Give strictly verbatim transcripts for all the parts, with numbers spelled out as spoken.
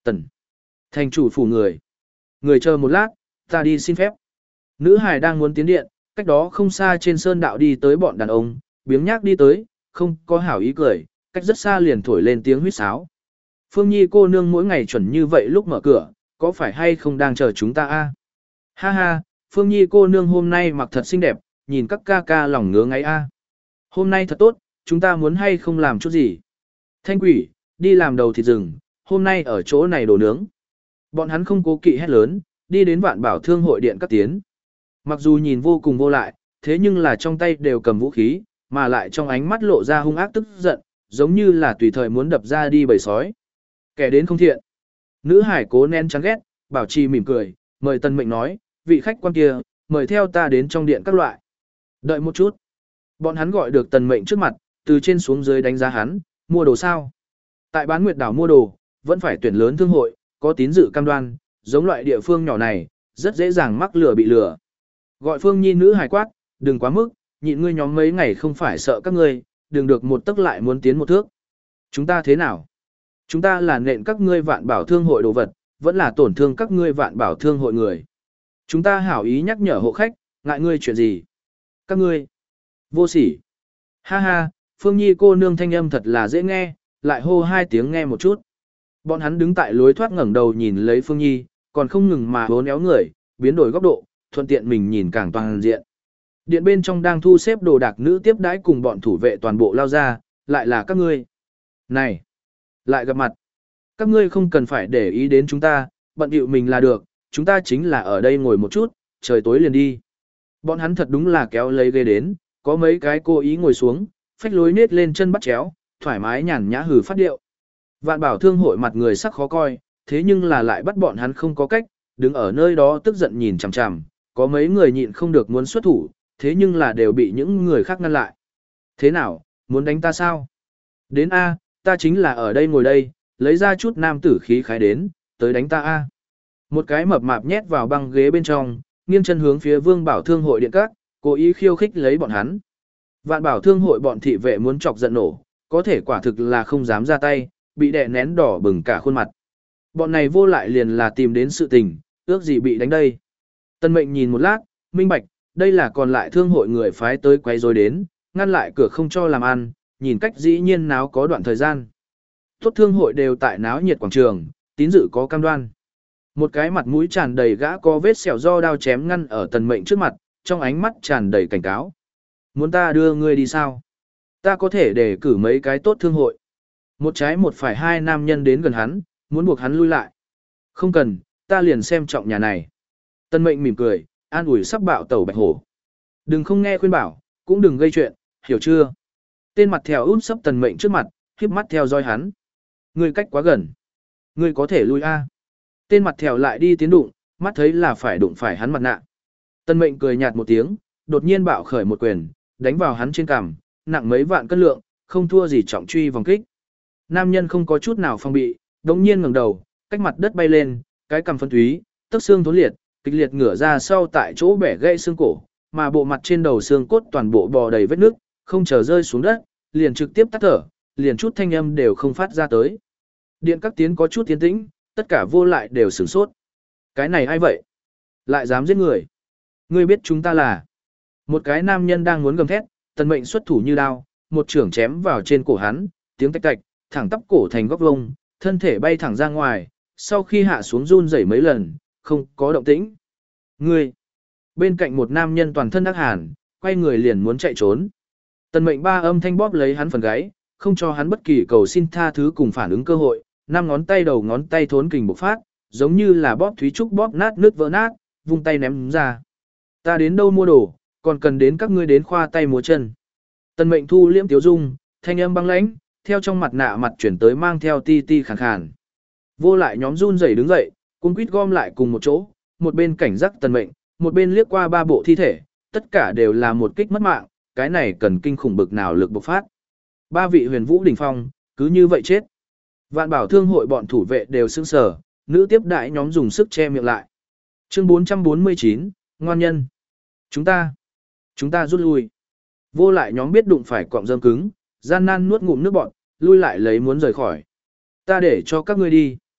Tần. Thành chủ phủ người. Người chờ một lát, ta đi xin phép. Nữ hài đang muốn tiến điện, cách đó không xa trên sơn đạo đi tới bọn đàn ông, biếng nhác đi tới, không có hảo ý cười, cách rất xa liền thổi lên tiếng huýt sáo. Phương Nhi cô nương mỗi ngày chuẩn như vậy lúc mở cửa, có phải hay không đang chờ chúng ta a? Ha ha, Phương Nhi cô nương hôm nay mặc thật xinh đẹp, nhìn các ca ca lòng ngứa ngáy a. Hôm nay thật tốt, chúng ta muốn hay không làm chút gì? Thanh quỷ, đi làm đầu thịt rừng, hôm nay ở chỗ này đồ nướng. Bọn hắn không cố kỵ hét lớn, đi đến Vạn Bảo Thương hội điện các tiến. Mặc dù nhìn vô cùng vô lại, thế nhưng là trong tay đều cầm vũ khí, mà lại trong ánh mắt lộ ra hung ác tức giận, giống như là tùy thời muốn đập ra đi bầy sói. Kẻ đến không thiện. Nữ hải cố nén chán ghét, bảo trì mỉm cười, mời Tần Mệnh nói, vị khách quan kia, mời theo ta đến trong điện các loại. Đợi một chút. Bọn hắn gọi được Tần Mệnh trước mặt, từ trên xuống dưới đánh giá hắn, mua đồ sao? Tại bán nguyệt đảo mua đồ, vẫn phải tuyển lớn thương hội, có tín dự cam đoan, giống loại địa phương nhỏ này, rất dễ dàng mắc lừa bị lừa. Gọi Phương Nhi nữ hài quát, đừng quá mức, nhịn ngươi nhóm mấy ngày không phải sợ các ngươi, đừng được một tức lại muốn tiến một thước. Chúng ta thế nào? Chúng ta là nện các ngươi Vạn Bảo Thương hội đồ vật, vẫn là tổn thương các ngươi Vạn Bảo Thương hội người. Chúng ta hảo ý nhắc nhở hộ khách, ngại ngươi chuyện gì? Các ngươi vô sỉ. Ha ha, Phương Nhi cô nương thanh âm thật là dễ nghe, lại hô hai tiếng nghe một chút. Bọn hắn đứng tại lối thoát ngẩng đầu nhìn lấy Phương Nhi, còn không ngừng mà hố néo người, biến đổi góc độ, thuận tiện mình nhìn càng toàn diện. Điện bên trong đang thu xếp đồ đạc nữ tiếp đãi cùng bọn thủ vệ toàn bộ lao ra, lại là các ngươi. Này, lại gặp mặt. Các ngươi không cần phải để ý đến chúng ta, bận điệu mình là được, chúng ta chính là ở đây ngồi một chút, trời tối liền đi. Bọn hắn thật đúng là kéo lấy ghế đến, có mấy cái cố ý ngồi xuống, phách lối nết lên chân bắt chéo, thoải mái nhàn nhã hừ phát điệu. Vạn Bảo Thương hội mặt người sắc khó coi, thế nhưng là lại bắt bọn hắn không có cách, đứng ở nơi đó tức giận nhìn chằm chằm, có mấy người nhịn không được muốn xuất thủ, thế nhưng là đều bị những người khác ngăn lại. Thế nào, muốn đánh ta sao? Đến A, ta chính là ở đây ngồi đây, lấy ra chút nam tử khí khái đến, tới đánh ta A. Một cái mập mạp nhét vào băng ghế bên trong, nghiêng chân hướng phía Vương Bảo Thương hội điện các, cố ý khiêu khích lấy bọn hắn. Vạn Bảo Thương hội bọn thị vệ muốn chọc giận nổ, có thể quả thực là không dám ra tay, bị đè nén đỏ bừng cả khuôn mặt. Bọn này vô lại liền là tìm đến sự tình, ước gì bị đánh đây. Tân Mệnh nhìn một lát, minh bạch, đây là còn lại thương hội người phái tới quấy rối đến, ngăn lại cửa không cho làm ăn, nhìn cách dĩ nhiên náo có đoạn thời gian. Tốt thương hội đều tại náo nhiệt quảng trường, tín dự có cam đoan. Một cái mặt mũi tràn đầy gã có vết sẹo do đao chém ngăn ở Tần Mệnh trước mặt, trong ánh mắt tràn đầy cảnh cáo. Muốn ta đưa ngươi đi sao? Ta có thể để cử mấy cái tốt thương hội. Một trái một phải hai nam nhân đến gần hắn, muốn buộc hắn lui lại. Không cần, ta liền xem trọng nhà này. Tần Mệnh mỉm cười, an ủi sắp bạo tẩu bạch hổ. Đừng không nghe khuyên bảo, cũng đừng gây chuyện, hiểu chưa? Tên mặt thèo út sấp Tần Mệnh trước mặt, khiếp mắt theo dõi hắn. Ngươi cách quá gần. Ngươi có thể lui a. Tên mặt thèo lại đi tiến đụng, mắt thấy là phải đụng phải hắn mặt nạ. Tần Mệnh cười nhạt một tiếng, đột nhiên bạo khởi một quyền, đánh vào hắn trên cằm, nặng mấy vạn cân lượng, không thua gì trọng truy vòng kích. Nam nhân không có chút nào phòng bị, đống nhiên ngẩng đầu, cách mặt đất bay lên, cái cằm phân túy, tấc xương thốn liệt, kịch liệt ngửa ra sau tại chỗ bẻ gãy xương cổ, mà bộ mặt trên đầu xương cốt toàn bộ bò đầy vết nước, không chờ rơi xuống đất, liền trực tiếp tắt thở, liền chút thanh âm đều không phát ra tới. Điện các tiến có chút tiến tĩnh, tất cả vô lại đều sửng sốt. Cái này ai vậy? Lại dám giết người? Ngươi biết chúng ta là? Một cái nam nhân đang muốn gầm thét, Tần Mệnh xuất thủ như đao, một chưởng chém vào trên cổ hắn, tiếng tạch tạch, thẳng tắp cổ thành góc vông, thân thể bay thẳng ra ngoài, sau khi hạ xuống run rẩy mấy lần, không có động tĩnh. Ngươi! Bên cạnh một nam nhân toàn thân đắc hàn, quay người liền muốn chạy trốn. Tần Mệnh ba âm thanh bóp lấy hắn phần gáy, không cho hắn bất kỳ cầu xin tha thứ cùng phản ứng cơ hội, năm ngón tay đầu ngón tay thốn kình bộc phát, giống như là bóp thúy trúc bóp nát nước vỡ nát, vung tay ném ra. Ta đến đâu mua đồ, còn cần đến các ngươi đến khoa tay múa chân. Tần Mệnh thu liễm tiếu dung, thanh âm băng lãnh, theo trong mặt nạ mặt chuyển tới mang theo ti ti khàn khàn. Vô lại nhóm run rẩy đứng dậy, cuống quýt gom lại cùng một chỗ, một bên cảnh giác Tần Mệnh, một bên liếc qua ba bộ thi thể, tất cả đều là một kích mất mạng, cái này cần kinh khủng bực nào lực bộc phát. Ba vị huyền vũ đỉnh phong, cứ như vậy chết. Vạn Bảo Thương hội bọn thủ vệ đều sững sờ, nữ tiếp đại nhóm dùng sức che miệng lại. Chương bốn trăm bốn mươi chín, ngoan nhân. Chúng ta, chúng ta rút lui. Vô lại nhóm biết đụng phải cọng rơm cứng, gian nan nuốt ngụm nước bọt, lui lại lấy muốn rời khỏi. Ta để cho các ngươi đi.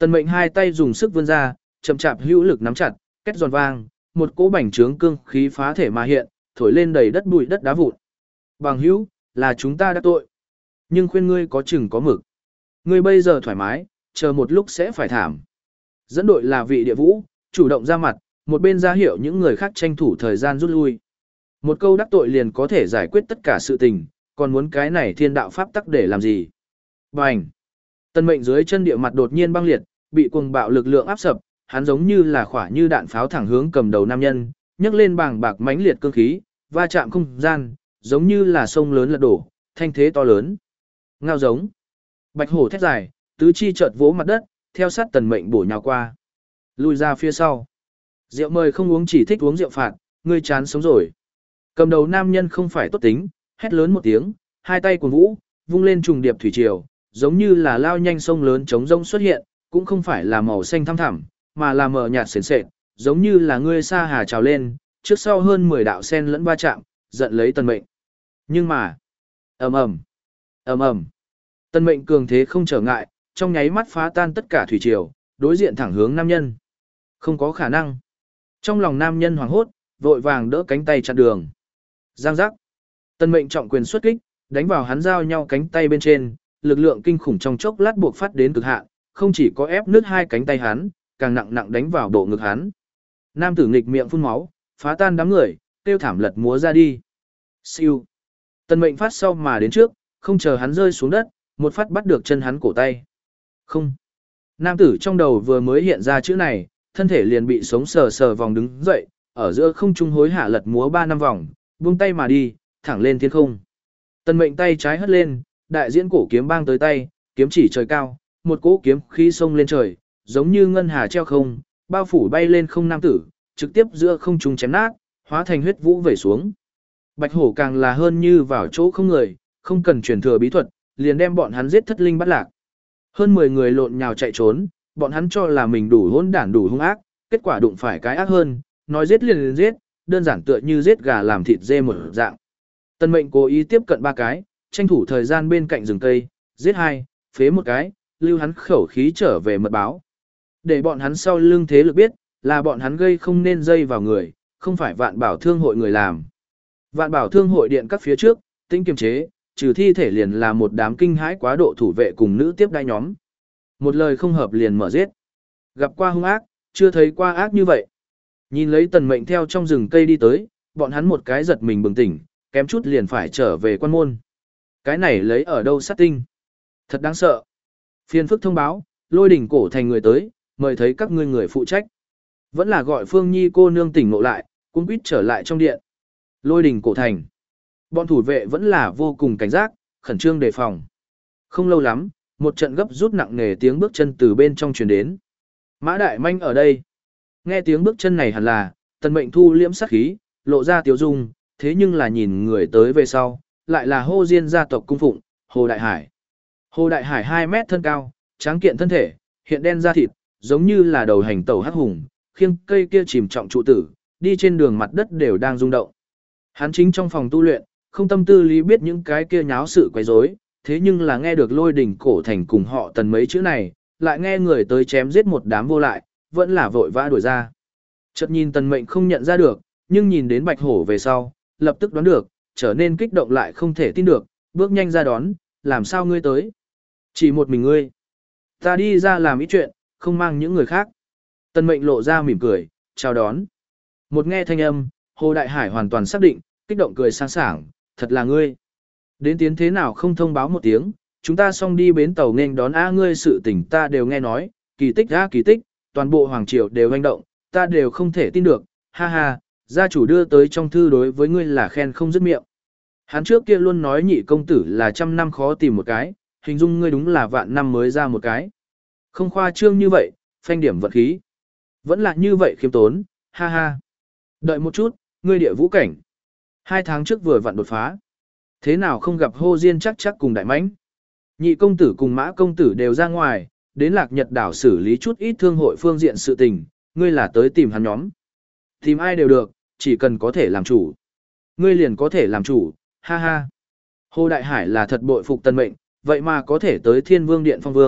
Tần Mệnh hai tay dùng sức vươn ra, chậm chạp hữu lực nắm chặt, két giòn vang, một cỗ bành trướng cương khí phá thể mà hiện, thổi lên đầy đất bụi đất đá vụn. Bằng hữu, là chúng ta đã tội. Nhưng khuyên ngươi có chừng có mực. Ngươi bây giờ thoải mái, chờ một lúc sẽ phải thảm. Dẫn đội là vị địa vũ, chủ động ra mặt, một bên ra hiệu những người khác tranh thủ thời gian rút lui. Một câu đắc tội liền có thể giải quyết tất cả sự tình, còn muốn cái này thiên đạo pháp tắc để làm gì? Bành! Tần Mệnh dưới chân địa mặt đột nhiên băng liệt, bị cuồng bạo lực lượng áp sập, hắn giống như là khỏa như đạn pháo thẳng hướng cầm đầu nam nhân, nhấc lên bàng bạc mãnh liệt cương khí, va chạm không gian, giống như là sông lớn lật đổ, thanh thế to lớn. Ngao giống. Bạch hổ thét dài, tứ chi chợt vỗ mặt đất, theo sát Tần Mệnh bổ nhào qua. Lùi ra phía sau. Rượu mời không uống chỉ thích uống rượu phạt, ngươi chán sống rồi. Cầm đầu nam nhân không phải tốt tính, hét lớn một tiếng, hai tay cuồng vũ, vung lên trùng điệp thủy triều, giống như là lao nhanh sông lớn chống rông xuất hiện, cũng không phải là màu xanh thăm thẳm, mà là mờ nhạt sền sệt, giống như là ngươi sa hà trào lên, trước sau hơn mười đạo sen lẫn va chạm, giận lấy Tần Mệnh. Nhưng mà, ầm ầm, ầm ầm, Tần Mệnh cường thế không trở ngại, trong nháy mắt phá tan tất cả thủy triều, đối diện thẳng hướng nam nhân. Không có khả năng. Trong lòng nam nhân hoảng hốt, vội vàng đỡ cánh tay chặn đường. Giang giác. Tần Mệnh trọng quyền xuất kích, đánh vào hắn giao nhau cánh tay bên trên, lực lượng kinh khủng trong chốc lát buộc phát đến cực hạn, không chỉ có ép nứt hai cánh tay hắn, càng nặng nặng đánh vào bộ ngực hắn. Nam tử nghịch miệng phun máu, phá tan đám người, tiêu thảm lật múa ra đi. Siêu. Tần Mệnh phát sau mà đến trước, không chờ hắn rơi xuống đất, một phát bắt được chân hắn cổ tay. Không. Nam tử trong đầu vừa mới hiện ra chữ này, thân thể liền bị sống sờ sờ vòng đứng dậy, ở giữa không trung hối hả lật múa ba năm vòng, buông tay mà đi, thẳng lên thiên không. Tần Mệnh tay trái hất lên, đại diễn cổ kiếm bang tới tay, kiếm chỉ trời cao, một cỗ kiếm khí xông lên trời, giống như ngân hà treo không, bao phủ bay lên không nam tử, trực tiếp giữa không trung chém nát, hóa thành huyết vũ vẩy xuống. Bạch hổ càng là hơn như vào chỗ không người, không cần truyền thừa bí thuật, liền đem bọn hắn giết thất linh bắt lạc. Hơn mười người lộn nhào chạy trốn, bọn hắn cho là mình đủ hỗn đản đủ hung ác, kết quả đụng phải cái ác hơn, nói giết liền liền giết, đơn giản tựa như giết gà làm thịt dê một dạng. Tần Mệnh cố ý tiếp cận ba cái, tranh thủ thời gian bên cạnh rừng cây, giết hai, phế một cái, lưu hắn khẩu khí trở về mật báo. Để bọn hắn sau lưng thế lực biết, là bọn hắn gây không nên dây vào người, không phải vạn bảo thương hội người làm. Vạn bảo thương hội điện các phía trước, tinh kiềm chế, trừ thi thể liền là một đám kinh hãi quá độ thủ vệ cùng nữ tiếp đai nhóm. Một lời không hợp liền mở giết. Gặp qua hung ác, chưa thấy qua ác như vậy. Nhìn lấy Tần Mệnh theo trong rừng cây đi tới, bọn hắn một cái giật mình bừng tỉnh, kém chút liền phải trở về quan môn. Cái này lấy ở đâu sát tinh? Thật đáng sợ. Phiên phức thông báo, Lôi Đỉnh cổ thành người tới, mời thấy các ngươi người phụ trách. Vẫn là gọi Phương Nhi cô nương tỉnh ngộ lại, cũng quýt trở lại trong điện. Lôi Đỉnh cổ thành. Bọn thủ vệ vẫn là vô cùng cảnh giác, khẩn trương đề phòng. Không lâu lắm, một trận gấp rút nặng nề tiếng bước chân từ bên trong truyền đến. Mã Đại Manh ở đây. Nghe tiếng bước chân này hẳn là, Tần Mệnh thu liễm sát khí, lộ ra tiếu dung, thế nhưng là nhìn người tới về sau, lại là Hồ Diên gia tộc cung phụng, Hồ Đại Hải. Hồ Đại Hải hai mét thân cao, tráng kiện thân thể, hiện đen da thịt, giống như là đầu hành tẩu hắc hùng, khiêng cây kia chìm trọng trụ tử, đi trên đường mặt đất đều đang rung động. Hắn chính trong phòng tu luyện, không tâm tư lý biết những cái kia nháo sự quấy rối, thế nhưng là nghe được Lôi Đỉnh cổ thành cùng họ Tần mấy chữ này, lại nghe người tới chém giết một đám vô lại, vẫn là vội vã đuổi ra. Chợt nhìn Tần Mệnh không nhận ra được, nhưng nhìn đến Bạch Hổ về sau, lập tức đoán được, trở nên kích động lại không thể tin được, bước nhanh ra đón, làm sao ngươi tới? Chỉ một mình ngươi. Ta đi ra làm ít chuyện, không mang những người khác. Tần Mệnh lộ ra mỉm cười, chào đón. Một nghe thanh âm, Hồ Đại Hải hoàn toàn xác định, kích động cười sang sảng, thật là ngươi. Đến tiến thế nào không thông báo một tiếng, chúng ta xong đi bến tàu nên đón a ngươi sự tình ta đều nghe nói, kỳ tích a kỳ tích, toàn bộ hoàng triều đều hành động, ta đều không thể tin được, ha ha, gia chủ đưa tới trong thư đối với ngươi là khen không dứt miệng. Hắn trước kia luôn nói nhị công tử là trăm năm khó tìm một cái, hình dung ngươi đúng là vạn năm mới ra một cái. Không khoa trương như vậy, phanh điểm vật khí. Vẫn là như vậy khiêm tốn, ha ha. Đợi một chút, ngươi địa vũ cảnh. Hai tháng trước vừa vặn đột phá. Thế nào không gặp Hô Diên chắc chắc cùng đại mãnh. Nhị công tử cùng mã công tử đều ra ngoài, đến Lạc Nhật đảo xử lý chút ít thương hội phương diện sự tình, ngươi là tới tìm hắn nhóm. Tìm ai đều được, chỉ cần có thể làm chủ. Ngươi liền có thể làm chủ, ha ha. Hồ Đại Hải là thật bội phục Tần Mệnh, vậy mà có thể tới Thiên Vương Điện Phong Vương,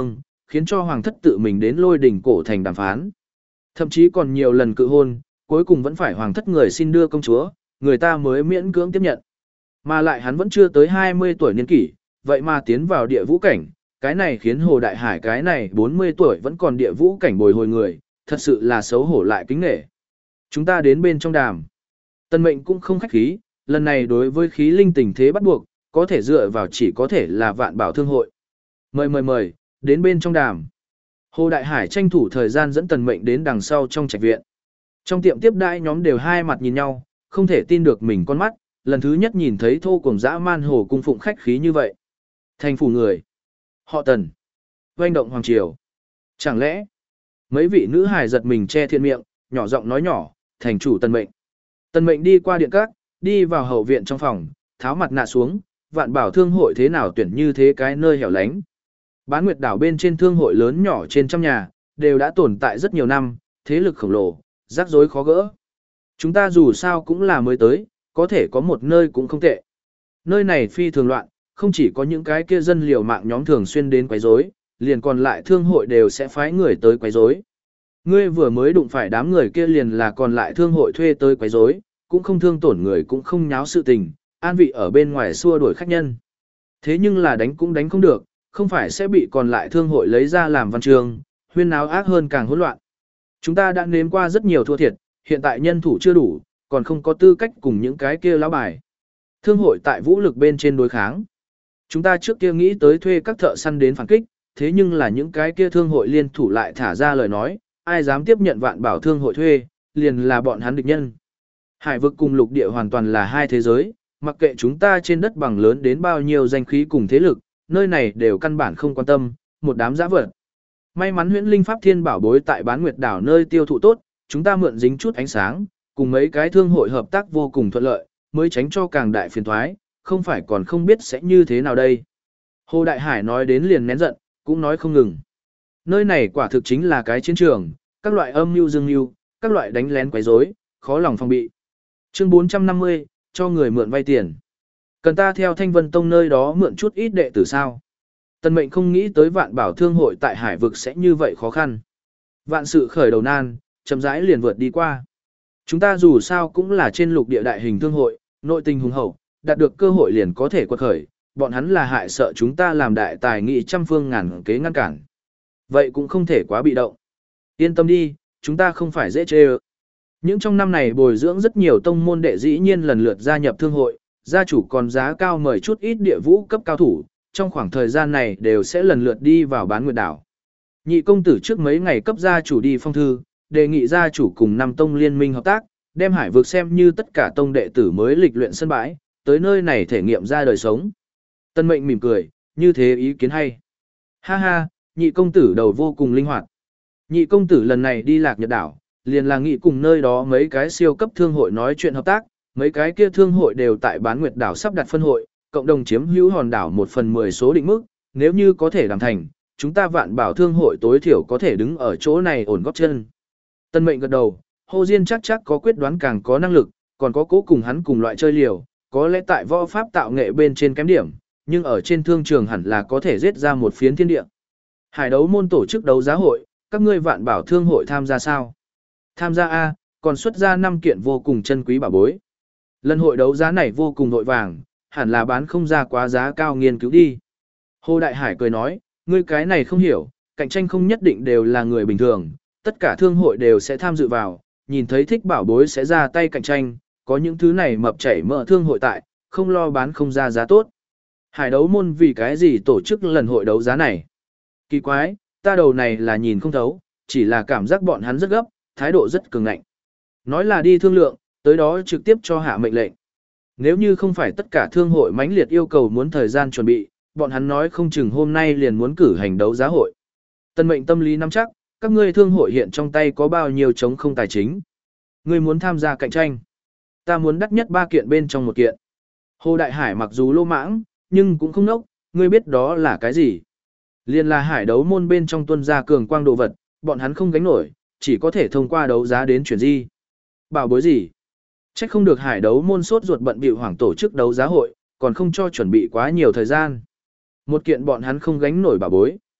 khiến cho hoàng thất tự mình đến lôi đỉnh cổ thành đàm phán. Thậm chí còn nhiều lần cự hôn, cuối cùng vẫn phải hoàng thất người xin đưa công chúa, người ta mới miễn cưỡng tiếp nhận. Mà lại hắn vẫn chưa tới hai mươi tuổi niên kỷ, vậy mà tiến vào địa vũ cảnh, cái này khiến Hồ Đại Hải cái này bốn mươi tuổi vẫn còn địa vũ cảnh bồi hồi người, thật sự là xấu hổ lại kính nể. Chúng ta đến bên trong đàm. Tân mệnh cũng không khách khí, lần này đối với khí linh tình thế bắt buộc, có thể dựa vào chỉ có thể là vạn bảo thương hội. Mời mời mời, đến bên trong đàm. Hồ Đại Hải tranh thủ thời gian dẫn tần mệnh đến đằng sau trong trạch viện. Trong tiệm tiếp đãi nhóm đều hai mặt nhìn nhau, không thể tin được mình con mắt, lần thứ nhất nhìn thấy thô cùng dã man hồ cung phụng khách khí như vậy. Thành phủ người. Họ Tần. Doanh động hoàng triều. Chẳng lẽ, mấy vị nữ hài giật mình che thiện miệng, nhỏ giọng nói nhỏ, thành chủ Tần mệnh. Tần mệnh đi qua điện các, đi vào hậu viện trong phòng, tháo mặt nạ xuống, vạn bảo thương hội thế nào tuyển như thế cái nơi hẻo lánh. Bán nguyệt đảo bên trên thương hội lớn nhỏ trên trăm nhà, đều đã tồn tại rất nhiều năm, thế lực khổng lồ, rắc rối khó gỡ. Chúng ta dù sao cũng là mới tới, có thể có một nơi cũng không tệ. Nơi này phi thường loạn, không chỉ có những cái kia dân liều mạng nhóm thường xuyên đến quấy rối, liền còn lại thương hội đều sẽ phái người tới quấy rối. Ngươi vừa mới đụng phải đám người kia liền là còn lại thương hội thuê tới quấy rối, cũng không thương tổn người cũng không nháo sự tình, an vị ở bên ngoài xua đuổi khách nhân. Thế nhưng là đánh cũng đánh không được, không phải sẽ bị còn lại thương hội lấy ra làm văn trường, huyên náo ác hơn càng hỗn loạn. Chúng ta đã nếm qua rất nhiều thua thiệt, hiện tại nhân thủ chưa đủ, còn không có tư cách cùng những cái kia lão bài. Thương hội tại vũ lực bên trên đối kháng. Chúng ta trước kia nghĩ tới thuê các thợ săn đến phản kích, thế nhưng là những cái kia thương hội liên thủ lại thả ra lời nói, ai dám tiếp nhận vạn bảo thương hội thuê, liền là bọn hắn địch nhân. Hải vực cùng lục địa hoàn toàn là hai thế giới, mặc kệ chúng ta trên đất bằng lớn đến bao nhiêu danh khí cùng thế lực, nơi này đều căn bản không quan tâm, một đám dã vật. May mắn huyễn linh pháp thiên bảo bối tại bán nguyệt đảo nơi tiêu thụ tốt, chúng ta mượn dính chút ánh sáng, cùng mấy cái thương hội hợp tác vô cùng thuận lợi, mới tránh cho càng đại phiền thoái, không phải còn không biết sẽ như thế nào đây. Hồ Đại Hải nói đến liền nén giận, cũng nói không ngừng. Nơi này quả thực chính là cái chiến trường, các loại âm mưu dương mưu, các loại đánh lén quấy rối, khó lòng phòng bị. Chương bốn trăm năm mươi, cho người mượn vay tiền. Cần ta theo Thanh Vân Tông nơi đó mượn chút ít đệ tử sao? Tần mệnh không nghĩ tới vạn bảo thương hội tại hải vực sẽ như vậy khó khăn. Vạn sự khởi đầu nan, chậm rãi liền vượt đi qua. Chúng ta dù sao cũng là trên lục địa đại hình thương hội, nội tình hùng hậu, đạt được cơ hội liền có thể quật khởi, bọn hắn là hại sợ chúng ta làm đại tài nghị trăm phương ngàn kế ngăn cản. Vậy cũng không thể quá bị động. Yên tâm đi, chúng ta không phải dễ chê ơ. Những trong năm này bồi dưỡng rất nhiều tông môn đệ dĩ nhiên lần lượt gia nhập thương hội, gia chủ còn giá cao mời chút ít địa vũ cấp cao thủ, trong khoảng thời gian này đều sẽ lần lượt đi vào bán nguyệt đảo. Nhị công tử trước mấy ngày cấp gia chủ đi phong thư, đề nghị gia chủ cùng năm tông liên minh hợp tác, đem hải vực xem như tất cả tông đệ tử mới lịch luyện sân bãi, tới nơi này thể nghiệm ra đời sống. Tân mệnh mỉm cười, như thế ý kiến hay. Ha ha, nhị công tử đầu vô cùng linh hoạt. Nhị công tử lần này đi lạc nhật đảo, liền là nghị cùng nơi đó mấy cái siêu cấp thương hội nói chuyện hợp tác, mấy cái kia thương hội đều tại bán nguyệt đảo sắp đặt phân hội, cộng đồng chiếm hữu hòn đảo một phần mười số định mức, nếu như có thể làm thành, chúng ta vạn bảo thương hội tối thiểu có thể đứng ở chỗ này ổn góp chân. Tân mệnh gật đầu, Hồ Diên chắc chắc có quyết đoán càng có năng lực, còn có cố cùng hắn cùng loại chơi liều, có lẽ tại võ pháp tạo nghệ bên trên kém điểm, nhưng ở trên thương trường hẳn là có thể giết ra một phiến thiên địa. Hải đấu môn tổ chức đấu giá hội, các ngươi vạn bảo thương hội tham gia sao? Tham gia A, còn xuất ra năm kiện vô cùng chân quý bảo bối. Lần hội đấu giá này vô cùng nội vàng, hẳn là bán không ra quá giá cao nghiên cứu đi. Hồ Đại Hải cười nói, ngươi cái này không hiểu, cạnh tranh không nhất định đều là người bình thường, tất cả thương hội đều sẽ tham dự vào, nhìn thấy thích bảo bối sẽ ra tay cạnh tranh, có những thứ này mập chảy mỡ thương hội tại, không lo bán không ra giá tốt. Hải đấu môn vì cái gì tổ chức lần hội đấu giá này? Kỳ quái, ta đầu này là nhìn không thấu, chỉ là cảm giác bọn hắn rất gấp, thái độ rất cường ngạnh. Nói là đi thương lượng, tới đó trực tiếp cho hạ mệnh lệnh. Nếu như không phải tất cả thương hội mãnh liệt yêu cầu muốn thời gian chuẩn bị, bọn hắn nói không chừng hôm nay liền muốn cử hành đấu giá hội. Tân mệnh tâm lý nắm chắc, các ngươi thương hội hiện trong tay có bao nhiêu trống không tài chính. Ngươi muốn tham gia cạnh tranh. Ta muốn đắt nhất ba kiện bên trong một kiện. Hồ Đại Hải mặc dù lô mãng, nhưng cũng không nốc, ngươi biết đó là cái gì. Liên là hải đấu môn bên trong tuân gia cường quang đồ vật, bọn hắn không gánh nổi, chỉ có thể thông qua đấu giá đến chuyển di. Bảo bối gì? Chắc không được hải đấu môn sốt ruột bận bịu hoảng tổ chức đấu giá hội, còn không cho chuẩn bị quá nhiều thời gian. Một kiện bọn hắn không gánh nổi bảo bối.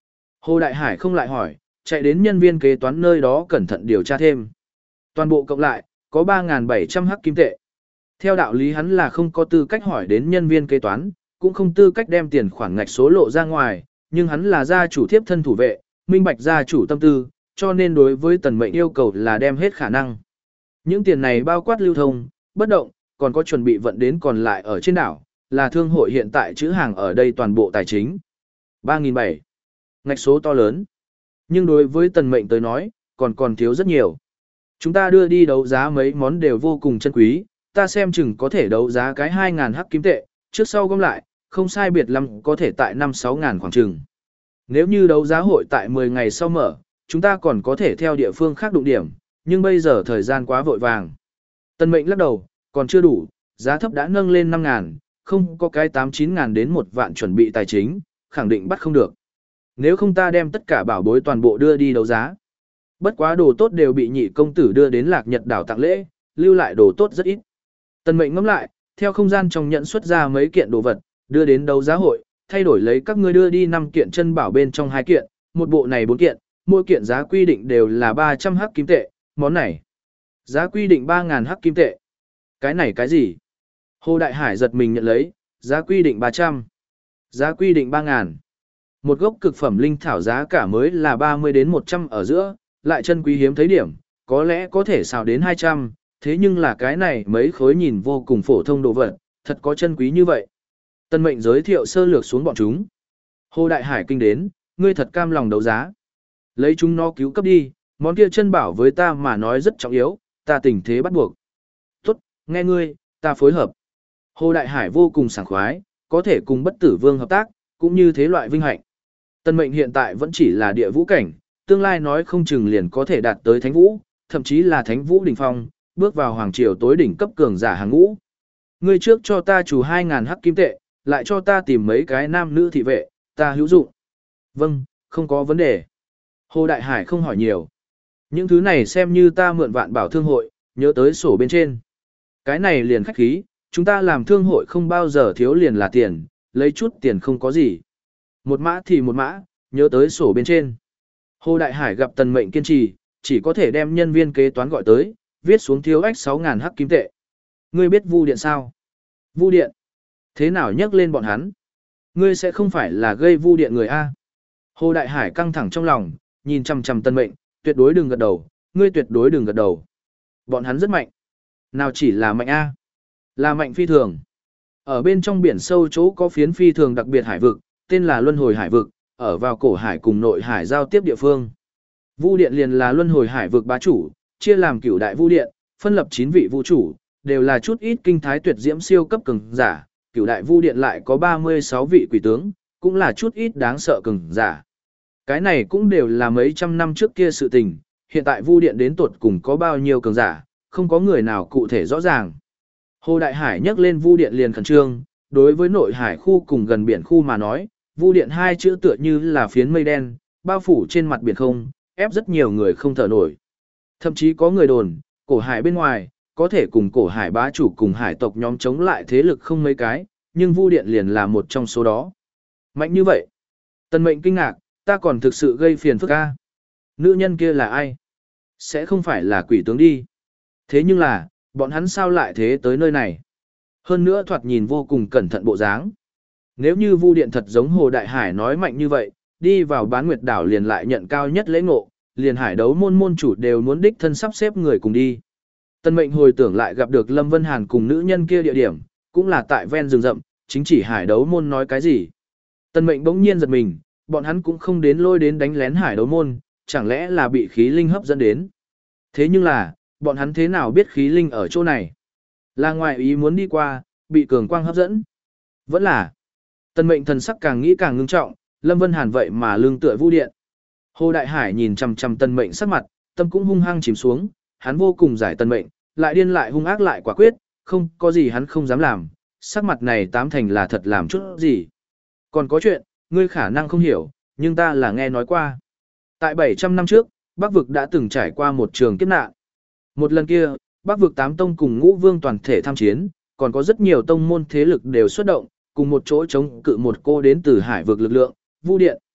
Hồ Đại Hải không lại hỏi, chạy đến nhân viên kế toán nơi đó cẩn thận điều tra thêm. Toàn bộ cộng lại, có ba nghìn bảy trăm hắc kim tệ. Theo đạo lý hắn là không có tư cách hỏi đến nhân viên kế toán, cũng không tư cách đem tiền khoản ngạch số lộ ra ngoài, nhưng hắn là gia chủ thiếp thân thủ vệ, minh bạch gia chủ tâm tư, cho nên đối với Tần Mệnh yêu cầu là đem hết khả năng. Những tiền này bao quát lưu thông, bất động, còn có chuẩn bị vận đến còn lại ở trên đảo, là thương hội hiện tại chữ hàng ở đây toàn bộ tài chính. ba nghìn bảy trăm, ngạch số to lớn. Nhưng đối với Tần Mệnh tới nói, còn còn thiếu rất nhiều. Chúng ta đưa đi đấu giá mấy món đều vô cùng chân quý, ta xem chừng có thể đấu giá cái hai nghìn hắc kim tệ, trước sau gom lại, không sai biệt lắm có thể tại năm sáu nghìn khoảng chừng. Nếu như đấu giá hội tại mười ngày sau mở, chúng ta còn có thể theo địa phương khác đụng điểm, nhưng bây giờ thời gian quá vội vàng. Tần Mệnh lắc đầu, còn chưa đủ, giá thấp đã nâng lên năm nghìn, không có cái tám chín nghìn đến một vạn chuẩn bị tài chính, khẳng định bắt không được. Nếu không ta đem tất cả bảo bối toàn bộ đưa đi đấu giá. Bất quá đồ tốt đều bị nhị công tử đưa đến Lạc Nhật đảo tặng lễ, lưu lại đồ tốt rất ít. Tần Mệnh ngẫm lại, theo không gian trong nhận xuất ra mấy kiện đồ vật, đưa đến đấu giá hội, thay đổi lấy các ngươi đưa đi năm kiện chân bảo bên trong hai kiện, một bộ này bốn kiện, mỗi kiện giá quy định đều là ba trăm hắc kim tệ, món này giá quy định ba nghìn hắc kim tệ. Cái này cái gì? Hồ Đại Hải giật mình nhận lấy, giá quy định ba trăm, giá quy định ba nghìn. Một gốc cực phẩm linh thảo giá cả mới là ba mươi đến một trăm ở giữa, lại chân quý hiếm thấy điểm, có lẽ có thể xào đến hai trăm, thế nhưng là cái này mấy khối nhìn vô cùng phổ thông đồ vật, thật có chân quý như vậy. Tần Mệnh giới thiệu sơ lược xuống bọn chúng. Hồ Đại Hải kinh đến, ngươi thật cam lòng đấu giá. Lấy chúng nó cứu cấp đi, món kia chân bảo với ta mà nói rất trọng yếu, ta tình thế bắt buộc. Tốt, nghe ngươi, ta phối hợp. Hồ Đại Hải vô cùng sảng khoái, có thể cùng Bất Tử Vương hợp tác, cũng như thế loại vinh hạnh. Tần Mệnh hiện tại vẫn chỉ là địa vũ cảnh, tương lai nói không chừng liền có thể đạt tới thánh vũ, thậm chí là thánh vũ đỉnh phong, bước vào hoàng triều tối đỉnh cấp cường giả hàng ngũ. Ngươi trước cho ta chủ hai nghìn hắc kim tệ, lại cho ta tìm mấy cái nam nữ thị vệ, ta hữu dụng. Vâng, không có vấn đề. Hồ Đại Hải không hỏi nhiều. Những thứ này xem như ta mượn Vạn Bảo thương hội, nhớ tới sổ bên trên. Cái này liền khách khí, chúng ta làm thương hội không bao giờ thiếu liền là tiền, lấy chút tiền không có gì. Một mã thì một mã, nhớ tới sổ bên trên. Hồ Đại Hải gặp Tần Mệnh kiên trì, chỉ có thể đem nhân viên kế toán gọi tới, viết xuống thiếu ách sáu nghìn hắc kim tệ. Ngươi biết Vu Điện sao? Vu Điện? Thế nào nhắc lên bọn hắn? Ngươi sẽ không phải là gây Vu Điện người A. Hồ Đại Hải căng thẳng trong lòng, nhìn chằm chằm Tần Mệnh, tuyệt đối đừng gật đầu, ngươi tuyệt đối đừng gật đầu. Bọn hắn rất mạnh. Nào chỉ là mạnh A, là mạnh phi thường. Ở bên trong biển sâu chỗ có phiến phi thường đặc biệt hải vực, tên là Luân Hồi Hải vực, ở vào cổ hải cùng nội hải giao tiếp địa phương. Vu Điện liền là Luân Hồi Hải vực bá chủ, chia làm cửu đại Vu Điện, phân lập chín vị vũ chủ, đều là chút ít kinh thái tuyệt diễm siêu cấp cường giả, cửu đại Vu Điện lại có ba mươi sáu vị quỷ tướng, cũng là chút ít đáng sợ cường giả. Cái này cũng đều là mấy trăm năm trước kia sự tình, hiện tại Vu Điện đến tuột cùng có bao nhiêu cường giả, không có người nào cụ thể rõ ràng. Hồ Đại Hải nhắc lên Vu Điện liền khẩn trương, đối với nội hải khu cùng gần biển khu mà nói, Vu Điện hai chữ tựa như là phiến mây đen, bao phủ trên mặt biển không, ép rất nhiều người không thở nổi. Thậm chí có người đồn, cổ hải bên ngoài, có thể cùng cổ hải bá chủ cùng hải tộc nhóm chống lại thế lực không mấy cái, nhưng Vu Điện liền là một trong số đó. Mạnh như vậy. Tần Mệnh kinh ngạc, ta còn thực sự gây phiền phức a. Nữ nhân kia là ai? Sẽ không phải là quỷ tướng đi. Thế nhưng là, bọn hắn sao lại thế tới nơi này? Hơn nữa thoạt nhìn vô cùng cẩn thận bộ dáng. Nếu như Vu Điện thật giống Hồ Đại Hải nói mạnh như vậy, đi vào Bán Nguyệt đảo liền lại nhận cao nhất lễ ngộ, liền hải đấu môn môn chủ đều muốn đích thân sắp xếp người cùng đi. Tần Mệnh hồi tưởng lại gặp được Lâm Vân Hàn cùng nữ nhân kia địa điểm, cũng là tại ven rừng rậm, chính chỉ hải đấu môn nói cái gì. Tần Mệnh bỗng nhiên giật mình, bọn hắn cũng không đến lôi đến đánh lén hải đấu môn, chẳng lẽ là bị khí linh hấp dẫn đến. Thế nhưng là, bọn hắn thế nào biết khí linh ở chỗ này? Là ngoài ý muốn đi qua, bị cường quang hấp dẫn. Vẫn là, Tần Mệnh thần sắc càng nghĩ càng ngưng trọng, Lâm Vân Hàn vậy mà lương tựa Vu Điện. Hồ Đại Hải nhìn chằm chằm Tần Mệnh sắc mặt, tâm cũng hung hăng chìm xuống, hắn vô cùng giải Tần Mệnh, lại điên lại hung ác lại quả quyết, không có gì hắn không dám làm, sắc mặt này tám thành là thật làm chút gì. Còn có chuyện, ngươi khả năng không hiểu, nhưng ta là nghe nói qua. Tại bảy trăm năm trước, Bắc vực đã từng trải qua một trường kiếp nạn. Một lần kia, Bắc vực tám tông cùng Ngũ Vương toàn thể tham chiến, còn có rất nhiều tông môn thế lực đều xuất động, cùng một chỗ chống cự một cô đến từ hải vực lực lượng, Vu Điện.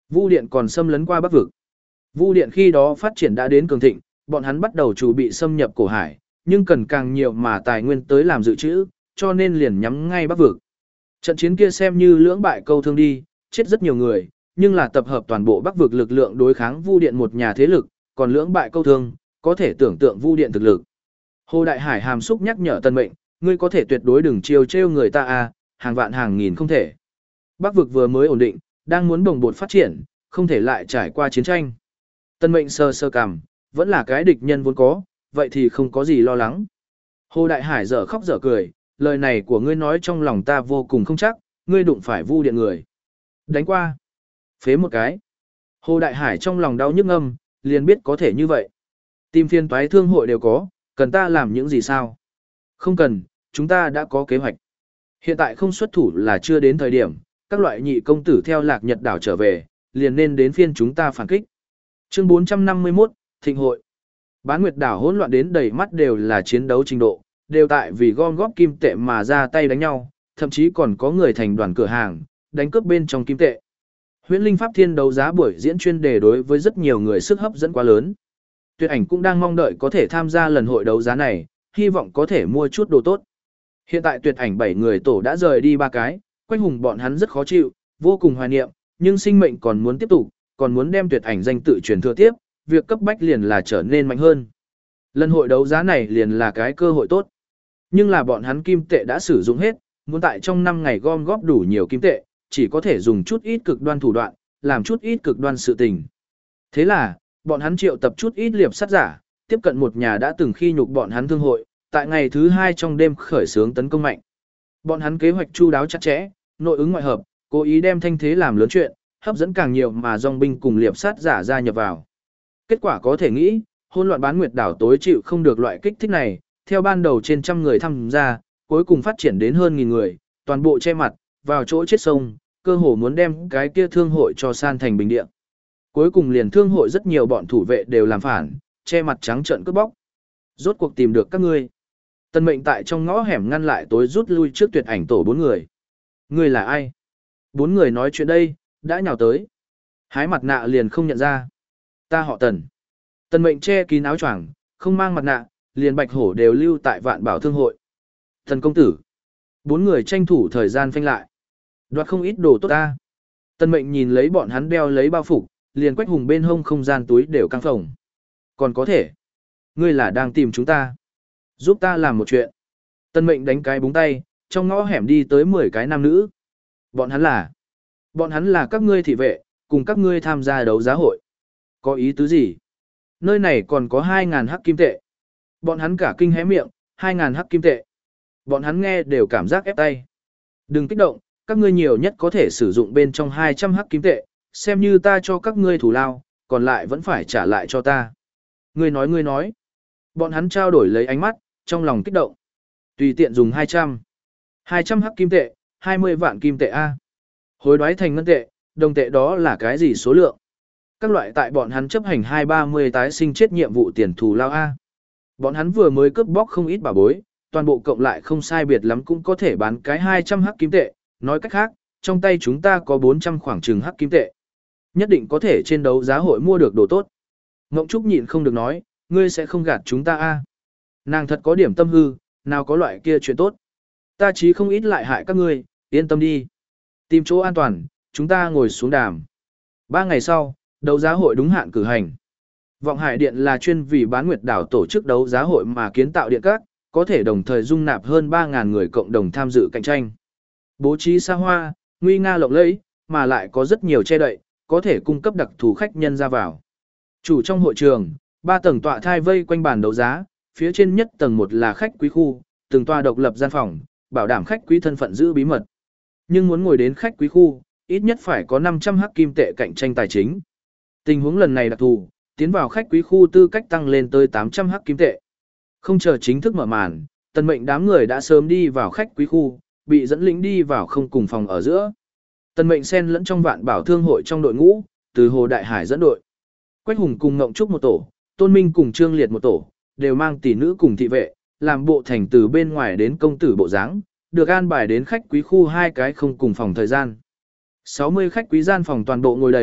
Vu Điện còn xâm lấn qua Bắc vực. Vu Điện khi đó phát triển đã đến cường thịnh, bọn hắn bắt đầu chuẩn bị xâm nhập cổ hải, nhưng cần càng nhiều mà tài nguyên tới làm dự trữ, cho nên liền nhắm ngay Bắc vực. Trận chiến kia xem như lưỡng bại câu thương đi, chết rất nhiều người, nhưng là tập hợp toàn bộ Bắc vực lực lượng đối kháng Vu Điện một nhà thế lực, còn lưỡng bại câu thương, có thể tưởng tượng Vu Điện thực lực. Hồ Đại Hải hàm xúc nhắc nhở Tân Mệnh, ngươi có thể tuyệt đối đừng chiêu trêu người ta a, hàng vạn hàng nghìn không thể. Bắc vực vừa mới ổn định, đang muốn bồng bột phát triển, không thể lại trải qua chiến tranh. Tân Mệnh sơ sơ cằm, vẫn là cái địch nhân vốn có, vậy thì không có gì lo lắng. Hồ Đại Hải dở khóc dở cười, lời này của ngươi nói trong lòng ta vô cùng không chắc, ngươi đụng phải Vu Điện người. Đánh qua. Phế một cái. Hồ Đại Hải trong lòng đau nhức ngâm, liền biết có thể như vậy. Tìm phiên toái thương hội đều có, cần ta làm những gì sao? Không cần, chúng ta đã có kế hoạch. Hiện tại không xuất thủ là chưa đến thời điểm, các loại nhị công tử theo Lạc Nhật đảo trở về, liền nên đến phiên chúng ta phản kích. Chương bốn trăm năm mươi mốt, Thịnh hội. Bán Nguyệt đảo hỗn loạn đến đầy mắt đều là chiến đấu trình độ, đều tại vì gom góp kim tệ mà ra tay đánh nhau, thậm chí còn có người thành đoàn cửa hàng, đánh cướp bên trong kim tệ. Huyễn Linh Pháp Thiên đấu giá buổi diễn chuyên đề đối với rất nhiều người sức hấp dẫn quá lớn. Tuyệt Ảnh cũng đang mong đợi có thể tham gia lần hội đấu giá này, hy vọng có thể mua chút đồ tốt. Hiện tại Tuyệt Ảnh bảy người tổ đã rời đi ba cái, Quách Hùng bọn hắn rất khó chịu, vô cùng hoài niệm, nhưng sinh mệnh còn muốn tiếp tục, còn muốn đem Tuyệt Ảnh danh tự truyền thừa tiếp, việc cấp bách liền là trở nên mạnh hơn. Lần hội đấu giá này liền là cái cơ hội tốt. Nhưng là bọn hắn kim tệ đã sử dụng hết, muốn tại trong năm ngày gom góp đủ nhiều kim tệ, chỉ có thể dùng chút ít cực đoan thủ đoạn, làm chút ít cực đoan sự tình. Thế là, bọn hắn triệu tập chút ít liệp sát giả, tiếp cận một nhà đã từng khi nhục bọn hắn thương hội, tại ngày thứ hai trong đêm khởi xướng tấn công mạnh. Bọn hắn kế hoạch chu đáo chặt chẽ, nội ứng ngoại hợp, cố ý đem thanh thế làm lớn chuyện, hấp dẫn càng nhiều mà dòng binh cùng liệp sát giả gia nhập vào. Kết quả có thể nghĩ, hỗn loạn Bán Nguyệt đảo tối chịu không được loại kích thích này, theo ban đầu trên trăm người tham gia, cuối cùng phát triển đến hơn nghìn người, toàn bộ che mặt, vào chỗ chết sông, cơ hồ muốn đem cái kia thương hội cho san thành bình địa. Cuối cùng liền thương hội rất nhiều bọn thủ vệ đều làm phản, che mặt trắng trợn cướp bóc. Rốt cuộc tìm được các ngươi. Tân Mệnh tại trong ngõ hẻm ngăn lại tối rút lui trước Tuyệt Ảnh tổ bốn người. Ngươi là ai? Bốn người nói chuyện đây, đã nhào tới. Hái mặt nạ liền không nhận ra. Ta họ Tần. Tân Mệnh che kín áo choàng, không mang mặt nạ, liền Bạch Hổ đều lưu tại Vạn Bảo thương hội. Tần công tử. Bốn người tranh thủ thời gian phanh lại. Đoạt không ít đồ tốt ta. Tân Mệnh nhìn lấy bọn hắn đeo lấy bao phục, liền Quách Hùng bên hông không gian túi đều căng phồng. Còn có thể. Ngươi là đang tìm chúng ta. Giúp ta làm một chuyện. Tân Mệnh đánh cái búng tay, trong ngõ hẻm đi tới mười cái nam nữ. Bọn hắn là. Bọn hắn là các ngươi thị vệ, cùng các ngươi tham gia đấu giá hội. Có ý tứ gì? Nơi này còn có hai ngàn hắc kim tệ. Bọn hắn cả kinh hé miệng, hai ngàn hắc kim tệ. Bọn hắn nghe đều cảm giác ép tay. Đừng kích động, các ngươi nhiều nhất có thể sử dụng bên trong hai trăm hắc kim tệ, xem như ta cho các ngươi thủ lao, còn lại vẫn phải trả lại cho ta. Ngươi nói ngươi nói. Bọn hắn trao đổi lấy ánh mắt, trong lòng kích động. Tùy tiện dùng hai trăm. hai trăm hắc kim tệ, hai mươi vạn kim tệ A. Hối đoái thành ngân tệ, đồng tệ đó là cái gì số lượng? Các loại tại bọn hắn chấp hành hai ba mươi tái sinh chết nhiệm vụ tiền thù lao A. Bọn hắn vừa mới cướp bóc không ít bảo bối, toàn bộ cộng lại không sai biệt lắm cũng có thể bán cái hai trăm hắc kim tệ. Nói cách khác, trong tay chúng ta có bốn trăm khoảng chừng hắc kim tệ. Nhất định có thể trên đấu giá hội mua được đồ tốt. Ngộng Trúc nhịn không được nói, ngươi sẽ không gạt chúng ta a? Nàng thật có điểm tâm hư, nào có loại kia chuyện tốt. Ta chí không ít lại hại các ngươi, yên tâm đi. Tìm chỗ an toàn, chúng ta ngồi xuống đàm. Ba ngày sau, đấu giá hội đúng hạn cử hành. Vọng Hải Điện là chuyên vì Bán Nguyệt đảo tổ chức đấu giá hội mà kiến tạo điện các, có thể đồng thời dung nạp hơn ba ngàn người cộng đồng tham dự cạnh tranh. Bố trí xa hoa, nguy nga lộng lẫy, mà lại có rất nhiều che đậy, có thể cung cấp đặc thù khách nhân ra vào. Chủ trong hội trường, ba tầng tọa thai vây quanh bàn đấu giá, phía trên nhất tầng một là khách quý khu, từng tòa độc lập gian phòng, bảo đảm khách quý thân phận giữ bí mật. Nhưng muốn ngồi đến khách quý khu, ít nhất phải có năm trăm hắc kim tệ cạnh tranh tài chính. Tình huống lần này đặc thù, tiến vào khách quý khu tư cách tăng lên tới tám trăm hắc kim tệ. Không chờ chính thức mở màn, Tần Mệnh đám người đã sớm đi vào khách quý khu, bị dẫn lĩnh đi vào không cùng phòng ở giữa. Tần Mệnh xen lẫn trong Vạn Bảo thương hội trong đội ngũ, từ Hồ Đại Hải dẫn đội. Quách Hùng cùng Ngộng Trúc một tổ, Tôn Minh cùng Trương Liệt một tổ, đều mang tỷ nữ cùng thị vệ, làm bộ thành từ bên ngoài đến công tử bộ dáng, được an bài đến khách quý khu hai cái không cùng phòng thời gian. sáu mươi khách quý gian phòng toàn bộ ngồi đầy,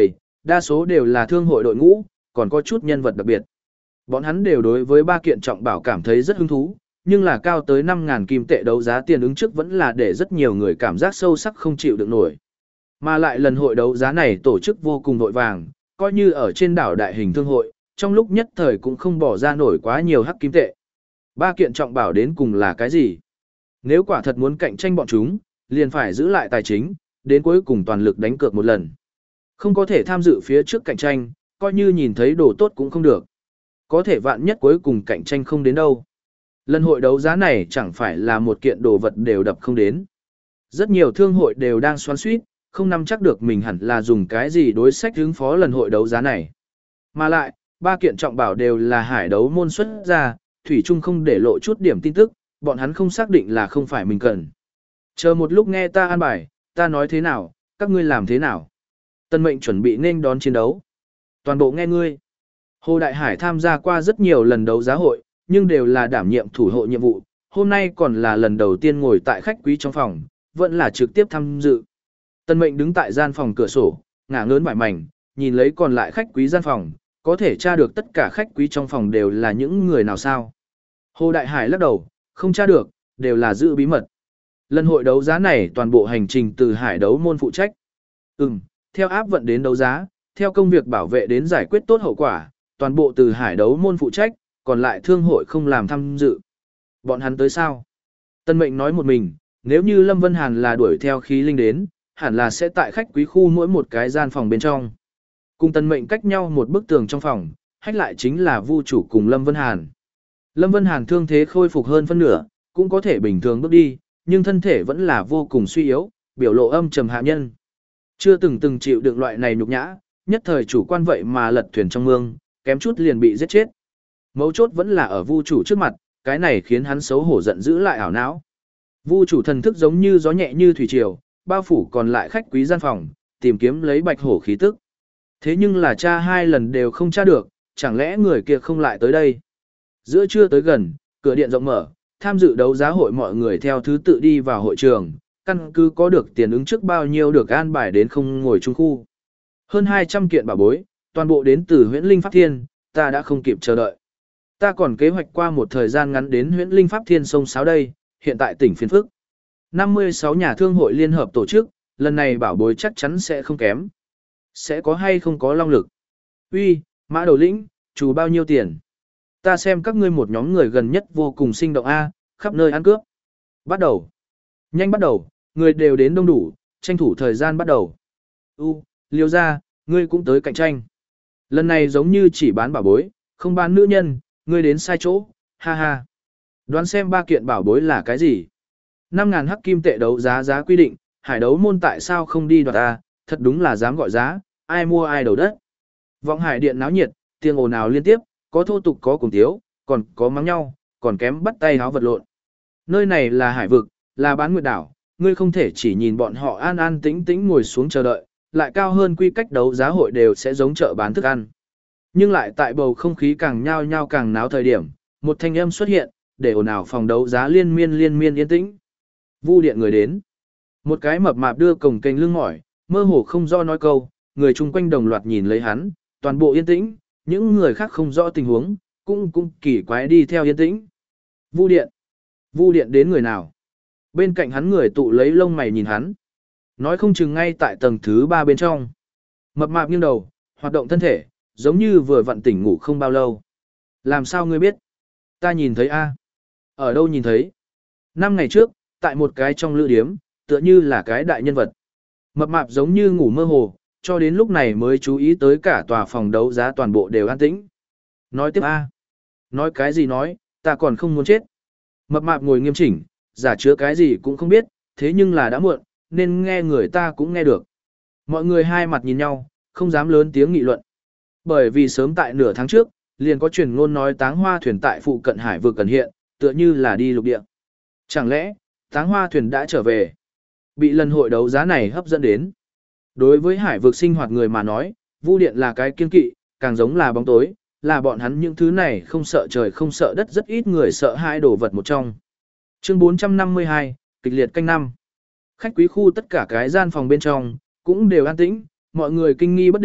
đa số đều là thương hội đội ngũ, còn có chút nhân vật đặc biệt. Bọn hắn đều đối với ba kiện trọng bảo cảm thấy rất hứng thú, nhưng là cao tới năm ngàn kim tệ đấu giá tiền ứng trước vẫn là để rất nhiều người cảm giác sâu sắc không chịu được nổi. Mà lại lần hội đấu giá này tổ chức vô cùng vội vàng, coi như ở trên đảo đại hình thương hội, trong lúc nhất thời cũng không bỏ ra nổi quá nhiều hắc kim tệ. Ba kiện trọng bảo đến cùng là cái gì? Nếu quả thật muốn cạnh tranh bọn chúng, liền phải giữ lại tài chính, đến cuối cùng toàn lực đánh cược một lần. Không có thể tham dự phía trước cạnh tranh, coi như nhìn thấy đồ tốt cũng không được. Có thể vạn nhất cuối cùng cạnh tranh không đến đâu. Lần hội đấu giá này chẳng phải là một kiện đồ vật đều đập không đến. Rất nhiều thương hội đều đang xoắn xuýt, không nắm chắc được mình hẳn là dùng cái gì đối sách ứng phó lần hội đấu giá này. Mà lại, ba kiện trọng bảo đều là hải đấu môn xuất ra, thủy chung không để lộ chút điểm tin tức, bọn hắn không xác định là không phải mình cần. Chờ một lúc nghe ta an bài, ta nói thế nào, các ngươi làm thế nào. Tân mệnh chuẩn bị nên đón chiến đấu. Toàn bộ nghe ngươi. Hồ Đại Hải tham gia qua rất nhiều lần đấu giá hội, nhưng đều là đảm nhiệm thủ hộ nhiệm vụ, hôm nay còn là lần đầu tiên ngồi tại khách quý trong phòng, vẫn là trực tiếp tham dự. Tân mệnh đứng tại gian phòng cửa sổ, ngả ngớn vải mảnh, nhìn lấy còn lại khách quý gian phòng, có thể tra được tất cả khách quý trong phòng đều là những người nào sao. Hồ Đại Hải lắc đầu, không tra được, đều là giữ bí mật. Lần hội đấu giá này toàn bộ hành trình từ hải đấu môn phụ trách. Ừm, theo áp vận đến đấu giá, theo công việc bảo vệ đến giải quyết tốt hậu quả, toàn bộ từ hải đấu môn phụ trách, còn lại thương hội không làm tham dự. Bọn hắn tới sao? Tân mệnh nói một mình, nếu như Lâm Vân Hàn là đuổi theo khí linh đến, hẳn là sẽ tại khách quý khu mỗi một cái gian phòng bên trong. Cùng tân mệnh cách nhau một bức tường trong phòng, hách lại chính là Vu chủ cùng Lâm Vân Hàn. Lâm Vân Hàn thương thế khôi phục hơn phân nửa, cũng có thể bình thường bước đi, nhưng thân thể vẫn là vô cùng suy yếu, biểu lộ âm trầm hạ nhân. Chưa từng từng chịu đựng loại này nhục nhã, nhất thời chủ quan vậy mà lật thuyền trong mương, kém chút liền bị giết chết. Mấu chốt vẫn là ở Vu chủ trước mặt, cái này khiến hắn xấu hổ giận dữ lại ảo não. Vu chủ thần thức giống như gió nhẹ như thủy triều, bao phủ còn lại khách quý gian phòng, tìm kiếm lấy bạch hổ khí tức. Thế nhưng là tra hai lần đều không tra được, chẳng lẽ người kia không lại tới đây? Giữa trưa tới gần, cửa điện rộng mở, tham dự đấu giá hội mọi người theo thứ tự đi vào hội trường, căn cứ có được tiền ứng trước bao nhiêu được an bài đến không ngồi chung khu. Hơn hai trăm kiện bảo bối, toàn bộ đến từ Huyễn Linh Pháp Thiên, ta đã không kịp chờ đợi. Ta còn kế hoạch qua một thời gian ngắn đến Huyễn Linh Pháp Thiên sông Sáo đây, hiện tại tỉnh phiên phức. năm mươi sáu nhà thương hội liên hợp tổ chức, lần này bảo bối chắc chắn sẽ không kém. Sẽ có hay không có long lực? Uy, Mã Đầu Lĩnh, chủ bao nhiêu tiền? Ta xem các ngươi một nhóm người gần nhất vô cùng sinh động a, khắp nơi ăn cướp. Bắt đầu. Nhanh bắt đầu, người đều đến đông đủ, tranh thủ thời gian bắt đầu. U, Liêu gia, ngươi cũng tới cạnh tranh. Lần này giống như chỉ bán bảo bối, không bán nữ nhân, ngươi đến sai chỗ, ha ha. Đoán xem ba kiện bảo bối là cái gì? năm ngàn hắc kim tệ đấu giá giá quy định, hải đấu môn tại sao không đi đoạt ta, thật đúng là dám gọi giá, ai mua ai đầu đất. Vọng hải điện náo nhiệt, tiếng ồn ào liên tiếp, có thô tục có cùng tiếu, còn có mắng nhau, còn kém bắt tay háo vật lộn. Nơi này là hải vực, là bán nguyệt đảo, ngươi không thể chỉ nhìn bọn họ an an tĩnh tĩnh ngồi xuống chờ đợi, lại cao hơn quy cách đấu giá hội đều sẽ giống chợ bán thức ăn. Nhưng lại tại bầu không khí càng nhao nhao càng náo thời điểm, một thanh âm xuất hiện, để ồn ào phòng đấu giá liên miên liên miên yên tĩnh. Vu điện người đến. Một cái mập mạp đưa cổng kênh lưng mỏi, mơ hồ không do nói câu, người chung quanh đồng loạt nhìn lấy hắn, toàn bộ yên tĩnh, những người khác không rõ tình huống, cũng cũng kỳ quái đi theo yên tĩnh. Vu điện. Vu điện đến người nào? Bên cạnh hắn người tụ lấy lông mày nhìn hắn. Nói không chừng ngay tại tầng thứ ba bên trong. Mập mạp nghiêng đầu, hoạt động thân thể, giống như vừa vặn tỉnh ngủ không bao lâu. Làm sao ngươi biết? Ta nhìn thấy a. Ở đâu nhìn thấy? Năm ngày trước, tại một cái trong lữ điếm, tựa như là cái đại nhân vật. Mập mạp giống như ngủ mơ hồ, cho đến lúc này mới chú ý tới cả tòa phòng đấu giá toàn bộ đều an tĩnh. Nói tiếp a. Nói cái gì nói, ta còn không muốn chết. Mập mạp ngồi nghiêm chỉnh, giả chứa cái gì cũng không biết, thế nhưng là đã muộn, nên nghe người ta cũng nghe được. Mọi người hai mặt nhìn nhau, không dám lớn tiếng nghị luận. Bởi vì sớm tại nửa tháng trước, liền có truyền ngôn nói táng hoa thuyền tại phụ cận hải vực cần hiện, tựa như là đi lục địa. Chẳng lẽ, táng hoa thuyền đã trở về? Bị lần hội đấu giá này hấp dẫn đến. Đối với hải vực sinh hoạt người mà nói, Vu điện là cái kiên kỵ, càng giống là bóng tối, là bọn hắn những thứ này không sợ trời không sợ đất, rất ít người sợ hai đồ vật một trong. Chương bốn trăm năm mươi hai, kịch liệt canh năm. Khách quý khu tất cả cái gian phòng bên trong, cũng đều an tĩnh, mọi người kinh nghi bất định,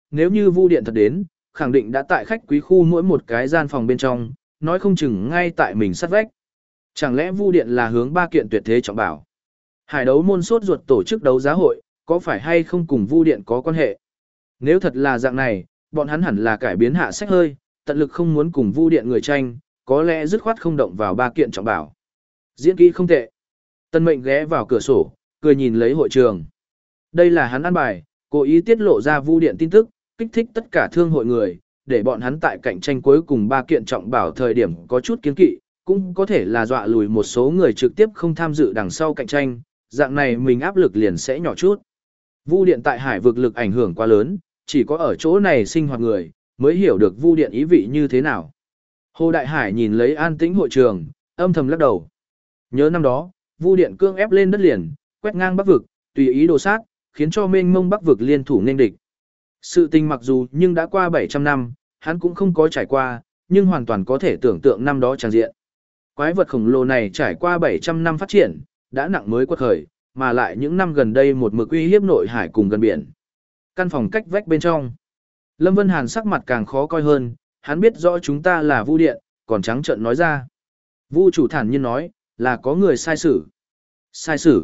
nếu như Vu Điện thật đến, khẳng định đã tại khách quý khu mỗi một cái gian phòng bên trong, nói không chừng ngay tại mình sát vách. Chẳng lẽ Vu Điện là hướng ba kiện tuyệt thế trọng bảo? Hải đấu môn sốt ruột tổ chức đấu giá hội, có phải hay không cùng Vu Điện có quan hệ? Nếu thật là dạng này, bọn hắn hẳn là cải biến hạ sách hơi, tận lực không muốn cùng Vu Điện người tranh, có lẽ dứt khoát không động vào ba kiện trọng bảo. Diễn kỹ không tệ. Tân Mệnh ghé vào cửa sổ, cười nhìn lấy hội trường. Đây là hắn ăn bài, cố ý tiết lộ ra Vu Điện tin tức, kích thích tất cả thương hội người, để bọn hắn tại cạnh tranh cuối cùng ba kiện trọng bảo thời điểm có chút kiên kỵ, cũng có thể là dọa lùi một số người trực tiếp không tham dự đằng sau cạnh tranh, dạng này mình áp lực liền sẽ nhỏ chút. Vu Điện tại hải vực lực ảnh hưởng quá lớn, chỉ có ở chỗ này sinh hoạt người, mới hiểu được Vu Điện ý vị như thế nào. Hồ Đại Hải nhìn lấy an tĩnh hội trường, âm thầm lắc đầu. Nhớ năm đó, Vu Điện cương ép lên đất liền, quét ngang Bắc vực, tùy ý đồ sát, khiến cho mênh mông Bắc vực liên thủ nên địch. Sự tình mặc dù nhưng đã qua bảy trăm năm, hắn cũng không có trải qua, nhưng hoàn toàn có thể tưởng tượng năm đó tràng diện. Quái vật khổng lồ này trải qua bảy trăm năm phát triển, đã nặng mới quật khởi, mà lại những năm gần đây một mực uy hiếp nội hải cùng gần biển. Căn phòng cách vách bên trong. Lâm Vân Hàn sắc mặt càng khó coi hơn, hắn biết rõ chúng ta là Vu Điện, còn trắng trợn nói ra. Vu chủ thản nhiên nói, là có người sai sử. Sai sử?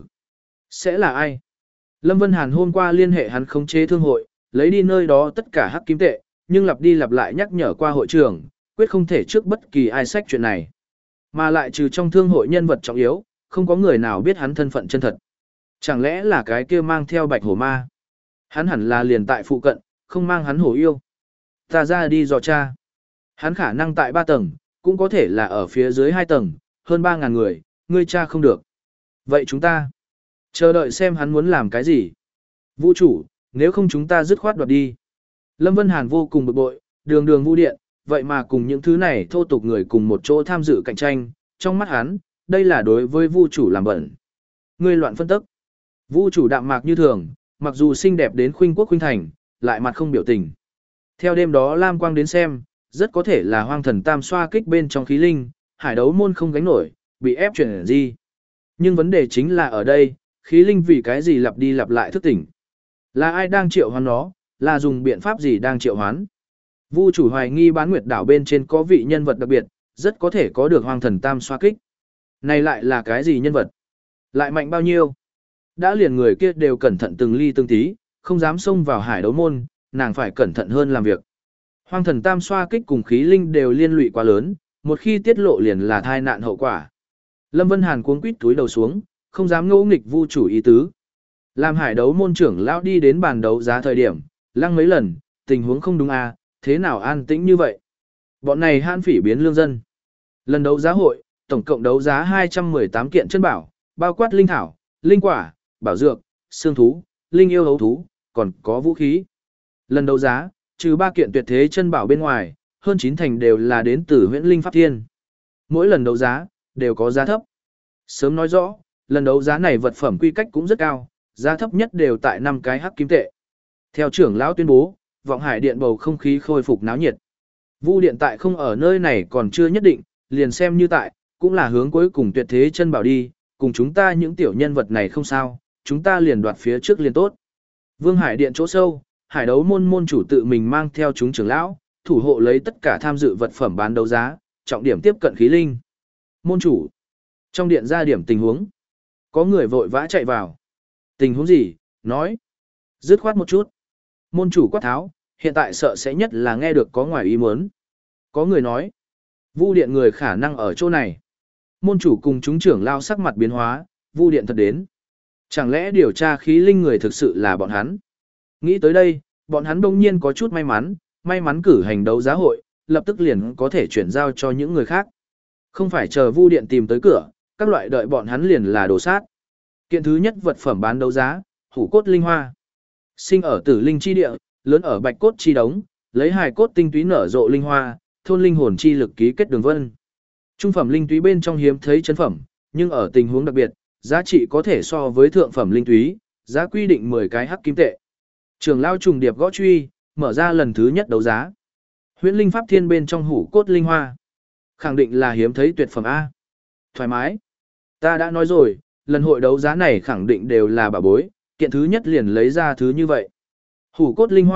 Sẽ là ai? Lâm Vân Hàn hôm qua liên hệ hắn khống chế thương hội, lấy đi nơi đó tất cả hắc kim tệ, nhưng lặp đi lặp lại nhắc nhở qua hội trưởng, quyết không thể trước bất kỳ ai sách chuyện này. Mà lại trừ trong thương hội nhân vật trọng yếu, không có người nào biết hắn thân phận chân thật. Chẳng lẽ là cái kia mang theo bạch hổ ma? Hắn hẳn là liền tại phụ cận, không mang hắn hổ yêu. Ta ra đi dò cha. Hắn khả năng tại ba tầng, cũng có thể là ở phía dưới hai tầng, hơn ba ngàn người, ngươi cha không được. Vậy chúng ta chờ đợi xem hắn muốn làm cái gì. Vũ chủ, nếu không chúng ta dứt khoát đoạt đi. Lâm Vân Hàn vô cùng bực bội, đường đường Vu Điện, vậy mà cùng những thứ này thô tục người cùng một chỗ tham dự cạnh tranh, trong mắt hắn, đây là đối với Vu chủ làm bẩn. Ngươi loạn phân tức. Vu chủ đạm mạc như thường, mặc dù xinh đẹp đến khuynh quốc khuynh thành, lại mặt không biểu tình. Theo đêm đó Lam Quang đến xem, rất có thể là hoang thần tam xoa kích bên trong khí linh, hải đấu môn không gánh nổi, bị ép chuyển gì. Nhưng vấn đề chính là ở đây, khí linh vì cái gì lặp đi lặp lại thức tỉnh. Là ai đang triệu hoán nó, là dùng biện pháp gì đang triệu hoán. Vu chủ hoài nghi bán nguyệt đảo bên trên có vị nhân vật đặc biệt, rất có thể có được hoang thần tam xoa kích. Này lại là cái gì nhân vật? Lại mạnh bao nhiêu? Đã liền người kia đều cẩn thận từng ly từng tí, không dám xông vào hải đấu môn, nàng phải cẩn thận hơn làm việc. Hoang thần tam xoa kích cùng khí linh đều liên lụy quá lớn, một khi tiết lộ liền là tai nạn hậu quả. Lâm Vân Hàn cuống quýt túi đầu xuống, không dám ngỗ nghịch Vu chủ ý tứ. Làm hải đấu môn trưởng lão đi đến bàn đấu giá thời điểm, lăng mấy lần, tình huống không đúng à, thế nào an tĩnh như vậy? Bọn này han phỉ biến lương dân. Lần đấu giá hội, tổng cộng đấu giá hai trăm mười tám kiện chân bảo, bao quát linh thảo, linh quả, bảo dược, xương thú, linh yêu hấu thú, còn có vũ khí. Lần đấu giá, trừ ba kiện tuyệt thế chân bảo bên ngoài, hơn chín thành đều là đến từ Huyễn Linh Pháp Thiên. Mỗi lần đấu giá đều có giá thấp. Sớm nói rõ, lần đấu giá này vật phẩm quy cách cũng rất cao, giá thấp nhất đều tại năm cái hắc kim tệ. Theo trưởng lão tuyên bố, Vọng Hải Điện bầu không khí khôi phục náo nhiệt. Vu Điện tại không ở nơi này còn chưa nhất định, liền xem như tại, cũng là hướng cuối cùng tuyệt thế chân bảo đi, cùng chúng ta những tiểu nhân vật này không sao, chúng ta liền đoạt phía trước liền tốt. Vương Hải Điện chỗ sâu, Hải đấu môn môn chủ tự mình mang theo chúng trưởng lão, thủ hộ lấy tất cả tham dự vật phẩm bán đấu giá, trọng điểm tiếp cận khí linh. Môn chủ, trong điện ra điểm tình huống. Có người vội vã chạy vào. Tình huống gì? Nói. Dứt khoát một chút. Môn chủ quát tháo, hiện tại sợ sẽ nhất là nghe được có ngoài ý muốn. Có người nói. Vu Điện người khả năng ở chỗ này. Môn chủ cùng chúng trưởng lao sắc mặt biến hóa, Vu Điện thật đến. Chẳng lẽ điều tra khí linh người thực sự là bọn hắn? Nghĩ tới đây, bọn hắn đông nhiên có chút may mắn, may mắn cử hành đấu giá hội, lập tức liền có thể chuyển giao cho những người khác. Không phải chờ Vu Điện tìm tới cửa, các loại đợi bọn hắn liền là đồ sát. Kiện thứ nhất vật phẩm bán đấu giá, hủ cốt linh hoa. Sinh ở tử linh chi địa, lớn ở bạch cốt chi đống, lấy hài cốt tinh túy nở rộ linh hoa, thôn linh hồn chi lực ký kết đường vân. Trung phẩm linh túy bên trong hiếm thấy chân phẩm, nhưng ở tình huống đặc biệt, giá trị có thể so với thượng phẩm linh túy, giá quy định mười cái hắc kim tệ. Trường lao trùng điệp gõ truy, mở ra lần thứ nhất đấu giá. Huyễn Linh Pháp Thiên bên trong hủ cốt linh hoa. Khẳng định là hiếm thấy tuyệt phẩm A. Thoải mái. Ta đã nói rồi, lần hội đấu giá này khẳng định đều là bảo bối, kiện thứ nhất liền lấy ra thứ như vậy. Hủ cốt linh hoa,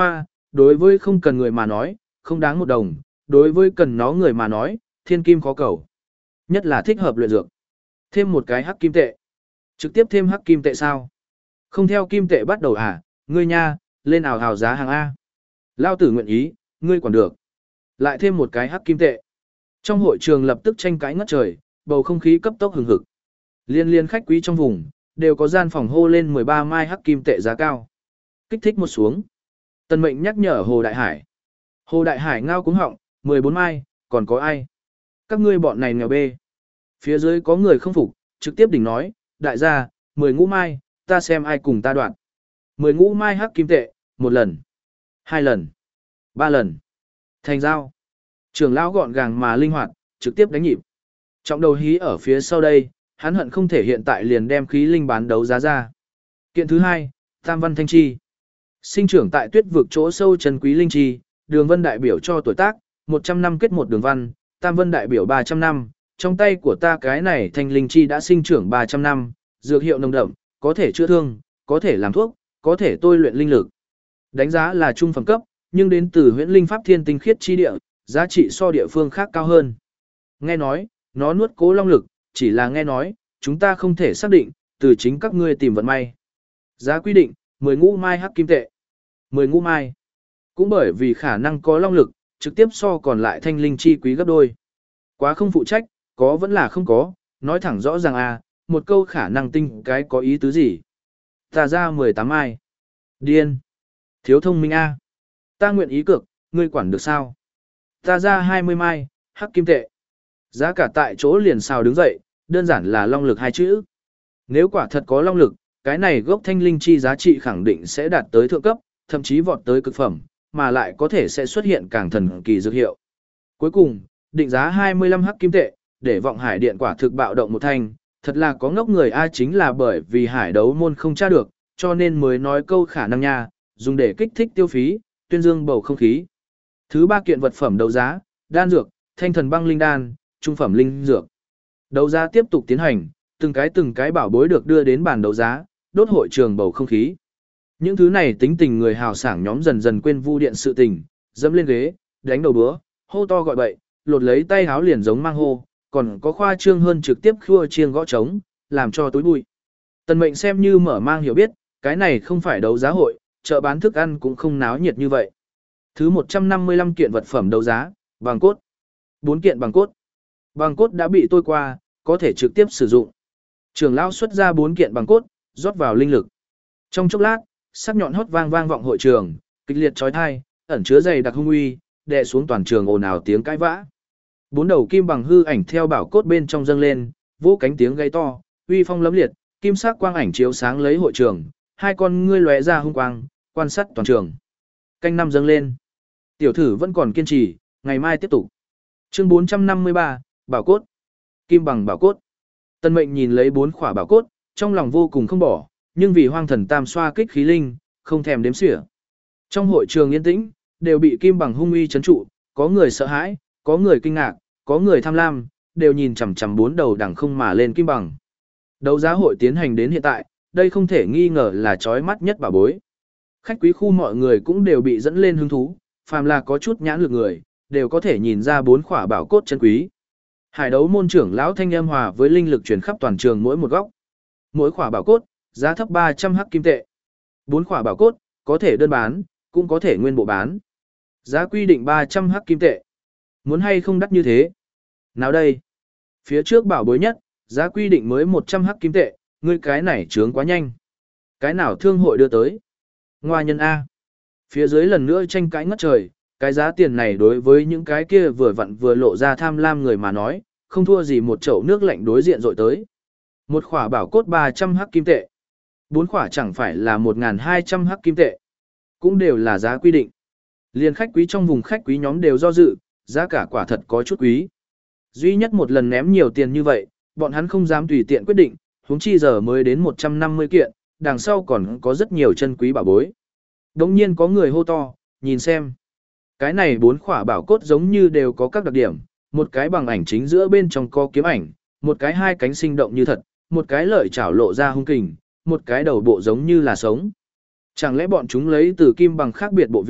đối với không cần người mà nói, không đáng một đồng, đối với cần nó người mà nói, thiên kim khó cầu. Nhất là thích hợp luyện dược. Thêm một cái hắc kim tệ. Trực tiếp thêm hắc kim tệ sao? Không theo kim tệ bắt đầu à, ngươi nha, lên ảo hào giá hàng A. Lao tử nguyện ý, ngươi quản được. Lại thêm một cái hắc kim tệ. Trong hội trường lập tức tranh cãi ngất trời, bầu không khí cấp tốc hừng hực. Liên liên khách quý trong vùng, đều có gian phòng hô lên mười ba mai hắc kim tệ giá cao. Kích thích một xuống. Tân mệnh nhắc nhở Hồ Đại Hải. Hồ Đại Hải ngao cúng họng, mười bốn mai, còn có ai? Các ngươi bọn này nghèo bê. Phía dưới có người không phục, trực tiếp đỉnh nói, đại gia, mười ngũ mai, ta xem ai cùng ta đoạn. mười ngũ mai hắc kim tệ, một lần, hai lần, ba lần. Thành giao. Trưởng lão gọn gàng mà linh hoạt, trực tiếp đánh nhịp. Trọng đầu hí ở phía sau đây, hắn hận không thể hiện tại liền đem khí linh bán đấu giá ra. Kiện thứ hai, Tam Văn Thanh Chi. Sinh trưởng tại tuyết vực chỗ sâu chân quý linh chi, đường vân đại biểu cho tuổi tác, một trăm năm kết một đường văn, Tam Vân đại biểu ba trăm năm, trong tay của ta cái này thanh linh chi đã sinh trưởng ba trăm năm, dược hiệu nồng đậm, có thể chữa thương, có thể làm thuốc, có thể tôi luyện linh lực. Đánh giá là trung phẩm cấp, nhưng đến từ huyễn linh pháp thiên tinh khiết chi địa, giá trị so địa phương khác cao hơn. Nghe nói, nó nuốt cố long lực, chỉ là nghe nói, chúng ta không thể xác định, từ chính các ngươi tìm vận may. Giá quy định, mười ngũ mai hắc kim tệ. mười ngũ mai. Cũng bởi vì khả năng có long lực, trực tiếp so còn lại thanh linh chi quý gấp đôi. Quá không phụ trách, có vẫn là không có, nói thẳng rõ ràng à, một câu khả năng tinh cái có ý tứ gì. Ta ra mười tám mai. Điên. Thiếu thông minh a. Ta nguyện ý cược, ngươi quản được sao? Ta ra hai mươi mai, hắc kim tệ. Giá cả tại chỗ liền xào đứng dậy, đơn giản là long lực hai chữ. Nếu quả thật có long lực, cái này gốc thanh linh chi giá trị khẳng định sẽ đạt tới thượng cấp, thậm chí vọt tới cực phẩm, mà lại có thể sẽ xuất hiện càng thần kỳ dược hiệu. Cuối cùng, định giá hai mươi lăm hắc kim tệ, để vọng hải điện quả thực bạo động một thanh, thật là có ngốc người a, chính là bởi vì hải đấu môn không tra được, cho nên mới nói câu khả năng nha, dùng để kích thích tiêu phí, tuyên dương bầu không khí. Thứ ba kiện vật phẩm đấu giá, đan dược, thanh thần băng linh đan, trung phẩm linh dược. Đấu giá tiếp tục tiến hành, từng cái từng cái bảo bối được đưa đến bàn đấu giá, đốt hội trường bầu không khí. Những thứ này tính tình người hào sảng nhóm dần dần quên vu điện sự tình, dẫm lên ghế, đánh đầu búa, hô to gọi bậy, lột lấy tay háo liền giống mang hô, còn có khoa trương hơn trực tiếp khua chiêng gõ trống, làm cho túi bụi. Tần Mệnh xem như mở mang hiểu biết, cái này không phải đấu giá hội, chợ bán thức ăn cũng không náo nhiệt như vậy. Thứ một trăm năm mươi lăm kiện vật phẩm đấu giá, bằng cốt. bốn kiện bằng cốt. Bằng cốt đã bị tôi qua, có thể trực tiếp sử dụng. Trưởng lão xuất ra bốn kiện bằng cốt, rót vào linh lực. Trong chốc lát, sắc nhọn hót vang vang vọng hội trường, kịch liệt chói tai, ẩn chứa dày đặc hung uy, đè xuống toàn trường ồn ào tiếng cãi vã. Bốn đầu kim bằng hư ảnh theo bảo cốt bên trong dâng lên, vỗ cánh tiếng gây to, uy phong lẫm liệt, kim sắc quang ảnh chiếu sáng lấy hội trường, hai con ngươi lóe ra hung quang, quan sát toàn trường. Canh năm dâng lên. Tiểu thử vẫn còn kiên trì, ngày mai tiếp tục. Chương bốn trăm năm mươi ba, bảo cốt. Kim bằng bảo cốt. Tân Mệnh nhìn lấy bốn khỏa bảo cốt, trong lòng vô cùng không bỏ, nhưng vì hoang thần tam xoa kích khí linh, không thèm đếm xỉa. Trong hội trường yên tĩnh, đều bị kim bằng hung uy chấn trụ, có người sợ hãi, có người kinh ngạc, có người tham lam, đều nhìn chằm chằm bốn đầu đằng không mà lên kim bằng. Đấu giá hội tiến hành đến hiện tại, đây không thể nghi ngờ là chói mắt nhất bảo bối. Khách quý khu mọi người cũng đều bị dẫn lên hứng thú, phàm là có chút nhãn lực người, đều có thể nhìn ra bốn khỏa bảo cốt chân quý. Hải đấu môn trưởng lão thanh âm hòa với linh lực truyền khắp toàn trường mỗi một góc. Mỗi khỏa bảo cốt, giá thấp ba trăm hắc kim tệ. Bốn khỏa bảo cốt, có thể đơn bán, cũng có thể nguyên bộ bán. Giá quy định ba trăm hắc kim tệ. Muốn hay không đắt như thế? Nào đây? Phía trước bảo bối nhất, giá quy định mới một trăm hắc kim tệ, ngươi cái này trướng quá nhanh. Cái nào thương hội đưa tới? Ngoa nhân A. Phía dưới lần nữa tranh cãi ngất trời, cái giá tiền này đối với những cái kia vừa vặn vừa lộ ra tham lam người mà nói, không thua gì một chậu nước lạnh đối diện rội tới. Một khỏa bảo cốt ba trăm hắc kim tệ. Bốn khỏa chẳng phải là một nghìn hai trăm hắc kim tệ. Cũng đều là giá quy định. Liên khách quý trong vùng khách quý nhóm đều do dự, giá cả quả thật có chút quý. Duy nhất một lần ném nhiều tiền như vậy, bọn hắn không dám tùy tiện quyết định, huống chi giờ mới đến một trăm năm mươi kiện, đằng sau còn có rất nhiều chân quý bảo bối. Đống nhiên có người hô to, nhìn xem. Cái này bốn khỏa bảo cốt giống như đều có các đặc điểm, một cái bằng ảnh chính giữa bên trong có kiếm ảnh, một cái hai cánh sinh động như thật, một cái lợi chảo lộ ra hung kình, một cái đầu bộ giống như là sống. Chẳng lẽ bọn chúng lấy từ kim bằng khác biệt bộ vị,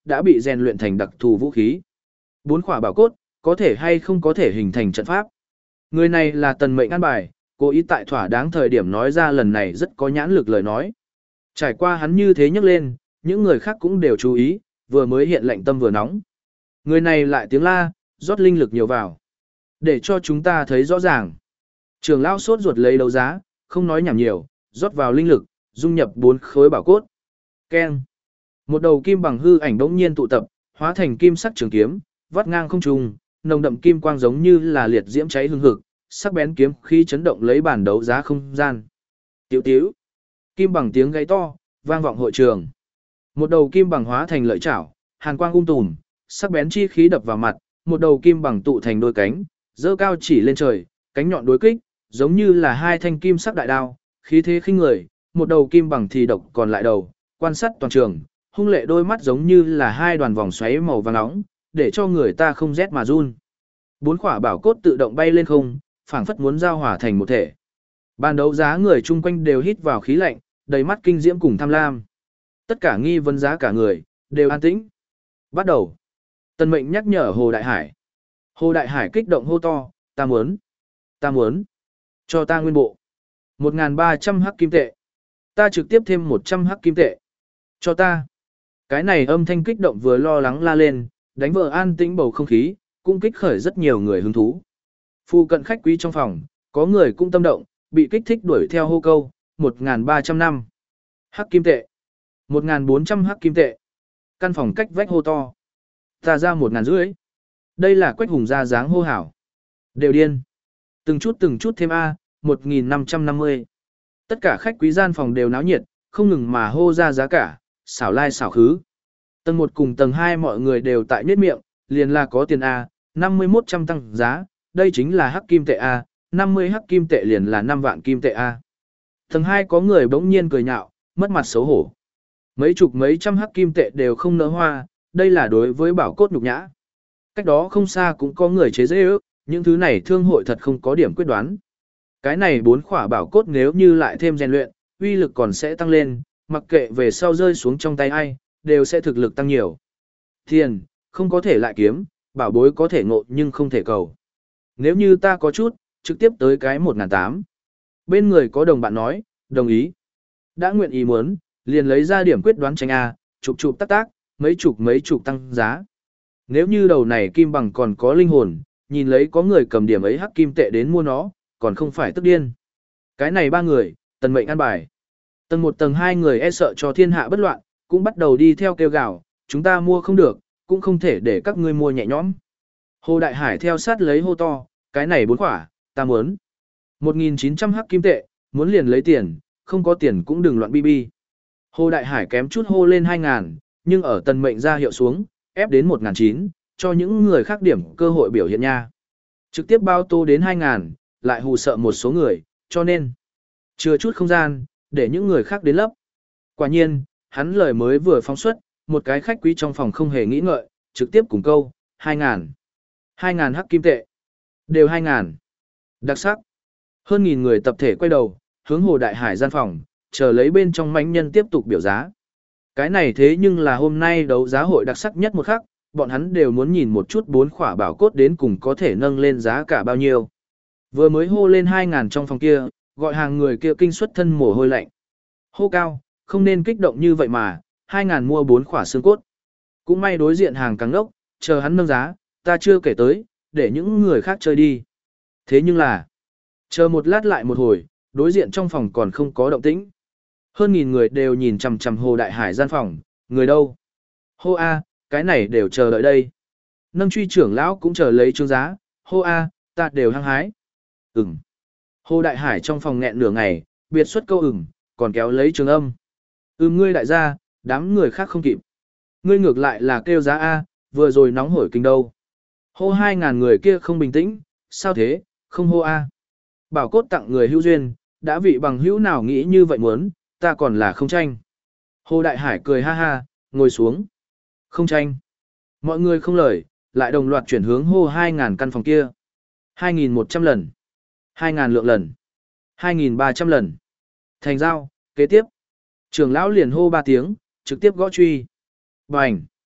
đã bị rèn luyện thành đặc thù vũ khí. Bốn khỏa bảo cốt, có thể hay không có thể hình thành trận pháp. Người này là Tần Mệnh an bài, cố ý tại thỏa đáng thời điểm nói ra lần này rất có nhãn lực lời nói. Trải qua hắn như thế nhắc lên, những người khác cũng đều chú ý, vừa mới hiện lệnh tâm vừa nóng. Người này lại tiếng la, rót linh lực nhiều vào. Để cho chúng ta thấy rõ ràng. Trường lão sốt ruột lấy đấu giá, không nói nhảm nhiều, rót vào linh lực, dung nhập bốn khối bảo cốt. Keng. Một đầu kim bằng hư ảnh bỗng nhiên tụ tập, hóa thành kim sắc trường kiếm, vắt ngang không trung, nồng đậm kim quang giống như là liệt diễm cháy hừng hực, sắc bén kiếm khí chấn động lấy bản đấu giá không gian. Tiểu tiểu. Kim bằng tiếng gáy to, vang vọng hội trường. Một đầu kim bằng hóa thành lợi chảo, hàn quang ung tùm, sắc bén chi khí đập vào mặt, một đầu kim bằng tụ thành đôi cánh, giơ cao chỉ lên trời, cánh nhọn đối kích, giống như là hai thanh kim sắc đại đao, khí thế khinh người, một đầu kim bằng thì độc còn lại đầu, quan sát toàn trường, hung lệ đôi mắt giống như là hai đoàn vòng xoáy màu vàng nóng, để cho người ta không rét mà run. Bốn khỏa bảo cốt tự động bay lên không, phảng phất muốn giao hòa thành một thể. Ban đấu giá người chung quanh đều hít vào khí lạnh, đầy mắt kinh diễm cùng tham lam. Tất cả nghi vấn giá cả người, đều an tĩnh. Bắt đầu. Tần Mệnh nhắc nhở Hồ Đại Hải. Hồ Đại Hải kích động hô to, ta muốn, ta muốn, cho ta nguyên bộ. một nghìn ba trăm hắc kim tệ. Ta trực tiếp thêm một trăm hắc kim tệ. Cho ta. Cái này âm thanh kích động vừa lo lắng la lên, đánh vỡ an tĩnh bầu không khí, cũng kích khởi rất nhiều người hứng thú. Phu cận khách quý trong phòng, có người cũng tâm động, bị kích thích đuổi theo hô câu, một nghìn ba trăm năm. Hắc kim tệ. một nghìn bốn trăm hắc kim tệ. Căn phòng cách vách hô to. Ta ra một ngàn rưỡi. Đây là Quách Hùng ra dáng hô hảo. Đều điên. Từng chút từng chút thêm A, một nghìn năm trăm năm mươi. Tất cả khách quý gian phòng đều náo nhiệt, không ngừng mà hô ra giá cả, xảo lai xảo khứ. Tầng một cùng tầng hai mọi người đều tại nhếch miệng, liền là có tiền A, năm mươi mốt trăm tăng giá, đây chính là hắc kim tệ A, năm mươi hắc kim tệ liền là năm vạn kim tệ A. Tầng hai có người bỗng nhiên cười nhạo, mất mặt xấu hổ. Mấy chục mấy trăm hắc kim tệ đều không nỡ hoa, đây là đối với bảo cốt nhục nhã. Cách đó không xa cũng có người chế giễu ước, những thứ này thương hội thật không có điểm quyết đoán. Cái này bốn khỏa bảo cốt nếu như lại thêm rèn luyện, uy lực còn sẽ tăng lên, mặc kệ về sau rơi xuống trong tay ai, đều sẽ thực lực tăng nhiều. Tiền, không có thể lại kiếm, bảo bối có thể ngộ nhưng không thể cầu. Nếu như ta có chút, trực tiếp tới cái một nghìn tám trăm. Bên người có đồng bạn nói, đồng ý. Đã nguyện ý muốn, liền lấy ra điểm quyết đoán tranh A, chụp chụp tác tác, mấy chục mấy chục tăng giá. Nếu như đầu này kim bằng còn có linh hồn, nhìn lấy có người cầm điểm ấy hắc kim tệ đến mua nó, còn không phải tức điên. Cái này ba người, Tần Mệnh an bài. Tầng một tầng hai người e sợ cho thiên hạ bất loạn, cũng bắt đầu đi theo kêu gào, chúng ta mua không được, cũng không thể để các ngươi mua nhẹ nhõm. Hồ Đại Hải theo sát lấy hô to, cái này bốn khỏa, ta muốn. một nghìn chín trăm hắc kim tệ, muốn liền lấy tiền, không có tiền cũng đừng loạn bi bi. Hồ Đại Hải kém chút hô lên hai ngàn, nhưng ở Tần Mệnh ra hiệu xuống, ép đến một nghìn chín trăm, cho những người khác điểm cơ hội biểu hiện nha. Trực tiếp bao tô đến hai ngàn, lại hù sợ một số người, cho nên chưa chút không gian, để những người khác đến lấp. Quả nhiên, hắn lời mới vừa phóng xuất, một cái khách quý trong phòng không hề nghĩ ngợi, trực tiếp cùng câu, hai ngàn. hai ngàn hắc kim tệ. Đều hai ngàn. Đặc sắc. Hơn nghìn người tập thể quay đầu, hướng Hồ Đại Hải gian phòng, chờ lấy bên trong mãnh nhân tiếp tục biểu giá. Cái này thế nhưng là hôm nay đấu giá hội đặc sắc nhất một khắc, bọn hắn đều muốn nhìn một chút bốn khỏa bảo cốt đến cùng có thể nâng lên giá cả bao nhiêu. Vừa mới hô lên hai ngàn trong phòng kia, gọi hàng người kia kinh xuất thân mồ hôi lạnh. Hô cao, không nên kích động như vậy mà, hai ngàn mua bốn khỏa xương cốt. Cũng may đối diện hàng càng ngốc, chờ hắn nâng giá, ta chưa kể tới, để những người khác chơi đi. Thế nhưng là, chờ một lát lại một hồi, đối diện trong phòng còn không có động tĩnh. Hơn nghìn người đều nhìn chằm chằm Hồ Đại Hải gian phòng, người đâu? Hô A, cái này đều chờ đợi đây. Nâng truy trưởng lão cũng chờ lấy chương giá, hô A, ta đều hăng hái. Ừm. Hồ Đại Hải trong phòng nghẹn nửa ngày, biệt xuất câu ừm, còn kéo lấy trường âm. Ừm ngươi đại gia, đám người khác không kịp. Ngươi ngược lại là kêu giá A, vừa rồi nóng hổi kinh đâu. Hô hai ngàn người kia không bình tĩnh, sao thế, không hô A. Bảo cốt tặng người hữu duyên, đã vị bằng hữu nào nghĩ như vậy muốn, ta còn là không tranh. Hồ Đại Hải cười ha ha, ngồi xuống. Không tranh. Mọi người không lời, lại đồng loạt chuyển hướng hô hai ngàn căn phòng kia. hai nghìn một trăm lần. hai ngàn lượng lần. hai nghìn ba trăm lần. Thành giao, kế tiếp. Trưởng lão liền hô ba tiếng, trực tiếp gõ truy. Bành.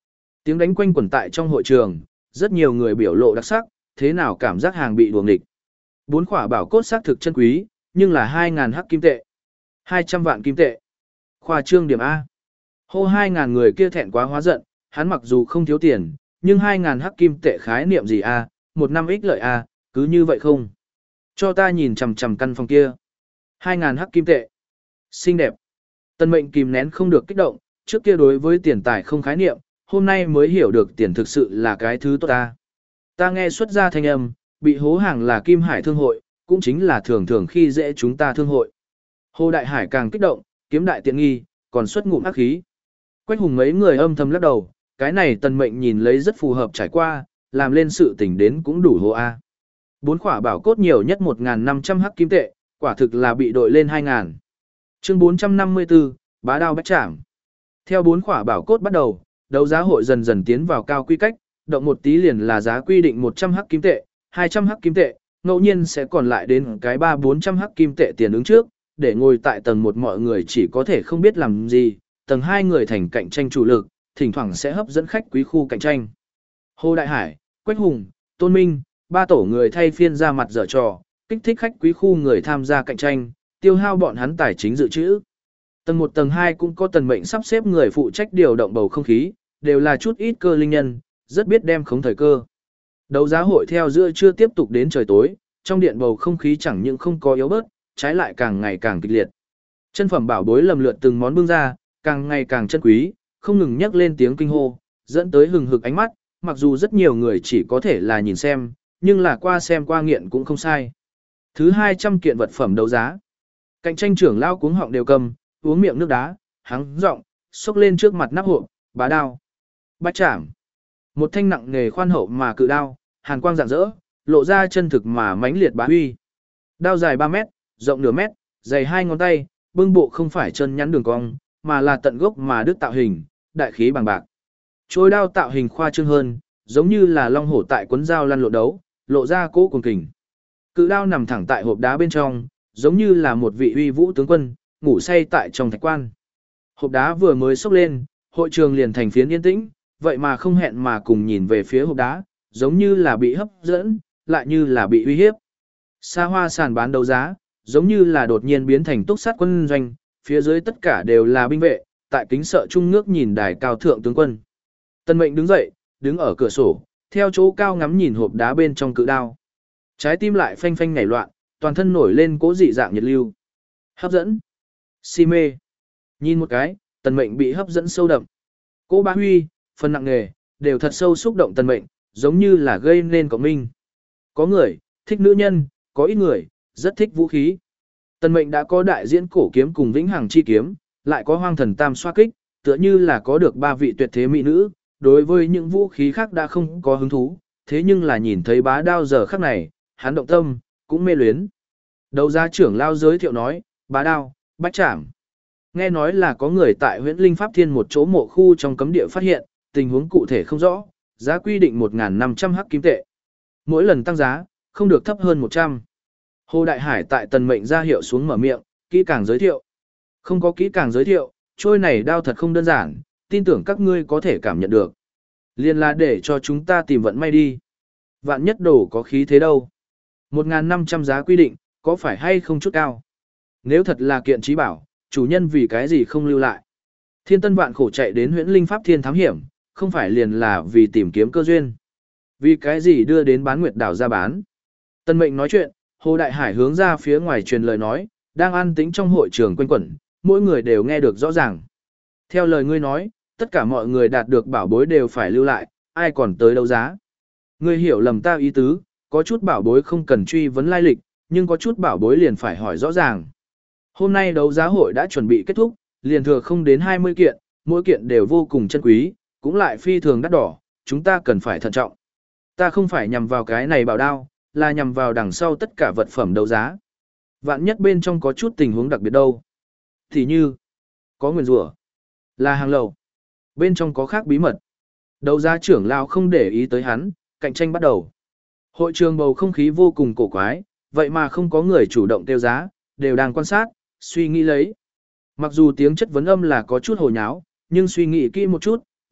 Tiếng đánh quanh quẩn tại trong hội trường, rất nhiều người biểu lộ đặc sắc, thế nào cảm giác hàng bị đùa nghịch. Bốn khỏa bảo cốt xác thực chân quý, nhưng là hai ngàn hắc kim tệ. hai trăm vạn kim tệ. Khoa trương điểm A. Hô hai ngàn người kia thẹn quá hóa giận, hắn mặc dù không thiếu tiền, nhưng hai ngàn hắc kim tệ khái niệm gì A, một năm ích lợi A, cứ như vậy không. Cho ta nhìn chằm chằm căn phòng kia. hai ngàn hắc kim tệ. Xinh đẹp. Tân mệnh kìm nén không được kích động, trước kia đối với tiền tài không khái niệm, hôm nay mới hiểu được tiền thực sự là cái thứ tốt ta. Ta nghe xuất ra thanh âm, bị hố hàng là Kim Hải Thương hội, cũng chính là thường thường khi dễ chúng ta thương hội. Hồ Đại Hải càng kích động, kiếm đại tiện nghi, còn xuất ngụm ác khí. Quách Hùng mấy người âm thầm lắc đầu, cái này Tần Mệnh nhìn lấy rất phù hợp trải qua, làm lên sự tình đến cũng đủ hồ a. Bốn khỏa bảo cốt nhiều nhất một nghìn năm trăm hắc kim tệ, quả thực là bị đội lên hai nghìn. Chương bốn trăm năm mươi tư, bá đao bách trảm. Theo bốn khỏa bảo cốt bắt đầu, đấu giá hội dần dần tiến vào cao quy cách, động một tí liền là giá quy định một trăm hắc kim tệ, hai trăm hắc kim tệ, ngẫu nhiên sẽ còn lại đến cái ba bốn trăm hắc kim tệ tiền ứng trước, để ngồi tại tầng một mọi người chỉ có thể không biết làm gì, tầng hai người thành cạnh tranh chủ lực, thỉnh thoảng sẽ hấp dẫn khách quý khu cạnh tranh. Hồ Đại Hải, Quách Hùng, Tôn Minh, ba tổ người thay phiên ra mặt dở trò, kích thích khách quý khu người tham gia cạnh tranh, tiêu hao bọn hắn tài chính dự trữ. Tầng một tầng hai cũng có Tần Mệnh sắp xếp người phụ trách điều động bầu không khí, đều là chút ít cơ linh nhân, rất biết đem khống thời cơ. Đấu giá hội theo giữa trưa tiếp tục đến trời tối, trong điện bầu không khí chẳng những không có yếu bớt, trái lại càng ngày càng kịch liệt. Chân phẩm bảo bối lầm lượt từng món bưng ra, càng ngày càng chân quý, không ngừng nhắc lên tiếng kinh hô, dẫn tới hừng hực ánh mắt, mặc dù rất nhiều người chỉ có thể là nhìn xem, nhưng là qua xem qua nghiện cũng không sai. Thứ hai trăm kiện vật phẩm đấu giá. Cạnh tranh trưởng lao cuống họng đều cầm, uống miệng nước đá, hắng giọng, xốc lên trước mặt nắp hộp, bá đao. Bách trảm. Một thanh nặng nghề khoan hậu mà cự đao, hàn quang rạng rỡ, lộ ra chân thực mà mãnh liệt bá huy. Đao dài ba mét, rộng nửa mét, dày hai ngón tay, bưng bộ không phải chân nhắn đường cong, mà là tận gốc mà đứt tạo hình, đại khí bằng bạc. Trôi đao tạo hình khoa trương hơn, giống như là long hổ tại cuốn dao lăn lộ đấu, lộ ra cỗ cuồng kình. Cự đao nằm thẳng tại hộp đá bên trong, giống như là một vị uy vũ tướng quân, ngủ say tại trong thạch quan. Hộp đá vừa mới xốc lên, hội trường liền thành phiến yên tĩnh, vậy mà không hẹn mà cùng nhìn về phía hộp đá, giống như là bị hấp dẫn, lại như là bị uy hiếp. Xa hoa sàn bán đấu giá, giống như là đột nhiên biến thành túc sát quân doanh, phía dưới tất cả đều là binh vệ, tại kính sợ trung ngước nhìn đài cao thượng tướng quân. Tần Mệnh đứng dậy, đứng ở cửa sổ, theo chỗ cao ngắm nhìn hộp đá bên trong cự đao. Trái tim lại phanh phanh nhảy loạn, toàn thân nổi lên cố dị dạng nhiệt lưu. Hấp dẫn, si mê. Nhìn một cái, Tần Mệnh bị hấp dẫn sâu đậm. Cố bá huy, phần nặng nghề, đều thật sâu xúc động Tần Mệnh, giống như là gây nên cộng minh. Có người, thích nữ nhân, có ít người, rất thích vũ khí. Tần Mệnh đã có đại diễn cổ kiếm cùng vĩnh hằng chi kiếm, lại có hoang thần tam xoa kích, tựa như là có được ba vị tuyệt thế mỹ nữ, đối với những vũ khí khác đã không có hứng thú, thế nhưng là nhìn thấy bá đao giờ khắc này, hắn động tâm, cũng mê luyến. Đấu giá trưởng lao giới thiệu nói, bá đao, bách trảm. Nghe nói là có người tại huyện Linh Pháp Thiên một chỗ mộ khu trong cấm địa phát hiện, tình huống cụ thể không rõ, giá quy định một nghìn năm trăm hắc kim tệ. Mỗi lần tăng giá, không được thấp hơn một trăm. Hồ Đại Hải tại Tần Mệnh ra hiệu xuống mở miệng, kỹ càng giới thiệu. Không có kỹ càng giới thiệu, trôi này đao thật không đơn giản, tin tưởng các ngươi có thể cảm nhận được. Liên là để cho chúng ta tìm vận may đi. Vạn nhất đồ có khí thế đâu. một nghìn năm trăm giá quy định, có phải hay không chút cao? Nếu thật là kiện trí bảo, chủ nhân vì cái gì không lưu lại? Thiên tân vạn khổ chạy đến huyện Linh Pháp Thiên thám hiểm, không phải liền là vì tìm kiếm cơ duyên. Vì cái gì đưa đến bán nguyệt đảo ra bán? Tần Mệnh nói chuyện, Hồ Đại Hải hướng ra phía ngoài truyền lời nói, đang an tĩnh trong hội trường quanh quẩn, mỗi người đều nghe được rõ ràng. Theo lời ngươi nói, tất cả mọi người đạt được bảo bối đều phải lưu lại, ai còn tới đấu giá. Ngươi hiểu lầm ta ý tứ, có chút bảo bối không cần truy vấn lai lịch, nhưng có chút bảo bối liền phải hỏi rõ ràng. Hôm nay đấu giá hội đã chuẩn bị kết thúc, liền thừa không đến hai mươi kiện, mỗi kiện đều vô cùng chân quý, cũng lại phi thường đắt đỏ, chúng ta cần phải thận trọng. Ta không phải nhằm vào cái này bảo đao, là nhằm vào đằng sau tất cả vật phẩm đấu giá. Vạn nhất bên trong có chút tình huống đặc biệt đâu. Thì như, có nguyền rủa, là hàng lậu, bên trong có khác bí mật. Đấu giá trưởng lao không để ý tới hắn, cạnh tranh bắt đầu. Hội trường bầu không khí vô cùng cổ quái, vậy mà không có người chủ động tiêu giá, đều đang quan sát, suy nghĩ lấy. Mặc dù tiếng chất vấn âm là có chút hồ nháo, nhưng suy nghĩ kỹ một chút,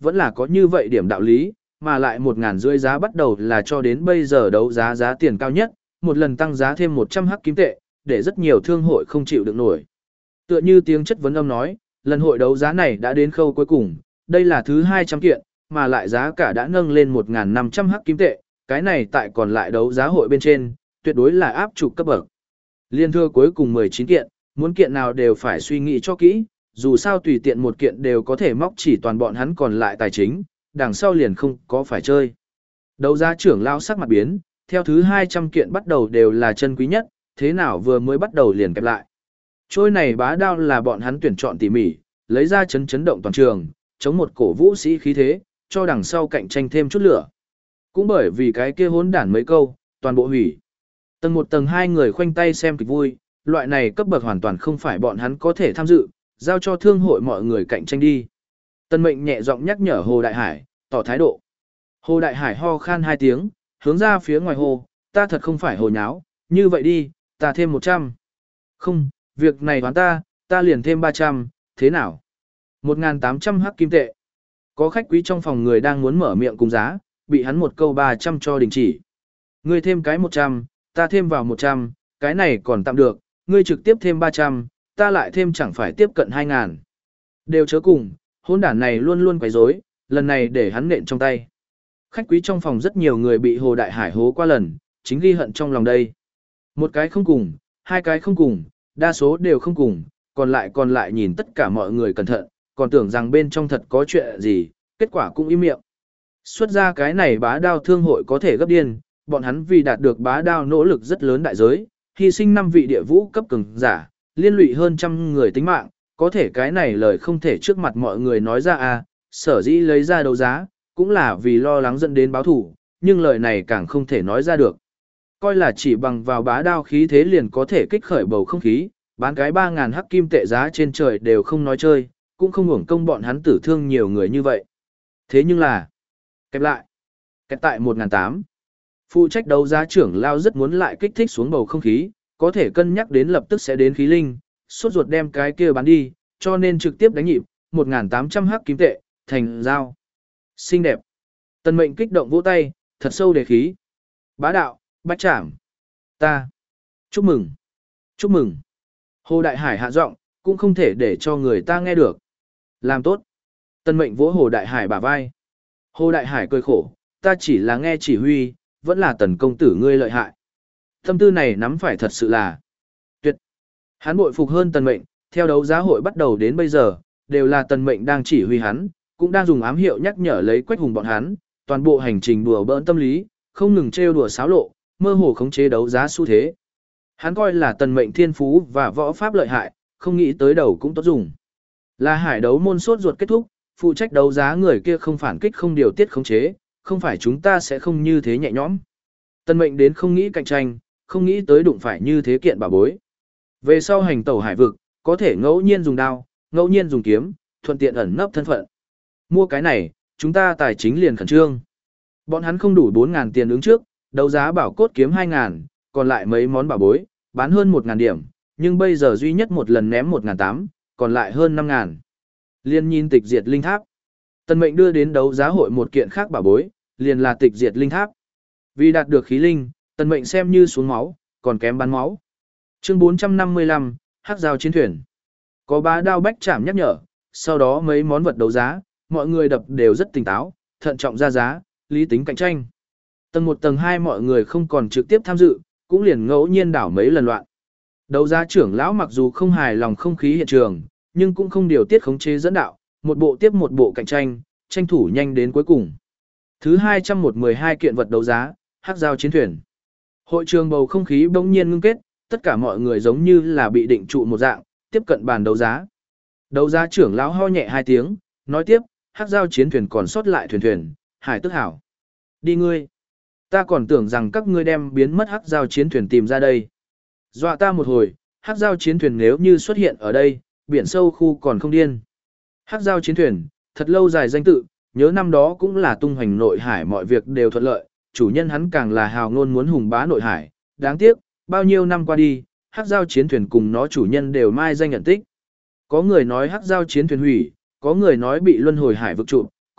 vẫn là có như vậy điểm đạo lý, mà lại một ngàn rưỡi giá bắt đầu là cho đến bây giờ đấu giá giá tiền cao nhất, một lần tăng giá thêm một trăm hắc kim tệ, để rất nhiều thương hội không chịu được nổi. Tựa như tiếng chất vấn âm nói, lần hội đấu giá này đã đến khâu cuối cùng, đây là thứ hai trăm kiện, mà lại giá cả đã nâng lên một nghìn năm trăm hắc kim tệ, cái này tại còn lại đấu giá hội bên trên, tuyệt đối là áp trục cấp bậc. Liên thưa cuối cùng mười chín kiện, muốn kiện nào đều phải suy nghĩ cho kỹ, dù sao tùy tiện một kiện đều có thể móc chỉ toàn bọn hắn còn lại tài chính, đằng sau liền không có phải chơi. Đấu giá trưởng lao sắc mặt biến, theo thứ hai trăm kiện bắt đầu đều là chân quý nhất, thế nào vừa mới bắt đầu liền kẹp lại. Trôi này bá đao là bọn hắn tuyển chọn tỉ mỉ, lấy ra chấn chấn động toàn trường, chống một cổ vũ sĩ khí thế, cho đằng sau cạnh tranh thêm chút lửa. Cũng bởi vì cái kia hỗn đản mấy câu, toàn bộ hủy. Tầng một tầng hai người khoanh tay xem kịch vui, loại này cấp bậc hoàn toàn không phải bọn hắn có thể tham dự, giao cho thương hội mọi người cạnh tranh đi. Tân Mệnh nhẹ giọng nhắc nhở Hồ Đại Hải, tỏ thái độ. Hồ Đại Hải ho khan hai tiếng, hướng ra phía ngoài hồ, ta thật không phải hồ nháo, như vậy đi, ta thêm một trăm. Không, việc này toán ta, ta liền thêm ba trăm, thế nào? một nghìn tám trăm hắc kim tệ. Có khách quý trong phòng người đang muốn mở miệng cùng giá, bị hắn một câu ba trăm cho đình chỉ. Ngươi thêm cái một trăm, ta thêm vào một trăm, cái này còn tạm được, ngươi trực tiếp thêm ba trăm, ta lại thêm chẳng phải tiếp cận hai nghìn. Đều chớ cùng, hôn đản này luôn luôn quấy rối, lần này để hắn nện trong tay. Khách quý trong phòng rất nhiều người bị Hồ Đại Hải hố qua lần, chính ghi hận trong lòng đây. Một cái không cùng, hai cái không cùng, đa số đều không cùng, còn lại còn lại nhìn tất cả mọi người cẩn thận, còn tưởng rằng bên trong thật có chuyện gì, kết quả cũng im miệng. Xuất ra cái này bá đao thương hội có thể gấp điên, bọn hắn vì đạt được bá đao nỗ lực rất lớn đại giới, hy sinh năm vị địa vũ cấp cường giả, liên lụy hơn trăm người tính mạng, có thể cái này lời không thể trước mặt mọi người nói ra à, sở dĩ lấy ra đấu giá, cũng là vì lo lắng dẫn đến báo thủ, nhưng lời này càng không thể nói ra được. Coi là chỉ bằng vào bá đao khí thế liền có thể kích khởi bầu không khí, bán cái ba ngàn hắc kim tệ giá trên trời đều không nói chơi, cũng không hưởng công bọn hắn tử thương nhiều người như vậy. Thế nhưng là, kẹp lại, kẹp tại một nghìn tám. Phụ trách đấu giá trưởng lao rất muốn lại kích thích xuống bầu không khí, có thể cân nhắc đến lập tức sẽ đến khí linh, suốt ruột đem cái kia bán đi, cho nên trực tiếp đánh nhịp, một nghìn tám trăm hắc kim tệ, thành giao. Xinh đẹp. Tần Mệnh kích động vỗ tay, thật sâu đề khí. Bá đạo, bách trảm. Ta. Chúc mừng. Chúc mừng. Hồ Đại Hải hạ giọng, cũng không thể để cho người ta nghe được. Làm tốt. Tần Mệnh vỗ Hồ Đại Hải bả vai. Hồ Đại Hải cười khổ, ta chỉ là nghe chỉ huy, vẫn là Tần công tử ngươi lợi hại. Tâm tư này nắm phải thật sự là tuyệt. Hắn bội phục hơn Tần Mệnh, theo đấu giá hội bắt đầu đến bây giờ, đều là Tần Mệnh đang chỉ huy hắn, cũng đang dùng ám hiệu nhắc nhở lấy Quách Hùng bọn hắn, toàn bộ hành trình đùa bỡn tâm lý, không ngừng trêu đùa xáo lộ, mơ hồ khống chế đấu giá xu thế. Hắn coi là Tần Mệnh thiên phú và võ pháp lợi hại, không nghĩ tới đầu cũng tốt dùng. Là hải đấu môn sốt ruột kết thúc, phụ trách đấu giá người kia không phản kích không điều tiết khống chế, không phải chúng ta sẽ không như thế nhẹ nhõm. Tần Mệnh đến không nghĩ cạnh tranh, không nghĩ tới đụng phải như thế kiện bảo bối. Về sau hành tẩu hải vực, có thể ngẫu nhiên dùng đao, ngẫu nhiên dùng kiếm, thuận tiện ẩn nấp thân phận. Mua cái này, chúng ta tài chính liền khẩn trương. Bọn hắn không đủ bốn nghìn tiền ứng trước, đấu giá bảo cốt kiếm hai nghìn, còn lại mấy món bảo bối, bán hơn một nghìn điểm, nhưng bây giờ duy nhất một lần ném một nghìn tám trăm, còn lại hơn năm nghìn. Liên nhìn tịch diệt linh tháp. Tần Mệnh đưa đến đấu giá hội một kiện khác bảo bối, liền là tịch diệt linh tháp. Vì đạt được khí linh, Tần Mệnh xem như xuống máu, còn kém bán máu. Chương bốn trăm năm mươi lăm, Hắc Giao chiến thuyền. Có bá đao bách trảm nhắc nhở, sau đó mấy món vật đấu giá, mọi người đập đều rất tỉnh táo, thận trọng ra giá, lý tính cạnh tranh. Tầng một tầng hai mọi người không còn trực tiếp tham dự, cũng liền ngẫu nhiên đảo mấy lần loạn. Đấu giá trưởng lão mặc dù không hài lòng không khí hiện trường, nhưng cũng không điều tiết khống chế dẫn đạo, một bộ tiếp một bộ cạnh tranh, tranh thủ nhanh đến cuối cùng. Thứ hai trăm một mươi hai kiện vật đấu giá, Hắc Giao chiến thuyền. Hội trường bầu không khí bỗng nhiên ngưng kết, tất cả mọi người giống như là bị định trụ một dạng, tiếp cận bàn đấu giá. Đấu giá trưởng lão ho nhẹ hai tiếng, nói tiếp, Hắc Giao chiến thuyền còn sót lại thuyền thuyền, hải tức hảo. Đi ngươi. Ta còn tưởng rằng các ngươi đem biến mất Hắc Giao chiến thuyền tìm ra đây. Dọa ta một hồi, Hắc Giao chiến thuyền nếu như xuất hiện ở đây, biển sâu khu còn không điên. Hắc Giao chiến thuyền, thật lâu dài danh tự, nhớ năm đó cũng là tung hoành nội hải mọi việc đều thuận lợi, chủ nhân hắn càng là hào ngôn muốn hùng bá nội hải, đáng tiếc, bao nhiêu năm qua đi, Hắc Giao chiến thuyền cùng nó chủ nhân đều mai danh nhận tích. Có người nói Hắc Giao chiến thuyền hủy, có người nói bị luân hồi hải vực trụ,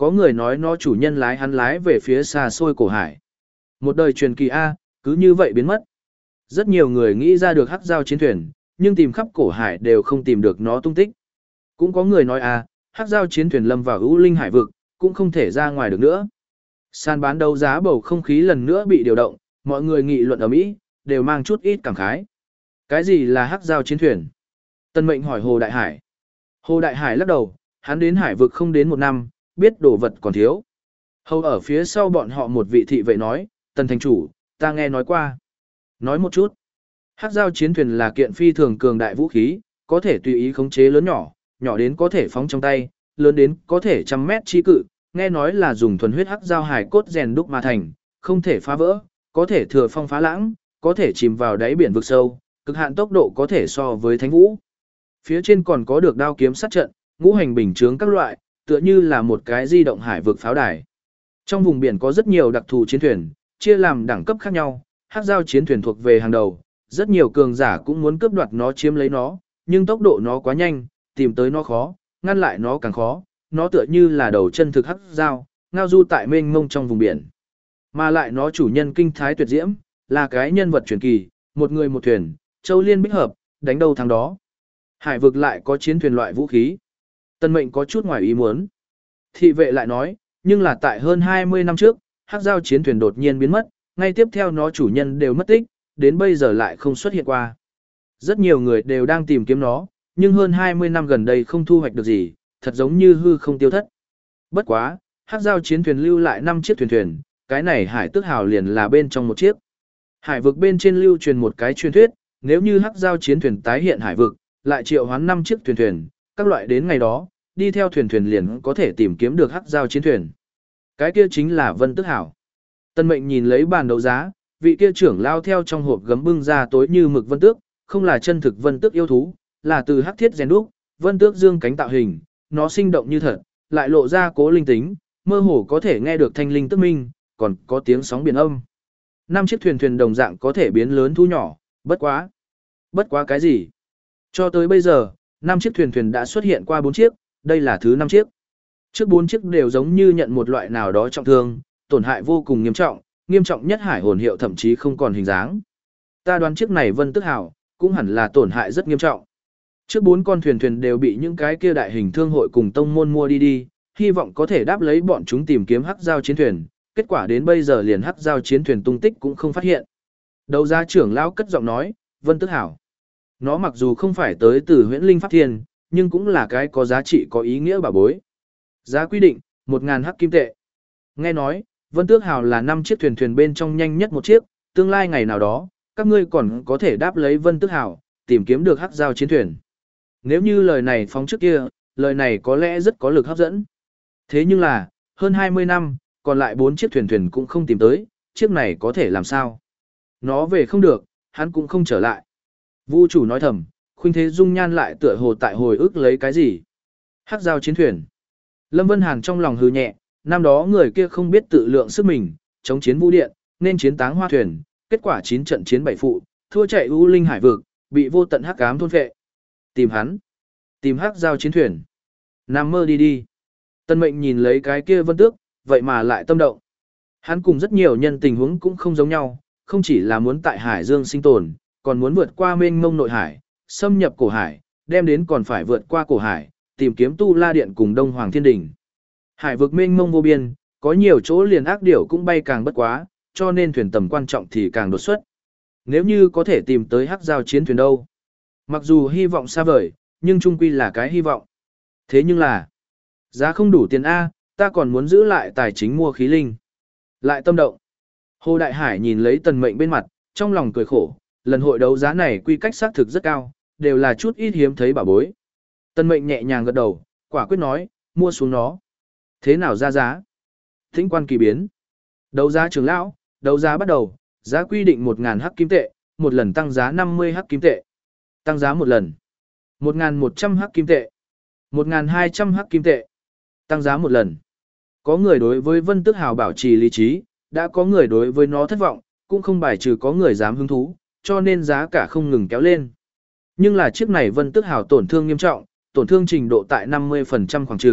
có người nói nó chủ nhân lái hắn lái về phía xa xôi cổ hải. Một đời truyền kỳ A, cứ như vậy biến mất. Rất nhiều người nghĩ ra được hắc giao chiến thuyền, nhưng tìm khắp cổ hải đều không tìm được nó tung tích. Cũng có người nói A, hắc giao chiến thuyền lâm vào ưu linh hải vực, cũng không thể ra ngoài được nữa. Sàn bán đấu giá bầu không khí lần nữa bị điều động, mọi người nghị luận ở Mỹ, đều mang chút ít cảm khái. Cái gì là hắc giao chiến thuyền? Tân Mệnh hỏi Hồ Đại Hải. Hồ Đại Hải lắc đầu, hắn đến hải vực không đến một năm, biết đồ vật còn thiếu. Hầu ở phía sau bọn họ một vị thị vệ nói, Tần thành chủ, ta nghe nói qua. Nói một chút. Hắc giao chiến thuyền là kiện phi thường cường đại vũ khí, có thể tùy ý khống chế lớn nhỏ, nhỏ đến có thể phóng trong tay, lớn đến có thể trăm mét chi cự, nghe nói là dùng thuần huyết hắc giao hải cốt rèn đúc mà thành, không thể phá vỡ, có thể thừa phong phá lãng, có thể chìm vào đáy biển vực sâu, cực hạn tốc độ có thể so với thánh vũ. Phía trên còn có được đao kiếm sát trận, ngũ hành bình chướng các loại, tựa như là một cái di động hải vực pháo đài. Trong vùng biển có rất nhiều đặc thù chiến thuyền, chia làm đẳng cấp khác nhau, hắc giao chiến thuyền thuộc về hàng đầu, rất nhiều cường giả cũng muốn cướp đoạt nó chiếm lấy nó, nhưng tốc độ nó quá nhanh, tìm tới nó khó, ngăn lại nó càng khó, nó tựa như là đầu chân thực hắc giao, ngao du tại mênh mông trong vùng biển. Mà lại nó chủ nhân kinh thái tuyệt diễm, là cái nhân vật truyền kỳ, một người một thuyền, châu liên bích hợp, đánh đâu thắng đó. Hải vực lại có chiến thuyền loại vũ khí. Tân Mệnh có chút ngoài ý muốn. Thị vệ lại nói, nhưng là tại hơn hai mươi năm trước, hắc giao chiến thuyền đột nhiên biến mất, ngay tiếp theo nó chủ nhân đều mất tích, đến bây giờ lại không xuất hiện qua. Rất nhiều người đều đang tìm kiếm nó, nhưng hơn hai mươi năm gần đây không thu hoạch được gì, thật giống như hư không tiêu thất. Bất quá, hắc giao chiến thuyền lưu lại năm chiếc thuyền thuyền, cái này hải tước hào liền là bên trong một chiếc. Hải vực bên trên lưu truyền một cái truyền thuyết, nếu như hắc giao chiến thuyền tái hiện hải vực, lại triệu hoán năm chiếc thuyền thuyền, các loại đến ngày đó, đi theo thuyền thuyền liền có thể tìm kiếm được hắc giao chiến thuyền. Cái kia chính là Vân Tước Hảo. Tân Mệnh nhìn lấy bàn đấu giá, vị kia trưởng lao theo trong hộp gấm bưng ra tối như mực vân tước, không là chân thực vân tước yêu thú, là từ hắc thiết rèn đúc, vân tước dương cánh tạo hình, nó sinh động như thật, lại lộ ra cố linh tính, mơ hồ có thể nghe được thanh linh tức minh, còn có tiếng sóng biển âm. Năm chiếc thuyền thuyền đồng dạng có thể biến lớn thu nhỏ, bất quá. Bất quá cái gì? Cho tới bây giờ, năm chiếc thuyền thuyền đã xuất hiện qua bốn chiếc, đây là thứ năm chiếc. Trước bốn chiếc đều giống như nhận một loại nào đó trọng thương, tổn hại vô cùng nghiêm trọng, nghiêm trọng nhất hải hồn hiệu thậm chí không còn hình dáng. Ta đoán chiếc này Vân Tước Hảo cũng hẳn là tổn hại rất nghiêm trọng. Trước bốn con thuyền thuyền đều bị những cái kia đại hình thương hội cùng tông môn mua đi đi, hy vọng có thể đáp lấy bọn chúng tìm kiếm hắc giao chiến thuyền, kết quả đến bây giờ liền hắc giao chiến thuyền tung tích cũng không phát hiện. Đầu gia trưởng lão cất giọng nói, Vân Tước Hảo. Nó mặc dù không phải tới từ huyễn linh pháp thiên, nhưng cũng là cái có giá trị có ý nghĩa bảo bối. Giá quy định, một ngàn hắc kim tệ. Nghe nói, Vân Tước Hào là năm chiếc thuyền thuyền bên trong nhanh nhất một chiếc, tương lai ngày nào đó, các ngươi còn có thể đáp lấy Vân Tước Hào, tìm kiếm được hắc giao chiến thuyền. Nếu như lời này phóng trước kia, lời này có lẽ rất có lực hấp dẫn. Thế nhưng là, hơn hai mươi năm, còn lại bốn chiếc thuyền thuyền cũng không tìm tới, chiếc này có thể làm sao? Nó về không được, hắn cũng không trở lại. Vu chủ nói thầm, khuynh thế dung nhan lại tựa hồ tại hồi ức lấy cái gì? Hắc giao chiến thuyền. Lâm Vân Hàn trong lòng hừ nhẹ, năm đó người kia không biết tự lượng sức mình, chống chiến vũ điện, nên chiến táng hoa thuyền, kết quả chín trận chiến bảy phụ, thua chạy u linh hải vực, bị vô tận hắc ám thôn phệ. Tìm hắn, tìm hắc giao chiến thuyền. Nằm mơ đi đi. Tân Mệnh nhìn lấy cái kia Vân Tước, vậy mà lại tâm động. Hắn cùng rất nhiều nhân tình huống cũng không giống nhau, không chỉ là muốn tại hải dương sinh tồn, còn muốn vượt qua mênh mông nội hải, xâm nhập cổ hải, đem đến còn phải vượt qua cổ hải, tìm kiếm Tu La Điện cùng Đông Hoàng Thiên Đình. Hải vực mênh mông vô biên, có nhiều chỗ liền ác điểu cũng bay càng bất quá, cho nên thuyền tầm quan trọng thì càng đột xuất. Nếu như có thể tìm tới hắc giao chiến thuyền đâu. Mặc dù hy vọng xa vời, nhưng chung quy là cái hy vọng. Thế nhưng là, giá không đủ tiền A, ta còn muốn giữ lại tài chính mua khí linh. Lại tâm động. Hồ Đại Hải nhìn lấy Tần Mệnh bên mặt, trong lòng cười khổ, lần hội đấu giá này quy cách xác thực rất cao, đều là chút ít hiếm thấy bảo bối. Tần Mệnh nhẹ nhàng gật đầu, quả quyết nói, mua xuống nó. Thế nào ra giá? Thính quan kỳ biến. Đấu giá trưởng lão, đấu giá bắt đầu, giá quy định một ngàn hắc kim tệ, một lần tăng giá năm mươi hắc kim tệ. Tăng giá một lần. một ngàn một trăm hắc kim tệ. một ngàn hai trăm hắc kim tệ. Tăng giá một lần. Có người đối với Vân Tước Hào bảo trì lý trí, đã có người đối với nó thất vọng, cũng không bài trừ có người dám hứng thú, cho nên giá cả không ngừng kéo lên. Nhưng là chiếc này Vân Tước Hào tổn thương nghiêm trọng, tổn thương trình độ tại năm mươi phần trăm khoảng chừng,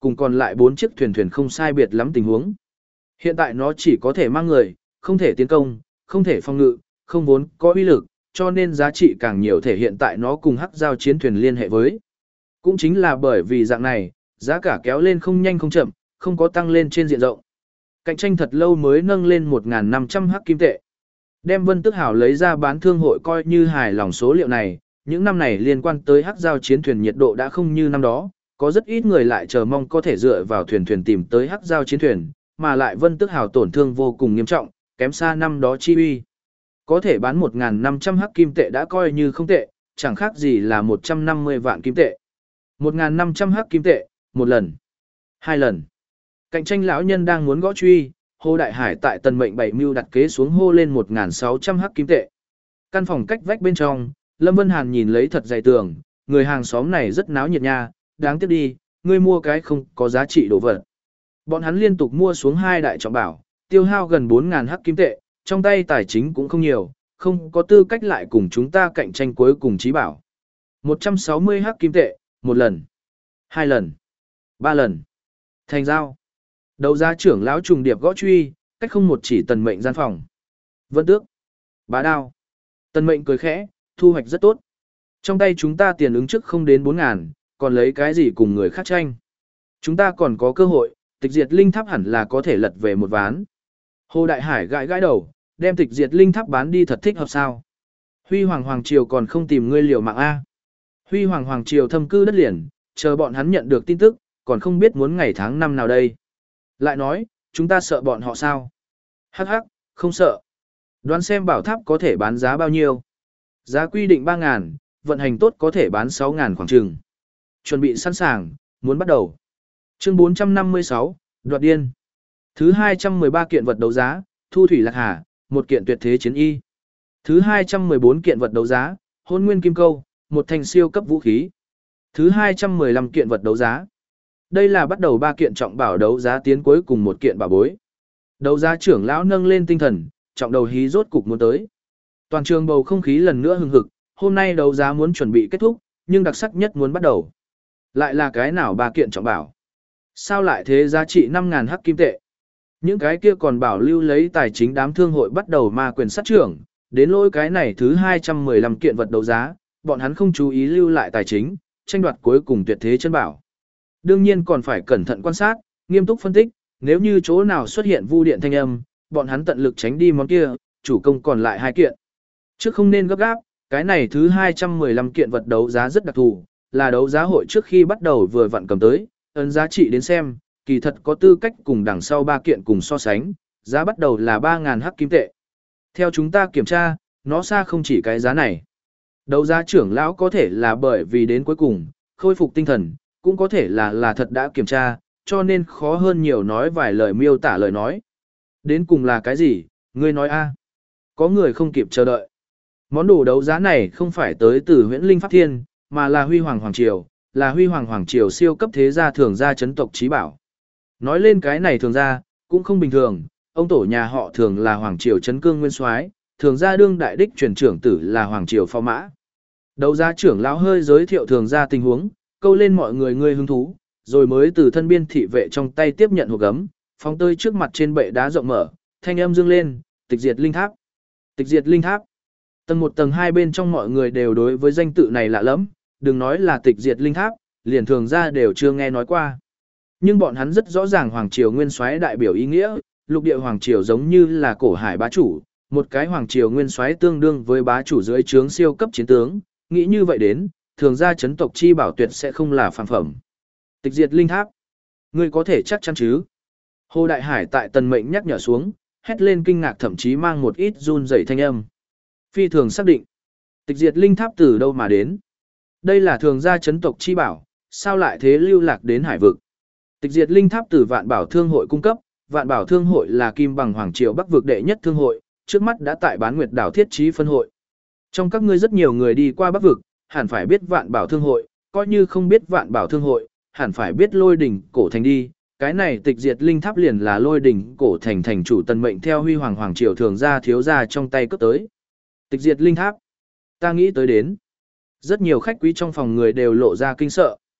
cùng còn lại bốn chiếc thuyền thuyền không sai biệt lắm tình huống. Hiện tại nó chỉ có thể mang người, không thể tiến công, không thể phòng ngự, không vốn có uy lực, cho nên giá trị càng nhiều thể hiện tại nó cùng hắc giao chiến thuyền liên hệ với. Cũng chính là bởi vì dạng này, giá cả kéo lên không nhanh không chậm, không có tăng lên trên diện rộng. Cạnh tranh thật lâu mới nâng lên một nghìn năm trăm hắc kim tệ. Đem Vân Tức Hảo lấy ra bán thương hội coi như hài lòng số liệu này, những năm này liên quan tới hắc giao chiến thuyền nhiệt độ đã không như năm đó, có rất ít người lại chờ mong có thể dựa vào thuyền thuyền tìm tới hắc giao chiến thuyền, mà lại Vân Tức Hảo tổn thương vô cùng nghiêm trọng, kém xa năm đó chi uy. Có thể bán một nghìn năm trăm hắc kim tệ đã coi như không tệ, chẳng khác gì là một trăm năm mươi vạn kim tệ. một nghìn năm trăm hắc kim tệ, một lần, hai lần. Cạnh tranh lão nhân đang muốn gõ truy, Hồ Đại Hải tại Tần Mệnh bảy mưu đặt kế xuống hô lên một nghìn sáu trăm hắc kim tệ. Căn phòng cách vách bên trong, Lâm Vân Hàn nhìn lấy thật dày tường, người hàng xóm này rất náo nhiệt nha, đáng tiếc đi, ngươi mua cái không có giá trị đồ vật. Bọn hắn liên tục mua xuống hai đại trọng bảo, tiêu hao gần bốn nghìn hắc kim tệ, trong tay tài chính cũng không nhiều, không có tư cách lại cùng chúng ta cạnh tranh cuối cùng trí bảo. một trăm sáu mươi hắc kim tệ, một lần, hai lần, ba lần. Thành giao. Đấu giá trưởng lão trùng điệp gõ truy, cách không một chỉ Tần Mệnh gian phòng. Vân Tước. Bá đao. Tần Mệnh cười khẽ, thu hoạch rất tốt. Trong tay chúng ta tiền ứng trước không đến bốn ngàn, còn lấy cái gì cùng người khác tranh. Chúng ta còn có cơ hội, tịch diệt linh tháp hẳn là có thể lật về một ván. Hồ Đại Hải gãi gãi đầu, đem tịch diệt linh tháp bán đi thật thích hợp sao. Huy Hoàng Hoàng Triều còn không tìm ngươi liều mạng A. Huy Hoàng Hoàng Triều thâm cư đất liền, chờ bọn hắn nhận được tin tức, còn không biết muốn ngày tháng năm nào đây. Lại nói, chúng ta sợ bọn họ sao? Hắc hắc, không sợ. Đoán xem bảo tháp có thể bán giá bao nhiêu. Giá quy định ba ngàn, vận hành tốt có thể bán sáu ngàn khoảng chừng. Chuẩn bị sẵn sàng, muốn bắt đầu. Chương bốn trăm năm mươi sáu, đoạt điên. Thứ hai trăm mười ba kiện vật đấu giá, Thu Thủy Lạc Hà, một kiện tuyệt thế chiến y. Thứ hai trăm mười bốn kiện vật đấu giá, Hôn Nguyên Kim Câu, một thanh siêu cấp vũ khí. Thứ hai trăm mười lăm kiện vật đấu giá. Đây là bắt đầu ba kiện trọng bảo đấu giá tiến cuối cùng một kiện bảo bối. Đấu giá trưởng lão nâng lên tinh thần, trọng đầu hí rốt cục muốn tới. Toàn trường bầu không khí lần nữa hừng hực, hôm nay đấu giá muốn chuẩn bị kết thúc, nhưng đặc sắc nhất muốn bắt đầu. Lại là cái nào ba kiện trọng bảo? Sao lại thế giá trị năm ngàn hắc kim tệ? Những cái kia còn bảo lưu lấy tài chính đám thương hội bắt đầu ma quyền sát trưởng, đến lỗi cái này thứ hai trăm mười lăm kiện vật đấu giá, bọn hắn không chú ý lưu lại tài chính, tranh đoạt cuối cùng tuyệt thế chân bảo. Đương nhiên còn phải cẩn thận quan sát, nghiêm túc phân tích, nếu như chỗ nào xuất hiện vu điện thanh âm, bọn hắn tận lực tránh đi món kia, chủ công còn lại hai kiện. Trước không nên gấp gáp, cái này thứ hai trăm mười lăm kiện vật đấu giá rất đặc thù, là đấu giá hội trước khi bắt đầu vừa vặn cầm tới, ấn giá trị đến xem, kỳ thật có tư cách cùng đằng sau ba kiện cùng so sánh, giá bắt đầu là ba ngàn hắc kim tệ. Theo chúng ta kiểm tra, nó xa không chỉ cái giá này. Đấu giá trưởng lão có thể là bởi vì đến cuối cùng, khôi phục tinh thần, cũng có thể là là thật đã kiểm tra, cho nên khó hơn nhiều nói vài lời miêu tả lời nói. Đến cùng là cái gì, ngươi nói a? Có người không kịp chờ đợi. Món đồ đấu giá này không phải tới từ Huyễn Linh Pháp Thiên, mà là Huy Hoàng Hoàng Triều, là Huy Hoàng Hoàng Triều siêu cấp thế gia thường gia chấn tộc trí bảo. Nói lên cái này thường gia, cũng không bình thường, ông tổ nhà họ thường là Hoàng Triều chấn cương nguyên soái, thường gia đương đại đích truyền trưởng tử là Hoàng Triều phò mã. Đấu giá trưởng lão hơi giới thiệu thường gia tình huống, câu lên mọi người người hứng thú, rồi mới từ thân biên thị vệ trong tay tiếp nhận hộp gấm, phóng tơi trước mặt trên bệ đá rộng mở, thanh âm dương lên, tịch diệt linh tháp. Tịch diệt linh tháp. Tầng một tầng hai bên trong mọi người đều đối với danh tự này lạ lắm, đừng nói là tịch diệt linh tháp, liền thường ra đều chưa nghe nói qua. Nhưng bọn hắn rất rõ ràng Hoàng Triều Nguyên Soái đại biểu ý nghĩa, lục địa Hoàng Triều giống như là cổ hải bá chủ, một cái Hoàng Triều Nguyên Soái tương đương với bá chủ dưới trướng siêu cấp chiến tướng, nghĩ như vậy đến, thường ra chấn tộc chi bảo tuyệt sẽ không là phàm phẩm. Tịch diệt linh tháp. Ngươi có thể chắc chắn chứ? Hồ Đại Hải tại Tần Mệnh nhắc nhở xuống, hét lên kinh ngạc thậm chí mang một ít run rẩy thanh âm. Phi thường xác định. Tịch diệt linh tháp từ đâu mà đến? Đây là thường gia chấn tộc chi bảo, sao lại thế lưu lạc đến hải vực? Tịch diệt linh tháp từ Vạn Bảo Thương hội cung cấp, Vạn Bảo Thương hội là kim bằng Hoàng Triều Bắc vực đệ nhất thương hội, trước mắt đã tại Bán Nguyệt đảo thiết trí phân hội. Trong các ngươi rất nhiều người đi qua Bắc vực, hẳn phải biết Vạn Bảo Thương hội, coi như không biết Vạn Bảo Thương hội, hẳn phải biết Lôi Đỉnh cổ thành đi. Cái này tịch diệt linh tháp liền là Lôi Đỉnh cổ thành thành chủ Tần Mệnh theo Huy Hoàng Hoàng Triều thường gia thiếu gia trong tay cướp tới. Tịch diệt linh tháp. Ta nghĩ tới đến. Rất nhiều khách quý trong phòng người đều lộ ra kinh sợ.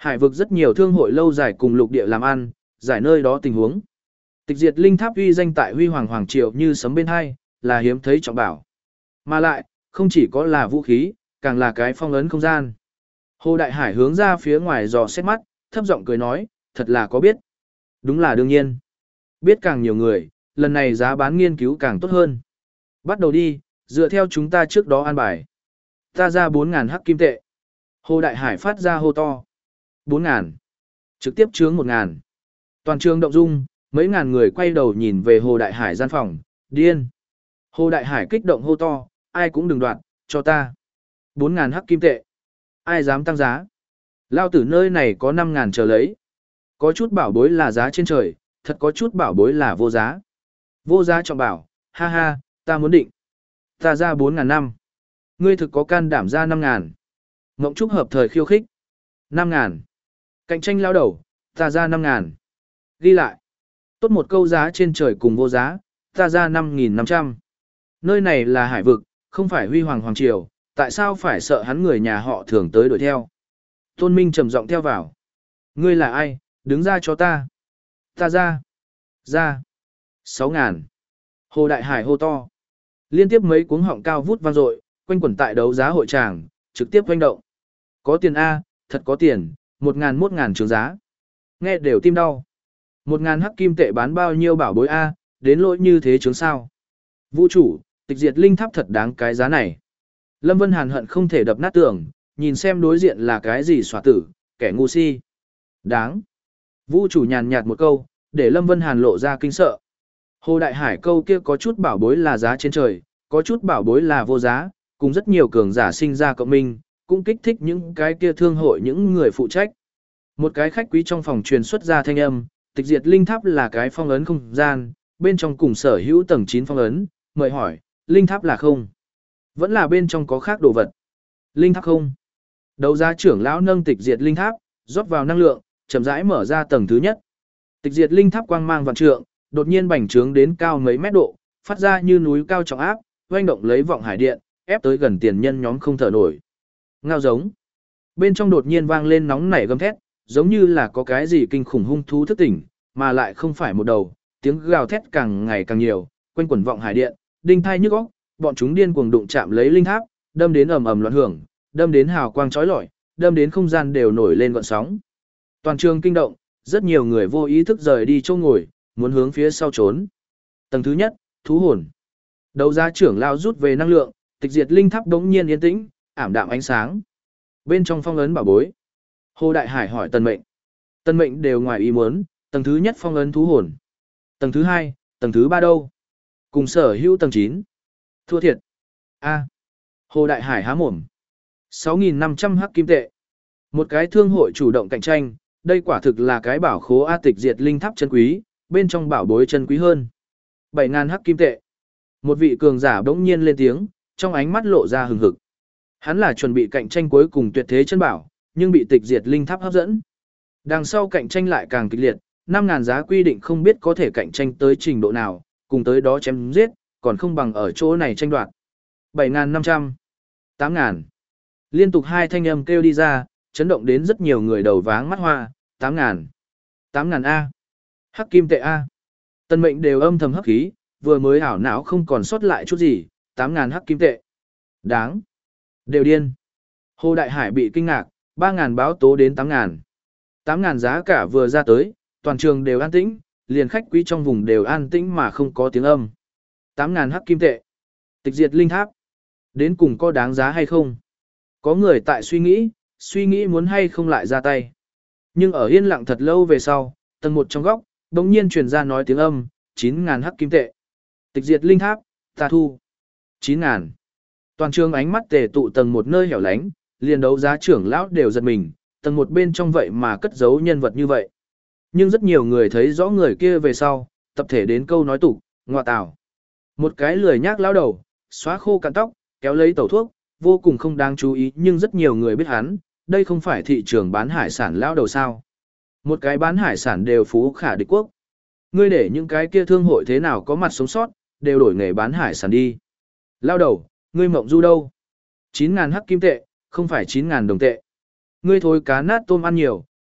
Hải vực rất nhiều thương hội lâu dài cùng lục địa làm ăn, giải nơi đó tình huống. Tịch diệt linh tháp uy danh tại Huy Hoàng Hoàng Triều như sấm bên hai, là hiếm thấy trọng bảo. Mà lại, không chỉ có là vũ khí, càng là cái phong ấn không gian. Hồ Đại Hải hướng ra phía ngoài dò xét mắt, thấp giọng cười nói, thật là có biết. Đúng là đương nhiên. Biết càng nhiều người, lần này giá bán nghiên cứu càng tốt hơn. Bắt đầu đi, dựa theo chúng ta trước đó an bài. Ta ra bốn ngàn hắc kim tệ. Hồ Đại Hải phát ra hô to. bốn ngàn. Trực tiếp chướng một ngàn. Toàn trường động dung, mấy ngàn người quay đầu nhìn về Hồ Đại Hải gian phòng, điên. Hồ Đại Hải kích động hô to, ai cũng đừng đoạt, cho ta. bốn ngàn hắc kim tệ. Ai dám tăng giá? Lao tử nơi này có năm ngàn chờ lấy. Có chút bảo bối là giá trên trời, thật có chút bảo bối là vô giá. Vô giá trọng bảo, ha ha, ta muốn định. Ta ra bốn ngàn năm. Ngươi thực có can đảm ra năm ngàn. Ngộng Trúc hợp thời khiêu khích. năm ngàn. Cạnh tranh lao đầu, ta ra năm ngàn. Ghi lại. Tốt một câu giá trên trời cùng vô giá, ta ra năm nghìn năm trăm. Nơi này là hải vực, không phải Huy Hoàng Hoàng Triều, tại sao phải sợ hắn người nhà họ thường tới đuổi theo. Tôn Minh trầm giọng theo vào. Ngươi là ai, đứng ra cho ta. Ta ra. Ra. Sáu ngàn. Hồ Đại Hải hô to. Liên tiếp mấy cuống họng cao vút vang dội, quanh quẩn tại đấu giá hội tràng, trực tiếp quanh động. Có tiền A, thật có tiền, một ngàn một ngàn trường giá. Nghe đều tim đau. Một ngàn hắc kim tệ bán bao nhiêu bảo bối A, đến lỗi như thế chứng sao. Vũ chủ, tịch diệt linh tháp thật đáng cái giá này. Lâm Vân Hàn hận không thể đập nát tường, nhìn xem đối diện là cái gì xòa tử, kẻ ngu si. Đáng. Vũ chủ nhàn nhạt một câu, để Lâm Vân Hàn lộ ra kinh sợ. Hồ Đại Hải câu kia có chút bảo bối là giá trên trời, có chút bảo bối là vô giá, cùng rất nhiều cường giả sinh ra cộng minh, cũng kích thích những cái kia thương hội những người phụ trách. Một cái khách quý trong phòng truyền xuất ra thanh âm, tịch diệt linh tháp là cái phong ấn không gian, bên trong cùng sở hữu tầng chín phong ấn, mời hỏi, linh tháp là không? Vẫn là bên trong có khác đồ vật. Linh tháp không? Đấu giá trưởng lão nâng tịch diệt linh tháp, rót vào năng lượng, chậm rãi mở ra tầng thứ nhất. Tịch diệt linh tháp quang mang vạn trượng, đột nhiên bành trướng đến cao mấy mét độ, phát ra như núi cao trọng áp, oanh động lấy vọng hải điện, ép tới gần tiền nhân nhóm không thở nổi. Ngao giống. Bên trong đột nhiên vang lên nóng nảy gầm thét, giống như là có cái gì kinh khủng hung thú thức tỉnh, mà lại không phải một đầu, tiếng gào thét càng ngày càng nhiều, quanh quẩn vọng hải điện, đinh thai nhức óc, bọn chúng điên cuồng đụng chạm lấy linh tháp, đâm đến ầm ầm loạn hưởng, đâm đến hào quang chói lọi, đâm đến không gian đều nổi lên gợn sóng. Toàn trường kinh động, rất nhiều người vô ý thức rời đi chỗ ngồi, muốn hướng phía sau trốn. Tầng thứ nhất, thú hồn. Đấu giá trưởng lao rút về năng lượng, tịch diệt linh tháp đống nhiên yên tĩnh, ảm đạm ánh sáng. Bên trong phong ấn bảo bối. Hồ Đại Hải hỏi Tần Mệnh. Tần Mệnh đều ngoài ý muốn, tầng thứ nhất phong ấn thú hồn. Tầng thứ hai, tầng thứ ba đâu? Cùng sở hữu tầng chín. Thua thiệt. A. Hồ Đại Hải há mồm. sáu nghìn năm trăm hắc kim tệ. Một cái thương hội chủ động cạnh tranh, đây quả thực là cái bảo khố A tịch diệt linh tháp chân quý, bên trong bảo bối chân quý hơn. bảy ngàn hắc kim tệ. Một vị cường giả bỗng nhiên lên tiếng, trong ánh mắt lộ ra hừng hực. Hắn là chuẩn bị cạnh tranh cuối cùng tuyệt thế chân bảo, nhưng bị tịch diệt linh tháp hấp dẫn. Đằng sau cạnh tranh lại càng kịch liệt, năm ngàn giá quy định không biết có thể cạnh tranh tới trình độ nào, cùng tới đó chém giết, còn không bằng ở chỗ này tranh đoạt. bảy ngàn năm trăm. tám ngàn. Liên tục hai thanh âm kêu đi ra, chấn động đến rất nhiều người đầu váng mắt hoa, tám ngàn. tám ngàn A. Hắc kim tệ A. Tân Mệnh đều âm thầm hấp khí, vừa mới ảo não không còn sót lại chút gì, tám ngàn hắc kim tệ. Đáng. Đều điên. Hồ Đại Hải bị kinh ngạc, ba ngàn báo tố đến tám ngàn. tám ngàn giá cả vừa ra tới, toàn trường đều an tĩnh, liền khách quý trong vùng đều an tĩnh mà không có tiếng âm. tám ngàn hắc kim tệ. Tịch diệt linh tháp. Đến cùng có đáng giá hay không? Có người tại suy nghĩ, suy nghĩ muốn hay không lại ra tay. Nhưng ở yên lặng thật lâu về sau, tầng một trong góc, đột nhiên truyền ra nói tiếng âm, chín ngàn hắc kim tệ. Tịch diệt linh tháp, ta thu. chín ngàn. Toàn trường ánh mắt tề tụ tầng một nơi hẻo lánh, liền đấu giá trưởng lão đều giật mình, tầng một bên trong vậy mà cất giấu nhân vật như vậy. Nhưng rất nhiều người thấy rõ người kia về sau, tập thể đến câu nói tục, ngọa tào. Một cái lười nhác lão đầu, xóa khô cạn tóc, kéo lấy tẩu thuốc, vô cùng không đáng chú ý nhưng rất nhiều người biết hắn, đây không phải thị trường bán hải sản lão đầu sao. Một cái bán hải sản đều phú khả địch quốc. Ngươi để những cái kia thương hội thế nào có mặt sống sót, đều đổi nghề bán hải sản đi. Lão đầu, ngươi mộng du đâu? chín ngàn hắc kim tệ, không phải chín ngàn đồng tệ. Ngươi thối cá nát tôm ăn nhiều,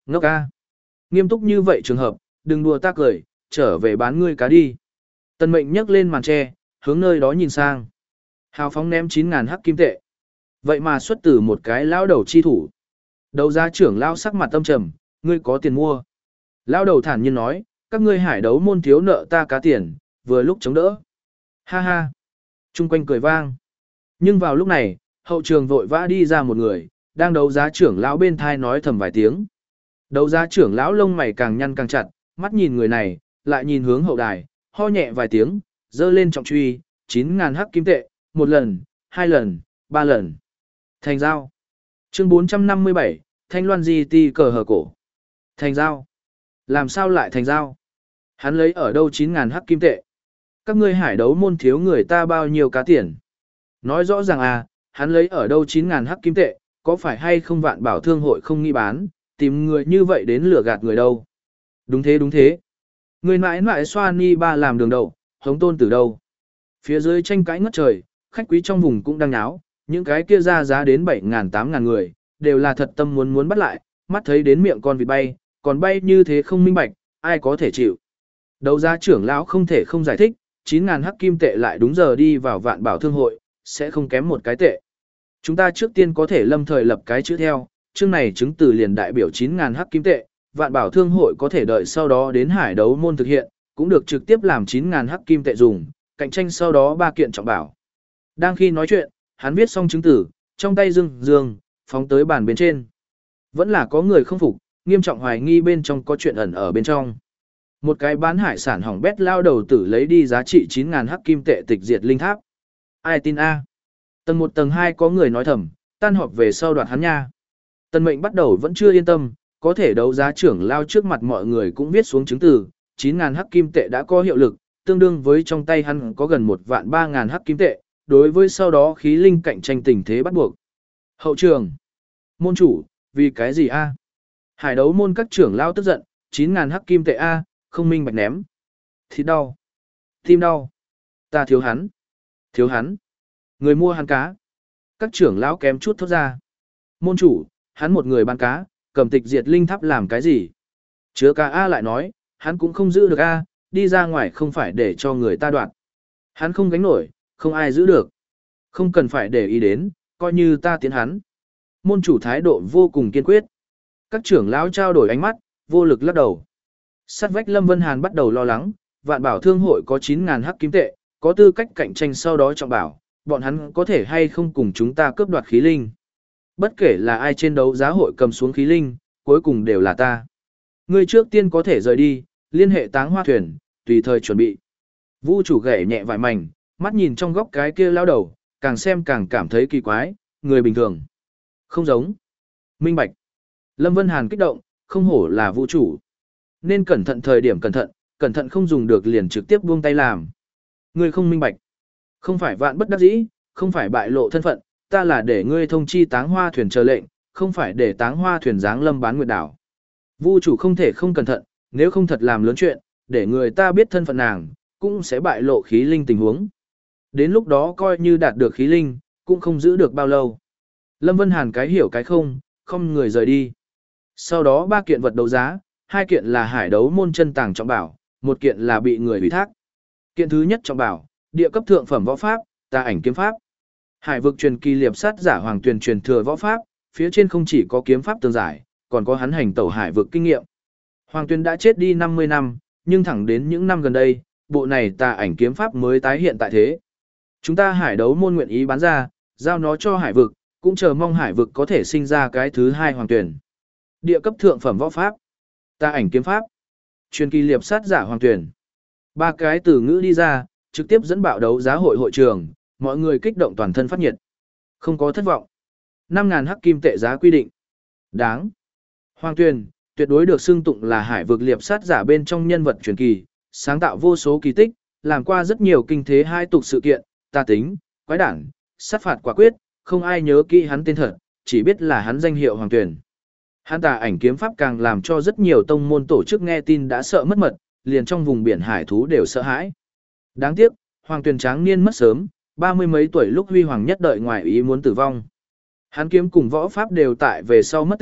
Ngốc ca. Nghiêm túc như vậy trường hợp, đừng đùa ta cười, trở về bán ngươi cá đi. Tần Mệnh nhấc lên màn tre, hướng nơi đó nhìn sang. Hào phóng ném chín ngàn hắc kim tệ. Vậy mà xuất từ một cái lão đầu chi thủ. Đấu giá trưởng lão sắc mặt tâm trầm, ngươi có tiền mua. Lão đầu thản nhiên nói, các ngươi hải đấu môn thiếu nợ ta cá tiền, vừa lúc chống đỡ. Ha ha. Trung quanh cười vang. Nhưng vào lúc này, hậu trường vội vã đi ra một người, đang đấu giá trưởng lão bên thai nói thầm vài tiếng. Đấu giá trưởng lão lông mày càng nhăn càng chặt, mắt nhìn người này, lại nhìn hướng hậu đài, ho nhẹ vài tiếng, dơ lên trọng truy, chín ngàn hắc kim tệ, một lần, hai lần, ba lần. Thành giao. Chương bốn trăm năm mươi bảy, Thanh Loan Di Ti cờ hờ cổ. Thành giao. Làm sao lại thành giao? Hắn lấy ở đâu chín ngàn hắc kim tệ? Các ngươi hải đấu môn thiếu người ta bao nhiêu cá tiền? Nói rõ ràng à, hắn lấy ở đâu chín ngàn hắc kim tệ, có phải hay không vạn bảo thương hội không nghĩ bán, tìm người như vậy đến lừa gạt người đâu? Đúng thế đúng thế. Người mãi mãi xoa ni ba làm đường đầu, hống tôn từ đâu? Phía dưới tranh cãi ngất trời, khách quý trong vùng cũng đang náo, những cái kia ra giá đến bảy ngàn tám ngàn người, đều là thật tâm muốn muốn bắt lại, mắt thấy đến miệng con vịt bay, còn bay như thế không minh bạch, ai có thể chịu. Đấu giá trưởng lão không thể không giải thích, chín ngàn hắc kim tệ lại đúng giờ đi vào vạn bảo thương hội, sẽ không kém một cái tệ. Chúng ta trước tiên có thể lâm thời lập cái chữ theo, chương này chứng từ liền đại biểu chín ngàn hắc kim tệ, vạn bảo thương hội có thể đợi sau đó đến hải đấu môn thực hiện, cũng được trực tiếp làm chín ngàn hắc kim tệ dùng, cạnh tranh sau đó ba kiện trọng bảo. Đang khi nói chuyện, hắn viết xong chứng từ, trong tay dương dương, phóng tới bàn bên trên. Vẫn là có người không phục, nghiêm trọng hoài nghi bên trong có chuyện ẩn ở bên trong. Một cái bán hải sản hỏng bét lao đầu tử lấy đi giá trị chín ngàn hắc kim tệ tịch diệt linh tháp. Ai tin a? Tầng một tầng hai có người nói thầm, tan họp về sau đoạt hắn nha. Tần Mệnh bắt đầu vẫn chưa yên tâm, có thể đấu giá trưởng lao trước mặt mọi người cũng viết xuống chứng từ, chín ngàn hắc kim tệ đã có hiệu lực, tương đương với trong tay hắn có gần một vạn ba ngàn hắc kim tệ, đối với sau đó khí linh cạnh tranh tình thế bắt buộc. Hậu trường. Môn chủ, vì cái gì a? Hải đấu môn các trưởng lao tức giận, chín ngàn hắc kim tệ a, không minh bạch ném. Thịt đau. Tim đau. Ta thiếu hắn. Thiếu hắn. Người mua hắn cá. Các trưởng lão kém chút thốt ra. Môn chủ, hắn một người bán cá, cầm tịch diệt linh tháp làm cái gì? Chứa cá A lại nói, hắn cũng không giữ được A, đi ra ngoài không phải để cho người ta đoạt. Hắn không gánh nổi, không ai giữ được. Không cần phải để ý đến, coi như ta tiến hắn. Môn chủ thái độ vô cùng kiên quyết. Các trưởng lão trao đổi ánh mắt, vô lực lắc đầu. Sát vách Lâm Vân Hàn bắt đầu lo lắng, vạn bảo thương hội có chín ngàn hắc kim tệ, có tư cách cạnh tranh sau đó trọng bảo, bọn hắn có thể hay không cùng chúng ta cướp đoạt khí linh. Bất kể là ai trên đấu giá hội cầm xuống khí linh, cuối cùng đều là ta. Ngươi trước tiên có thể rời đi, liên hệ táng hoa thuyền, tùy thời chuẩn bị. Vũ chủ gảy nhẹ vài mảnh, mắt nhìn trong góc cái kia lao đầu, càng xem càng cảm thấy kỳ quái, người bình thường. Không giống. Minh bạch. Lâm Vân Hàn kích động, không hổ là vũ chủ. Nên cẩn thận thời điểm cẩn thận, cẩn thận không dùng được liền trực tiếp buông tay làm. Ngươi không minh bạch. Không phải vạn bất đắc dĩ, không phải bại lộ thân phận, ta là để ngươi thông chi táng hoa thuyền chờ lệnh, không phải để táng hoa thuyền giáng lâm bán nguyệt đảo. Vu chủ không thể không cẩn thận, nếu không thật làm lớn chuyện, để người ta biết thân phận nàng, cũng sẽ bại lộ khí linh tình huống. Đến lúc đó coi như đạt được khí linh, cũng không giữ được bao lâu. Lâm Vân Hàn cái hiểu cái không, không người rời đi. Sau đó ba kiện vật đấu giá, hai kiện là hải đấu môn chân tàng trọng bảo, một kiện là bị người ủy thác. Kiện thứ nhất trọng bảo, địa cấp thượng phẩm võ pháp, tà ảnh kiếm pháp. Hải vực truyền kỳ liệp sát giả hoàng tuyền truyền thừa võ pháp, phía trên không chỉ có kiếm pháp tường giải, còn có hắn hành tẩu hải vực kinh nghiệm. Hoàng tuyền đã chết đi năm mươi năm, nhưng thẳng đến những năm gần đây, bộ này tà ảnh kiếm pháp mới tái hiện tại thế. Chúng ta hải đấu môn nguyện ý bán ra, giao nó cho hải vực, cũng chờ mong hải vực có thể sinh ra cái thứ hai hoàng tuyền. Địa cấp thượng phẩm võ pháp, tà ảnh kiếm pháp, truyền kỳ liệp sát giả hoàng tuyền. Ba cái từ ngữ đi ra, trực tiếp dẫn bạo đấu giá hội hội trường, mọi người kích động toàn thân phát nhiệt. Không có thất vọng. năm ngàn hắc kim tệ giá quy định. Đáng. Hoàng Tuyền, tuyệt đối được xưng tụng là hải vực liệp sát giả bên trong nhân vật truyền kỳ, sáng tạo vô số kỳ tích, làm qua rất nhiều kinh thế hai tục sự kiện, tà tính, quái đản, sát phạt quả quyết, không ai nhớ kỹ hắn tên thật, chỉ biết là hắn danh hiệu Hoàng Tuyền. Hắn tà ảnh kiếm pháp càng làm cho rất nhiều tông môn tổ chức nghe tin đã sợ mất mật, liền trong vùng biển hải thú đều sợ hãi. Đáng tiếc, Hoàng Tuyền tráng niên mất sớm, ba mươi mấy tuổi lúc huy hoàng nhất đợi ngoài ý muốn tử vong. Hắn kiếm cùng võ pháp đều tại về sau mất tích,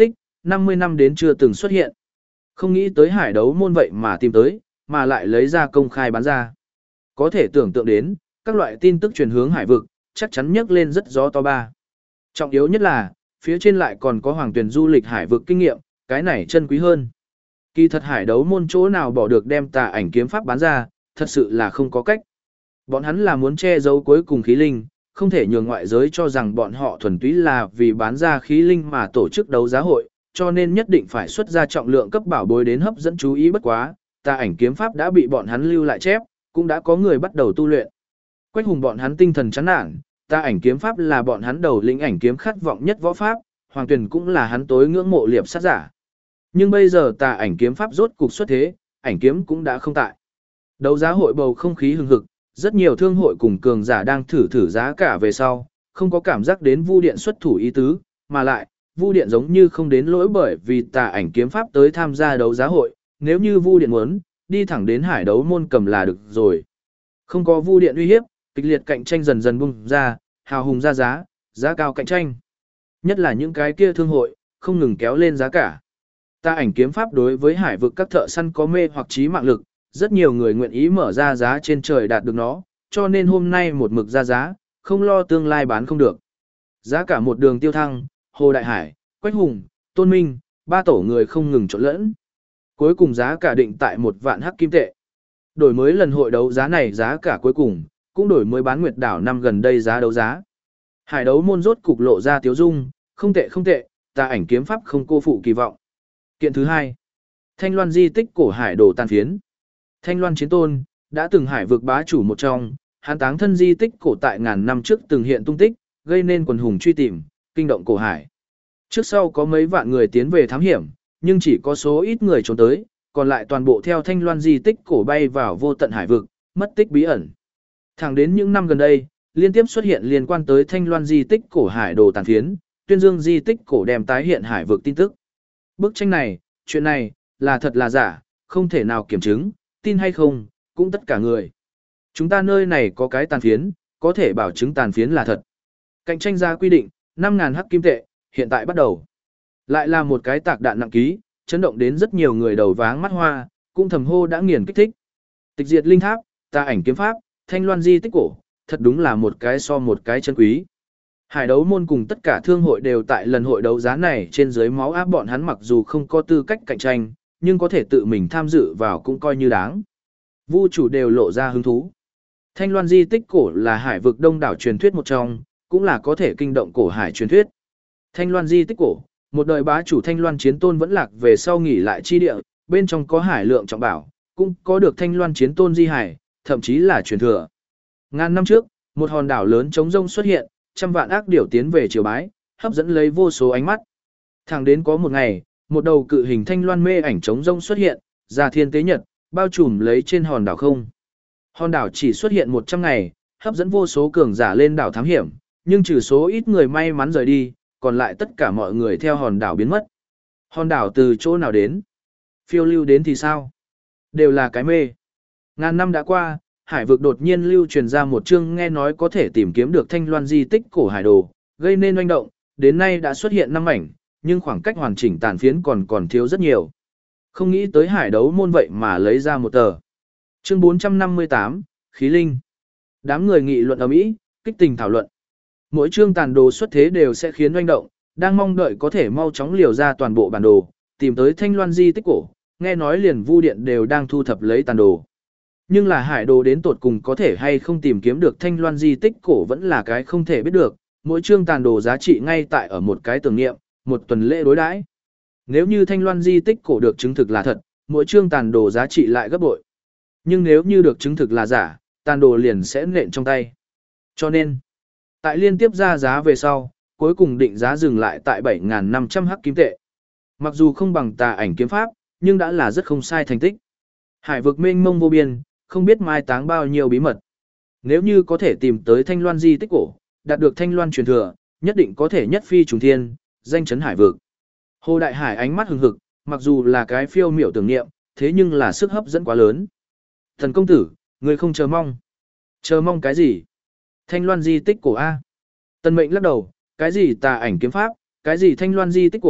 năm mươi năm đến chưa từng xuất hiện. Không nghĩ tới hải đấu môn vậy mà tìm tới, mà lại lấy ra công khai bán ra. Có thể tưởng tượng đến, các loại tin tức truyền hướng hải vực, chắc chắn nhấc lên rất gió to ba. Trọng yếu nhất là, phía trên lại còn có hoàng tuyển du lịch hải vực kinh nghiệm, cái này chân quý hơn. Kỳ thật hải đấu môn chỗ nào bỏ được đem tà ảnh kiếm pháp bán ra, thật sự là không có cách. Bọn hắn là muốn che giấu cuối cùng khí linh, không thể nhường ngoại giới cho rằng bọn họ thuần túy là vì bán ra khí linh mà tổ chức đấu giá hội, cho nên nhất định phải xuất ra trọng lượng cấp bảo bối đến hấp dẫn chú ý bất quá, tà ảnh kiếm pháp đã bị bọn hắn lưu lại chép, cũng đã có người bắt đầu tu luyện. Quách Hùng bọn hắn tinh thần chán nản, tà ảnh kiếm pháp là bọn hắn đầu lĩnh ảnh kiếm khát vọng nhất võ pháp, Hoàng Tuyền cũng là hắn tối ngưỡng mộ liệp sát giả. Nhưng bây giờ tà ảnh kiếm pháp rốt cục xuất thế, ảnh kiếm cũng đã không tại. Đấu giá hội bầu không khí hừng hực, rất nhiều thương hội cùng cường giả đang thử thử giá cả về sau, không có cảm giác đến Vu Điện xuất thủ ý tứ, mà lại, Vu Điện giống như không đến lỗi bởi vì tà ảnh kiếm pháp tới tham gia đấu giá hội, nếu như Vu Điện muốn, đi thẳng đến hải đấu môn cầm là được rồi. Không có Vu Điện uy hiếp, kịch liệt cạnh tranh dần dần bung ra, hào hùng ra giá, giá cao cạnh tranh. Nhất là những cái kia thương hội, không ngừng kéo lên giá cả. Tà ảnh kiếm pháp đối với hải vực các thợ săn có mê hoặc trí mạng lực, rất nhiều người nguyện ý mở ra giá trên trời đạt được nó, cho nên hôm nay một mực ra giá, không lo tương lai bán không được. Giá cả một đường tiêu thăng, Hồ Đại Hải, Quách Hùng, Tôn Minh, ba tổ người không ngừng trộn lẫn. Cuối cùng giá cả định tại một vạn hắc kim tệ. Đổi mới lần hội đấu giá này giá cả cuối cùng, cũng đổi mới bán nguyệt đảo năm gần đây giá đấu giá. Hải đấu môn rốt cục lộ ra tiếu dung, không tệ không tệ, tà ảnh kiếm pháp không cô phụ kỳ vọng. Kiện thứ hai, Thanh Loan di tích cổ hải đồ tàn phiến. Thanh Loan Chiến Tôn, đã từng hải vực bá chủ một trong, hắn táng thân di tích cổ tại ngàn năm trước từng hiện tung tích, gây nên quần hùng truy tìm, kinh động cổ hải. Trước sau có mấy vạn người tiến về thám hiểm, nhưng chỉ có số ít người trốn tới, còn lại toàn bộ theo Thanh Loan di tích cổ bay vào vô tận hải vực, mất tích bí ẩn. Thẳng đến những năm gần đây, liên tiếp xuất hiện liên quan tới Thanh Loan di tích cổ hải đồ tàn phiến, tuyên dương di tích cổ đem tái hiện hải vực tin tức. Bức tranh này, chuyện này, là thật là giả, không thể nào kiểm chứng, tin hay không, cũng tất cả người. Chúng ta nơi này có cái tàn phiến, có thể bảo chứng tàn phiến là thật. Cạnh tranh ra quy định, năm ngàn hắc kim tệ, hiện tại bắt đầu. Lại là một cái tạc đạn nặng ký, chấn động đến rất nhiều người đầu váng mắt hoa, cũng thầm hô đã nghiền kích thích. Tịch diệt linh tháp, tà ảnh kiếm pháp, Thanh Loan di tích cổ, thật đúng là một cái so một cái chân quý. Hải đấu môn cùng tất cả thương hội đều tại lần hội đấu giá này trên dưới máu áp bọn hắn mặc dù không có tư cách cạnh tranh, nhưng có thể tự mình tham dự vào cũng coi như đáng. Vu chủ đều lộ ra hứng thú. Thanh Loan di tích cổ là hải vực đông đảo truyền thuyết một trong, cũng là có thể kinh động cổ hải truyền thuyết. Thanh Loan di tích cổ, một đời bá chủ Thanh Loan Chiến Tôn vẫn lạc về sau nghỉ lại chi địa, bên trong có hải lượng trọng bảo, cũng có được Thanh Loan Chiến Tôn di hải, thậm chí là truyền thừa. Ngàn năm trước, một hòn đảo lớn trống rông xuất hiện, trăm vạn ác điểu tiến về triều bái, hấp dẫn lấy vô số ánh mắt. Thẳng đến có một ngày, một đầu cự hình thanh loan mê ảnh trống rông xuất hiện, ra thiên tế nhật, bao trùm lấy trên hòn đảo không. Hòn đảo chỉ xuất hiện một trăm ngày, hấp dẫn vô số cường giả lên đảo thám hiểm, nhưng trừ số ít người may mắn rời đi, còn lại tất cả mọi người theo hòn đảo biến mất. Hòn đảo từ chỗ nào đến? Phiêu lưu đến thì sao? Đều là cái mê. Ngàn năm đã qua, hải vực đột nhiên lưu truyền ra một chương nghe nói có thể tìm kiếm được Thanh Loan di tích cổ hải đồ, gây nên oanh động, đến nay đã xuất hiện năm mảnh, nhưng khoảng cách hoàn chỉnh tàn phiến còn còn thiếu rất nhiều. Không nghĩ tới hải đấu môn vậy mà lấy ra một tờ. Chương bốn trăm năm mươi tám, Khí Linh. Đám người nghị luận ầm ĩ, kích tình thảo luận. Mỗi chương tàn đồ xuất thế đều sẽ khiến oanh động, đang mong đợi có thể mau chóng liều ra toàn bộ bản đồ, tìm tới Thanh Loan di tích cổ, nghe nói liền Vu Điện đều đang thu thập lấy tàn đồ. Nhưng là hải đồ đến tột cùng có thể hay không tìm kiếm được Thanh Loan di tích cổ vẫn là cái không thể biết được, mỗi chương tàn đồ giá trị ngay tại ở một cái tưởng niệm, một tuần lễ đối đãi. Nếu như Thanh Loan di tích cổ được chứng thực là thật, mỗi chương tàn đồ giá trị lại gấp bội. Nhưng nếu như được chứng thực là giả, tàn đồ liền sẽ nện trong tay. Cho nên, tại liên tiếp ra giá về sau, cuối cùng định giá dừng lại tại bảy nghìn năm trăm hắc kim tệ. Mặc dù không bằng tà ảnh kiếm pháp, nhưng đã là rất không sai thành tích. Hải vực mênh mông vô biên, không biết mai táng bao nhiêu bí mật. Nếu như có thể tìm tới Thanh Loan di tích cổ, đạt được Thanh Loan truyền thừa, nhất định có thể nhất phi trùng thiên, danh chấn hải vực. Hồ Đại Hải ánh mắt hừng hực, mặc dù là cái phiêu miểu tưởng niệm, thế nhưng là sức hấp dẫn quá lớn. Thần công tử, người không chờ mong. Chờ mong cái gì? Thanh Loan di tích cổ A. Tân Mệnh lắc đầu, cái gì tà ảnh kiếm pháp, cái gì Thanh Loan di tích cổ,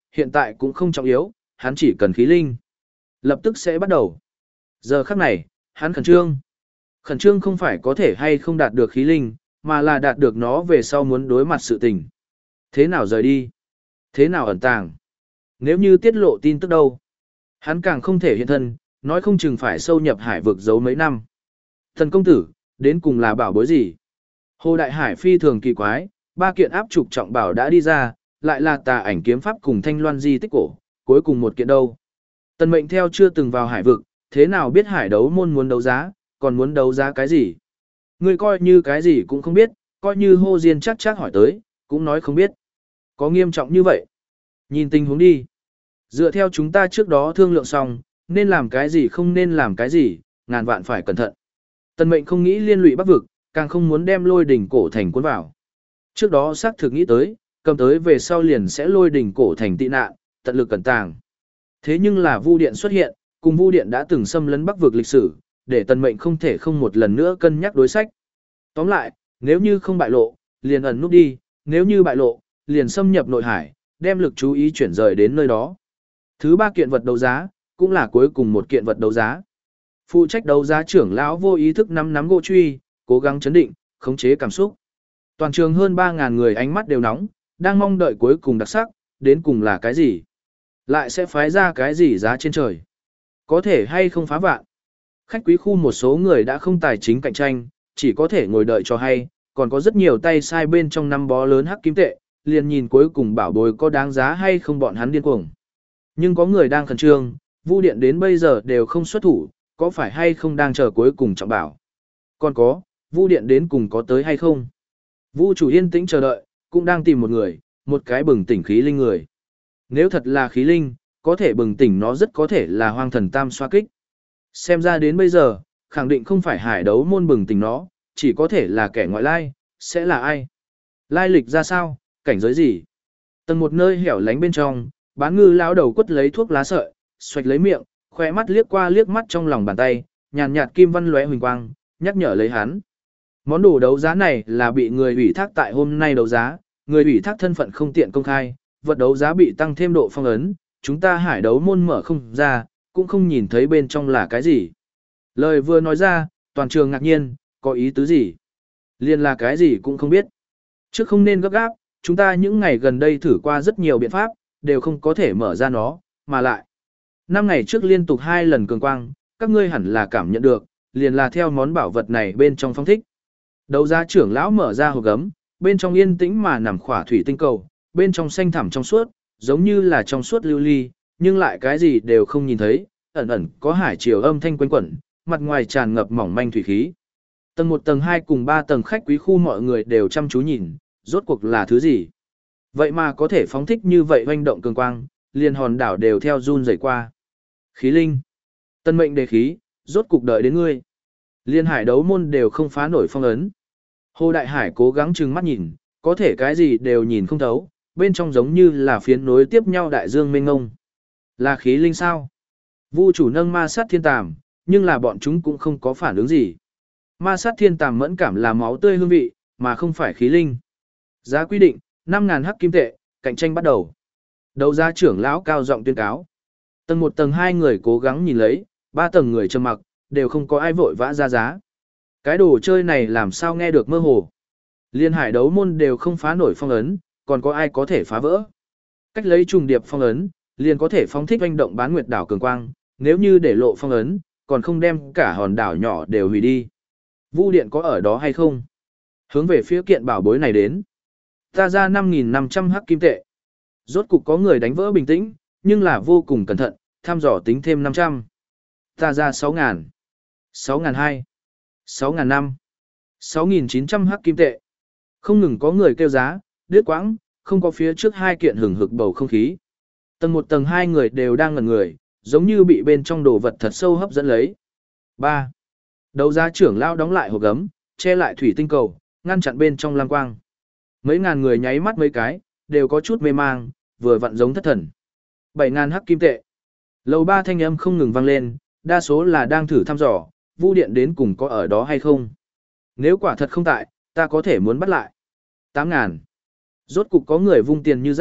hiện tại cũng không trọng yếu, hắn chỉ cần khí linh. Lập tức sẽ bắt đầu. Giờ khắc này, hắn khẩn trương. Khẩn trương không phải có thể hay không đạt được khí linh, mà là đạt được nó về sau muốn đối mặt sự tình. Thế nào rời đi? Thế nào ẩn tàng? Nếu như tiết lộ tin tức đâu? Hắn càng không thể hiện thân, nói không chừng phải sâu nhập hải vực giấu mấy năm. Thần công tử, đến cùng là bảo bối gì? Hồ Đại Hải phi thường kỳ quái, ba kiện áp trục trọng bảo đã đi ra, lại là tà ảnh kiếm pháp cùng thanh loan di tích cổ, cuối cùng một kiện đâu? Tần Mệnh theo chưa từng vào hải vực, thế nào biết hải đấu môn muốn đấu giá, còn muốn đấu giá cái gì? Ngươi coi như cái gì cũng không biết, coi như Hô Diên chắc chắc hỏi tới, cũng nói không biết. Có nghiêm trọng như vậy? Nhìn tình huống đi. Dựa theo chúng ta trước đó thương lượng xong, nên làm cái gì không nên làm cái gì, ngàn vạn phải cẩn thận. Tần Mệnh không nghĩ liên lụy Bắc vực, càng không muốn đem Lôi đỉnh cổ thành cuốn vào. Trước đó xác thực nghĩ tới, cầm tới về sau liền sẽ Lôi đỉnh cổ thành tị nạn, tận lực cẩn tàng. Thế nhưng là Vu Điện xuất hiện, cùng Vu Điện đã từng xâm lấn Bắc vực lịch sử, để Tần Mệnh không thể không một lần nữa cân nhắc đối sách. Tóm lại, nếu như không bại lộ, liền ẩn núp đi, nếu như bại lộ, liền xâm nhập nội hải, đem lực chú ý chuyển rời đến nơi đó. Thứ ba kiện vật đấu giá, cũng là cuối cùng một kiện vật đấu giá. Phụ trách đấu giá trưởng lão vô ý thức nắm nắm gỗ truy, cố gắng chấn định, khống chế cảm xúc. Toàn trường hơn ba ngàn người ánh mắt đều nóng, đang mong đợi cuối cùng đặc sắc, đến cùng là cái gì? Lại sẽ phái ra cái gì giá trên trời? Có thể hay không phá vạn? Khách quý khu một số người đã không tài chính cạnh tranh, chỉ có thể ngồi đợi cho hay, còn có rất nhiều tay sai bên trong năm bó lớn hắc kim tệ, liền nhìn cuối cùng bảo bối có đáng giá hay không bọn hắn điên cuồng. Nhưng có người đang khẩn trương, Vu Điện đến bây giờ đều không xuất thủ, có phải hay không đang chờ cuối cùng trọng bảo. Còn có, Vu Điện đến cùng có tới hay không? Vu chủ yên tĩnh chờ đợi, cũng đang tìm một người, một cái bừng tỉnh khí linh người. Nếu thật là khí linh, có thể bừng tỉnh nó rất có thể là hoang thần tam xoa kích. Xem ra đến bây giờ, khẳng định không phải hải đấu môn bừng tỉnh nó, chỉ có thể là kẻ ngoại lai, sẽ là ai? Lai lịch ra sao, cảnh giới gì? Tầng một nơi hẻo lánh bên trong, bán ngư lão đầu quất lấy thuốc lá sợi, xoạch lấy miệng, khoe mắt liếc qua liếc mắt trong lòng bàn tay, nhàn nhạt kim văn lóe huỳnh quang, nhắc nhở lấy hắn. Món đồ đấu giá này là bị người ủy thác tại hôm nay đấu giá, người ủy thác thân phận không tiện công khai, vật đấu giá bị tăng thêm độ phong ấn, chúng ta hải đấu môn mở không ra, cũng không nhìn thấy bên trong là cái gì. Lời vừa nói ra, toàn trường ngạc nhiên, có ý tứ gì? Liên là cái gì cũng không biết. Trước không nên gấp gáp, chúng ta những ngày gần đây thử qua rất nhiều biện pháp, đều không có thể mở ra nó, mà lại. Năm ngày trước liên tục hai lần cường quang, các ngươi hẳn là cảm nhận được, liền là theo món bảo vật này bên trong phong thích. Đấu giá trưởng lão mở ra hộp gấm, bên trong yên tĩnh mà nằm khỏa thủy tinh cầu, bên trong xanh thẳm trong suốt, giống như là trong suốt lưu ly, nhưng lại cái gì đều không nhìn thấy, ẩn ẩn có hải chiều âm thanh quanh quẩn, mặt ngoài tràn ngập mỏng manh thủy khí. Tầng một tầng hai cùng ba tầng khách quý khu mọi người đều chăm chú nhìn, rốt cuộc là thứ gì? Vậy mà có thể phóng thích như vậy hoành động cường quang, liền hòn đảo đều theo run rẩy qua. Khí linh. Tân mệnh đề khí, rốt cục đợi đến ngươi. Liên hải đấu môn đều không phá nổi phong ấn. Hồ Đại Hải cố gắng trừng mắt nhìn, có thể cái gì đều nhìn không thấu, bên trong giống như là phiến nối tiếp nhau đại dương mênh ngông. Là khí linh sao? Vu chủ nâng ma sát thiên tàm, nhưng là bọn chúng cũng không có phản ứng gì. Ma sát thiên tàm mẫn cảm là máu tươi hương vị, mà không phải khí linh. Giá quy định, năm ngàn hắc kim tệ, cạnh tranh bắt đầu. Đấu giá trưởng lão cao giọng tuyên cáo. Tầng một tầng hai người cố gắng nhìn lấy, ba tầng người trầm mặc, đều không có ai vội vã ra giá. Cái đồ chơi này làm sao nghe được mơ hồ. Liên hải đấu môn đều không phá nổi phong ấn, còn có ai có thể phá vỡ. Cách lấy trùng điệp phong ấn, liền có thể phóng thích oanh động bán nguyệt đảo cường quang, nếu như để lộ phong ấn, còn không đem cả hòn đảo nhỏ đều hủy đi. Vu điện có ở đó hay không? Hướng về phía kiện bảo bối này đến. Ta ra năm nghìn năm trăm hắc kim tệ. Rốt cục có người đánh vỡ bình tĩnh, nhưng là vô cùng cẩn thận, thăm dò tính thêm năm trăm. Ta ra sáu ngàn. sáu ngàn hai. sáu ngàn năm. sáu nghìn chín trăm hắc kim tệ. Không ngừng có người kêu giá, đứt quãng, không có phía trước hai kiện hừng hực bầu không khí. Tầng một tầng hai người đều đang ngẩn người, giống như bị bên trong đồ vật thật sâu hấp dẫn lấy. ba. Đấu giá trưởng lao đóng lại hộp gấm, che lại thủy tinh cầu, ngăn chặn bên trong lam quang. Mấy ngàn người nháy mắt mấy cái, đều có chút mê mang, vừa vặn giống thất thần. bảy ngàn hắc kim tệ. Lầu ba thanh âm không ngừng vang lên, đa số là đang thử thăm dò, Vu điện đến cùng có ở đó hay không. Nếu quả thật không tại, ta có thể muốn bắt lại. tám ngàn. Rốt cục có người vung tiền như rác,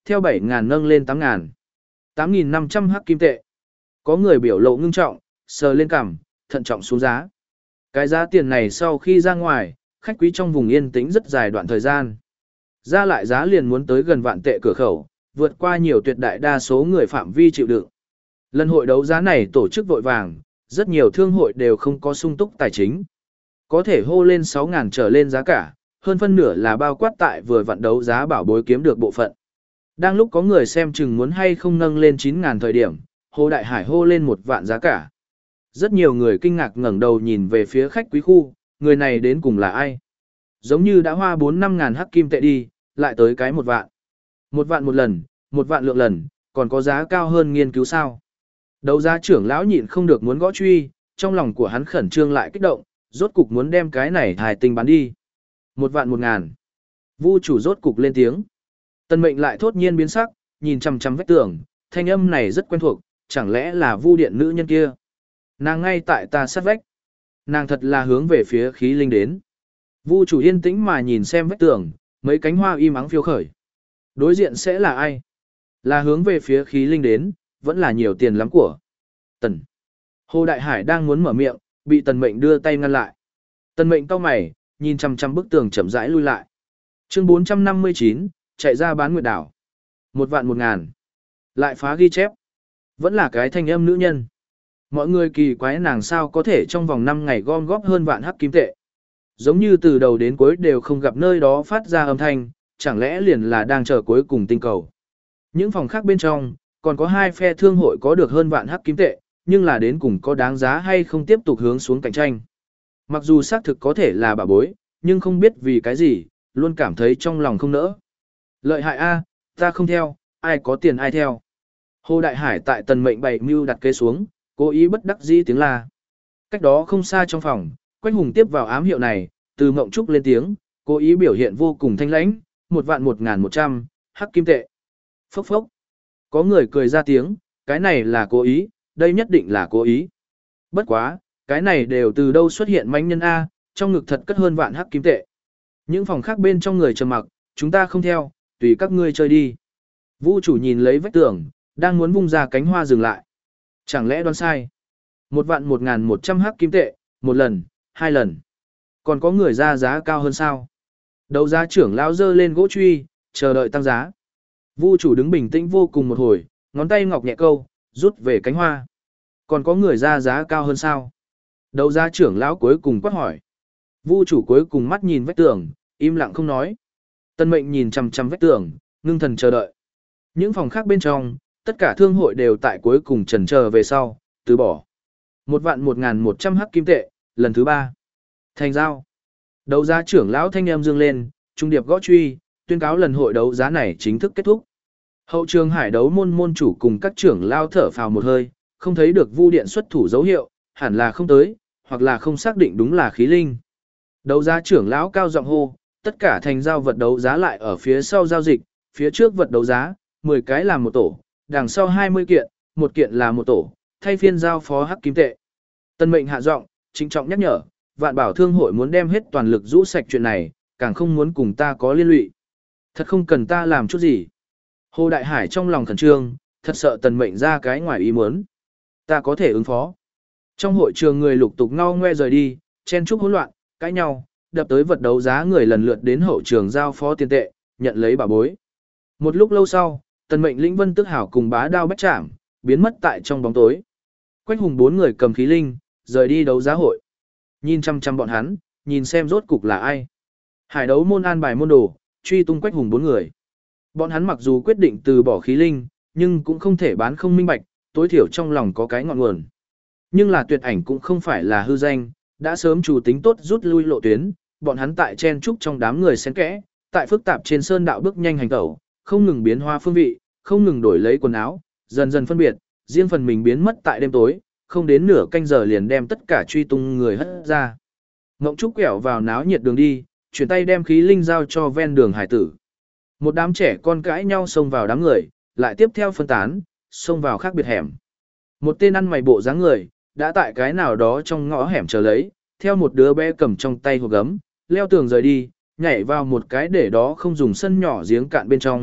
theo bảy ngàn nâng lên tám ngàn. tám nghìn năm trăm hắc kim tệ. Có người biểu lộ ngưng trọng, sờ lên cằm, thận trọng xuống giá. Cái giá tiền này sau khi ra ngoài, khách quý trong vùng yên tĩnh rất dài đoạn thời gian. Ra lại giá liền muốn tới gần vạn tệ cửa khẩu, vượt qua nhiều tuyệt đại đa số người phạm vi chịu đựng. Lần hội đấu giá này tổ chức vội vàng, rất nhiều thương hội đều không có sung túc tài chính. Có thể hô lên sáu ngàn trở lên giá cả, hơn phân nửa là bao quát tại vừa vặn đấu giá bảo bối kiếm được bộ phận. Đang lúc có người xem chừng muốn hay không nâng lên chín ngàn thời điểm, Hồ Đại Hải hô lên một vạn giá cả. Rất nhiều người kinh ngạc ngẩng đầu nhìn về phía khách quý khu, người này đến cùng là ai? Giống như đã hoa bốn năm ngàn hắc kim tệ đi, lại tới cái một vạn. Một vạn một lần, một vạn lượng lần, còn có giá cao hơn nghiên cứu sao? Đấu giá trưởng lão nhịn không được muốn gõ truy, trong lòng của hắn khẩn trương lại kích động, rốt cục muốn đem cái này hài tinh bán đi. Một vạn một ngàn. Vu chủ rốt cục lên tiếng. Tân mệnh lại thốt nhiên biến sắc, nhìn chằm chằm vách tường, thanh âm này rất quen thuộc, chẳng lẽ là Vu điện nữ nhân kia? Nàng ngay tại ta sát vách. Nàng thật là hướng về phía khí linh đến. Vu chủ yên tĩnh mà nhìn xem vách tường, mấy cánh hoa im ắng phiêu khởi. Đối diện sẽ là ai? Là hướng về phía khí linh đến, vẫn là nhiều tiền lắm của. Tần. Hồ Đại Hải đang muốn mở miệng, bị Tần Mệnh đưa tay ngăn lại. Tần Mệnh cau mày, nhìn chằm chằm bức tường chậm rãi lui lại. Chương bốn trăm năm mươi chín, chạy ra bán nguyệt đảo. Một vạn một ngàn. Lại phá ghi chép. Vẫn là cái thanh âm nữ nhân. Mọi người kỳ quái nàng sao có thể trong vòng năm ngày gom góp hơn vạn hắc kim tệ. Giống như từ đầu đến cuối đều không gặp nơi đó phát ra âm thanh, chẳng lẽ liền là đang chờ cuối cùng tinh cầu. Những phòng khác bên trong, còn có hai phe thương hội có được hơn vạn hắc kim tệ, nhưng là đến cùng có đáng giá hay không tiếp tục hướng xuống cạnh tranh. Mặc dù xác thực có thể là bà bối, nhưng không biết vì cái gì, luôn cảm thấy trong lòng không nỡ. Lợi hại a, ta không theo, ai có tiền ai theo. Hồ Đại Hải tại Tần Mệnh bày mưu đặt kế xuống, cố ý bất đắc dĩ tiếng la. Cách đó không xa trong phòng, Quách Hùng tiếp vào ám hiệu này, từ Mộng Trúc lên tiếng, cố ý biểu hiện vô cùng thanh lãnh, một vạn một ngàn một trăm, hắc kim tệ. Phốc phốc. Có người cười ra tiếng, cái này là cố ý, đây nhất định là cố ý. Bất quá, cái này đều từ đâu xuất hiện manh nhân A, trong ngực thật cất hơn vạn hắc kim tệ. Những phòng khác bên trong người trầm mặc, chúng ta không theo, tùy các ngươi chơi đi. Vũ chủ nhìn lấy vách tường, đang muốn vung ra cánh hoa dừng lại. Chẳng lẽ đoán sai? Một vạn một ngàn một trăm hắc kim tệ, một lần, hai lần. Còn có người ra giá cao hơn sao? Đấu giá trưởng lão dơ lên gỗ truy, chờ đợi tăng giá. Vu chủ đứng bình tĩnh vô cùng một hồi, ngón tay ngọc nhẹ câu, rút về cánh hoa. Còn có người ra giá cao hơn sao? Đấu giá trưởng lão cuối cùng quát hỏi. Vu chủ cuối cùng mắt nhìn vách tường, im lặng không nói. Tân Mệnh nhìn chằm chằm vách tường, ngưng thần chờ đợi. Những phòng khác bên trong, tất cả thương hội đều tại cuối cùng chần chờ về sau, từ bỏ. Một vạn một ngàn một trăm hắc kim tệ, lần thứ ba. Thành giao. Đấu giá trưởng lão thanh em dương lên, trung điệp gõ truy, tuyên cáo lần hội đấu giá này chính thức kết thúc. Hậu trường hải đấu môn môn chủ cùng các trưởng lao thở phào một hơi, không thấy được Vu điện xuất thủ dấu hiệu, hẳn là không tới, hoặc là không xác định đúng là khí linh. Đấu giá trưởng lão cao giọng hô, tất cả thành giao vật đấu giá lại ở phía sau giao dịch, phía trước vật đấu giá, mười cái làm một tổ, đằng sau hai mươi kiện, một kiện là một tổ, thay phiên giao phó hắc kim tệ. Tân Mệnh hạ giọng, trịnh trọng nhắc nhở, Vạn Bảo thương hội muốn đem hết toàn lực rũ sạch chuyện này, càng không muốn cùng ta có liên lụy. Thật không cần ta làm chút gì. Hồ Đại Hải trong lòng khẩn trương, thật sợ Tần Mệnh ra cái ngoài ý muốn. Ta có thể ứng phó. Trong hội trường người lục tục ngao ngoe rời đi, chen chúc hỗn loạn, cãi nhau, đập tới vật đấu giá người lần lượt đến hậu trường giao phó tiền tệ, nhận lấy bảo bối. Một lúc lâu sau, Tần Mệnh lĩnh Vân Tức Hảo cùng bá đao bách trảm, biến mất tại trong bóng tối. Quách Hùng bốn người cầm khí linh, rời đi đấu giá hội. Nhìn chăm chăm bọn hắn, nhìn xem rốt cục là ai. Hải đấu môn an bài môn đồ, truy tung Quách Hùng bốn người. Bọn hắn mặc dù quyết định từ bỏ khí linh, nhưng cũng không thể bán không minh bạch, tối thiểu trong lòng có cái ngọn nguồn. Nhưng là Tuyệt Ảnh cũng không phải là hư danh, đã sớm chủ tính tốt rút lui lộ tuyến, bọn hắn tại chen trúc trong đám người xen kẽ, tại phức tạp trên sơn đạo bước nhanh hành tẩu, không ngừng biến hóa phương vị, không ngừng đổi lấy quần áo, dần dần phân biệt, riêng phần mình biến mất tại đêm tối, không đến nửa canh giờ liền đem tất cả truy tung người hất ra. Ngộng Trúc quẹo vào náo nhiệt đường đi, chuyển tay đem khí linh giao cho ven đường hải tử. Một đám trẻ con cãi nhau xông vào đám người, lại tiếp theo phân tán, xông vào khác biệt hẻm. Một tên ăn mày bộ dáng người, đã tại cái nào đó trong ngõ hẻm chờ lấy, theo một đứa bé cầm trong tay hộp gấm, leo tường rời đi, nhảy vào một cái để đó không dùng sân nhỏ giếng cạn bên trong,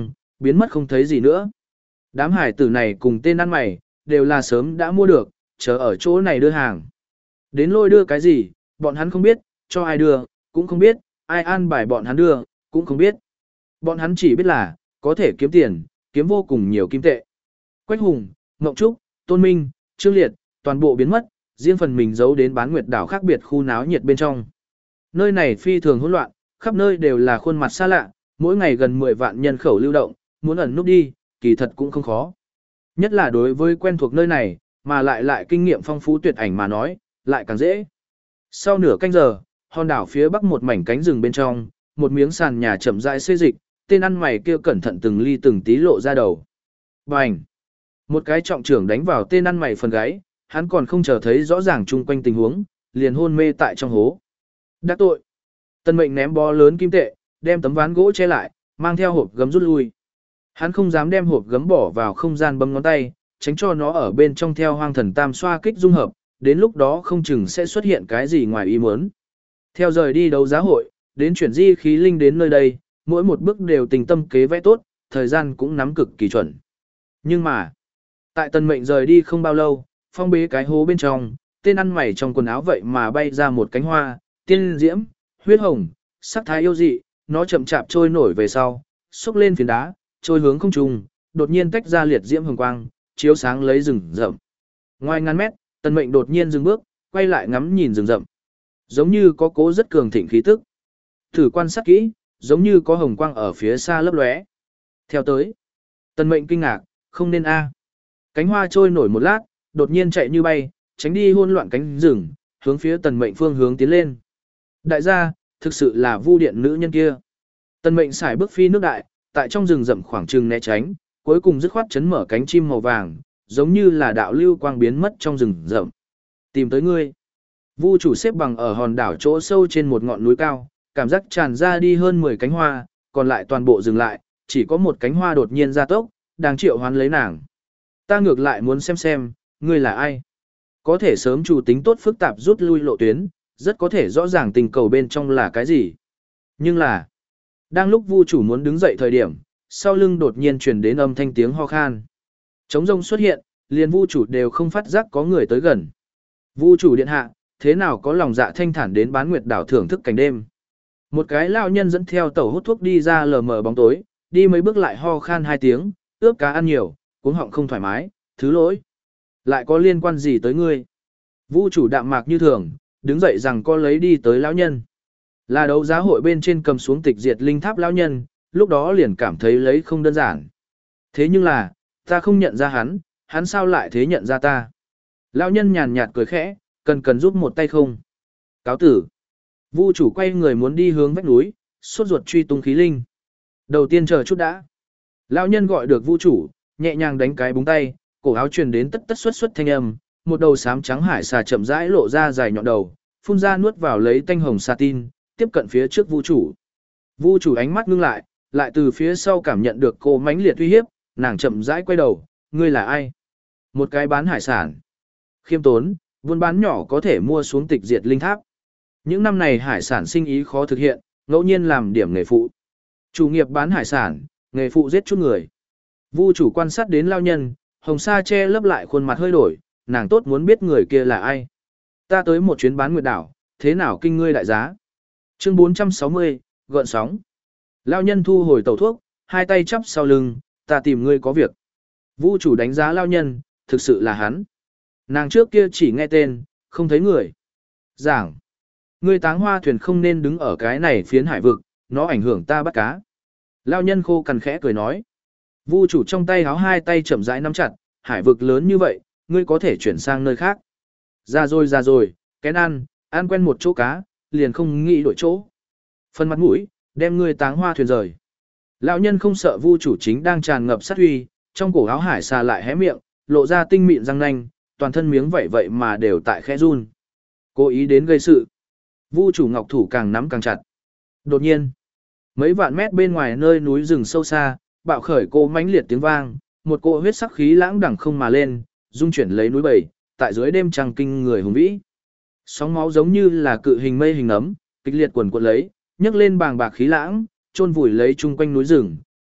biến mất không thấy gì nữa. Đám hải tử này cùng tên ăn mày, đều là sớm đã mua được, chờ ở chỗ này đưa hàng. Đến lôi đưa cái gì, bọn hắn không biết, cho ai đưa, cũng không biết, ai an bài bọn hắn đưa, cũng không biết. Bọn hắn chỉ biết là, có thể kiếm tiền, kiếm vô cùng nhiều kim tệ. Quách Hùng, Ngộng Trúc, Tôn Minh, Trương Liệt, toàn bộ biến mất, riêng phần mình giấu đến Bán Nguyệt đảo khác biệt khu náo nhiệt bên trong. Nơi này phi thường hỗn loạn, khắp nơi đều là khuôn mặt xa lạ, mỗi ngày gần mười vạn nhân khẩu lưu động, muốn ẩn núp đi, kỳ thật cũng không khó. Nhất là đối với quen thuộc nơi này, mà lại lại kinh nghiệm phong phú tuyệt ảnh mà nói, lại càng dễ. Sau nửa canh giờ, hòn đảo phía bắc một mảnh cánh rừng bên trong, một miếng sàn nhà chậm rãi xê dịch, tên ăn mày kia cẩn thận từng ly từng tí lộ ra đầu. Bành! Một cái trọng trưởng đánh vào tên ăn mày phần gáy, hắn còn không chờ thấy rõ ràng chung quanh tình huống, liền hôn mê tại trong hố. Đắc tội! Tân Mệnh ném bó lớn kim tệ, đem tấm ván gỗ che lại, mang theo hộp gấm rút lui. Hắn không dám đem hộp gấm bỏ vào không gian bấm ngón tay, tránh cho nó ở bên trong theo hoang thần tam xoa kích dung hợp, đến lúc đó không chừng sẽ xuất hiện cái gì ngoài ý muốn. Theo rời đi đấu giá hội, đến chuyển di khí linh đến nơi đây, mỗi một bước đều tình tâm kế vẽ tốt, thời gian cũng nắm cực kỳ chuẩn. Nhưng mà, tại Tân Mệnh rời đi không bao lâu, phong bế cái hố bên trong, tên ăn mày trong quần áo vậy mà bay ra một cánh hoa, tiên diễm, huyết hồng, sắc thái yêu dị, nó chậm chạp trôi nổi về sau, xúc lên phiến đá, trôi hướng không trung, đột nhiên tách ra liệt diễm hồng quang, chiếu sáng lấy rừng rậm. Ngoài ngàn mét, Tân Mệnh đột nhiên dừng bước, quay lại ngắm nhìn rừng rậm. Giống như có cố rất cường thịnh khí tức. Thử quan sát kỹ, giống như có hồng quang ở phía xa lấp lóe. Theo tới, Tân Mệnh kinh ngạc, không nên a. Cánh hoa trôi nổi một lát, đột nhiên chạy như bay, tránh đi hỗn loạn cánh rừng, hướng phía Tần Mệnh phương hướng tiến lên. Đại gia, thực sự là Vu Điện nữ nhân kia. Tần Mệnh xài bước phi nước đại, tại trong rừng rậm khoảng trừng né tránh, cuối cùng dứt khoát chấn mở cánh chim màu vàng, giống như là đạo lưu quang biến mất trong rừng rậm. Tìm tới ngươi. Vu chủ xếp bằng ở hòn đảo chỗ sâu trên một ngọn núi cao, cảm giác tràn ra đi hơn mười cánh hoa, còn lại toàn bộ dừng lại, chỉ có một cánh hoa đột nhiên ra tốc, đang triệu hoán lấy nàng. Ta ngược lại muốn xem xem, ngươi là ai? Có thể sớm chủ tính tốt phức tạp rút lui lộ tuyến, rất có thể rõ ràng tình cầu bên trong là cái gì. Nhưng là, đang lúc Vu chủ muốn đứng dậy thời điểm, sau lưng đột nhiên truyền đến âm thanh tiếng ho khan. Trống rông xuất hiện, liền Vu chủ đều không phát giác có người tới gần. Vu chủ điện hạ, thế nào có lòng dạ thanh thản đến Bán Nguyệt đảo thưởng thức cảnh đêm. Một cái lão nhân dẫn theo tẩu hút thuốc đi ra lờ mờ bóng tối, đi mấy bước lại ho khan hai tiếng, ướp cá ăn nhiều, cuống họng không thoải mái, thứ lỗi. Lại có liên quan gì tới ngươi? Vu chủ đạm mạc như thường, đứng dậy rằng có lấy đi tới lão nhân. Là đấu giá hội bên trên cầm xuống tịch diệt linh tháp lão nhân, lúc đó liền cảm thấy lấy không đơn giản. Thế nhưng là, ta không nhận ra hắn, hắn sao lại thế nhận ra ta? Lão nhân nhàn nhạt cười khẽ, cần cần giúp một tay không? Cáo tử. Vu chủ quay người muốn đi hướng vách núi, sốt ruột truy tung khí linh. Đầu tiên chờ chút đã. Lão nhân gọi được Vu chủ, nhẹ nhàng đánh cái búng tay, cổ áo truyền đến tất tất xuất xuất thanh âm, một đầu xám trắng hải xà chậm rãi lộ ra dài nhọn đầu, phun ra nuốt vào lấy tanh hồng sa tin, tiếp cận phía trước Vu chủ. Vu chủ ánh mắt ngưng lại, lại từ phía sau cảm nhận được cô mãnh liệt uy hiếp, nàng chậm rãi quay đầu, ngươi là ai? Một cái bán hải sản. Khiêm tốn, buôn bán nhỏ có thể mua xuống tịch diệt linh tháp. Những năm này hải sản sinh ý khó thực hiện, ngẫu nhiên làm điểm nghề phụ. Chủ nghiệp bán hải sản, nghề phụ giết chút người. Vu chủ quan sát đến lao nhân, hồng sa che lấp lại khuôn mặt hơi đổi, nàng tốt muốn biết người kia là ai. Ta tới một chuyến Bán Nguyệt đảo, thế nào kinh ngươi đại giá? Chương bốn trăm sáu mươi, gợn sóng. Lao nhân thu hồi tẩu thuốc, hai tay chắp sau lưng, ta tìm ngươi có việc. Vu chủ đánh giá lao nhân, thực sự là hắn. Nàng trước kia chỉ nghe tên, không thấy người. Giảng, ngươi táng hoa thuyền không nên đứng ở cái này phiến hải vực, nó ảnh hưởng ta bắt cá. Lao nhân khô cằn khẽ cười nói. Vu chủ trong tay háo hai tay chậm rãi nắm chặt, hải vực lớn như vậy, ngươi có thể chuyển sang nơi khác. Ra rồi ra rồi, kén ăn, ăn quen một chỗ cá, liền không nghĩ đổi chỗ. Phần mặt mũi, đem ngươi táng hoa thuyền rời. Lão nhân không sợ Vu chủ chính đang tràn ngập sát huy, trong cổ áo hải xà lại hé miệng, lộ ra tinh mịn răng nanh, toàn thân miếng vậy vậy mà đều tại khẽ run. Cố ý đến gây sự. Vu chủ ngọc thủ càng nắm càng chặt. Đột nhiên, mấy vạn mét bên ngoài nơi núi rừng sâu xa, bạo khởi cô mãnh liệt tiếng vang, một cỗ huyết sắc khí lãng đẳng không mà lên, dung chuyển lấy núi bầy, tại dưới đêm trăng kinh người hùng vĩ. Sóng máu giống như là cự hình mây hình nấm, kịch liệt quần cuộn lấy, nhấc lên bàng bạc khí lãng, chôn vùi lấy chung quanh núi rừng,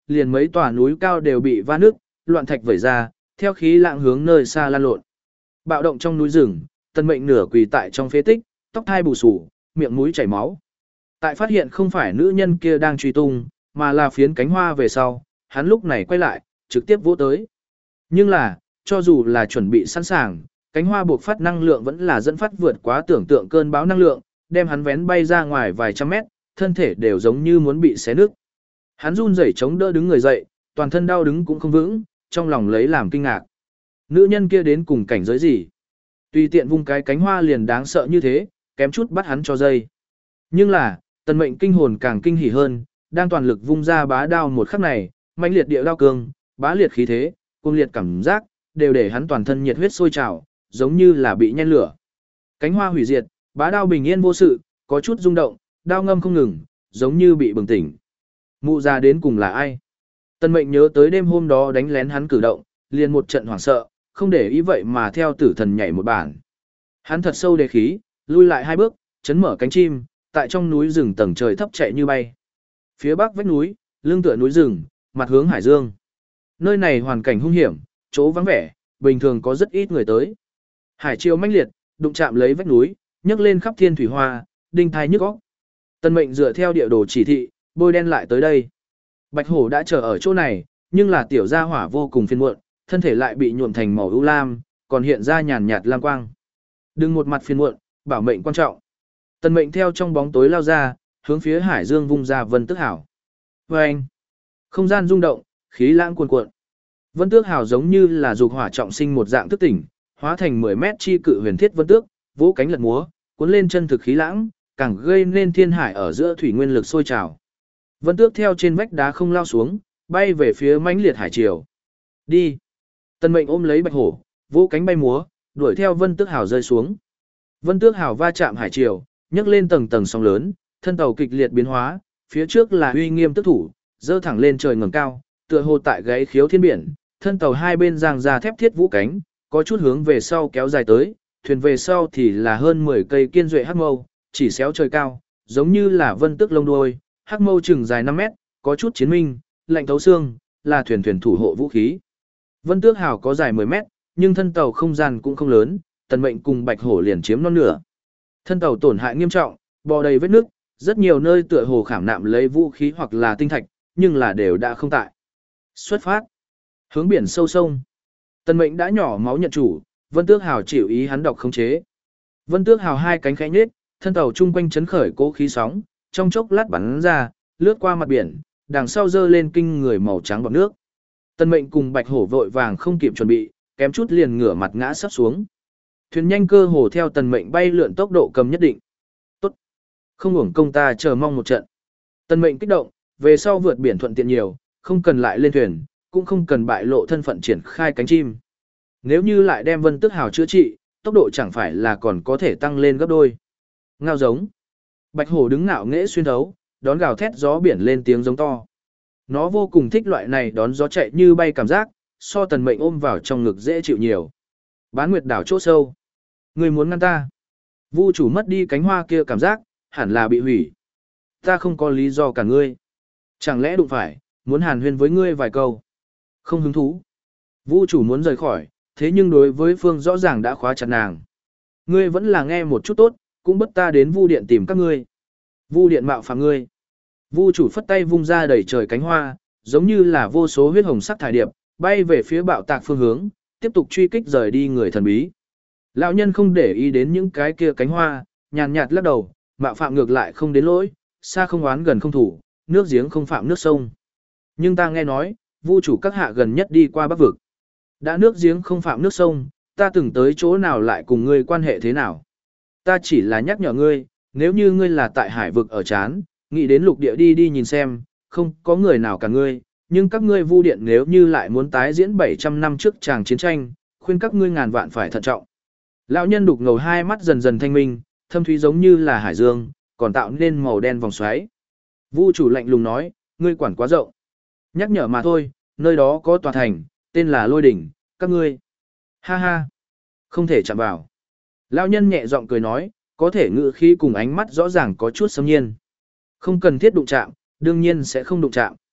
liền mấy tòa núi cao đều bị va nước, loạn thạch vẩy ra, theo khí lạng hướng nơi xa lan lộn. Bạo động trong núi rừng, Tần Mệnh nửa quỳ tại trong phế tích, tóc thai bù xù, miệng mũi chảy máu. Tại phát hiện không phải nữ nhân kia đang truy tung, mà là phiến cánh hoa về sau, hắn lúc này quay lại, trực tiếp vỗ tới. Nhưng là, cho dù là chuẩn bị sẵn sàng, cánh hoa buộc phát năng lượng vẫn là dẫn phát vượt quá tưởng tượng cơn bão năng lượng, đem hắn vén bay ra ngoài vài trăm mét, thân thể đều giống như muốn bị xé nứt. Hắn run rẩy chống đỡ đứng người dậy, toàn thân đau đứng cũng không vững, trong lòng lấy làm kinh ngạc. Nữ nhân kia đến cùng cảnh giới gì? Tùy tiện vung cái cánh hoa liền đáng sợ như thế, kém chút bắt hắn cho dây. Nhưng là, Tần Mệnh kinh hồn càng kinh hỉ hơn, đang toàn lực vung ra bá đao một khắc này, mãnh liệt địa đao cương, bá liệt khí thế, cuồng liệt cảm giác, đều để hắn toàn thân nhiệt huyết sôi trào, giống như là bị nhen lửa. Cánh hoa hủy diệt, bá đao bình yên vô sự, có chút rung động, đao ngâm không ngừng, giống như bị bừng tỉnh. Mụ già đến cùng là ai? Tần Mệnh nhớ tới đêm hôm đó đánh lén hắn cử động, liền một trận hoảng sợ, không để ý vậy mà theo tử thần nhảy một bản. Hắn thật sâu đề khí, lui lại hai bước, chấn mở cánh chim, tại trong núi rừng tầng trời thấp chạy như bay. Phía bắc vách núi, lưng tựa núi rừng, mặt hướng hải dương. Nơi này hoàn cảnh hung hiểm, chỗ vắng vẻ, bình thường có rất ít người tới. Hải triều mãnh liệt, đụng chạm lấy vách núi, nhấc lên khắp thiên thủy hoa, đinh thai nhức óc. Tần Mệnh dựa theo địa đồ chỉ thị, bôi đen lại tới đây. Bạch hổ đã chờ ở chỗ này, nhưng là tiểu gia hỏa vô cùng phiền muộn, thân thể lại bị nhuộm thành màu ưu lam, còn hiện ra nhàn nhạt lam quang. Đừng một mặt phiền muộn, bảo mệnh quan trọng. Tần Mệnh theo trong bóng tối lao ra, hướng phía hải dương vung ra Vân Tước Hảo. Vâng! Không gian rung động, khí lãng cuồn cuộn. Vân Tước Hảo giống như là dục hỏa trọng sinh một dạng thức tỉnh, hóa thành mười mét chi cự huyền thiết vân tước, vỗ cánh lật múa, cuốn lên chân thực khí lãng, càng gây nên thiên hải ở giữa thủy nguyên lực sôi trào. Vân Tước theo trên vách đá không lao xuống, bay về phía mãnh liệt hải triều. Đi! Tần Mệnh ôm lấy Bạch Hổ, vỗ cánh bay múa, đuổi theo Vân Tước Hảo rơi xuống. Vân Tước Hảo va chạm hải triều, nhấc lên tầng tầng sóng lớn, thân tàu kịch liệt biến hóa, phía trước là uy nghiêm tước thủ, dơ thẳng lên trời ngẩng cao, tựa hồ tại gáy khiếu thiên biển, thân tàu hai bên giang ra thép thiết vũ cánh, có chút hướng về sau kéo dài tới, thuyền về sau thì là hơn mười cây kiên duệ hắc mâu, chỉ xéo trời cao, giống như là vân tước lông đuôi, hắc mâu chừng dài năm mét, có chút chiến minh, lạnh thấu xương, là thuyền thuyền thủ hộ vũ khí. Vân Tước Hảo có dài mười mét, nhưng thân tàu không gian cũng không lớn, Tần Mệnh cùng Bạch Hổ liền chiếm non nửa. Thân tàu tổn hại nghiêm trọng, bò đầy vết nước, rất nhiều nơi tựa hồ khảm nạm lấy vũ khí hoặc là tinh thạch, nhưng là đều đã không tại. Xuất phát, hướng biển sâu sông. Tần Mệnh đã nhỏ máu nhận chủ, Vân Tước Hảo chịu ý hắn đọc khống chế. Vân Tước Hảo hai cánh khẽ nhếch, thân tàu chung quanh chấn khởi cố khí sóng, trong chốc lát bắn ra, lướt qua mặt biển, đằng sau dơ lên kinh người màu trắng bọt nước. Tần Mệnh cùng Bạch Hổ vội vàng không kịp chuẩn bị, kém chút liền ngửa mặt ngã sắp xuống. Thuyền nhanh cơ hồ theo Tần Mệnh bay lượn tốc độ cầm nhất định. Tốt, không uổng công ta chờ mong một trận. Tần Mệnh kích động, về sau vượt biển thuận tiện nhiều, không cần lại lên thuyền, cũng không cần bại lộ thân phận triển khai cánh chim. Nếu như lại đem Vân Tước Hảo chữa trị, tốc độ chẳng phải là còn có thể tăng lên gấp đôi. Ngao giống. Bạch Hổ đứng ngạo nghễ xuyên thấu, đón gào thét gió biển lên tiếng giống to. Nó vô cùng thích loại này đón gió chạy như bay cảm giác, so Tần Mệnh ôm vào trong ngực dễ chịu nhiều. Bán Nguyệt đảo chỗ sâu. Ngươi muốn ngăn ta? Vu chủ mất đi cánh hoa kia cảm giác, hẳn là bị hủy. Ta không có lý do cả ngươi. Chẳng lẽ đụng phải, muốn hàn huyên với ngươi vài câu. Không hứng thú. Vu chủ muốn rời khỏi, thế nhưng đối với Phương rõ ràng đã khóa chặt nàng. Ngươi vẫn là nghe một chút tốt, cũng bất ta đến Vu điện tìm các ngươi. Vu điện mạo phạm ngươi. Vu chủ phất tay vung ra đầy trời cánh hoa, giống như là vô số huyết hồng sắc thải điệp, bay về phía bạo tạc phương hướng, tiếp tục truy kích rời đi người thần bí. Lão nhân không để ý đến những cái kia cánh hoa, nhàn nhạt lắc đầu, mạo phạm ngược lại không đến lỗi, xa không oán gần không thủ, nước giếng không phạm nước sông. Nhưng ta nghe nói, Vu chủ các hạ gần nhất đi qua Bắc vực. Đã nước giếng không phạm nước sông, ta từng tới chỗ nào lại cùng ngươi quan hệ thế nào? Ta chỉ là nhắc nhở ngươi, nếu như ngươi là tại hải vực ở chán, nghĩ đến lục địa đi đi nhìn xem, không có người nào cả ngươi, nhưng các ngươi Vu điện nếu như lại muốn tái diễn bảy trăm năm trước tràng chiến tranh, khuyên các ngươi ngàn vạn phải thận trọng. Lão nhân đục ngầu hai mắt dần dần thanh minh, thâm thúy giống như là hải dương, còn tạo nên màu đen vòng xoáy. Vu chủ lạnh lùng nói, ngươi quản quá rộng. Nhắc nhở mà thôi, nơi đó có tòa thành, tên là Lôi Đỉnh, các ngươi. Ha ha, không thể chạm vào. Lão nhân nhẹ giọng cười nói, có thể ngữ khí cùng ánh mắt rõ ràng có chút xâm nhiên. Không cần thiết đụng chạm, đương nhiên sẽ không đụng chạm.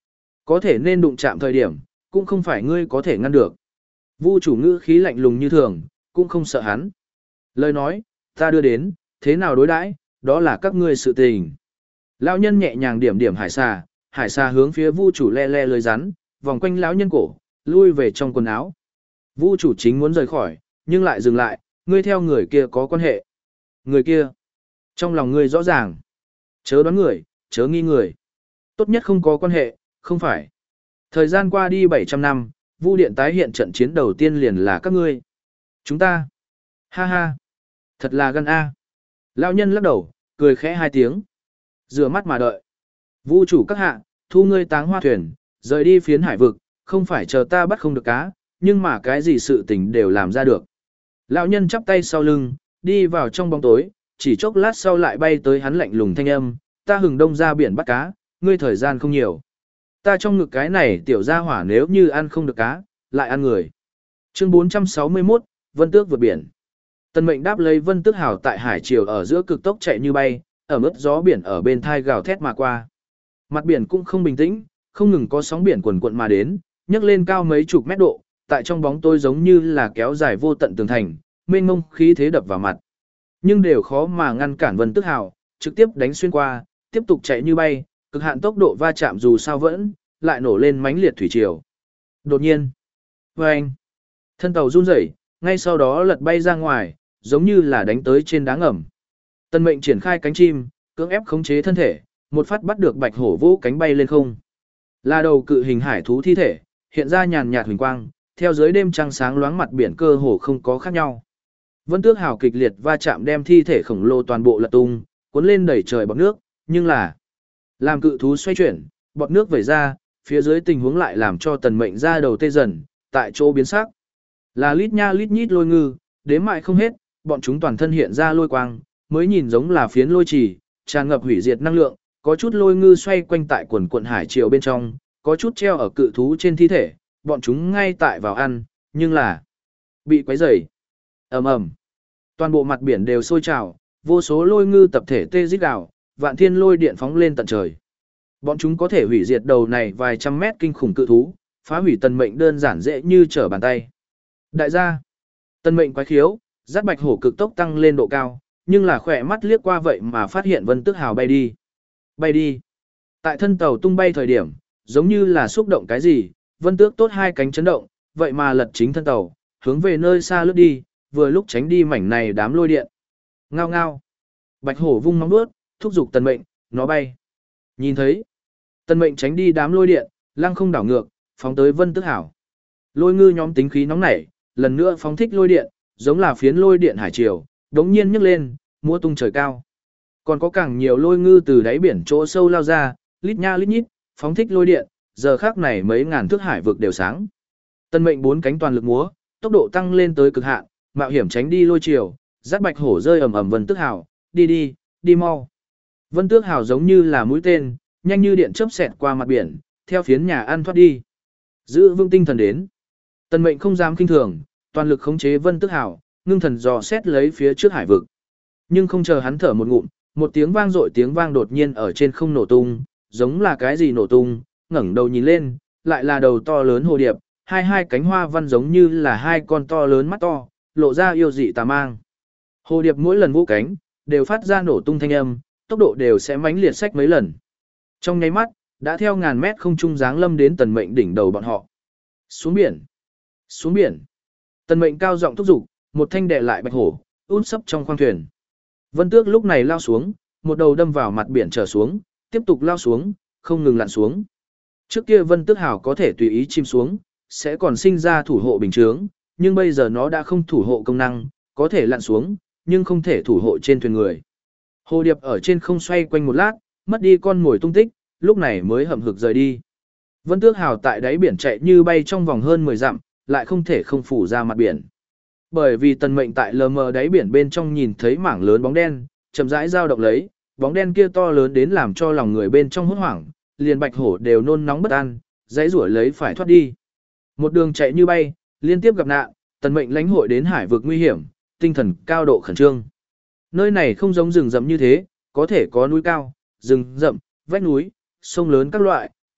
Có thể nên đụng chạm thời điểm, cũng không phải ngươi có thể ngăn được. Vu chủ ngữ khí lạnh lùng như thường, cũng không sợ hắn. Lời nói, ta đưa đến, thế nào đối đãi, đó là các ngươi sự tình. Lão nhân nhẹ nhàng điểm điểm hải xà, hải xà hướng phía Vu chủ le le lưới rắn, vòng quanh lão nhân cổ, lui về trong quần áo. Vu chủ chính muốn rời khỏi, nhưng lại dừng lại, ngươi theo người kia có quan hệ. Người kia, trong lòng ngươi rõ ràng. Chớ đoán người, chớ nghi người. Tốt nhất không có quan hệ, không phải. Thời gian qua đi bảy trăm năm, Vu điện tái hiện trận chiến đầu tiên liền là các ngươi. Chúng ta. Ha ha. Thật là gan a. Lão nhân lắc đầu, cười khẽ hai tiếng. Rửa mắt mà đợi. Vu chủ các hạ, thu ngươi táng hoa thuyền, rời đi phiến hải vực, không phải chờ ta bắt không được cá, nhưng mà cái gì sự tình đều làm ra được. Lão nhân chắp tay sau lưng, đi vào trong bóng tối, chỉ chốc lát sau lại bay tới hắn lạnh lùng thanh âm, ta hừng đông ra biển bắt cá, ngươi thời gian không nhiều. Ta trong ngực cái này tiểu gia hỏa nếu như ăn không được cá, lại ăn người. Chương bốn trăm sáu mươi mốt, Vân Tước vượt biển. Tần Mệnh đáp lấy Vân Tước hào tại hải triều ở giữa cực tốc chạy như bay, ở mức gió biển ở bên thai gào thét mà qua. Mặt biển cũng không bình tĩnh, không ngừng có sóng biển cuồn cuộn mà đến, nhấc lên cao mấy chục mét độ, tại trong bóng tối giống như là kéo dài vô tận tường thành, mênh mông khí thế đập vào mặt. Nhưng đều khó mà ngăn cản Vân Tước hào, trực tiếp đánh xuyên qua, tiếp tục chạy như bay, cực hạn tốc độ va chạm dù sao vẫn lại nổ lên mãnh liệt thủy triều. Đột nhiên, vâng, thân tàu run rẩy, ngay sau đó lật bay ra ngoài, giống như là đánh tới trên đá ngầm. Tần Mệnh triển khai cánh chim, cưỡng ép khống chế thân thể, một phát bắt được bạch hổ vũ cánh bay lên không. Là đầu cự hình hải thú thi thể, hiện ra nhàn nhạt huỳnh quang, theo dưới đêm trăng sáng loáng mặt biển cơ hồ không có khác nhau. Vân Tước hào kịch liệt va chạm đem thi thể khổng lồ toàn bộ lật tung, cuốn lên đẩy trời bọt nước, nhưng là làm cự thú xoay chuyển, bọt nước vẩy ra, phía dưới tình huống lại làm cho Tần Mệnh ra đầu tê dần, tại chỗ biến sắc. Là lít nha lít nhít lôi ngư, đếm mãi không hết, bọn chúng toàn thân hiện ra lôi quang, mới nhìn giống là phiến lôi trì, tràn ngập hủy diệt năng lượng, có chút lôi ngư xoay quanh tại quần quần hải triều bên trong, có chút treo ở cự thú trên thi thể, bọn chúng ngay tại vào ăn, nhưng là bị quấy rầy. Ầm ầm. Toàn bộ mặt biển đều sôi trào, vô số lôi ngư tập thể tê rít gào, vạn thiên lôi điện phóng lên tận trời. Bọn chúng có thể hủy diệt đầu này vài trăm mét kinh khủng cự thú, phá hủy Tần Mệnh đơn giản dễ như trở bàn tay. Đại gia, Tần Mệnh quái khiếu, dắt bạch hổ cực tốc tăng lên độ cao, nhưng là khỏe mắt liếc qua vậy mà phát hiện Vân Tước hào bay đi. Bay đi. Tại thân tàu tung bay thời điểm, giống như là xúc động cái gì, Vân Tước tốt hai cánh chấn động, vậy mà lật chính thân tàu, hướng về nơi xa lướt đi, vừa lúc tránh đi mảnh này đám lôi điện. Ngao ngao. Bạch hổ vung móng vuốt, thúc giục Tần Mệnh, nó bay. Nhìn thấy, Tần Mệnh tránh đi đám lôi điện, lăng không đảo ngược, phóng tới Vân Tước hảo. Lôi ngư nhóm tính khí nóng nảy, lần nữa phóng thích lôi điện, giống là phiến lôi điện hải triều, đống nhiên nhấc lên, múa tung trời cao. Còn có càng nhiều lôi ngư từ đáy biển chỗ sâu lao ra, lít nha lít nhít, phóng thích lôi điện, giờ khác này mấy ngàn thước hải vực đều sáng. Tần Mệnh bốn cánh toàn lực múa, tốc độ tăng lên tới cực hạn, mạo hiểm tránh đi lôi triều, dắt bạch hổ rơi ầm ầm Vân Tước hảo, đi đi, đi mau. Vân Tước hảo giống như là mũi tên, nhanh như điện chớp xẹt qua mặt biển, theo phiến nhà ăn thoát đi. Giữ vững tinh thần đến. Tần Mệnh không dám kinh thường, toàn lực khống chế Vân Tước hảo, ngưng thần dò xét lấy phía trước hải vực. Nhưng không chờ hắn thở một ngụm, một tiếng vang dội tiếng vang đột nhiên ở trên không nổ tung, giống là cái gì nổ tung, ngẩng đầu nhìn lên, lại là đầu to lớn hồ điệp, hai hai cánh hoa văn giống như là hai con to lớn mắt to, lộ ra yêu dị tà mang. Hồ điệp mỗi lần vỗ cánh, đều phát ra nổ tung thanh âm, tốc độ đều sẽ mãnh liệt sách mấy lần. Trong nháy mắt, đã theo ngàn mét không trung dáng lâm đến Tần Mệnh đỉnh đầu bọn họ. Xuống biển! Xuống biển! Tần Mệnh cao giọng thúc giục, một thanh đè lại bạch hổ, út sấp trong khoang thuyền. Vân Tước lúc này lao xuống, một đầu đâm vào mặt biển trở xuống, tiếp tục lao xuống, không ngừng lặn xuống. Trước kia Vân Tước hào có thể tùy ý chim xuống, sẽ còn sinh ra thủ hộ bình chướng, nhưng bây giờ nó đã không thủ hộ công năng, có thể lặn xuống, nhưng không thể thủ hộ trên thuyền người. Hồ điệp ở trên không xoay quanh một lát, mất đi con mồi tung tích, lúc này mới hậm hực rời đi. Vân Tước hào tại đáy biển chạy như bay trong vòng hơn mười dặm, lại không thể không phủ ra mặt biển. Bởi vì Tần Mệnh tại lờ mờ đáy biển bên trong nhìn thấy mảng lớn bóng đen, chậm rãi dao động lấy, bóng đen kia to lớn đến làm cho lòng người bên trong hốt hoảng, liền bạch hổ đều nôn nóng bất an, dãy rủa lấy phải thoát đi. Một đường chạy như bay, liên tiếp gặp nạn, Tần Mệnh lãnh hội đến hải vực nguy hiểm, tinh thần cao độ khẩn trương. Nơi này không giống rừng rậm như thế, có thể có núi cao, rừng rậm, vách núi, sông lớn các loại,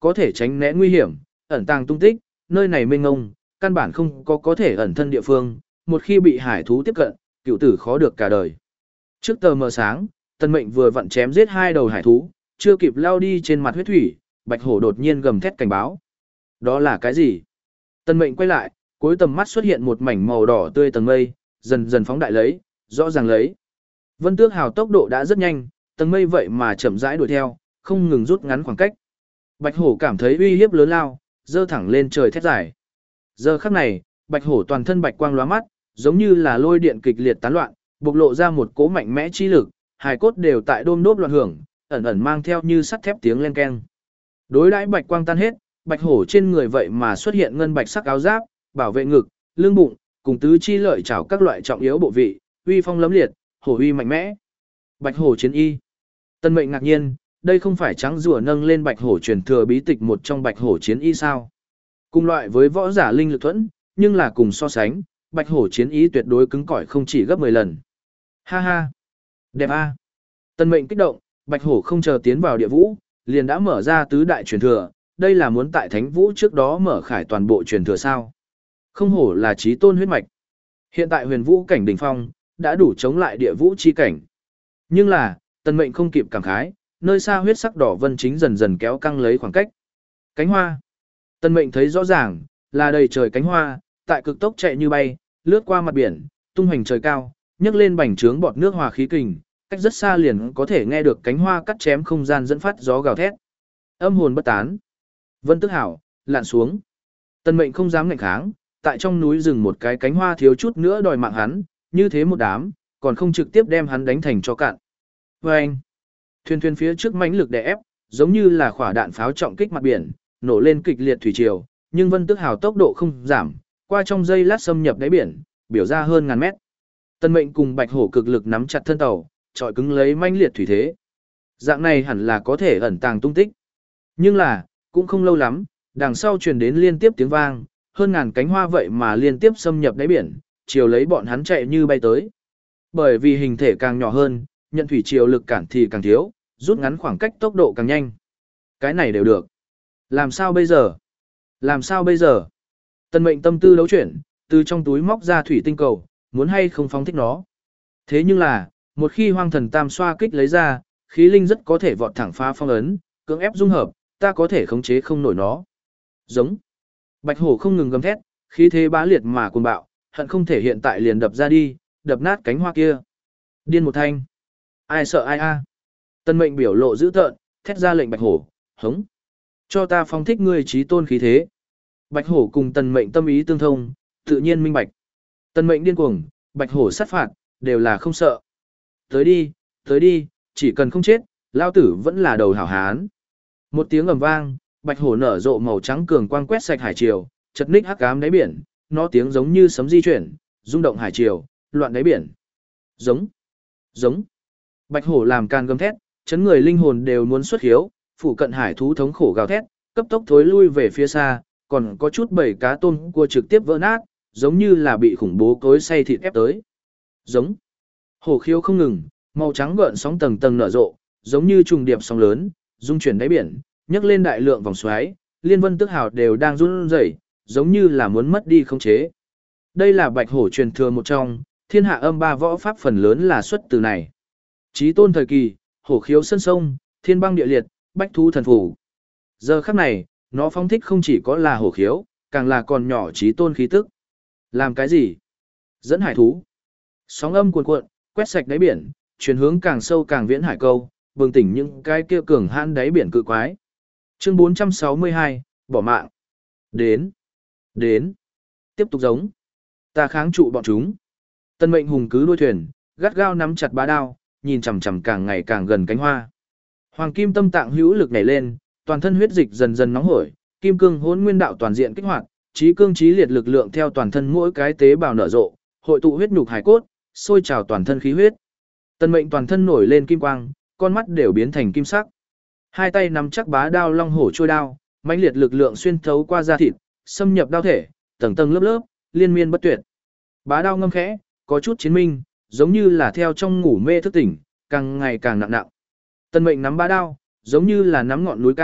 có thể tránh né nguy hiểm, ẩn tàng tung tích, nơi này mênh mông, căn bản không có có thể ẩn thân địa phương, một khi bị hải thú tiếp cận, cựu tử khó được cả đời. Trước tờ mờ sáng, Tân Mệnh vừa vặn chém giết hai đầu hải thú, chưa kịp lao đi trên mặt huyết thủy, Bạch Hổ đột nhiên gầm thét cảnh báo. Đó là cái gì? Tân Mệnh quay lại, cuối tầm mắt xuất hiện một mảnh màu đỏ tươi tầng mây, dần dần phóng đại lấy, rõ ràng lấy. Vân Tước Hào tốc độ đã rất nhanh, tầng mây vậy mà chậm rãi đuổi theo, không ngừng rút ngắn khoảng cách. Bạch Hổ cảm thấy uy hiếp lớn lao, giơ thẳng lên trời thét dài. Giờ khắc này, Bạch Hổ toàn thân bạch quang lóa mắt, giống như là lôi điện kịch liệt tán loạn, bộc lộ ra một cỗ mạnh mẽ chi lực, hài cốt đều tại đôm đốp loạn hưởng, ẩn ẩn mang theo như sắt thép tiếng len keng. Đối đãi bạch quang tan hết, Bạch Hổ trên người vậy mà xuất hiện ngân bạch sắc áo giáp, bảo vệ ngực, lưng bụng, cùng tứ chi lợi chảo các loại trọng yếu bộ vị, uy phong lấm liệt, hổ uy mạnh mẽ. Bạch Hổ chiến y. Tân Mệnh ngạc nhiên, đây không phải trắng rùa nâng lên Bạch Hổ truyền thừa bí tịch một trong Bạch Hổ chiến y sao? Cùng loại với võ giả linh lực thuẫn, nhưng là cùng so sánh, Bạch Hổ chiến y tuyệt đối cứng cỏi không chỉ gấp mười lần. Ha ha, đẹp a. Tân Mệnh kích động, Bạch Hổ không chờ tiến vào địa vũ, liền đã mở ra tứ đại truyền thừa, đây là muốn tại Thánh Vũ trước đó mở khải toàn bộ truyền thừa sao? Không hổ là chí tôn huyết mạch. Hiện tại huyền vũ cảnh đỉnh phong, đã đủ chống lại địa vũ chi cảnh. Nhưng là, Tân Mệnh không kịp cảm khái, nơi xa huyết sắc đỏ vân chính dần dần kéo căng lấy khoảng cách. Cánh hoa. Tân Mệnh thấy rõ ràng, là đầy trời cánh hoa, tại cực tốc chạy như bay, lướt qua mặt biển, tung hoành trời cao, nhấc lên bành trướng bọt nước hòa khí kình, cách rất xa liền có thể nghe được cánh hoa cắt chém không gian dẫn phát gió gào thét. Âm hồn bất tán. Vân Tước Hảo, lặn xuống. Tân Mệnh không dám ngạnh kháng, tại trong núi rừng một cái cánh hoa thiếu chút nữa đòi mạng hắn, như thế một đám, còn không trực tiếp đem hắn đánh thành cho cạn. Vâng! Thuyền thuyền phía trước mãnh lực đè ép, giống như là quả đạn pháo trọng kích mặt biển, nổ lên kịch liệt thủy triều, nhưng Vân Tước Hào tốc độ không giảm, qua trong giây lát xâm nhập đáy biển, biểu ra hơn ngàn mét. Tân Mệnh cùng Bạch Hổ cực lực nắm chặt thân tàu, trọi cứng lấy mãnh liệt thủy thế. Dạng này hẳn là có thể ẩn tàng tung tích. Nhưng là, cũng không lâu lắm, đằng sau truyền đến liên tiếp tiếng vang, hơn ngàn cánh hoa vậy mà liên tiếp xâm nhập đáy biển, chiều lấy bọn hắn chạy như bay tới. Bởi vì hình thể càng nhỏ hơn, nhận thủy chiều lực cản thì càng thiếu, rút ngắn khoảng cách tốc độ càng nhanh. Cái này đều được. Làm sao bây giờ? Làm sao bây giờ? Tân Mệnh tâm tư đấu chuyển, từ trong túi móc ra thủy tinh cầu, muốn hay không phóng thích nó. Thế nhưng là, một khi hoang thần tam xoa kích lấy ra, khí linh rất có thể vọt thẳng phá phong ấn, cưỡng ép dung hợp, ta có thể khống chế không nổi nó. Giống. Bạch Hổ không ngừng gầm thét, khí thế bá liệt mà cuồng bạo, hận không thể hiện tại liền đập ra đi, đập nát cánh hoa kia. Điên một thanh. Ai sợ ai a? Tân Mệnh biểu lộ dữ tợn, thét ra lệnh Bạch Hổ, hống. Cho ta phong thích ngươi chí tôn khí thế. Bạch Hổ cùng Tân Mệnh tâm ý tương thông, tự nhiên minh bạch. Tân Mệnh điên cuồng, Bạch Hổ sát phạt, đều là không sợ. Tới đi, tới đi, chỉ cần không chết, lao tử vẫn là đầu hảo hán. Một tiếng ầm vang, Bạch Hổ nở rộ màu trắng cường quang quét sạch hải triều, chật ních hắc ám đáy biển, nó tiếng giống như sấm di chuyển, rung động hải triều, loạn đáy biển. Giống, giống. Bạch Hổ làm can gầm thét, chấn người linh hồn đều muốn xuất hiếu, phủ cận hải thú thống khổ gào thét, cấp tốc thối lui về phía xa, còn có chút bầy cá tôm cua trực tiếp vỡ nát, giống như là bị khủng bố cối xay thịt ép tới. Giống. Hổ khiếu không ngừng, màu trắng gợn sóng tầng tầng nở rộ, giống như trùng điệp sóng lớn, dung chuyển đáy biển, nhấc lên đại lượng vòng xoáy, liên Vân Tước Hào đều đang run rẩy, giống như là muốn mất đi khống chế. Đây là Bạch Hổ truyền thừa một trong, thiên hạ âm ba võ pháp phần lớn là xuất từ này. Chí tôn thời kỳ, hổ khiếu sân sông, thiên băng địa liệt, bách thú thần phủ. Giờ khắc này, nó phong thích không chỉ có là hổ khiếu, càng là còn nhỏ chí tôn khí tức. Làm cái gì? Dẫn hải thú. Sóng âm cuồn cuộn, quét sạch đáy biển, chuyển hướng càng sâu càng viễn hải câu, bừng tỉnh những cái kia cường hãn đáy biển cự quái. Chương bốn trăm sáu mươi hai, bỏ mạng. Đến. Đến. Tiếp tục giống. Ta kháng trụ bọn chúng. Tân Mệnh hùng cứ đuôi thuyền, gắt gao nắm chặt bá đao, nhìn chằm chằm càng ngày càng gần cánh hoa. Hoàng kim tâm tạng hữu lực nảy lên, toàn thân huyết dịch dần dần nóng hổi, kim cương hỗn nguyên đạo toàn diện kích hoạt, trí cương trí liệt lực lượng theo toàn thân mỗi cái tế bào nở rộ, hội tụ huyết nhục hải cốt, sôi trào toàn thân khí huyết. Tân Mệnh toàn thân nổi lên kim quang, con mắt đều biến thành kim sắc. Hai tay nắm chắc bá đao long hổ trôi đao, mãnh liệt lực lượng xuyên thấu qua da thịt, xâm nhập đao thể, tầng tầng lớp lớp, liên miên bất tuyệt. Bá đao ngâm khẽ, có chút chiến minh, giống như là theo trong ngủ mê thức tỉnh, càng ngày càng nặng nặng. Tân Mệnh nắm bá đao, giống như là nắm ngọn núi cao,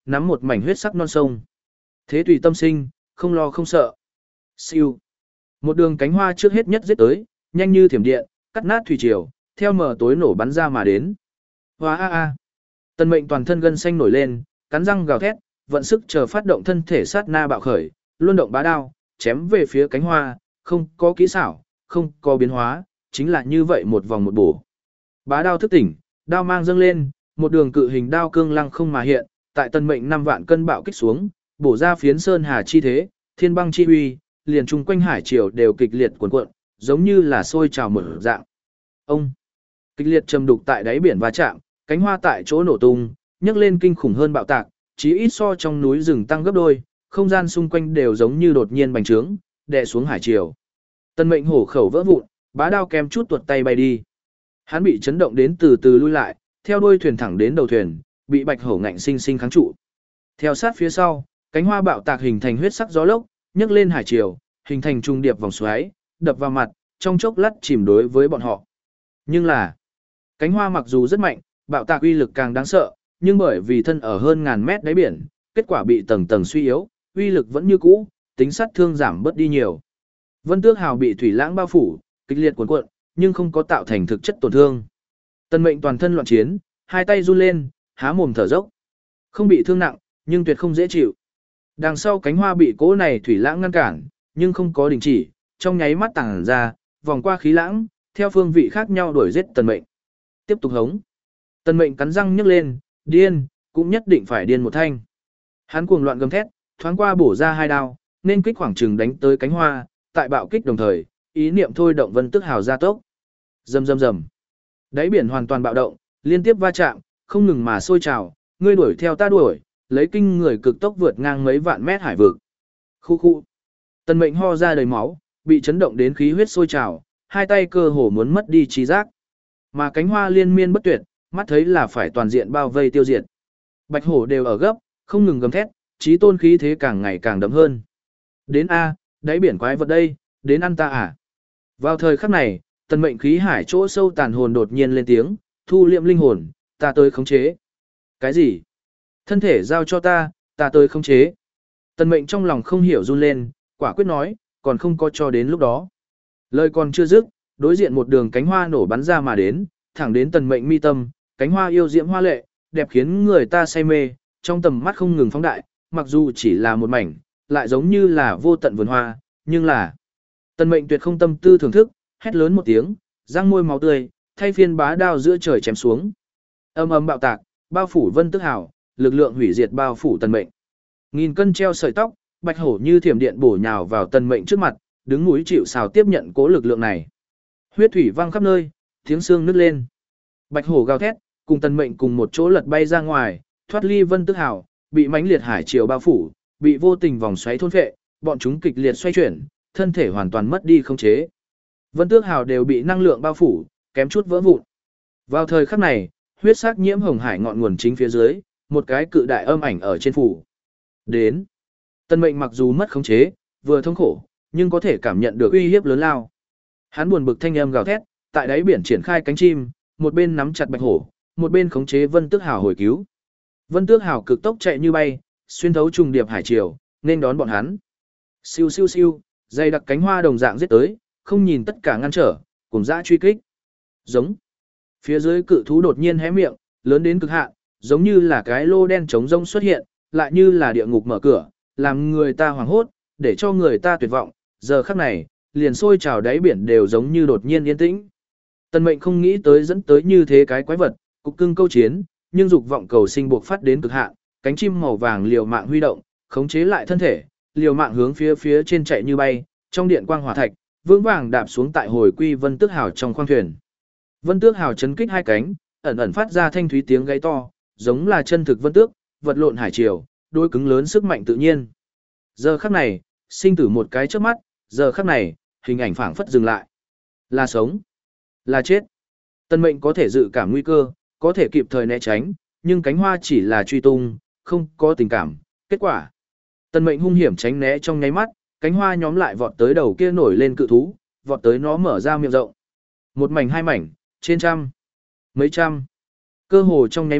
nắm một mảnh huyết sắc non sông. Thế tùy tâm sinh, không lo không sợ. Siêu. Một đường cánh hoa trước hết nhất giết tới, nhanh như thiểm điện, cắt nát thủy triều, theo mờ tối nổ bắn ra mà đến. Hoa a a. Tần Mệnh toàn thân gân xanh nổi lên, cắn răng gào thét, vận sức chờ phát động thân thể sát na bạo khởi, luân động bá đao, chém về phía cánh hoa, không có kỹ xảo, không có biến hóa, chính là như vậy một vòng một bổ. Bá đao thức tỉnh, đao mang dâng lên, một đường cự hình đao cương lăng không mà hiện, tại Tần Mệnh năm vạn cân bạo kích xuống, bổ ra phiến sơn hà chi thế, thiên băng chi uy, liền chung quanh hải triều đều kịch liệt cuộn cuộn, giống như là sôi trào mở dạng. Ông kịch liệt trầm đục tại đáy biển va chạm, cánh hoa tại chỗ nổ tung, nhấc lên kinh khủng hơn bạo tạc, chí ít so trong núi rừng tăng gấp đôi, không gian xung quanh đều giống như đột nhiên bành trướng, đè xuống hải triều. Tần Mệnh hổ khẩu vỡ vụn, bá đao kém chút tuột tay bay đi. Hắn bị chấn động đến từ từ lui lại, theo đuôi thuyền thẳng đến đầu thuyền, bị Bạch Hổ ngạnh sinh sinh kháng trụ. Theo sát phía sau, cánh hoa bạo tạc hình thành huyết sắc gió lốc, nhấc lên hải triều, hình thành trung điệp vòng xoáy, đập vào mặt, trong chốc lát chìm đối với bọn họ. Nhưng là, cánh hoa mặc dù rất mạnh, bạo tạc uy lực càng đáng sợ, nhưng bởi vì thân ở hơn ngàn mét đáy biển, kết quả bị tầng tầng suy yếu, uy lực vẫn như cũ, tính sát thương giảm bớt đi nhiều. Vân Tước Hào bị thủy lãng bao phủ, kịch liệt cuộn cuộn, nhưng không có tạo thành thực chất tổn thương. Tần Mệnh toàn thân loạn chiến, hai tay run lên, há mồm thở dốc. Không bị thương nặng, nhưng tuyệt không dễ chịu. Đằng sau cánh hoa bị cỗ này thủy lãng ngăn cản, nhưng không có đình chỉ, trong nháy mắt tàng ra, vòng qua khí lãng, theo phương vị khác nhau đuổi giết Tần Mệnh. Tiếp tục hống. Tần Mệnh cắn răng nhấc lên, điên, cũng nhất định phải điên một thanh. Hắn cuồng loạn gầm thét, thoáng qua bổ ra hai đao, nên kích khoảng chừng đánh tới cánh hoa, tại bạo kích đồng thời, ý niệm thôi động Vân Tước Hào gia tốc. Rầm rầm rầm. Đáy biển hoàn toàn bạo động, liên tiếp va chạm, không ngừng mà sôi trào, ngươi đuổi theo ta đuổi, lấy kinh người cực tốc vượt ngang mấy vạn mét hải vực. Khu khu. Tần Mệnh ho ra đầy máu, bị chấn động đến khí huyết sôi trào, hai tay cơ hồ muốn mất đi trí giác. Mà cánh hoa liên miên bất tuyệt, mắt thấy là phải toàn diện bao vây tiêu diệt. Bạch hổ đều ở gấp, không ngừng gầm thét, chí tôn khí thế càng ngày càng đậm hơn. Đến A, đáy biển quái vật đây, đến ăn ta à. Vào thời khắc này, Tần Mệnh khí hải chỗ sâu tàn hồn đột nhiên lên tiếng, thu liệm linh hồn, ta tới khống chế. Cái gì? Thân thể giao cho ta, ta tới khống chế. Tần Mệnh trong lòng không hiểu run lên, quả quyết nói, còn không có cho đến lúc đó. Lời còn chưa dứt, đối diện một đường cánh hoa nổ bắn ra mà đến, thẳng đến Tần Mệnh mi tâm, cánh hoa yêu diễm hoa lệ, đẹp khiến người ta say mê, trong tầm mắt không ngừng phóng đại, mặc dù chỉ là một mảnh, lại giống như là vô tận vườn hoa, nhưng là Tần Mệnh tuyệt không tâm tư thưởng thức, hét lớn một tiếng, răng môi máu tươi, thay phiên bá đao giữa trời chém xuống. Âm ầm bạo tạc, bao phủ Vân Tước Hào, lực lượng hủy diệt bao phủ Tần Mệnh. Nghìn cân treo sợi tóc, Bạch Hổ như thiểm điện bổ nhào vào Tần Mệnh trước mặt, đứng núi chịu sào tiếp nhận cố lực lượng này. Huyết thủy văng khắp nơi, tiếng xương nứt lên. Bạch Hổ gào thét, cùng Tần Mệnh cùng một chỗ lật bay ra ngoài, thoát ly Vân Tước Hào, bị mãnh liệt hải triều bao phủ, bị vô tình vòng xoáy thôn phệ, bọn chúng kịch liệt xoay chuyển, thân thể hoàn toàn mất đi khống chế. Vân Tước Hào đều bị năng lượng bao phủ, kém chút vỡ vụn. Vào thời khắc này, huyết sắc nhiễm hồng hải ngọn nguồn chính phía dưới, một cái cự đại âm ảnh ở trên phủ. Đến. Tần Mệnh mặc dù mất khống chế, vừa thống khổ, nhưng có thể cảm nhận được uy hiếp lớn lao. Hắn buồn bực thanh âm gào thét, tại đáy biển triển khai cánh chim, một bên nắm chặt Bạch Hổ, một bên khống chế Vân Tước Hào hồi cứu. Vân Tước Hào cực tốc chạy như bay, xuyên thấu trùng điệp hải triều, nên đón bọn hắn. Siêu siêu siêu, dày đặc cánh hoa đồng dạng giết tới, không nhìn tất cả ngăn trở, cùng dã truy kích. Giống. Phía dưới cự thú đột nhiên hé miệng, lớn đến cực hạn, giống như là cái lô đen trống rông xuất hiện, lại như là địa ngục mở cửa, làm người ta hoảng hốt, để cho người ta tuyệt vọng. Giờ khắc này, liền sôi trào đáy biển đều giống như đột nhiên yên tĩnh. Tần Mệnh không nghĩ tới dẫn tới như thế cái quái vật, cục cưng câu chiến, nhưng dục vọng cầu sinh buộc phát đến cực hạn, cánh chim màu vàng liều mạng huy động, khống chế lại thân thể, liều mạng hướng phía phía trên chạy như bay, trong điện quang hỏa thạch, vững vàng đạp xuống tại hồi quy Vân Tước Hào trong khoang thuyền. Vân Tước Hào chấn kích hai cánh, ẩn ẩn phát ra thanh thúy tiếng gáy to, giống là chân thực vân tước, vật lộn hải triều, đôi cứng lớn sức mạnh tự nhiên. Giờ khắc này, sinh tử một cái trước mắt, giờ khắc này, hình ảnh phảng phất dừng lại. Là sống, là chết. Tần Mệnh có thể dự cảm nguy cơ, có thể kịp thời né tránh, nhưng cánh hoa chỉ là truy tung, không có tình cảm. Kết quả, Tần Mệnh hung hiểm tránh né trong nháy mắt, cánh hoa nhóm lại vọt tới đầu kia nổi lên cự thú, vọt tới nó mở ra miệng rộng. Một mảnh hai mảnh, trên trăm, mấy trăm. Cơ hồ trong nháy mắt,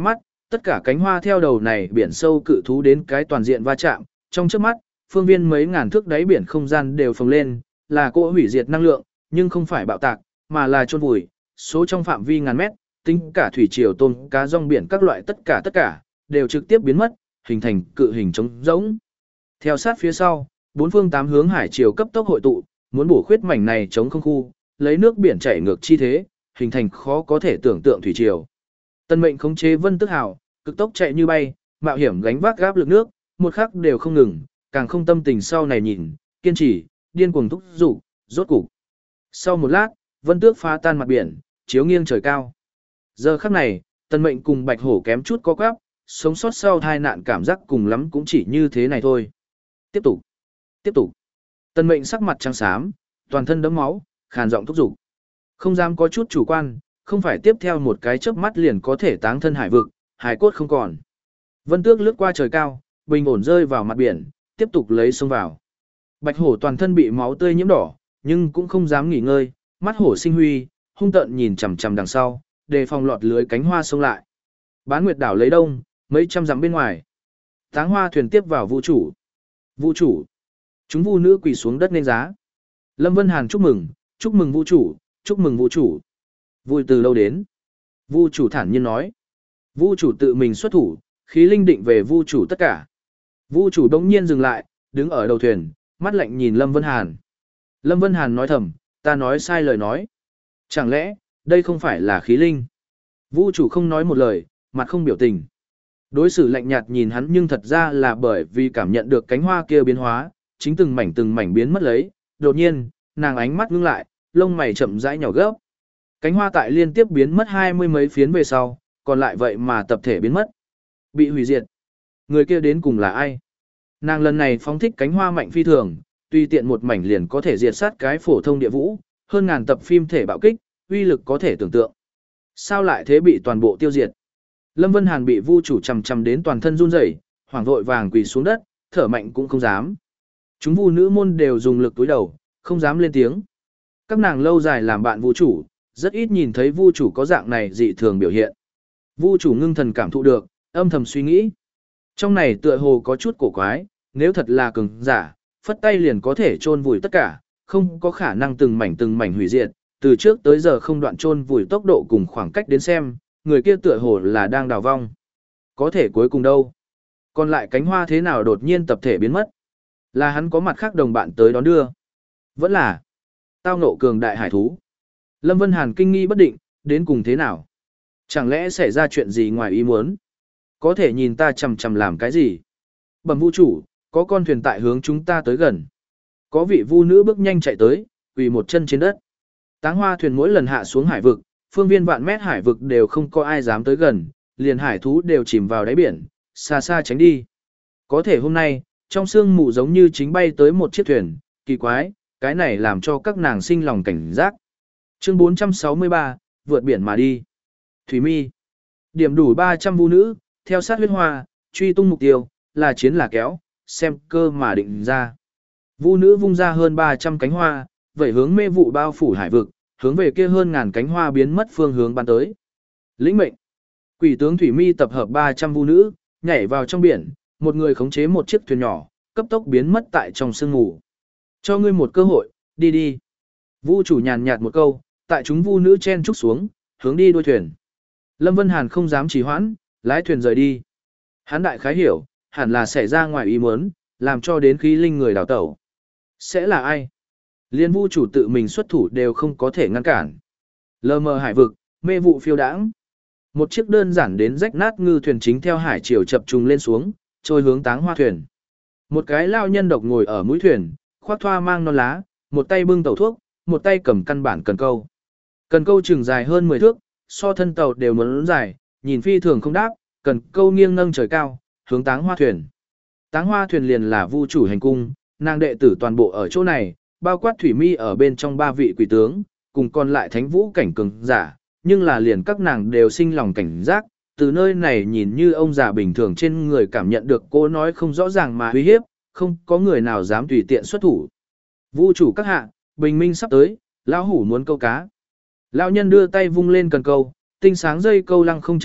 tất cả cánh hoa theo đầu này biển sâu cự thú đến cái toàn diện va chạm, trong chớp mắt, phương viên mấy ngàn thước đáy biển không gian đều phồng lên, là cỗ hủy diệt năng lượng, nhưng không phải bạo tạc, mà là chôn vùi, số trong phạm vi ngàn mét, tính cả thủy triều tôm, cá rong biển các loại tất cả tất cả, đều trực tiếp biến mất, hình thành cự hình trống rỗng. Theo sát phía sau, bốn phương tám hướng hải triều cấp tốc hội tụ, muốn bổ khuyết mảnh này chống không khu, lấy nước biển chảy ngược chi thế, hình thành khó có thể tưởng tượng thủy triều. Tân mệnh khống chế Vân Tức Hào, cực tốc chạy như bay, mạo hiểm gánh vác áp lực nước, một khắc đều không ngừng, càng không tâm tình sau này nhìn, kiên trì, điên cuồng thúc dục, rốt cục. Sau một lát, Vân Tước phá tan mặt biển, chiếu nghiêng trời cao. Giờ khắc này, Tân mệnh cùng Bạch Hổ kém chút có quắp, sống sót sau tai nạn cảm giác cùng lắm cũng chỉ như thế này thôi. Tiếp tục, tiếp tục. Tân mệnh sắc mặt trắng xám, toàn thân đẫm máu, khàn giọng thúc giục. Không dám có chút chủ quan, không phải tiếp theo một cái chớp mắt liền có thể táng thân hải vực, hải cốt không còn. Vân Tước lướt qua trời cao, bình ổn rơi vào mặt biển, tiếp tục lấy sông vào. Bạch Hổ toàn thân bị máu tươi nhiễm đỏ, nhưng cũng không dám nghỉ ngơi, mắt hổ sinh huy, hung tợn nhìn chằm chằm đằng sau, đề phòng lọt lưới cánh hoa xông lại. Bán Nguyệt đảo lấy đông, mấy trăm dặm bên ngoài. Táng hoa thuyền tiếp vào vũ chủ. Vũ chủ. Chúng vu nữ quỳ xuống đất nên giá. Lâm Vân Hàn chúc mừng, chúc mừng vũ chủ, chúc mừng vũ chủ. Vui từ lâu đến. Vu chủ thản nhiên nói. Vu chủ tự mình xuất thủ, khí linh định về vu chủ tất cả. Vu chủ đống nhiên dừng lại, đứng ở đầu thuyền, mắt lạnh nhìn Lâm Vân Hàn. Lâm Vân Hàn nói thầm, ta nói sai lời nói. Chẳng lẽ, đây không phải là khí linh? Vu chủ không nói một lời, mặt không biểu tình. Đối xử lạnh nhạt nhìn hắn nhưng thật ra là bởi vì cảm nhận được cánh hoa kia biến hóa, chính từng mảnh từng mảnh biến mất lấy. Đột nhiên, nàng ánh mắt ngưng lại, lông mày chậm rãi nhỏ gấp. Cánh hoa tại liên tiếp biến mất hai mươi mấy phiến về sau, còn lại vậy mà tập thể biến mất. Bị hủy diệt. Người kia đến cùng là ai? Nàng lần này phóng thích cánh hoa mạnh phi thường, tùy tiện một mảnh liền có thể diệt sát cái phổ thông địa vũ, hơn ngàn tập phim thể bạo kích, uy lực có thể tưởng tượng. Sao lại thế bị toàn bộ tiêu diệt? Lâm Vân Hàn bị vu chủ chầm chầm đến toàn thân run rẩy, hoảng vội vàng quỳ xuống đất, thở mạnh cũng không dám. Chúng vu nữ môn đều dùng lực túi đầu, không dám lên tiếng. Các nàng lâu dài làm bạn vu chủ, rất ít nhìn thấy vu chủ có dạng này dị thường biểu hiện. Vu chủ ngưng thần cảm thụ được, âm thầm suy nghĩ. Trong này tựa hồ có chút cổ quái, nếu thật là cường giả, phất tay liền có thể chôn vùi tất cả, không có khả năng từng mảnh từng mảnh hủy diệt, từ trước tới giờ không đoạn chôn vùi tốc độ cùng khoảng cách đến xem, người kia tựa hồ là đang đào vong. Có thể cuối cùng đâu? Còn lại cánh hoa thế nào đột nhiên tập thể biến mất? Là hắn có mặt khác đồng bạn tới đón đưa. Vẫn là tao ngộ cường đại hải thú. Lâm Vân Hàn kinh nghi bất định, đến cùng thế nào? Chẳng lẽ xảy ra chuyện gì ngoài ý muốn? Có thể nhìn ta chằm chằm làm cái gì? Bẩm vũ chủ, có con thuyền tại hướng chúng ta tới gần. Có vị vu nữ bước nhanh chạy tới, quỳ một chân trên đất. Táng hoa thuyền mỗi lần hạ xuống hải vực, phương viên vạn mét hải vực đều không có ai dám tới gần, liền hải thú đều chìm vào đáy biển, xa xa tránh đi. Có thể hôm nay, trong sương mù giống như chính bay tới một chiếc thuyền, kỳ quái, cái này làm cho các nàng sinh lòng cảnh giác. Chương bốn trăm sáu mươi ba, vượt biển mà đi. Thủy Mi. Điểm đủ ba trăm vu nữ, theo sát huyết hoa, truy tung mục tiêu, là chiến là kéo, xem cơ mà định ra. Vu nữ vung ra hơn ba trăm cánh hoa, vậy hướng mê vụ bao phủ hải vực, hướng về kia hơn ngàn cánh hoa biến mất phương hướng ban tới. Lĩnh mệnh. Quỷ tướng Thủy Mi tập hợp ba trăm vu nữ, nhảy vào trong biển, một người khống chế một chiếc thuyền nhỏ, cấp tốc biến mất tại trong sương mù. Cho ngươi một cơ hội, đi đi. Vu chủ nhàn nhạt một câu, tại chúng vu nữ chen trúc xuống, hướng đi đuôi thuyền. Lâm Vân Hàn không dám trì hoãn, lái thuyền rời đi. Hán đại khái hiểu, hẳn là xảy ra ngoài ý muốn, làm cho đến khí linh người đào tẩu. Sẽ là ai? Liên vu chủ tự mình xuất thủ đều không có thể ngăn cản. Lờ mờ hải vực, mê vụ phiêu đãng. Một chiếc đơn giản đến rách nát ngư thuyền chính theo hải chiều chập trùng lên xuống, trôi hướng táng hoa thuyền. Một cái lao nhân độc ngồi ở mũi thuyền, khoác thoa mang non lá, một tay bưng tàu thuốc, một tay cầm căn bản cần câu. Cần câu chừng dài hơn mười thước, so thân tàu đều muốn dài, nhìn phi thường không đáp, cần câu nghiêng nâng trời cao, hướng táng hoa thuyền. Táng hoa thuyền liền là vu chủ hành cung, nàng đệ tử toàn bộ ở chỗ này, bao quát Thủy Mi ở bên trong ba vị quỷ tướng, cùng còn lại thánh vũ cảnh cường giả, nhưng là liền các nàng đều sinh lòng cảnh giác, từ nơi này nhìn như ông già bình thường trên người cảm nhận được cô nói không rõ ràng mà uy hiếp, không có người nào dám tùy tiện xuất thủ. Vu chủ các hạ, bình minh sắp tới, lão hủ muốn câu cá. Lão nhân đưa tay vung lên cần câu, tinh sáng dây câu lăng không chấn động,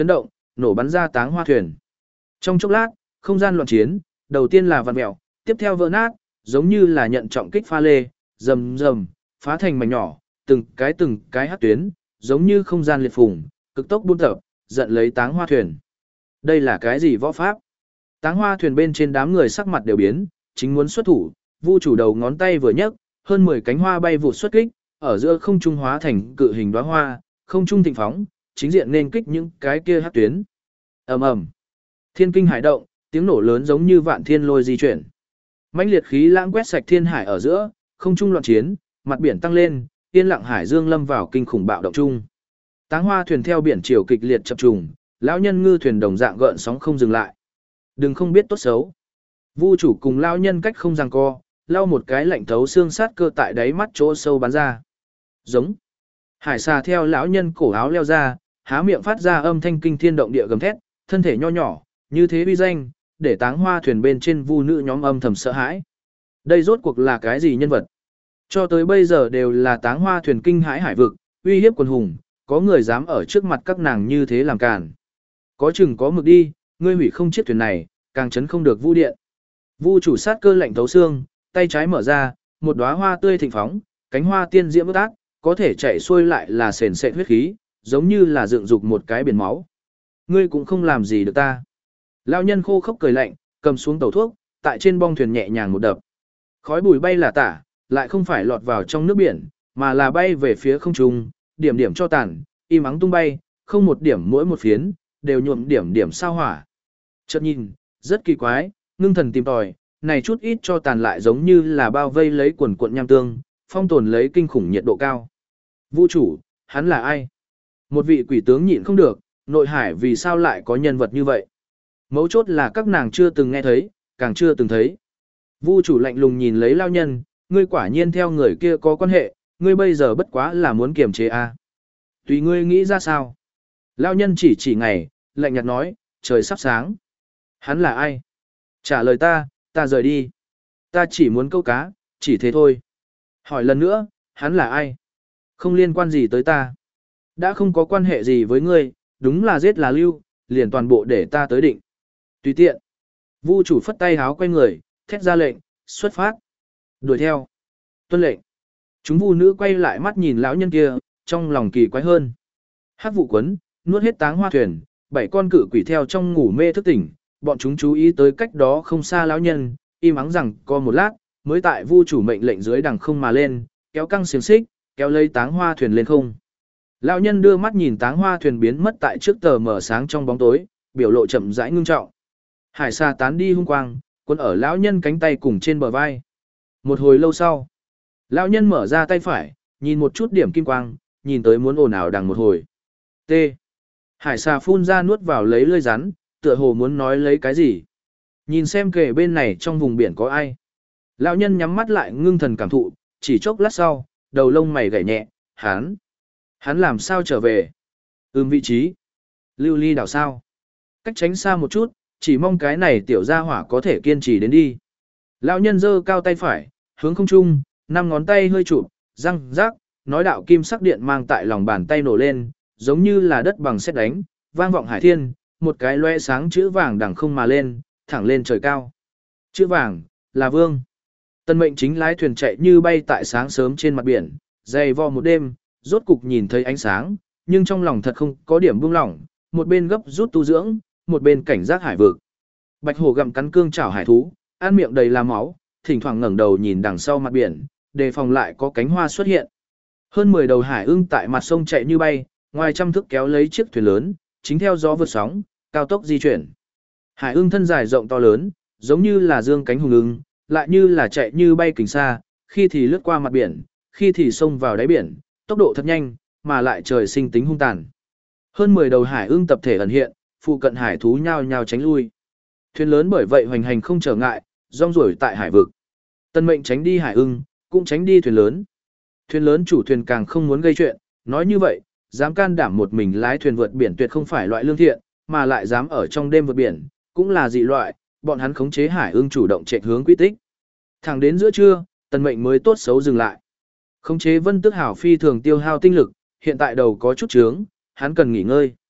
nổ bắn ra táng hoa thuyền. Trong chốc lát, không gian loạn chiến, đầu tiên là vặn mèo, tiếp theo vỡ nát, giống như là nhận trọng kích pha lê, rầm rầm, phá thành mảnh nhỏ, từng cái từng cái hắc tuyến, giống như không gian liệt phùng, cực tốc buôn tập, giận lấy táng hoa thuyền. Đây là cái gì võ pháp? Táng hoa thuyền bên trên đám người sắc mặt đều biến, chính muốn xuất thủ, Vu chủ đầu ngón tay vừa nhấc, hơn mười cánh hoa bay vụt xuất kích, ở giữa không trung hóa thành cự hình đóa hoa, không trung thịnh phóng, chính diện nên kích những cái kia hắc tuyến. Ầm ầm. Thiên kinh hải động, tiếng nổ lớn giống như vạn thiên lôi di chuyển. Mãnh liệt khí lãng quét sạch thiên hải ở giữa, không trung loạn chiến, mặt biển tăng lên, yên lặng hải dương lâm vào kinh khủng bạo động chung. Táng hoa thuyền theo biển chiều kịch liệt chập trùng, lão nhân ngư thuyền đồng dạng gợn sóng không dừng lại. Đừng không biết tốt xấu. Vu chủ cùng lão nhân cách không giằng co, lau một cái lạnh thấu xương sát cơ tại đáy mắt chỗ sâu bắn ra. Giống. Hải xà theo lão nhân cổ áo leo ra, há miệng phát ra âm thanh kinh thiên động địa gầm thét, thân thể nho nhỏ, như thế uy danh, để táng hoa thuyền bên trên vu nữ nhóm âm thầm sợ hãi. Đây rốt cuộc là cái gì nhân vật? Cho tới bây giờ đều là táng hoa thuyền kinh hãi hải vực, uy hiếp quần hùng, có người dám ở trước mặt các nàng như thế làm càn. Có chừng có mực đi, ngươi hủy không chiếc thuyền này, càng chấn không được vu điện. Vu chủ sát cơ lạnh thấu xương, tay trái mở ra, một đóa hoa tươi thịnh phóng, cánh hoa tiên diễm ướt át, có thể chạy xuôi lại là sền sệt huyết khí, giống như là dựng dục một cái biển máu. Ngươi cũng không làm gì được ta. Lão nhân khô khốc cười lạnh, cầm xuống tẩu thuốc, tại trên bong thuyền nhẹ nhàng một đập. Khói bụi bay là tả, lại không phải lọt vào trong nước biển, mà là bay về phía không trung, điểm điểm cho tàn, im ắng tung bay, không một điểm mỗi một phiến, đều nhuộm điểm điểm sao hỏa. Chợt nhìn, rất kỳ quái, ngưng thần tìm tòi, này chút ít cho tàn lại giống như là bao vây lấy quần cuộn nham tương, phong tồn lấy kinh khủng nhiệt độ cao. Vũ chủ, hắn là ai? Một vị quỷ tướng nhịn không được, nội hải vì sao lại có nhân vật như vậy? Mấu chốt là các nàng chưa từng nghe thấy, càng chưa từng thấy. Vu chủ lạnh lùng nhìn lấy lao nhân, ngươi quả nhiên theo người kia có quan hệ, ngươi bây giờ bất quá là muốn kiềm chế a. À? Tùy ngươi nghĩ ra sao? Lao nhân chỉ chỉ ngày, lạnh nhạt nói, trời sắp sáng. Hắn là ai? Trả lời ta, ta rời đi. Ta chỉ muốn câu cá, chỉ thế thôi. Hỏi lần nữa, hắn là ai? Không liên quan gì tới ta. Đã không có quan hệ gì với ngươi, đúng là giết là lưu, liền toàn bộ để ta tới định. Tùy tiện. Vu chủ phất tay háo quay người, thét ra lệnh, xuất phát. Đuổi theo. Tuân lệnh. Chúng vu nữ quay lại mắt nhìn lão nhân kia, trong lòng kỳ quái hơn. Hắc vụ quấn, nuốt hết táng hoa thuyền, bảy con cự quỷ theo trong ngủ mê thức tỉnh, bọn chúng chú ý tới cách đó không xa lão nhân, im ắng rằng co một lát, mới tại vu chủ mệnh lệnh dưới đằng không mà lên, kéo căng xiềng xích, kéo lấy táng hoa thuyền lên không. Lão nhân đưa mắt nhìn táng hoa thuyền biến mất tại trước tờ mở sáng trong bóng tối, biểu lộ chậm rãi ngưng trọng. Hải xa tán đi hung quang, quân ở lão nhân cánh tay cùng trên bờ vai. Một hồi lâu sau, lão nhân mở ra tay phải, nhìn một chút điểm kim quang, nhìn tới muốn ồn ào đằng một hồi. T. Hải xà phun ra nuốt vào lấy lưỡi rắn, tựa hồ muốn nói lấy cái gì. Nhìn xem kề bên này trong vùng biển có ai. Lão nhân nhắm mắt lại ngưng thần cảm thụ, chỉ chốc lát sau, đầu lông mày gảy nhẹ, hắn. Hắn làm sao trở về? Ừm vị trí. Lưu ly đảo sao? Cách tránh xa một chút, chỉ mong cái này tiểu gia hỏa có thể kiên trì đến đi. Lão nhân giơ cao tay phải, hướng không trung, năm ngón tay hơi chụp, răng rác, nói đạo kim sắc điện mang tại lòng bàn tay nổ lên, giống như là đất bằng sét đánh, vang vọng hải thiên, một cái loe sáng chữ vàng đằng không mà lên, thẳng lên trời cao. Chữ vàng, là vương. Tân mệnh chính lái thuyền chạy như bay tại sáng sớm trên mặt biển, dày vò một đêm, rốt cục nhìn thấy ánh sáng, nhưng trong lòng thật không có điểm buông lỏng, một bên gấp rút tu dưỡng, một bên cảnh giác hải vực. Bạch hổ gặm cắn cương chảo hải thú, ăn miệng đầy là máu, thỉnh thoảng ngẩng đầu nhìn đằng sau mặt biển, đề phòng lại có cánh hoa xuất hiện. Hơn mười đầu hải ưng tại mặt sông chạy như bay, ngoài trăm thước kéo lấy chiếc thuyền lớn, chính theo gió vượt sóng, cao tốc di chuyển. Hải ưng thân dài rộng to lớn, giống như là dương cánh hùng ưng, lại như là chạy như bay kính xa, khi thì lướt qua mặt biển, khi thì xông vào đáy biển, tốc độ thật nhanh, mà lại trời sinh tính hung tàn. Hơn mười đầu hải ưng tập thể ẩn hiện, phụ cận hải thú nhao nhao tránh lui. Thuyền lớn bởi vậy hoành hành không trở ngại, rong ruổi tại hải vực. Tân mệnh tránh đi hải ưng, cũng tránh đi thuyền lớn. Thuyền lớn chủ thuyền càng không muốn gây chuyện, nói như vậy, dám can đảm một mình lái thuyền vượt biển tuyệt không phải loại lương thiện, mà lại dám ở trong đêm vượt biển, cũng là dị loại, bọn hắn khống chế hải ưng chủ động chạy hướng quy tích. Thẳng đến giữa trưa, Tân mệnh mới tốt xấu dừng lại. Khống chế Vân Tước Hảo phi thường tiêu hao tinh lực, hiện tại đầu có chút trướng, hắn cần nghỉ ngơi.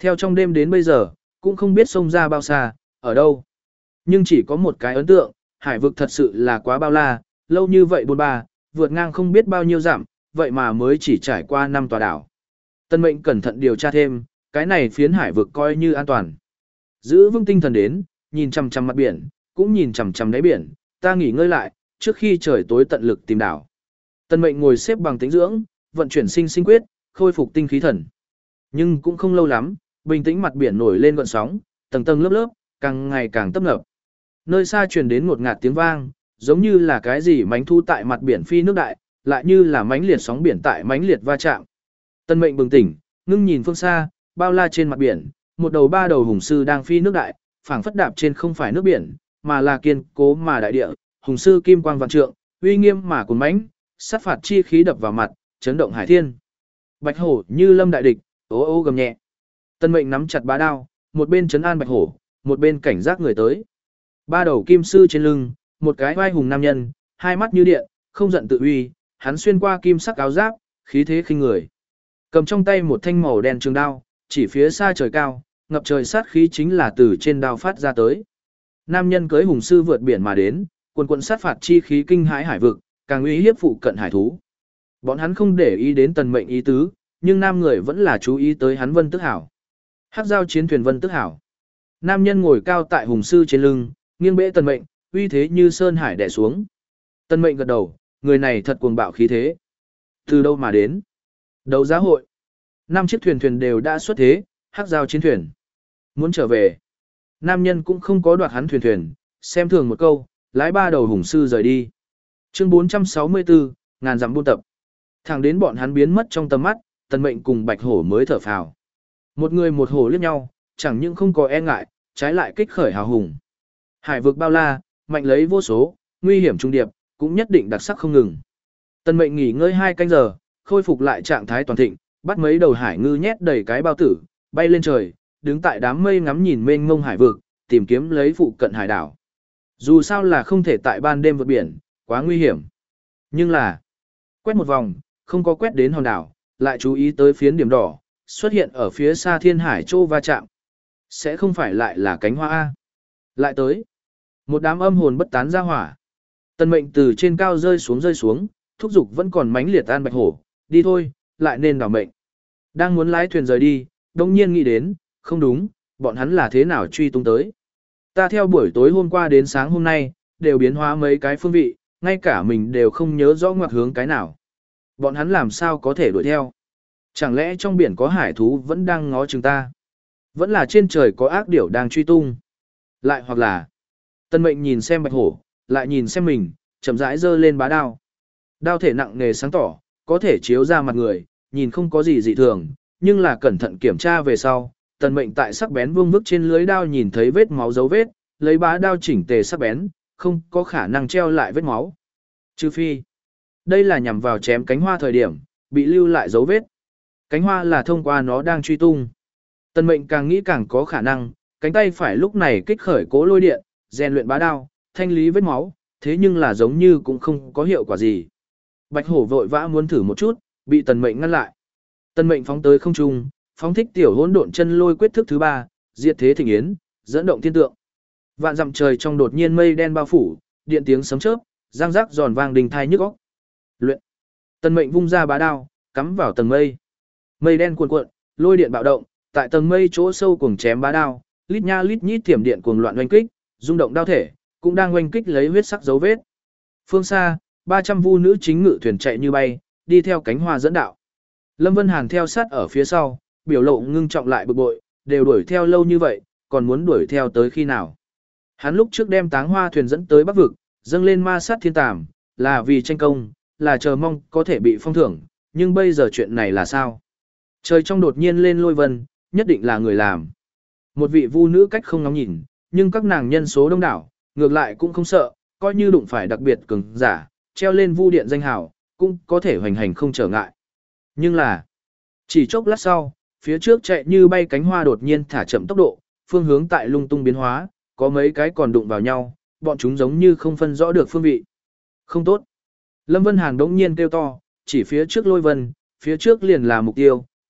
Theo trong đêm đến bây giờ, cũng không biết sông ra bao xa, ở đâu. Nhưng chỉ có một cái ấn tượng, hải vực thật sự là quá bao la, lâu như vậy bôn ba, vượt ngang không biết bao nhiêu dặm, vậy mà mới chỉ trải qua năm tòa đảo. Tân mệnh cẩn thận điều tra thêm, cái này phiến hải vực coi như an toàn. Giữ vững tinh thần đến, nhìn chằm chằm mặt biển, cũng nhìn chằm chằm đáy biển, ta nghỉ ngơi lại, trước khi trời tối tận lực tìm đảo. Tân mệnh ngồi xếp bằng tĩnh dưỡng, vận chuyển sinh sinh quyết, khôi phục tinh khí thần. Nhưng cũng không lâu lắm, bình tĩnh mặt biển nổi lên gợn sóng, tầng tầng lớp lớp, càng ngày càng tấp nập. Nơi xa truyền đến ngột ngạt tiếng vang, giống như là cái gì mánh thu tại mặt biển phi nước đại, lại như là mánh liệt sóng biển tại mánh liệt va chạm. Tân mệnh bừng tỉnh, ngưng nhìn phương xa, bao la trên mặt biển, một đầu ba đầu hùng sư đang phi nước đại, phảng phất đạp trên không phải nước biển, mà là kiên cố mà đại địa, hùng sư kim quang vạn trượng, uy nghiêm mà cuồn mãnh, sát phạt chi khí đập vào mặt, chấn động hải thiên. Bạch hổ như lâm đại địch, ố ô gầm nhẹ. Tân mệnh nắm chặt bá đao, một bên trấn an bạch hổ, một bên cảnh giác người tới. Ba đầu kim sư trên lưng, một cái vai hùng nam nhân, hai mắt như điện, không giận tự uy, hắn xuyên qua kim sắc áo giáp, khí thế khinh người. Cầm trong tay một thanh màu đen trường đao, chỉ phía xa trời cao, ngập trời sát khí chính là từ trên đao phát ra tới. Nam nhân cưới hùng sư vượt biển mà đến, quần quần sát phạt chi khí kinh hãi hải vực, càng uy hiếp phụ cận hải thú. Bọn hắn không để ý đến tần mệnh ý tứ, nhưng nam người vẫn là chú ý tới hắn Vân Tức Hảo. Hắc giao chiến thuyền Vân Tức Hảo. Nam nhân ngồi cao tại hùng sư trên lưng, nghiêng bẽ tần mệnh, uy thế như sơn hải đè xuống. Tần mệnh gật đầu, người này thật cuồng bạo khí thế. Từ đâu mà đến? Đấu giá hội. Năm chiếc thuyền thuyền đều đã xuất thế, hắc giao chiến thuyền. Muốn trở về. Nam nhân cũng không có đoạt hắn thuyền thuyền, xem thường một câu, lái ba đầu hùng sư rời đi. Chương bốn trăm sáu mươi tư, ngàn dặm buôn tập. Thẳng đến bọn hắn biến mất trong tầm mắt, tần mệnh cùng bạch hổ mới thở phào. Một người một hổ liếc nhau, chẳng những không có e ngại, trái lại kích khởi hào hùng. Hải vực bao la, mạnh lấy vô số, nguy hiểm trung điệp, cũng nhất định đặc sắc không ngừng. Tần mệnh nghỉ ngơi hai canh giờ, khôi phục lại trạng thái toàn thịnh, bắt mấy đầu hải ngư nhét đầy cái bao tử, bay lên trời, đứng tại đám mây ngắm nhìn mênh mông hải vực, tìm kiếm lấy phụ cận hải đảo. Dù sao là không thể tại ban đêm vượt biển, quá nguy hiểm. Nhưng là, quét một vòng, không có quét đến hòn đảo, lại chú ý tới phiến điểm đỏ, xuất hiện ở phía xa thiên hải châu va chạm. Sẽ không phải lại là cánh hoa A. Lại tới. Một đám âm hồn bất tán ra hỏa. Tần mệnh từ trên cao rơi xuống rơi xuống, thúc giục vẫn còn mãnh liệt an bạch hổ, đi thôi, lại nên đảo mệnh. Đang muốn lái thuyền rời đi, đông nhiên nghĩ đến, không đúng, bọn hắn là thế nào truy tung tới. Ta theo buổi tối hôm qua đến sáng hôm nay, đều biến hóa mấy cái phương vị, ngay cả mình đều không nhớ rõ ngoặc hướng cái nào. Bọn hắn làm sao có thể đuổi theo? Chẳng lẽ trong biển có hải thú vẫn đang ngó chừng ta? Vẫn là trên trời có ác điểu đang truy tung? Lại hoặc là, Tân mệnh nhìn xem bạch hổ, lại nhìn xem mình, chậm rãi giơ lên bá đao. Đao thể nặng nề sáng tỏ, có thể chiếu ra mặt người, nhìn không có gì dị thường, nhưng là cẩn thận kiểm tra về sau, tần mệnh tại sắc bén vương vức trên lưới đao nhìn thấy vết máu dấu vết, lấy bá đao chỉnh tề sắc bén, không có khả năng treo lại vết máu. Trừ phi, đây là nhằm vào chém cánh hoa thời điểm, bị lưu lại dấu vết. Cánh hoa là thông qua nó đang truy tung. Tần mệnh càng nghĩ càng có khả năng, cánh tay phải lúc này kích khởi cố lôi điện, rèn luyện bá đao, thanh lý vết máu, thế nhưng là giống như cũng không có hiệu quả gì. Bạch hổ vội vã muốn thử một chút, bị tần mệnh ngăn lại. Tần mệnh phóng tới không trung, phóng thích tiểu hỗn độn chân lôi quyết thức thứ ba, diệt thế thịnh yến, dẫn động thiên tượng. Vạn dặm trời trong đột nhiên mây đen bao phủ, điện tiếng sấm chớp, giang rắc giòn vang đình thai nhức óc. Luyện. Tần mệnh vung ra bá đao, cắm vào tầng mây. Mây đen cuồn cuộn, lôi điện bạo động, tại tầng mây chỗ sâu cuồng chém bá đao, lít nha lít nhít thiểm điện cuồng loạn oanh kích, rung động đao thể, cũng đang oanh kích lấy huyết sắc dấu vết. Phương xa, ba trăm vu nữ chính ngự thuyền chạy như bay, đi theo cánh hoa dẫn đạo. Lâm Vân Hàn theo sát ở phía sau, biểu lộ ngưng trọng lại bực bội, đều đuổi theo lâu như vậy, còn muốn đuổi theo tới khi nào. Hắn lúc trước đem táng hoa thuyền dẫn tới Bắc Vực, dâng lên ma sát thiên tàm, là vì tranh công, là chờ mong có thể bị phong thưởng, nhưng bây giờ chuyện này là sao? Trời trong đột nhiên lên lôi vân, nhất định là người làm. Một vị vu nữ cách không ngóng nhìn, nhưng các nàng nhân số đông đảo, ngược lại cũng không sợ, coi như đụng phải đặc biệt cường giả, treo lên vu điện danh hào, cũng có thể hoành hành không trở ngại. Nhưng là, chỉ chốc lát sau, phía trước chạy như bay cánh hoa đột nhiên thả chậm tốc độ, phương hướng tại lung tung biến hóa, có mấy cái còn đụng vào nhau, bọn chúng giống như không phân rõ được phương vị. Không tốt. Lâm Vân Hàn đống nhiên kêu to, chỉ phía trước lôi vân, phía trước liền là mục tiêu,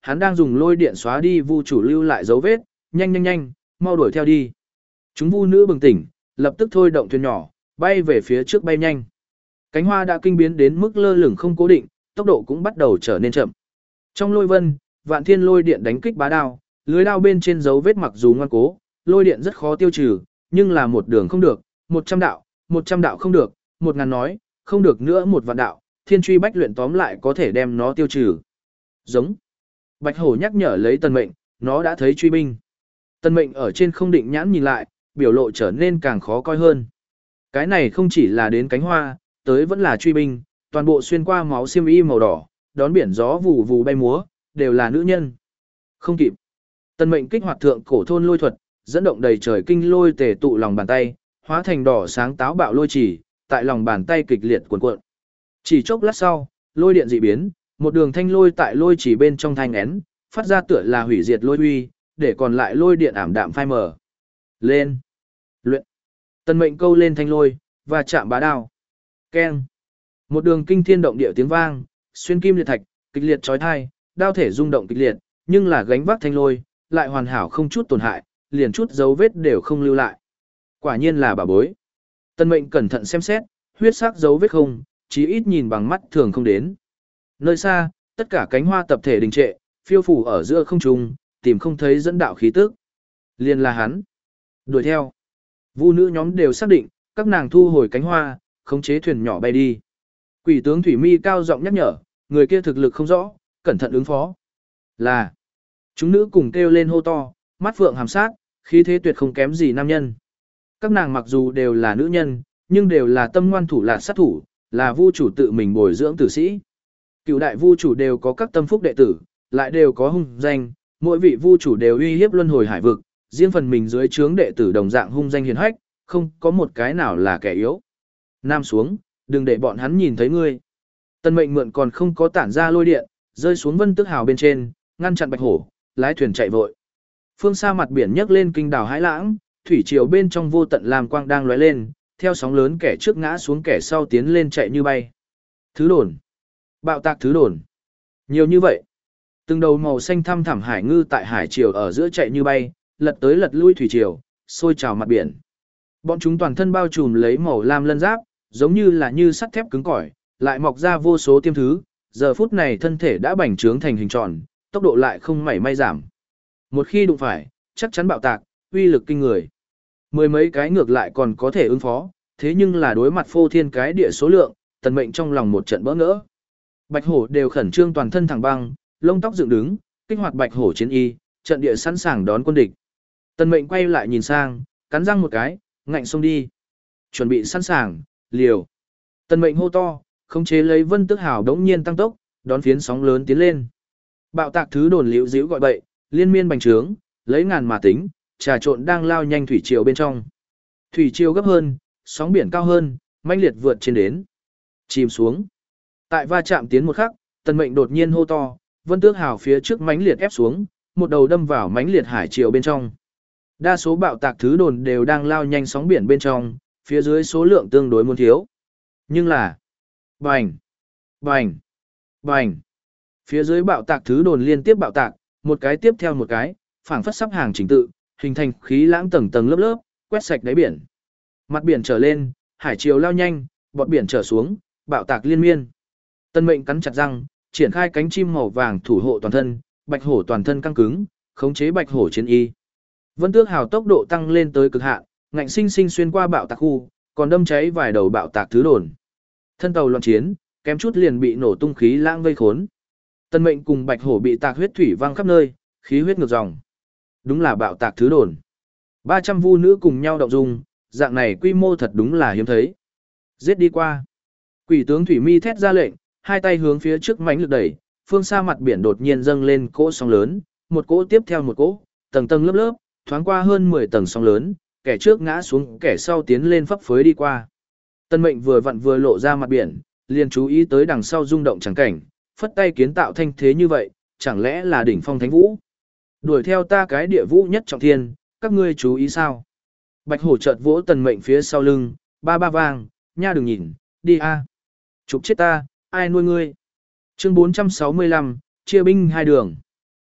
hắn đang dùng lôi điện xóa đi vu chủ lưu lại dấu vết, nhanh nhanh nhanh, mau đuổi theo đi. Chúng vu nữ bừng tỉnh, lập tức thôi động thuyền nhỏ, bay về phía trước bay nhanh. Cánh hoa đã kinh biến đến mức lơ lửng không cố định, tốc độ cũng bắt đầu trở nên chậm. Trong lôi vân, vạn thiên lôi điện đánh kích bá đao, lưới đao bên trên dấu vết mặc dù ngoan cố, lôi điện rất khó tiêu trừ, nhưng là một đường không được, một trăm đạo, một trăm đạo không được, một ngàn nói, không được nữa một vạn đạo, thiên truy bách luyện tóm lại có thể đem nó tiêu trừ. Giống. Bạch hổ nhắc nhở lấy tần mệnh, nó đã thấy truy binh. Tần mệnh ở trên không định nhãn nhìn lại, biểu lộ trở nên càng khó coi hơn. Cái này không chỉ là đến cánh hoa, tới vẫn là truy binh, toàn bộ xuyên qua máu xiêm y màu đỏ, đón biển gió vù vù bay múa, đều là nữ nhân. Không kịp. Tần mệnh kích hoạt thượng cổ thôn lôi thuật, dẫn động đầy trời kinh lôi tề tụ lòng bàn tay, hóa thành đỏ sáng táo bạo lôi chỉ, tại lòng bàn tay kịch liệt cuộn cuộn. Chỉ chốc lát sau, lôi điện dị biến, một đường thanh lôi tại lôi chỉ bên trong thanh én, phát ra tựa là hủy diệt lôi uy, để còn lại lôi điện ảm đạm phai mờ. Lên. Luyện. Tần mệnh câu lên thanh lôi, và chạm bá đao. Keng. Một đường kinh thiên động địa tiếng vang, xuyên kim liệt thạch, kịch liệt chói tai, đao thể rung động kịch liệt, nhưng là gánh vác thanh lôi, lại hoàn hảo không chút tổn hại, liền chút dấu vết đều không lưu lại. Quả nhiên là bà bối. Tần mệnh cẩn thận xem xét, huyết sắc dấu vết không, chí ít nhìn bằng mắt thường không đến. Nơi xa, tất cả cánh hoa tập thể đình trệ, phiêu phù ở giữa không trung, tìm không thấy dẫn đạo khí tức. Liền là hắn. Đuổi theo. Vu nữ nhóm đều xác định, các nàng thu hồi cánh hoa, khống chế thuyền nhỏ bay đi. Quỷ tướng Thủy Mi cao giọng nhắc nhở, người kia thực lực không rõ, cẩn thận ứng phó. Là. Chúng nữ cùng kêu lên hô to, mắt phượng hàm sát, khí thế tuyệt không kém gì nam nhân. Các nàng mặc dù đều là nữ nhân, nhưng đều là tâm ngoan thủ lạt sát thủ, là vu chủ tự mình bồi dưỡng tử sĩ. Cựu đại vu chủ đều có các tâm phúc đệ tử, lại đều có hung danh, mỗi vị vu chủ đều uy hiếp luân hồi hải vực, riêng phần mình dưới trướng đệ tử đồng dạng hung danh hiền hách, không có một cái nào là kẻ yếu. Nam xuống, đừng để bọn hắn nhìn thấy ngươi. Tần mệnh mượn còn không có tản ra lôi điện, rơi xuống vân tức hào bên trên, ngăn chặn bạch hổ, lái thuyền chạy vội. Phương xa mặt biển nhấc lên kinh đảo hãi lãng, thủy triều bên trong vô tận lam quang đang lóe lên, theo sóng lớn kẻ trước ngã xuống kẻ sau tiến lên chạy như bay. Thứ đồn. Bạo tạc thứ đồn. Nhiều như vậy. Từng đầu màu xanh thăm thẳm hải ngư tại hải triều ở giữa chạy như bay, lật tới lật lui thủy triều, sôi trào mặt biển. Bọn chúng toàn thân bao trùm lấy màu lam lân giáp, giống như là như sắt thép cứng cỏi, lại mọc ra vô số tiêm thứ, giờ phút này thân thể đã bành trướng thành hình tròn, tốc độ lại không mảy may giảm. Một khi đụng phải, chắc chắn bạo tạc, uy lực kinh người. Mười mấy cái ngược lại còn có thể ứng phó, thế nhưng là đối mặt phô thiên cái địa số lượng, tần mệnh trong lòng một trận bỡ ngỡ. Bạch hổ đều khẩn trương toàn thân thẳng băng, lông tóc dựng đứng, kích hoạt bạch hổ chiến y, trận địa sẵn sàng đón quân địch. Tần mệnh quay lại nhìn sang, cắn răng một cái, ngạnh xông đi. Chuẩn bị sẵn sàng, liều. Tần mệnh hô to, khống chế lấy vân tức hào đống nhiên tăng tốc, đón phiến sóng lớn tiến lên. Bạo tạc thứ đồn liễu díu gọi bậy, liên miên bành trướng, lấy ngàn mà tính, trà trộn đang lao nhanh thủy triều bên trong. Thủy triều gấp hơn, sóng biển cao hơn, mãnh liệt vượt trên đến. Chìm xuống. Tại va chạm tiến một khắc, tần mệnh đột nhiên hô to, vân tước hào phía trước mãnh liệt ép xuống, một đầu đâm vào mãnh liệt hải triều bên trong. Đa số bạo tạc thứ đồn đều đang lao nhanh sóng biển bên trong, phía dưới số lượng tương đối muốn thiếu. Nhưng là bành, bành, bành. Phía dưới bạo tạc thứ đồn liên tiếp bạo tạc, một cái tiếp theo một cái, phảng phất sắp hàng chỉnh tự, hình thành khí lãng tầng tầng lớp lớp, quét sạch đáy biển. Mặt biển trở lên, hải triều lao nhanh, bọt biển trở xuống, bạo tạc liên miên. Tân mệnh cắn chặt răng, triển khai cánh chim màu vàng thủ hộ toàn thân, bạch hổ toàn thân căng cứng, khống chế bạch hổ chiến y. Vân tước hào tốc độ tăng lên tới cực hạn, ngạnh sinh sinh xuyên qua bạo tạc khu, còn đâm cháy vài đầu bạo tạc thứ đồn. Thân tàu loạn chiến, kém chút liền bị nổ tung khí lãng vây khốn. Tân mệnh cùng bạch hổ bị tạc huyết thủy văng khắp nơi, khí huyết ngược dòng. Đúng là bạo tạc thứ đồn. ba trăm vu nữ cùng nhau động dung, dạng này quy mô thật đúng là hiếm thấy. Giết đi qua. Quỷ tướng Thủy Mi thét ra lệnh, hai tay hướng phía trước mãnh lực đẩy, phương xa mặt biển đột nhiên dâng lên cỗ sóng lớn, một cỗ tiếp theo một cỗ, tầng tầng lớp lớp, thoáng qua hơn mười tầng sóng lớn, kẻ trước ngã xuống, kẻ sau tiến lên phấp phới đi qua. Tân mệnh vừa vặn vừa lộ ra mặt biển, liền chú ý tới đằng sau rung động chẳng cảnh, phất tay kiến tạo thanh thế như vậy, chẳng lẽ là đỉnh phong thánh vũ? Đuổi theo ta cái địa vũ nhất trọng thiên, các ngươi chú ý sao? Bạch hổ chợt vỗ tần mệnh phía sau lưng, ba ba vang, nha đừng nhìn, đi a. Chụp chết ta, ai nuôi ngươi? Chương bốn trăm sáu mươi lăm, chia binh hai đường.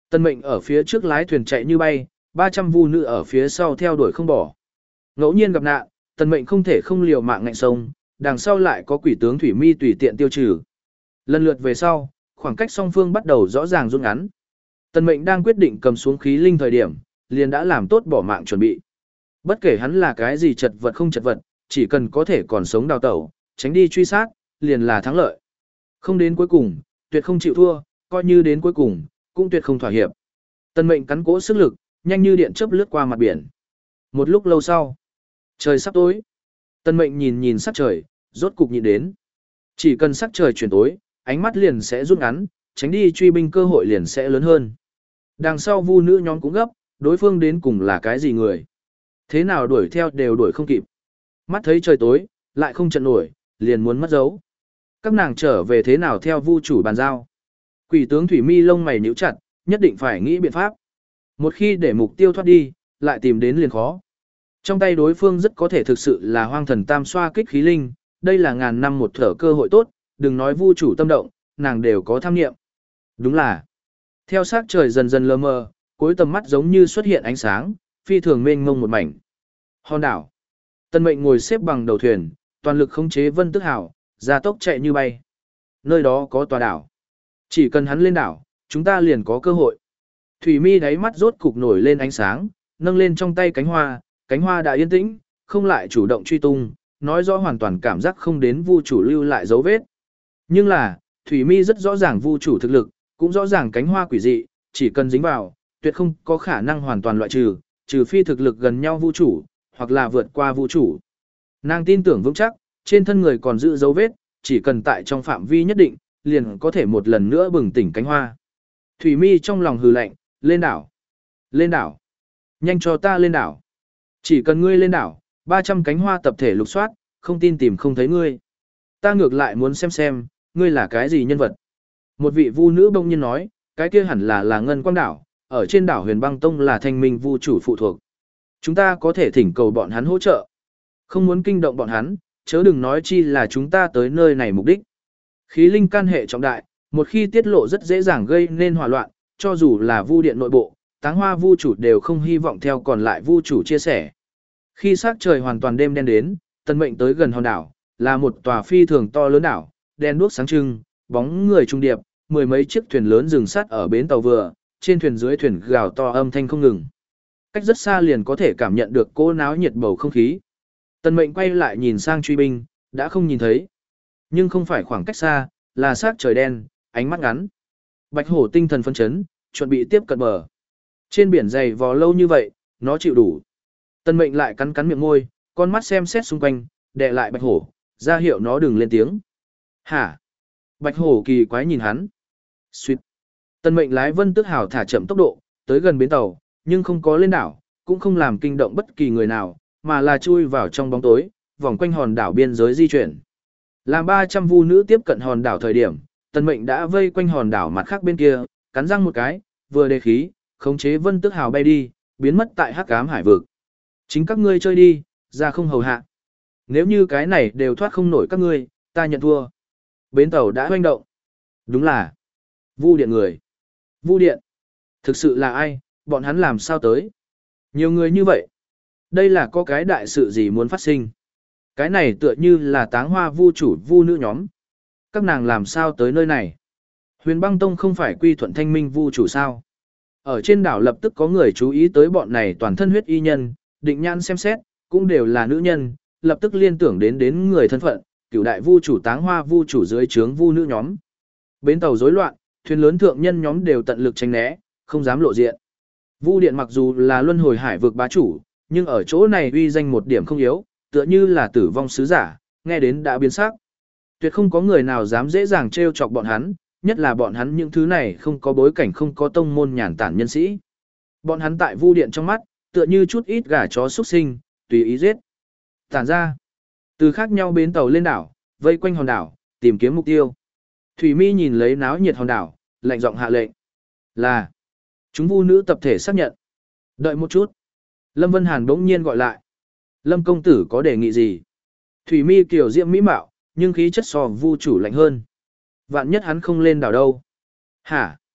Tân mệnh ở phía trước lái thuyền chạy như bay, ba trăm vu nữ ở phía sau theo đuổi không bỏ. Ngẫu nhiên gặp nạn, Tân mệnh không thể không liều mạng ngạnh sông, đằng sau lại có quỷ tướng Thủy Mi tùy tiện tiêu trừ. Lần lượt về sau, khoảng cách song phương bắt đầu rõ ràng rút ngắn. Tân mệnh đang quyết định cầm xuống khí linh thời điểm, liền đã làm tốt bỏ mạng chuẩn bị. Bất kể hắn là cái gì chật vật không chật vật, chỉ cần có thể còn sống đào tẩu, tránh đi truy sát, liền là thắng lợi. Không đến cuối cùng, tuyệt không chịu thua, coi như đến cuối cùng, cũng tuyệt không thỏa hiệp. Tân mệnh cắn cỗ sức lực, nhanh như điện chớp lướt qua mặt biển. Một lúc lâu sau, trời sắp tối. Tân mệnh nhìn nhìn sắc trời, rốt cục nhịn đến. Chỉ cần sắc trời chuyển tối, ánh mắt liền sẽ rút ngắn, tránh đi truy binh cơ hội liền sẽ lớn hơn. Đằng sau vu nữ nhóm cũng gấp, đối phương đến cùng là cái gì người. Thế nào đuổi theo đều đuổi không kịp. Mắt thấy trời tối, lại không trận nổi, liền muốn mất dấu. Các nàng trở về thế nào theo vu chủ bàn giao. Quỷ tướng Thủy Mi lông mày nhíu chặt, nhất định phải nghĩ biện pháp. Một khi để mục tiêu thoát đi, lại tìm đến liền khó. Trong tay đối phương rất có thể thực sự là hoang thần tam xoa kích khí linh, đây là ngàn năm một thở cơ hội tốt, đừng nói vu chủ tâm động, nàng đều có tham nghiệm. Đúng là, theo sắc trời dần dần lơ mơ, cuối tầm mắt giống như xuất hiện ánh sáng, phi thường mênh mông một mảnh. Hòn đảo. Tân mệnh ngồi xếp bằng đầu thuyền, toàn lực khống chế Vân Tức Hào, ra tốc chạy như bay. Nơi đó có tòa đảo. Chỉ cần hắn lên đảo, chúng ta liền có cơ hội. Thủy Mi đáy mắt rốt cục nổi lên ánh sáng, nâng lên trong tay cánh hoa, cánh hoa đã yên tĩnh, không lại chủ động truy tung, nói rõ hoàn toàn cảm giác không đến vu chủ lưu lại dấu vết. Nhưng là, Thủy Mi rất rõ ràng vu chủ thực lực, cũng rõ ràng cánh hoa quỷ dị, chỉ cần dính vào, tuyệt không có khả năng hoàn toàn loại trừ, trừ phi thực lực gần nhau vu chủ, hoặc là vượt qua vu chủ. Nàng tin tưởng vững chắc, trên thân người còn giữ dấu vết, chỉ cần tại trong phạm vi nhất định, liền có thể một lần nữa bừng tỉnh cánh hoa. Thủy Mi trong lòng hừ lạnh, lên đảo, lên đảo, nhanh cho ta lên đảo. Chỉ cần ngươi lên đảo, ba trăm cánh hoa tập thể lục soát, không tin tìm không thấy ngươi. Ta ngược lại muốn xem xem, ngươi là cái gì nhân vật. Một vị vu nữ bỗng nhiên nói, cái kia hẳn là là Ngân Quang đảo, ở trên đảo Huyền Băng Tông là Thanh Minh vu chủ phụ thuộc. Chúng ta có thể thỉnh cầu bọn hắn hỗ trợ. Không muốn kinh động bọn hắn, chớ đừng nói chi là chúng ta tới nơi này mục đích. Khí linh can hệ trọng đại, một khi tiết lộ rất dễ dàng gây nên hỏa loạn, cho dù là vu điện nội bộ, Táng Hoa vu chủ đều không hy vọng theo còn lại vu chủ chia sẻ. Khi sắc trời hoàn toàn đêm đen đến, Tân mệnh tới gần hòn đảo, là một tòa phi thường to lớn đảo, đen đuốc sáng trưng, bóng người trung điệp, mười mấy chiếc thuyền lớn dừng sát ở bến tàu vừa, trên thuyền dưới thuyền gào to âm thanh không ngừng. Cách rất xa liền có thể cảm nhận được cô náo nhiệt bầu không khí. Tân mệnh quay lại nhìn sang truy binh, đã không nhìn thấy. Nhưng không phải khoảng cách xa, là sắc trời đen, ánh mắt ngắn. Bạch hổ tinh thần phấn chấn, chuẩn bị tiếp cận bờ. Trên biển dày vò lâu như vậy, nó chịu đủ. Tân mệnh lại cắn cắn miệng môi, con mắt xem xét xung quanh, đè lại bạch hổ, ra hiệu nó đừng lên tiếng. Hả? Bạch hổ kỳ quái nhìn hắn. Xuyệt. Tân mệnh lái Vân Tức Hào thả chậm tốc độ, tới gần bến tàu, nhưng không có lên đảo, cũng không làm kinh động bất kỳ người nào, mà là chui vào trong bóng tối, vòng quanh hòn đảo biên giới di chuyển. Làm ba trăm vu nữ tiếp cận hòn đảo thời điểm, Tân mệnh đã vây quanh hòn đảo mặt khác bên kia, cắn răng một cái, vừa đề khí, khống chế Vân Tức Hào bay đi, biến mất tại hắc ám hải vực. Chính các ngươi chơi đi, ra không hầu hạ. Nếu như cái này đều thoát không nổi các ngươi, ta nhận thua. Bến tàu đã hoành động. Đúng là Vu điện người. Vu điện. Thực sự là ai, bọn hắn làm sao tới? Nhiều người như vậy. Đây là có cái đại sự gì muốn phát sinh. Cái này tựa như là Táng Hoa vu chủ vu nữ nhóm. Các nàng làm sao tới nơi này? Huyền Băng Tông không phải quy thuận Thanh Minh vu chủ sao? Ở trên đảo lập tức có người chú ý tới bọn này toàn thân huyết y nhân, định nhãn xem xét, cũng đều là nữ nhân, lập tức liên tưởng đến đến người thân phận, cửu đại vu chủ Táng Hoa vu chủ dưới trướng vu nữ nhóm. Bến tàu rối loạn, thuyền lớn thượng nhân nhóm đều tận lực tránh né, không dám lộ diện. Vu điện mặc dù là luân hồi hải vực bá chủ, nhưng ở chỗ này uy danh một điểm không yếu, tựa như là tử vong sứ giả, nghe đến đã biến sắc. Tuyệt không có người nào dám dễ dàng trêu chọc bọn hắn, nhất là bọn hắn những thứ này không có bối cảnh không có tông môn nhàn tản nhân sĩ. Bọn hắn tại vu điện trong mắt, tựa như chút ít gà chó xuất sinh, tùy ý giết. Tản ra, từ khác nhau bến tàu lên đảo, vây quanh hòn đảo, tìm kiếm mục tiêu. Thủy Mi nhìn lấy náo nhiệt hòn đảo, lạnh giọng hạ lệnh. Là, chúng vu nữ tập thể xác nhận. Đợi một chút. Lâm Vân Hàn bỗng nhiên gọi lại. Lâm công tử có đề nghị gì? Thủy Mi kiểu diễm mỹ mạo, nhưng khí chất so vu chủ lạnh hơn. Vạn nhất hắn không lên đảo đâu. Hả?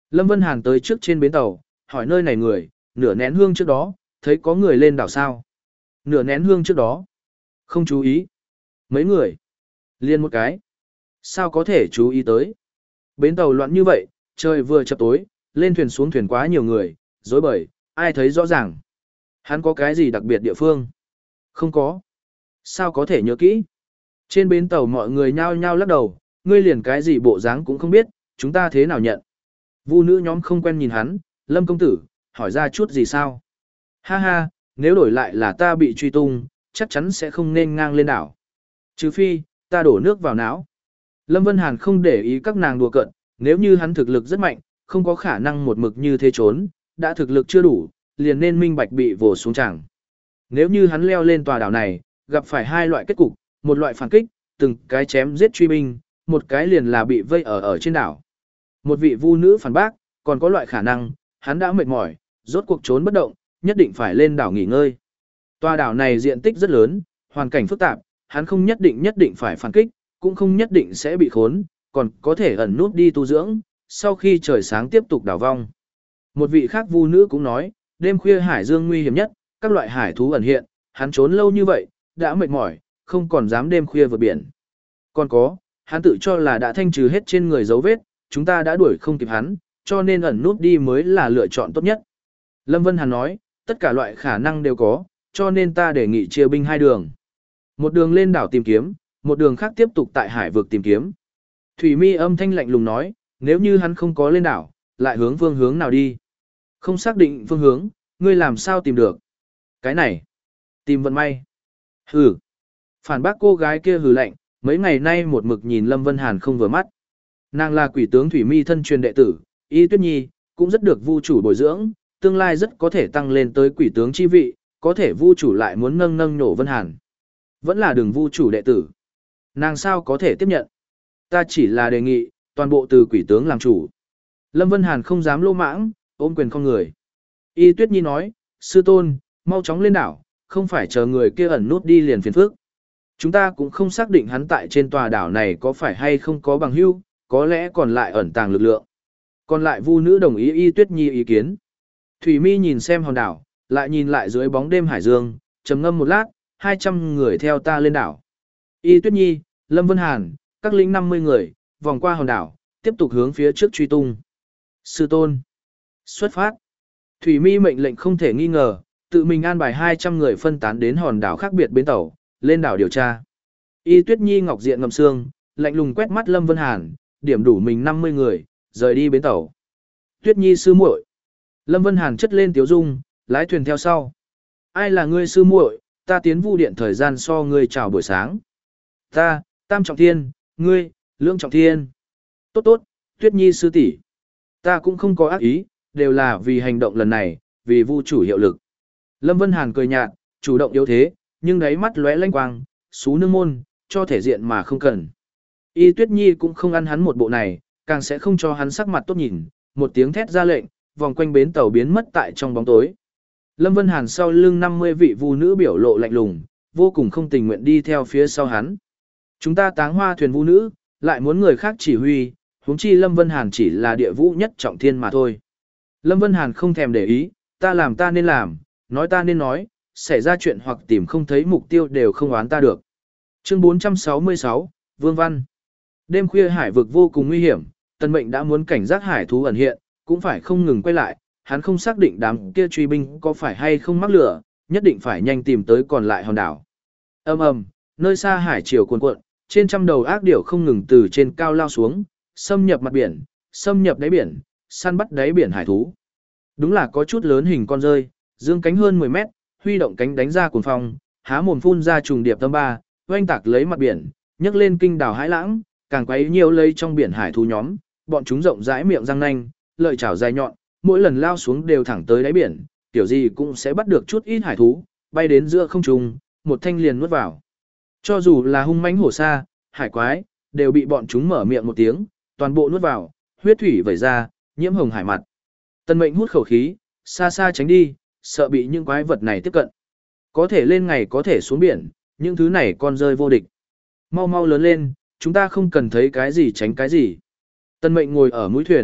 Lâm Vân Hàn tới trước trên bến tàu, hỏi nơi này người, nửa nén hương trước đó, thấy có người lên đảo sao? Nửa nén hương trước đó. Không chú ý. Mấy người? Liên một cái. Sao có thể chú ý tới? Bến tàu loạn như vậy, trời vừa chập tối, lên thuyền xuống thuyền quá nhiều người, rối bời, ai thấy rõ ràng. Hắn có cái gì đặc biệt địa phương? Không có. Sao có thể nhớ kỹ? Trên bến tàu mọi người nhao nhao lắc đầu, ngươi liền cái gì bộ dáng cũng không biết, chúng ta thế nào nhận. Vu nữ nhóm không quen nhìn hắn, Lâm công tử, hỏi ra chút gì sao? Ha ha, nếu đổi lại là ta bị truy tung, chắc chắn sẽ không nên ngang lên đảo. Trừ phi, ta đổ nước vào não. Lâm Vân Hàn không để ý các nàng đùa cợt, nếu như hắn thực lực rất mạnh, không có khả năng một mực như thế trốn, đã thực lực chưa đủ, liền nên minh bạch bị vồ xuống chẳng. Nếu như hắn leo lên tòa đảo này, gặp phải hai loại kết cục, một loại phản kích, từng cái chém giết truy binh, một cái liền là bị vây ở ở trên đảo. Một vị vu nữ phản bác, còn có loại khả năng, hắn đã mệt mỏi, rốt cuộc trốn bất động, nhất định phải lên đảo nghỉ ngơi. Tòa đảo này diện tích rất lớn, hoàn cảnh phức tạp, hắn không nhất định nhất định phải phản kích, cũng không nhất định sẽ bị khốn, còn có thể ẩn nút đi tu dưỡng, sau khi trời sáng tiếp tục đảo vong. Một vị khác vu nữ cũng nói, đêm khuya hải dương nguy hiểm nhất, các loại hải thú ẩn hiện, hắn trốn lâu như vậy, đã mệt mỏi, không còn dám đêm khuya vượt biển. Còn có, hắn tự cho là đã thanh trừ hết trên người dấu vết, chúng ta đã đuổi không kịp hắn, cho nên ẩn nút đi mới là lựa chọn tốt nhất. Lâm Vân Hàn nói, tất cả loại khả năng đều có, cho nên ta đề nghị chia binh hai đường. Một đường lên đảo tìm kiếm, một đường khác tiếp tục tại hải vực tìm kiếm. Thủy Mi âm thanh lạnh lùng nói, nếu như hắn không có lên đảo, lại hướng phương hướng nào đi? Không xác định phương hướng, ngươi làm sao tìm được? Cái này, tìm vận may. Hừ. Phản bác cô gái kia hừ lạnh, mấy ngày nay một mực nhìn Lâm Vân Hàn không vừa mắt. Nàng là quỷ tướng Thủy Mi thân truyền đệ tử, Y Tuyết Nhi, cũng rất được vu chủ bồi dưỡng, tương lai rất có thể tăng lên tới quỷ tướng chi vị, có thể vu chủ lại muốn nâng nâng nổ Vân Hàn. Vẫn là đường vu chủ đệ tử. Nàng sao có thể tiếp nhận? Ta chỉ là đề nghị, toàn bộ từ quỷ tướng làm chủ. Lâm Vân Hàn không dám lô mãng, ôm quyền không người. Y Tuyết Nhi nói, sư tôn, mau chóng lên đảo, không phải chờ người kia ẩn nút đi liền phiền phức. Chúng ta cũng không xác định hắn tại trên tòa đảo này có phải hay không có bằng hữu, có lẽ còn lại ẩn tàng lực lượng. Còn lại vu nữ đồng ý Y Tuyết Nhi ý kiến. Thủy Mi nhìn xem hòn đảo, lại nhìn lại dưới bóng đêm hải dương, trầm ngâm một lát, hai trăm người theo ta lên đảo. Y Tuyết Nhi, Lâm Vân Hàn, các lính năm mươi người, vòng qua hòn đảo, tiếp tục hướng phía trước truy tung. Sư tôn. Xuất phát. Thủy Mi mệnh lệnh không thể nghi ngờ, tự mình an bài hai trăm người phân tán đến hòn đảo khác biệt bến tàu, lên đảo điều tra. Y Tuyết Nhi ngọc diện ngầm xương, lạnh lùng quét mắt Lâm Vân Hàn, điểm đủ mình năm mươi người, rời đi bến tàu. Tuyết Nhi sư muội. Lâm Vân Hàn chất lên tiếu dung, lái thuyền theo sau. Ai là ngươi sư muội? Ta tiến vu điện thời gian so ngươi chào buổi sáng. Ta, Tam Trọng Thiên, ngươi, Lưỡng Trọng Thiên. Tốt tốt, Tuyết Nhi sư tỷ. Ta cũng không có ác ý, đều là vì hành động lần này, vì vu chủ hiệu lực. Lâm Vân Hàn cười nhạt, chủ động yếu thế, nhưng đáy mắt lóe lanh quang, xú nương môn, cho thể diện mà không cần. Y Tuyết Nhi cũng không ăn hắn một bộ này, càng sẽ không cho hắn sắc mặt tốt nhìn, một tiếng thét ra lệnh, vòng quanh bến tàu biến mất tại trong bóng tối. Lâm Vân Hàn sau lưng năm mươi vị vu nữ biểu lộ lạnh lùng, vô cùng không tình nguyện đi theo phía sau hắn. Chúng ta táng hoa thuyền vu nữ, lại muốn người khác chỉ huy, huống chi Lâm Vân Hàn chỉ là địa vũ nhất trọng thiên mà thôi. Lâm Vân Hàn không thèm để ý, ta làm ta nên làm, nói ta nên nói, xảy ra chuyện hoặc tìm không thấy mục tiêu đều không oán ta được. Chương bốn trăm sáu mươi sáu, Vương Văn. Đêm khuya hải vực vô cùng nguy hiểm, Tần Mệnh đã muốn cảnh giác hải thú ẩn hiện, cũng phải không ngừng quay lại, hắn không xác định đám kia truy binh có phải hay không mắc lửa, nhất định phải nhanh tìm tới còn lại hòn đảo. Ầm ầm, nơi xa hải chiều cuồn cuộn, trên trăm đầu ác điểu không ngừng từ trên cao lao xuống, xâm nhập mặt biển, xâm nhập đáy biển, săn bắt đáy biển hải thú. Đúng là có chút lớn hình con rơi, dương cánh hơn mười mét, huy động cánh đánh ra cuồng phong, há mồm phun ra trùng điệp tâm ba, oanh tạc lấy mặt biển, nhấc lên kinh đảo hải lãng, càng quấy nhiều lấy trong biển hải thú nhóm, bọn chúng rộng rãi miệng răng nanh, lợi chảo dài nhọn, mỗi lần lao xuống đều thẳng tới đáy biển, kiểu gì cũng sẽ bắt được chút ít hải thú, bay đến giữa không trung, một thanh liền nuốt vào. Cho dù là hung mãnh hổ sa, hải quái, đều bị bọn chúng mở miệng một tiếng, toàn bộ nuốt vào, huyết thủy vẩy ra, nhiễm hồng hải mặt. Tần Mệnh hút khẩu khí, xa xa tránh đi, sợ bị những quái vật này tiếp cận. Có thể lên ngày có thể xuống biển, những thứ này con rơi vô địch. Mau mau lớn lên, chúng ta không cần thấy cái gì tránh cái gì. Tần Mệnh ngồi ở mũi thuyền,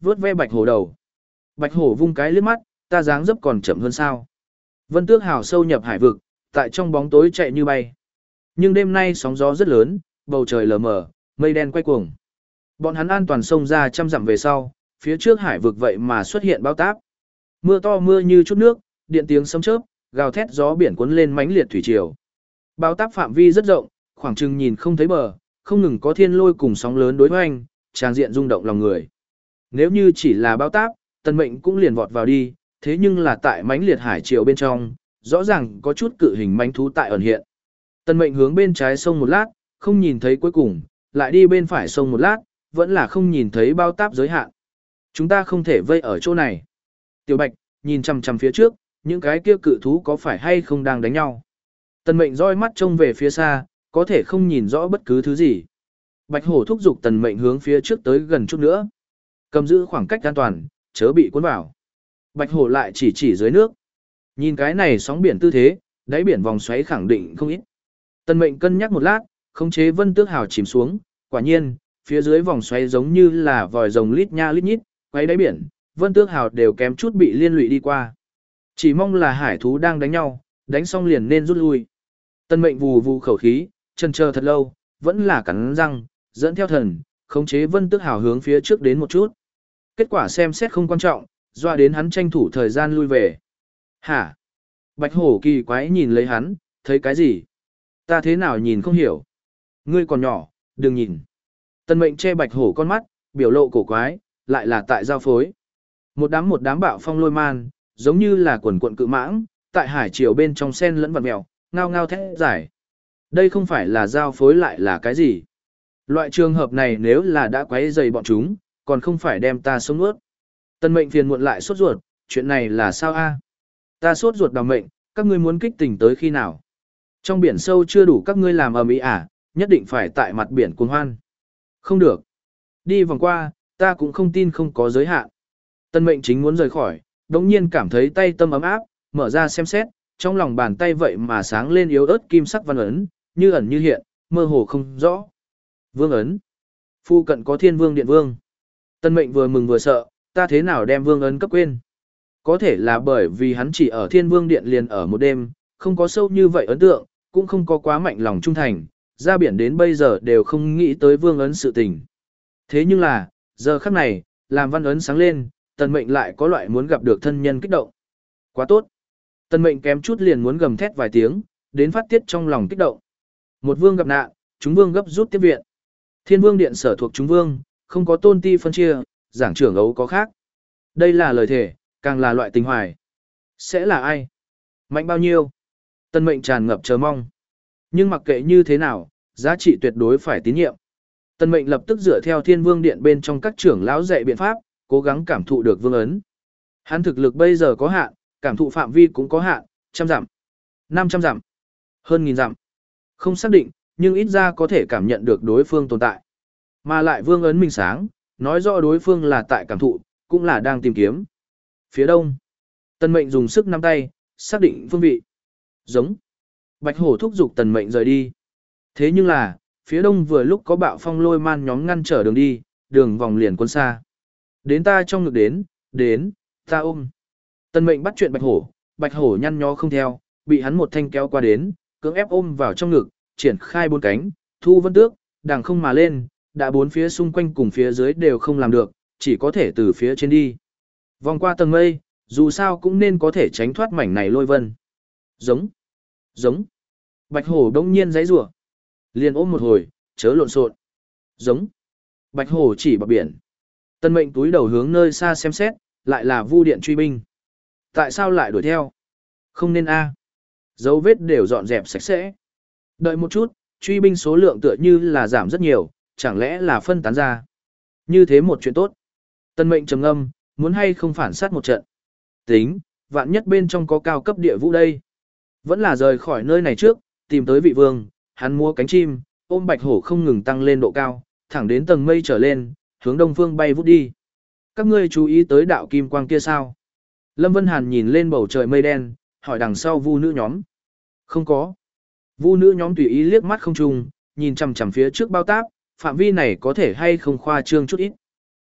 vuốt ve Bạch Hổ đầu. Bạch Hổ vung cái liếc mắt, ta dáng dấp còn chậm hơn sao. Vân Tước Hào sâu nhập hải vực, tại trong bóng tối chạy như bay. Nhưng đêm nay sóng gió rất lớn, bầu trời lờ mờ, mây đen quay cuồng. Bọn hắn an toàn xông ra trăm dặm về sau, phía trước hải vực vậy mà xuất hiện bão táp. Mưa to mưa như chút nước, điện tiếng sấm chớp, gào thét gió biển cuốn lên mãnh liệt thủy triều. Bão táp phạm vi rất rộng, khoảng chừng nhìn không thấy bờ, không ngừng có thiên lôi cùng sóng lớn đối hoành, tràn diện rung động lòng người. Nếu như chỉ là bão táp, Tần Mệnh cũng liền vọt vào đi, thế nhưng là tại mãnh liệt hải triều bên trong, rõ ràng có chút cự hình mãnh thú tại ẩn hiện. Tần Mệnh hướng bên trái sông một lát, không nhìn thấy cuối cùng, lại đi bên phải sông một lát, vẫn là không nhìn thấy bão táp giới hạn. Chúng ta không thể vây ở chỗ này. Tiểu Bạch, nhìn chằm chằm phía trước, những cái kia cự thú có phải hay không đang đánh nhau. Tần Mệnh roi mắt trông về phía xa, có thể không nhìn rõ bất cứ thứ gì. Bạch Hổ thúc giục Tần Mệnh hướng phía trước tới gần chút nữa. Cầm giữ khoảng cách an toàn, chớ bị cuốn vào. Bạch Hổ lại chỉ chỉ dưới nước. Nhìn cái này sóng biển tư thế, đáy biển vòng xoáy khẳng định không ít. Tần Mệnh cân nhắc một lát, khống chế Vân Tước Hào chìm xuống, quả nhiên, phía dưới vòng xoáy giống như là vòi rồng lít nha lít nhít, quay đáy biển, Vân Tước Hào đều kém chút bị liên lụy đi qua. Chỉ mong là hải thú đang đánh nhau, đánh xong liền nên rút lui. Tần Mệnh vù vù khẩu khí, chần chờ thật lâu, vẫn là cắn răng, dẫn theo thần, khống chế Vân Tước Hào hướng phía trước đến một chút. Kết quả xem xét không quan trọng, doa đến hắn tranh thủ thời gian lui về. Hả? Bạch Hổ kỳ quái nhìn lấy hắn, thấy cái gì? Ta thế nào nhìn không hiểu? Ngươi còn nhỏ, đừng nhìn. Tần Mệnh che Bạch Hổ con mắt, biểu lộ cổ quái, lại là tại giao phối. Một đám một đám bạo phong lôi man, giống như là quần quận cự mãng, tại hải triều bên trong sen lẫn vật mèo, ngao ngao thét giải. Đây không phải là giao phối lại là cái gì? Loại trường hợp này nếu là đã quấy rầy bọn chúng, còn không phải đem ta sống nuốt. Tần Mệnh phiền muộn lại sốt ruột, chuyện này là sao a? Ta sốt ruột đào mệnh, các ngươi muốn kích tình tới khi nào? Trong biển sâu chưa đủ các ngươi làm ầm ĩ à, nhất định phải tại mặt biển cuồng hoan. Không được. Đi vòng qua, ta cũng không tin không có giới hạn. Tần Mệnh chính muốn rời khỏi, đống nhiên cảm thấy tay tâm ấm áp, mở ra xem xét, trong lòng bàn tay vậy mà sáng lên yếu ớt kim sắc văn ấn, như ẩn như hiện, mơ hồ không rõ. Vương ấn. Phu cận có Thiên Vương Điện Vương. Tần Mệnh vừa mừng vừa sợ, ta thế nào đem Vương ấn cấp quên? Có thể là bởi vì hắn chỉ ở Thiên Vương Điện liền ở một đêm, không có sâu như vậy ấn tượng, cũng không có quá mạnh lòng trung thành, ra biển đến bây giờ đều không nghĩ tới Vương ấn sự tình. Thế nhưng là, giờ khắc này, làm văn ấn sáng lên, Tần Mệnh lại có loại muốn gặp được thân nhân kích động. Quá tốt. Tần Mệnh kém chút liền muốn gầm thét vài tiếng, đến phát tiết trong lòng kích động. Một vương gặp nạn, chúng vương gấp rút tiếp viện. Thiên Vương Điện sở thuộc chúng vương, không có tôn ti phân chia, giảng trưởng ấu có khác. Đây là lời thề, càng là loại tình hoài. Sẽ là ai? Mạnh bao nhiêu? Tần Mệnh tràn ngập chờ mong. Nhưng mặc kệ như thế nào, giá trị tuyệt đối phải tín nhiệm. Tần Mệnh lập tức dựa theo Thiên Vương Điện bên trong các trưởng lão dạy biện pháp, cố gắng cảm thụ được vương ấn. Hắn thực lực bây giờ có hạn, cảm thụ phạm vi cũng có hạn, trăm dặm, năm trăm dặm, hơn nghìn dặm. Không xác định, nhưng ít ra có thể cảm nhận được đối phương tồn tại. Mà lại vương ấn minh sáng, nói rõ đối phương là tại cảm thụ, cũng là đang tìm kiếm. Phía đông, Tần Mệnh dùng sức nắm tay, xác định phương vị. Giống. Bạch Hổ thúc giục Tần Mệnh rời đi. Thế nhưng là, phía đông vừa lúc có bạo phong lôi man nhóm ngăn trở đường đi, đường vòng liền quân xa. Đến ta trong ngực đến, đến, ta ôm. Tần Mệnh bắt chuyện Bạch Hổ, Bạch Hổ nhăn nhó không theo, bị hắn một thanh kéo qua đến, cưỡng ép ôm vào trong ngực, triển khai bốn cánh, thu Vân Tước, đằng không mà lên, đã bốn phía xung quanh cùng phía dưới đều không làm được, chỉ có thể từ phía trên đi. Vòng qua tầng mây, dù sao cũng nên có thể tránh thoát mảnh này lôi vân. Giống, giống. Bạch Hổ đông nhiên giãy giụa, liền ôm một hồi, chớ lộn xộn. Giống. Bạch Hổ chỉ vào biển. Tần Mệnh túi đầu hướng nơi xa xem xét, lại là Vu Điện truy binh. Tại sao lại đuổi theo? Không nên a. Dấu vết đều dọn dẹp sạch sẽ. Đợi một chút, truy binh số lượng tựa như là giảm rất nhiều, chẳng lẽ là phân tán ra. Như thế một chuyện tốt. Tần Mệnh trầm ngâm, muốn hay không phản sát một trận. Tính, vạn nhất bên trong có cao cấp địa vũ đây. Vẫn là rời khỏi nơi này trước, tìm tới vị vương, hắn mua cánh chim, ôm Bạch Hổ không ngừng tăng lên độ cao, thẳng đến tầng mây trở lên, hướng đông phương bay vút đi. Các ngươi chú ý tới đạo kim quang kia sao? Lâm Vân Hàn nhìn lên bầu trời mây đen, hỏi đằng sau vu nữ nhóm. Không có. Vu nữ nhóm tùy ý liếc mắt không trùng, nhìn chằm chằm phía trước bao táp, phạm vi này có thể hay không khoa trương chút ít.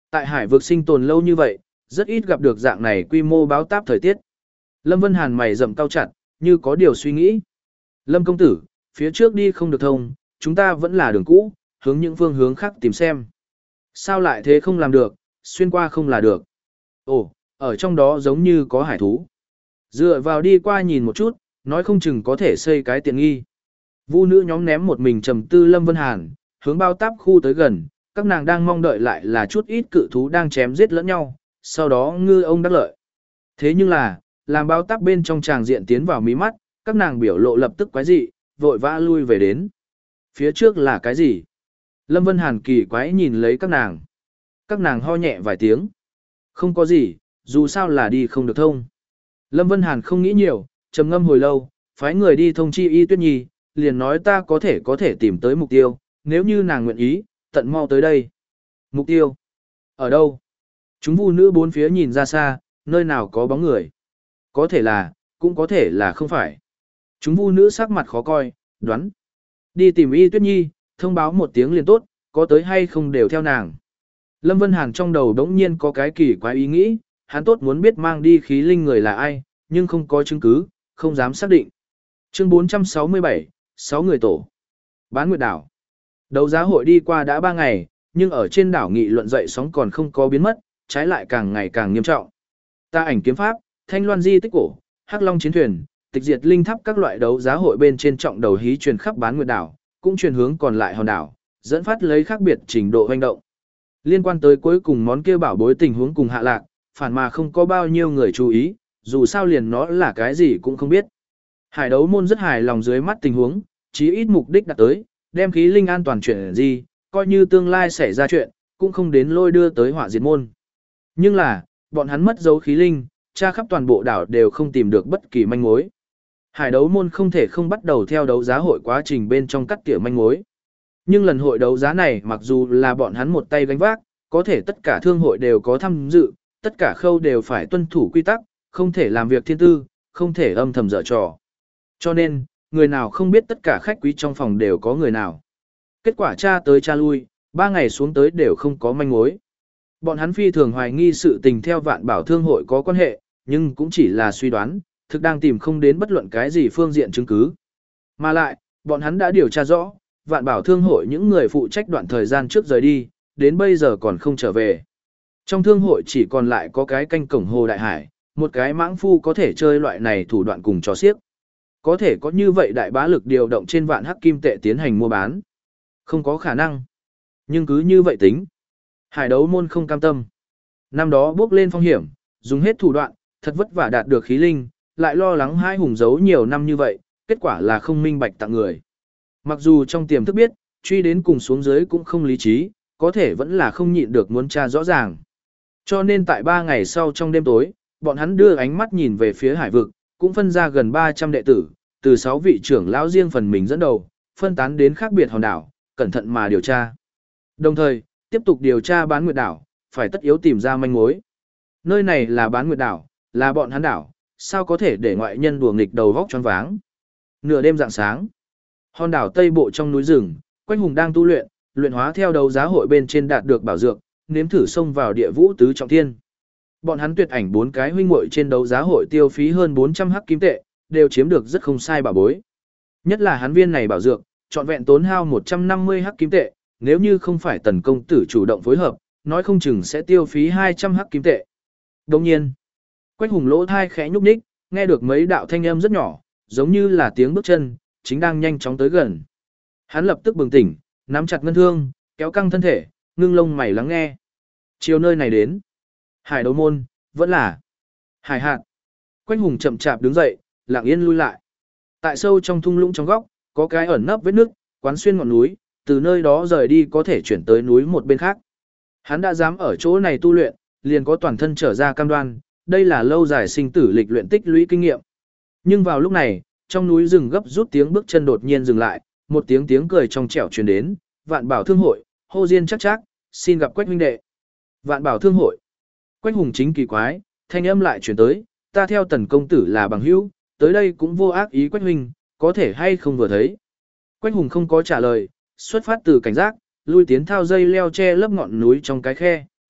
Tại hải vực sinh tồn lâu như vậy, rất ít gặp được dạng này quy mô báo táp thời tiết. Lâm Vân Hàn mày rậm cau chặt, như có điều suy nghĩ. Lâm công tử, phía trước đi không được thông, chúng ta vẫn là đường cũ, hướng những phương hướng khác tìm xem. Sao lại thế không làm được, xuyên qua không là được. Ồ, ở trong đó giống như có hải thú. Dựa vào đi qua nhìn một chút, nói không chừng có thể xây cái tiện nghi. Vu nữ nhóm ném một mình trầm tư Lâm Vân Hàn, hướng bao táp khu tới gần, các nàng đang mong đợi lại là chút ít cự thú đang chém giết lẫn nhau, sau đó ngư ông đắc lợi. Thế nhưng là, làm bao táp bên trong tràng diện tiến vào mí mắt, các nàng biểu lộ lập tức quái dị, vội vã lui về đến. Phía trước là cái gì? Lâm Vân Hàn kỳ quái nhìn lấy các nàng. Các nàng ho nhẹ vài tiếng. Không có gì, dù sao là đi không được thông. Lâm Vân Hàn không nghĩ nhiều, trầm ngâm hồi lâu, phái người đi thông chi Y Tuyết Nhi, liền nói ta có thể có thể tìm tới mục tiêu, nếu như nàng nguyện ý, tận mau tới đây. Mục tiêu? Ở đâu? Chúng vu nữ bốn phía nhìn ra xa, nơi nào có bóng người. Có thể là, cũng có thể là không phải. Chúng vu nữ sắc mặt khó coi, đoán. Đi tìm Y Tuyết Nhi, thông báo một tiếng liền tốt, có tới hay không đều theo nàng. Lâm Vân Hàn trong đầu đống nhiên có cái kỳ quái ý nghĩ, hắn tốt muốn biết mang đi khí linh người là ai, nhưng không có chứng cứ, không dám xác định. Chương bốn trăm sáu mươi bảy, sáu người tổ. Bán Nguyệt đảo. Đấu giá hội đi qua đã ba ngày, nhưng ở trên đảo nghị luận dậy sóng còn không có biến mất, trái lại càng ngày càng nghiêm trọng. Ta ảnh kiếm pháp, Thanh Loan di tích cổ, Hắc Long chiến thuyền, tịch diệt linh tháp các loại đấu giá hội bên trên trọng đầu hí truyền khắp Bán Nguyệt đảo, cũng truyền hướng còn lại hòn đảo, dẫn phát lấy khác biệt trình độ hoành động. Liên quan tới cuối cùng món kia bảo bối tình huống cùng hạ lạc, phản mà không có bao nhiêu người chú ý, dù sao liền nó là cái gì cũng không biết. Hải đấu môn rất hài lòng dưới mắt tình huống, chí ít mục đích đạt tới, đem khí linh an toàn chuyển gì, coi như tương lai xảy ra chuyện, cũng không đến lôi đưa tới họa diệt môn. Nhưng là, bọn hắn mất dấu khí linh, tra khắp toàn bộ đảo đều không tìm được bất kỳ manh mối. Hải đấu môn không thể không bắt đầu theo đấu giá hội quá trình bên trong cắt tỉa manh mối. Nhưng lần hội đấu giá này mặc dù là bọn hắn một tay gánh vác, có thể tất cả thương hội đều có tham dự, tất cả khâu đều phải tuân thủ quy tắc, không thể làm việc thiên tư, không thể âm thầm dở trò. Cho nên, người nào không biết tất cả khách quý trong phòng đều có người nào. Kết quả tra tới tra lui, ba ngày xuống tới đều không có manh mối. Bọn hắn phi thường hoài nghi sự tình theo vạn bảo thương hội có quan hệ, nhưng cũng chỉ là suy đoán, thực đang tìm không đến bất luận cái gì phương diện chứng cứ. Mà lại, bọn hắn đã điều tra rõ, vạn bảo thương hội những người phụ trách đoạn thời gian trước rời đi, đến bây giờ còn không trở về. Trong thương hội chỉ còn lại có cái canh cổng hồ đại hải, một cái mãng phu có thể chơi loại này thủ đoạn cùng trò xiếc. Có thể có như vậy đại bá lực điều động trên vạn hắc kim tệ tiến hành mua bán. Không có khả năng. Nhưng cứ như vậy tính. Hải đấu môn không cam tâm. Năm đó bước lên phong hiểm, dùng hết thủ đoạn, thật vất vả đạt được khí linh, lại lo lắng hai hùng giấu nhiều năm như vậy, kết quả là không minh bạch tặng người. Mặc dù trong tiềm thức biết, truy đến cùng xuống dưới cũng không lý trí, có thể vẫn là không nhịn được muốn tra rõ ràng. Cho nên tại ba ngày sau trong đêm tối, bọn hắn đưa ánh mắt nhìn về phía hải vực, cũng phân ra gần ba trăm đệ tử, từ sáu vị trưởng lão riêng phần mình dẫn đầu, phân tán đến khác biệt hòn đảo, cẩn thận mà điều tra. Đồng thời, tiếp tục điều tra Bán Nguyệt đảo, phải tất yếu tìm ra manh mối. Nơi này là Bán Nguyệt đảo, là bọn hắn đảo, sao có thể để ngoại nhân đùa nghịch đầu vóc choáng váng. Nửa đêm rạng sáng, hòn đảo Tây Bộ trong núi rừng, Quách Hùng đang tu luyện, luyện hóa theo đấu giá hội bên trên đạt được bảo dược, nếm thử xông vào địa vũ tứ trọng thiên. Bọn hắn tuyệt ảnh bốn cái huynh muội trên đấu giá hội tiêu phí hơn bốn trăm hắc kim tệ, đều chiếm được rất không sai bảo bối. Nhất là hắn viên này bảo dược, trọn vẹn tốn hao một trăm năm mươi hắc kim tệ, nếu như không phải Tần công tử chủ động phối hợp, nói không chừng sẽ tiêu phí hai trăm hắc kim tệ. Đồng nhiên, Quách Hùng lỗ thai khẽ nhúc nhích, nghe được mấy đạo thanh âm rất nhỏ, giống như là tiếng bước chân, chính đang nhanh chóng tới gần. Hắn lập tức bừng tỉnh, nắm chặt ngân thương, kéo căng thân thể, ngưng lông mày lắng nghe. Chiều nơi này đến. Hải đấu môn, vẫn là Hải hạt. Quách Hùng chậm chạp đứng dậy, lặng yên lui lại. Tại sâu trong thung lũng trong góc, có cái ẩn nấp vết nước, quán xuyên ngọn núi, từ nơi đó rời đi có thể chuyển tới núi một bên khác. Hắn đã dám ở chỗ này tu luyện, liền có toàn thân trở ra cam đoan, đây là lâu dài sinh tử lịch luyện tích lũy kinh nghiệm. Nhưng vào lúc này, trong núi rừng gấp rút tiếng bước chân đột nhiên dừng lại, một tiếng tiếng cười trong trẻo truyền đến, Vạn Bảo Thương hội, hô diên chắc chắc, xin gặp Quách huynh đệ. Vạn Bảo Thương hội. Quách Hùng chính kỳ quái, thanh âm lại truyền tới, ta theo Tần công tử là bằng hữu, tới đây cũng vô ác ý Quách huynh, có thể hay không vừa thấy. Quách Hùng không có trả lời, xuất phát từ cảnh giác, lui tiến thao dây leo che lấp ngọn núi trong cái khe,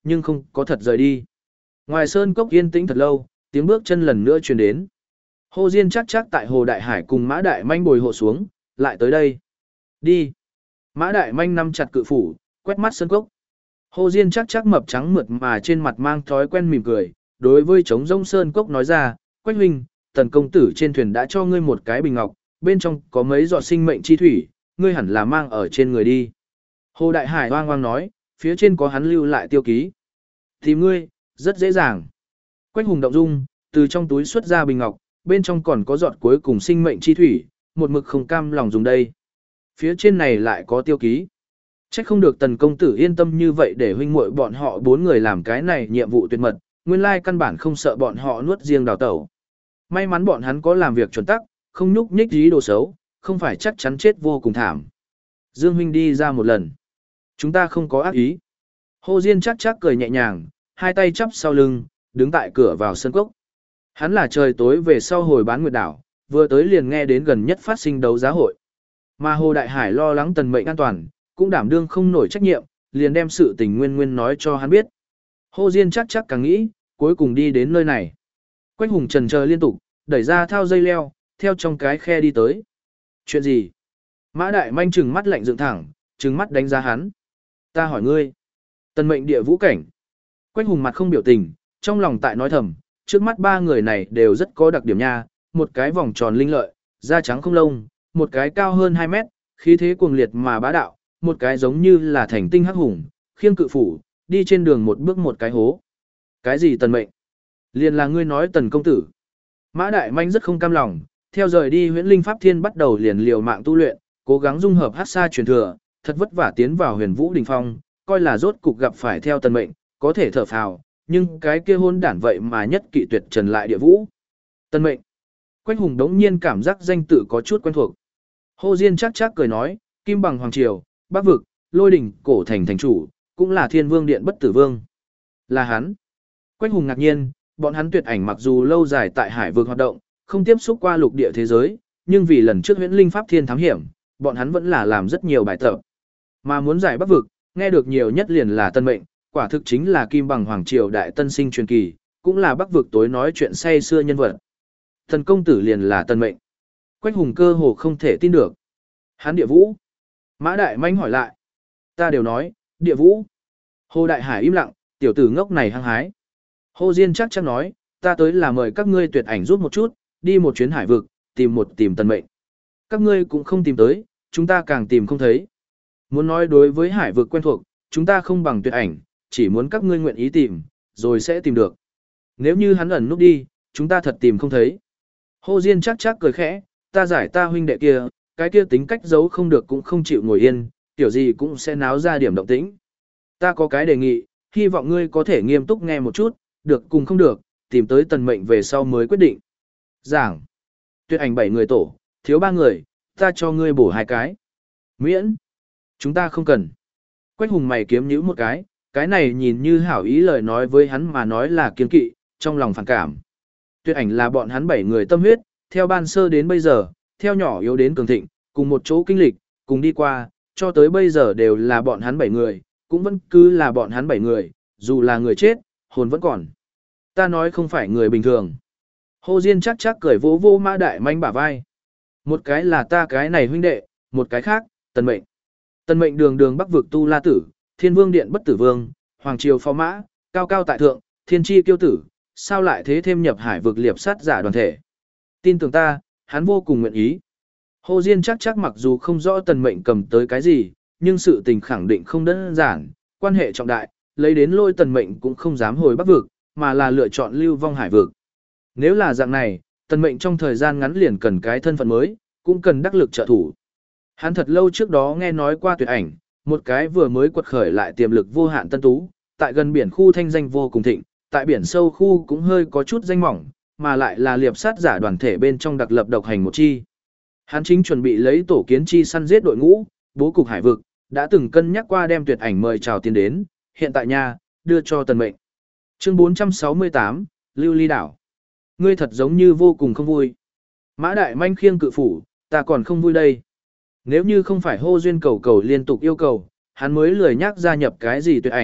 nhưng không có thật rời đi. Ngoài sơn cốc yên tĩnh thật lâu, tiếng bước chân lần nữa truyền đến. Hồ Diên chắc chắc tại Hồ Đại Hải cùng Mã Đại Manh bồi hộ xuống, lại tới đây. Đi. Mã Đại Manh nắm chặt cự phủ, quét mắt sơn cốc. Hồ Diên chắc chắc mập trắng mượt mà trên mặt mang thói quen mỉm cười, đối với trống rông sơn cốc nói ra, Quách huynh, tần công tử trên thuyền đã cho ngươi một cái bình ngọc, bên trong có mấy giọt sinh mệnh chi thủy, ngươi hẳn là mang ở trên người đi. Hồ Đại Hải oang oang nói, phía trên có hắn lưu lại tiêu ký. Tìm ngươi, rất dễ dàng. Quách hùng động dung, từ trong túi xuất ra bình ngọc, bên trong còn có giọt cuối cùng sinh mệnh chi thủy, một mực không cam lòng dùng đây. Phía trên này lại có tiêu ký. Chắc không được tần công tử yên tâm như vậy để huynh muội bọn họ bốn người làm cái này nhiệm vụ tuyệt mật, nguyên lai căn bản không sợ bọn họ nuốt riêng đào tẩu. May mắn bọn hắn có làm việc chuẩn tắc, không nhúc nhích ý đồ xấu, không phải chắc chắn chết vô cùng thảm. Dương huynh đi ra một lần. Chúng ta không có ác ý. Hồ Diên chắc chắc cười nhẹ nhàng, hai tay chắp sau lưng, đứng tại cửa vào sân cốc. Hắn là trời tối về sau hồi bán nguyệt đảo, vừa tới liền nghe đến gần nhất phát sinh đấu giá hội. Mà Hồ Đại Hải lo lắng tần mệnh an toàn, cũng đảm đương không nổi trách nhiệm, liền đem sự tình nguyên nguyên nói cho hắn biết. Hồ Diên chắc chắc càng nghĩ, cuối cùng đi đến nơi này. Quách hùng trần chờ liên tục, đẩy ra thao dây leo, theo trong cái khe đi tới. Chuyện gì? Mã Đại Manh trừng mắt lạnh dựng thẳng, trừng mắt đánh giá hắn. Ta hỏi ngươi. Tần mệnh địa vũ cảnh. Quách hùng mặt không biểu tình, trong lòng tại nói thầm, trước mắt ba người này đều rất có đặc điểm nha, một cái vòng tròn linh lợi, da trắng không lông, một cái cao hơn hai mét, khí thế cuồng liệt mà bá đạo, một cái giống như là thành tinh hắc hùng, khiêng cự phủ, đi trên đường một bước một cái hố. Cái gì tần mệnh? Liền là ngươi nói tần công tử. Mã Đại Manh rất không cam lòng, theo rời đi Huyễn Linh Pháp Thiên bắt đầu liền liều mạng tu luyện, cố gắng dung hợp hắc sa truyền thừa, thật vất vả tiến vào Huyền Vũ đỉnh phong, coi là rốt cục gặp phải theo tần mệnh, có thể thở phào, nhưng cái kia hôn đản vậy mà nhất kỵ tuyệt trần lại địa vũ. Tần mệnh. Quách hùng đống nhiên cảm giác danh tự có chút quen thuộc. Hồ Diên chắc chắc cười nói, Kim Bằng Hoàng Triều, Bắc Vực, Lôi Đỉnh, Cổ Thành thành chủ, cũng là Thiên Vương Điện Bất Tử Vương. Là hắn. Quách hùng ngạc nhiên, bọn hắn tuyệt ảnh mặc dù lâu dài tại hải vực hoạt động, không tiếp xúc qua lục địa thế giới, nhưng vì lần trước Huyễn Linh Pháp Thiên thám hiểm, bọn hắn vẫn là làm rất nhiều bài tập. Mà muốn giải Bắc Vực, nghe được nhiều nhất liền là Tân Mệnh, quả thực chính là Kim Bằng Hoàng Triều đại tân sinh truyền kỳ, cũng là Bắc Vực tối nói chuyện say xưa nhân vật. Thần công tử liền là Tân Mệnh. Quách hùng cơ hồ không thể tin được. Hắn địa vũ. Mã Đại Manh hỏi lại. Ta đều nói, địa vũ. Hồ Đại Hải im lặng, tiểu tử ngốc này hăng hái. Hồ Diên chắc chắc nói, ta tới là mời các ngươi tuyệt ảnh rút một chút, đi một chuyến hải vực, tìm một tìm Tân Mệnh. Các ngươi cũng không tìm tới, chúng ta càng tìm không thấy. Muốn nói đối với hải vực quen thuộc, chúng ta không bằng tuyệt ảnh, chỉ muốn các ngươi nguyện ý tìm, rồi sẽ tìm được. Nếu như hắn ẩn núp đi, chúng ta thật tìm không thấy. Hồ Diên chắc chắc cười khẽ, ta giải ta huynh đệ kia, cái kia tính cách giấu không được cũng không chịu ngồi yên, kiểu gì cũng sẽ náo ra điểm động tĩnh. Ta có cái đề nghị, hy vọng ngươi có thể nghiêm túc nghe một chút, được cùng không được, tìm tới Tần Mệnh về sau mới quyết định. Giảng, tuyệt ảnh bảy người tổ, thiếu ba người, ta cho ngươi bổ hai cái. Miễn, chúng ta không cần. Quách hùng mày kiếm nhíu một cái, cái này nhìn như hảo ý lời nói với hắn mà nói là kiên kỵ, trong lòng phản cảm. Tuyệt ảnh là bọn hắn bảy người tâm huyết, theo ban sơ đến bây giờ, theo nhỏ yếu đến cường thịnh, cùng một chỗ kinh lịch, cùng đi qua, cho tới bây giờ đều là bọn hắn bảy người, cũng vẫn cứ là bọn hắn bảy người, dù là người chết, hồn vẫn còn. Ta nói không phải người bình thường. Hồ Diên chắc chắc cười vỗ vô Mã Đại Manh bả vai. Một cái là ta cái này huynh đệ, một cái khác, Tần Mệnh. Tần Mệnh đường đường Bắc Vực Tu La Tử, Thiên Vương Điện Bất Tử Vương, Hoàng Triều Phó Mã, cao cao tại thượng, thiên chi kiêu tử, sao lại thế thêm nhập hải vực liệp sát giả đoàn thể. Tin tưởng ta, hắn vô cùng nguyện ý. Hồ Diên chắc chắc mặc dù không rõ Tần Mệnh cầm tới cái gì, nhưng sự tình khẳng định không đơn giản, quan hệ trọng đại, lấy đến lôi Tần Mệnh cũng không dám hồi Bắc Vực, mà là lựa chọn lưu vong hải vực. Nếu là dạng này, Tần Mệnh trong thời gian ngắn liền cần cái thân phận mới, cũng cần đắc lực trợ thủ. Hắn thật lâu trước đó nghe nói qua tuyệt ảnh, một cái vừa mới quật khởi lại tiềm lực vô hạn tân tú, tại gần biển khu thanh danh vô cùng thịnh, tại biển sâu khu cũng hơi có chút danh mỏng, mà lại là liệp sát giả đoàn thể bên trong đặc lập độc hành một chi. Hắn chính chuẩn bị lấy tổ kiến chi săn giết đội ngũ, bố cục hải vực, đã từng cân nhắc qua đem tuyệt ảnh mời chào tiền đến, hiện tại nha, đưa cho Tần Mệnh. Chương bốn trăm sáu mươi tám, Lưu Ly Đảo. Ngươi thật giống như vô cùng không vui. Mã Đại Manh khiêng cự phủ, ta còn không vui đây. Nếu như không phải hô duyên cầu cầu liên tục yêu cầu, hắn mới lười nhắc gia nhập cái gì tuyệt ảnh,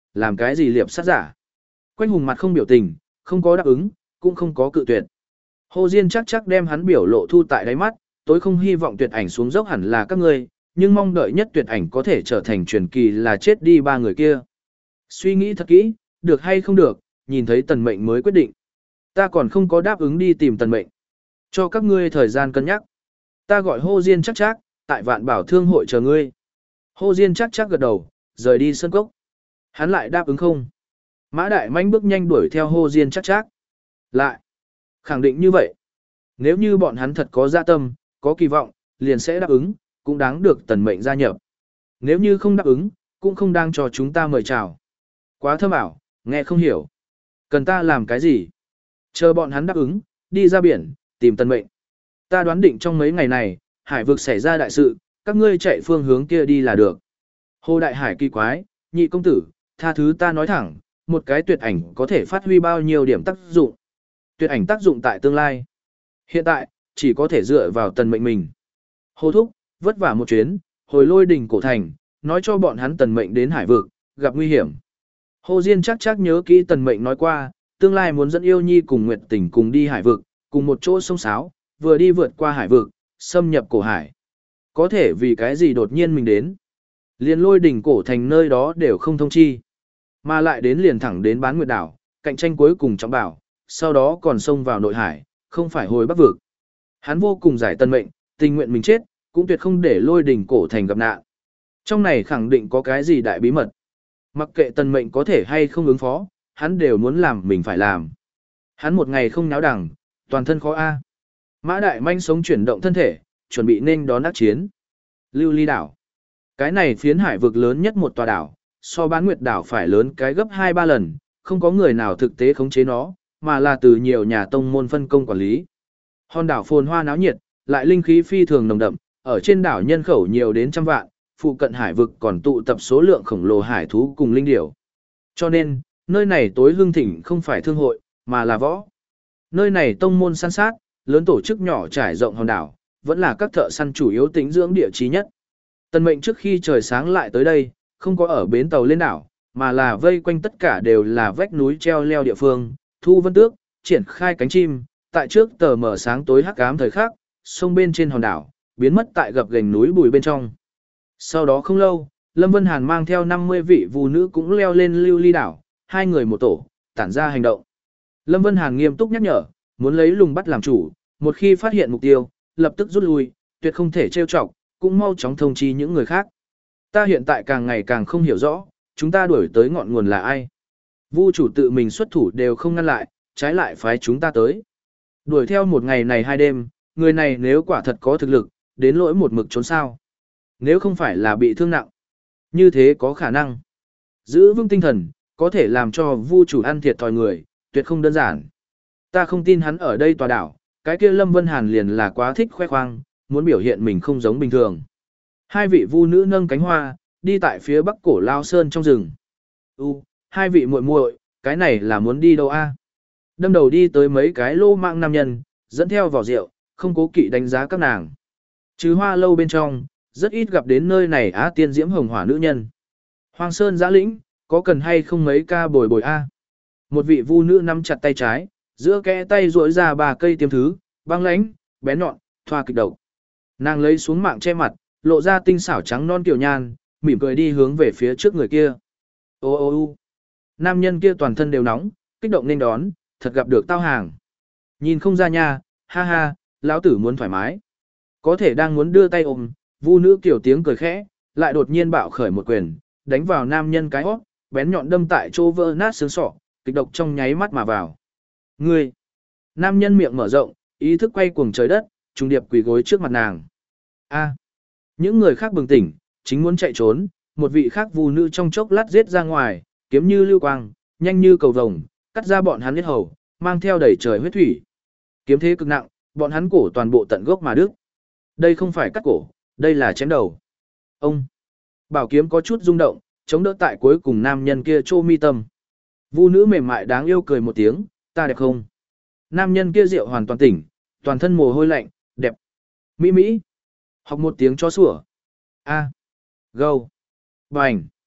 làm cái gì liệp sát giả. Quách hùng mặt không biểu tình, không có đáp ứng, cũng không có cự tuyệt. Hồ Diên chắc chắc đem hắn biểu lộ thu tại đáy mắt, tối không hy vọng tuyệt ảnh xuống dốc hẳn là các ngươi, nhưng mong đợi nhất tuyệt ảnh có thể trở thành truyền kỳ là chết đi ba người kia. Suy nghĩ thật kỹ, được hay không được, nhìn thấy tần mệnh mới quyết định. Ta còn không có đáp ứng đi tìm tần mệnh. Cho các ngươi thời gian cân nhắc. Ta gọi Hồ Diên chắc chắc, tại vạn bảo thương hội chờ ngươi. Hồ Diên chắc chắc gật đầu, rời đi sân cốc. Hắn lại đáp ứng không? Mã Đại Manh bước nhanh đuổi theo Hồ Diên chắc chắc. Lại. Khẳng định như vậy. Nếu như bọn hắn thật có dạ tâm, có kỳ vọng, liền sẽ đáp ứng, cũng đáng được tần mệnh gia nhập. Nếu như không đáp ứng, cũng không đang cho chúng ta mời chào. Quá thâm ảo, nghe không hiểu. Cần ta làm cái gì? Chờ bọn hắn đáp ứng, đi ra biển, tìm tần mệnh. Ta đoán định trong mấy ngày này, hải vực xảy ra đại sự, các ngươi chạy phương hướng kia đi là được. Hồ Đại Hải kỳ quái, nhị công tử, tha thứ ta nói thẳng, một cái tuyệt ảnh có thể phát huy bao nhiêu điểm tác dụng. Tuyệt ảnh tác dụng tại tương lai. Hiện tại, chỉ có thể dựa vào tần mệnh mình. Hồ thúc, vất vả một chuyến, hồi lôi đỉnh cổ thành, nói cho bọn hắn tần mệnh đến hải vực, gặp nguy hiểm. Hồ Diên chắc chắc nhớ kỹ tần mệnh nói qua, tương lai muốn dẫn yêu nhi cùng Nguyệt Tình cùng đi hải vực, cùng một chỗ sông sáo, vừa đi vượt qua hải vực, xâm nhập cổ hải. Có thể vì cái gì đột nhiên mình đến. Liền lôi đỉnh cổ thành nơi đó đều không thông chi. Mà lại đến liền thẳng đến bán nguyệt đảo, cạnh tranh cuối cùng trọng bảo, sau đó còn xông vào nội hải, không phải hồi bắc vực. Hắn vô cùng giải tần mệnh, tình nguyện mình chết, cũng tuyệt không để lôi đỉnh cổ thành gặp nạn. Trong này khẳng định có cái gì đại bí mật. Mặc kệ tần mệnh có thể hay không ứng phó, hắn đều muốn làm mình phải làm. Hắn một ngày không náo đẳng, toàn thân khó a. Mã Đại Manh sống chuyển động thân thể, chuẩn bị nên đón ác chiến. Lưu Ly đảo. Cái này phiến hải vực lớn nhất một tòa đảo, so bán nguyệt đảo phải lớn cái gấp hai ba lần, không có người nào thực tế khống chế nó, mà là từ nhiều nhà tông môn phân công quản lý. Hòn đảo phồn hoa náo nhiệt, lại linh khí phi thường nồng đậm, ở trên đảo nhân khẩu nhiều đến trăm vạn, phụ cận hải vực còn tụ tập số lượng khổng lồ hải thú cùng linh điểu. Cho nên, nơi này tối hương thịnh không phải thương hội, mà là võ. Nơi này tông môn săn sát, lớn tổ chức nhỏ trải rộng hòn đảo, vẫn là các thợ săn chủ yếu tính dưỡng địa trí nhất. Tần mệnh trước khi trời sáng lại tới đây, không có ở bến tàu lên đảo, mà là vây quanh tất cả đều là vách núi treo leo địa phương, thu vân tước, triển khai cánh chim, tại trước tờ mở sáng tối hắc ám thời khắc, sông bên trên hòn đảo, biến mất tại gập ghềnh núi bùi bên trong. Sau đó không lâu, Lâm Vân Hàn mang theo năm mươi vị vũ nữ cũng leo lên Lưu Ly đảo, hai người một tổ, tản ra hành động. Lâm Vân Hàn nghiêm túc nhắc nhở, muốn lấy lùng bắt làm chủ, một khi phát hiện mục tiêu, lập tức rút lui, tuyệt không thể trêu chọc, cũng mau chóng thông chi những người khác. Ta hiện tại càng ngày càng không hiểu rõ, chúng ta đuổi tới ngọn nguồn là ai. Vu chủ tự mình xuất thủ đều không ngăn lại, trái lại phái chúng ta tới. Đuổi theo một ngày này hai đêm, người này nếu quả thật có thực lực, đến lỗi một mực trốn sao. Nếu không phải là bị thương nặng, như thế có khả năng. Giữ vững tinh thần, có thể làm cho Vu chủ ăn thiệt thòi người, tuyệt không đơn giản. Ta không tin hắn ở đây tòa đảo, cái kia Lâm Vân Hàn liền là quá thích khoe khoang, muốn biểu hiện mình không giống bình thường. Hai vị vu nữ nâng cánh hoa, đi tại phía bắc cổ lao sơn trong rừng. U, hai vị muội muội, cái này là muốn đi đâu a? Đâm đầu đi tới mấy cái lô mạng nam nhân, dẫn theo vỏ rượu, không cố kỵ đánh giá các nàng. Chứ hoa lâu bên trong, rất ít gặp đến nơi này á tiên diễm hồng hỏa nữ nhân. Hoàng Sơn giã lĩnh, có cần hay không mấy ca bồi bồi a? Một vị vu nữ nắm chặt tay trái, giữa kẽ tay duỗi ra ba cây tiêm thứ, băng lãnh, bén nhọn, thoa kịch độc. Nàng lấy xuống mạng che mặt, lộ ra tinh xảo trắng non kiểu nhan, mỉm cười đi hướng về phía trước người kia. Ô ô ô nam nhân kia toàn thân đều nóng, kích động nên đón, thật gặp được tao hàng. Nhìn không ra nha, ha ha, lão tử muốn thoải mái. Có thể đang muốn đưa tay ôm, vu nữ kiểu tiếng cười khẽ, lại đột nhiên bạo khởi một quyền, đánh vào nam nhân cái hót, bén nhọn đâm tại chỗ vỡ nát xương sọ, kịch độc trong nháy mắt mà vào. Ngươi! Nam nhân miệng mở rộng, ý thức quay cuồng trời đất, trùng điệp quỳ gối trước mặt nàng. A! Những người khác bừng tỉnh, chính muốn chạy trốn, một vị khác vu nữ trong chốc lát giết ra ngoài, kiếm như lưu quang, nhanh như cầu vồng, cắt ra bọn hắn huyết hầu, mang theo đầy trời huyết thủy. Kiếm thế cực nặng, bọn hắn cổ toàn bộ tận gốc mà đứt. Đây không phải cắt cổ, đây là chém đầu. Ông! Bảo kiếm có chút rung động, chống đỡ tại cuối cùng nam nhân kia trô mi tâm. Vu nữ mềm mại đáng yêu cười một tiếng, ta đẹp không? Nam nhân kia rượu hoàn toàn tỉnh, toàn thân mồ hôi lạnh, đẹp. Mỹ Mỹ. Học một tiếng cho sủa. A. Gâu. Bành.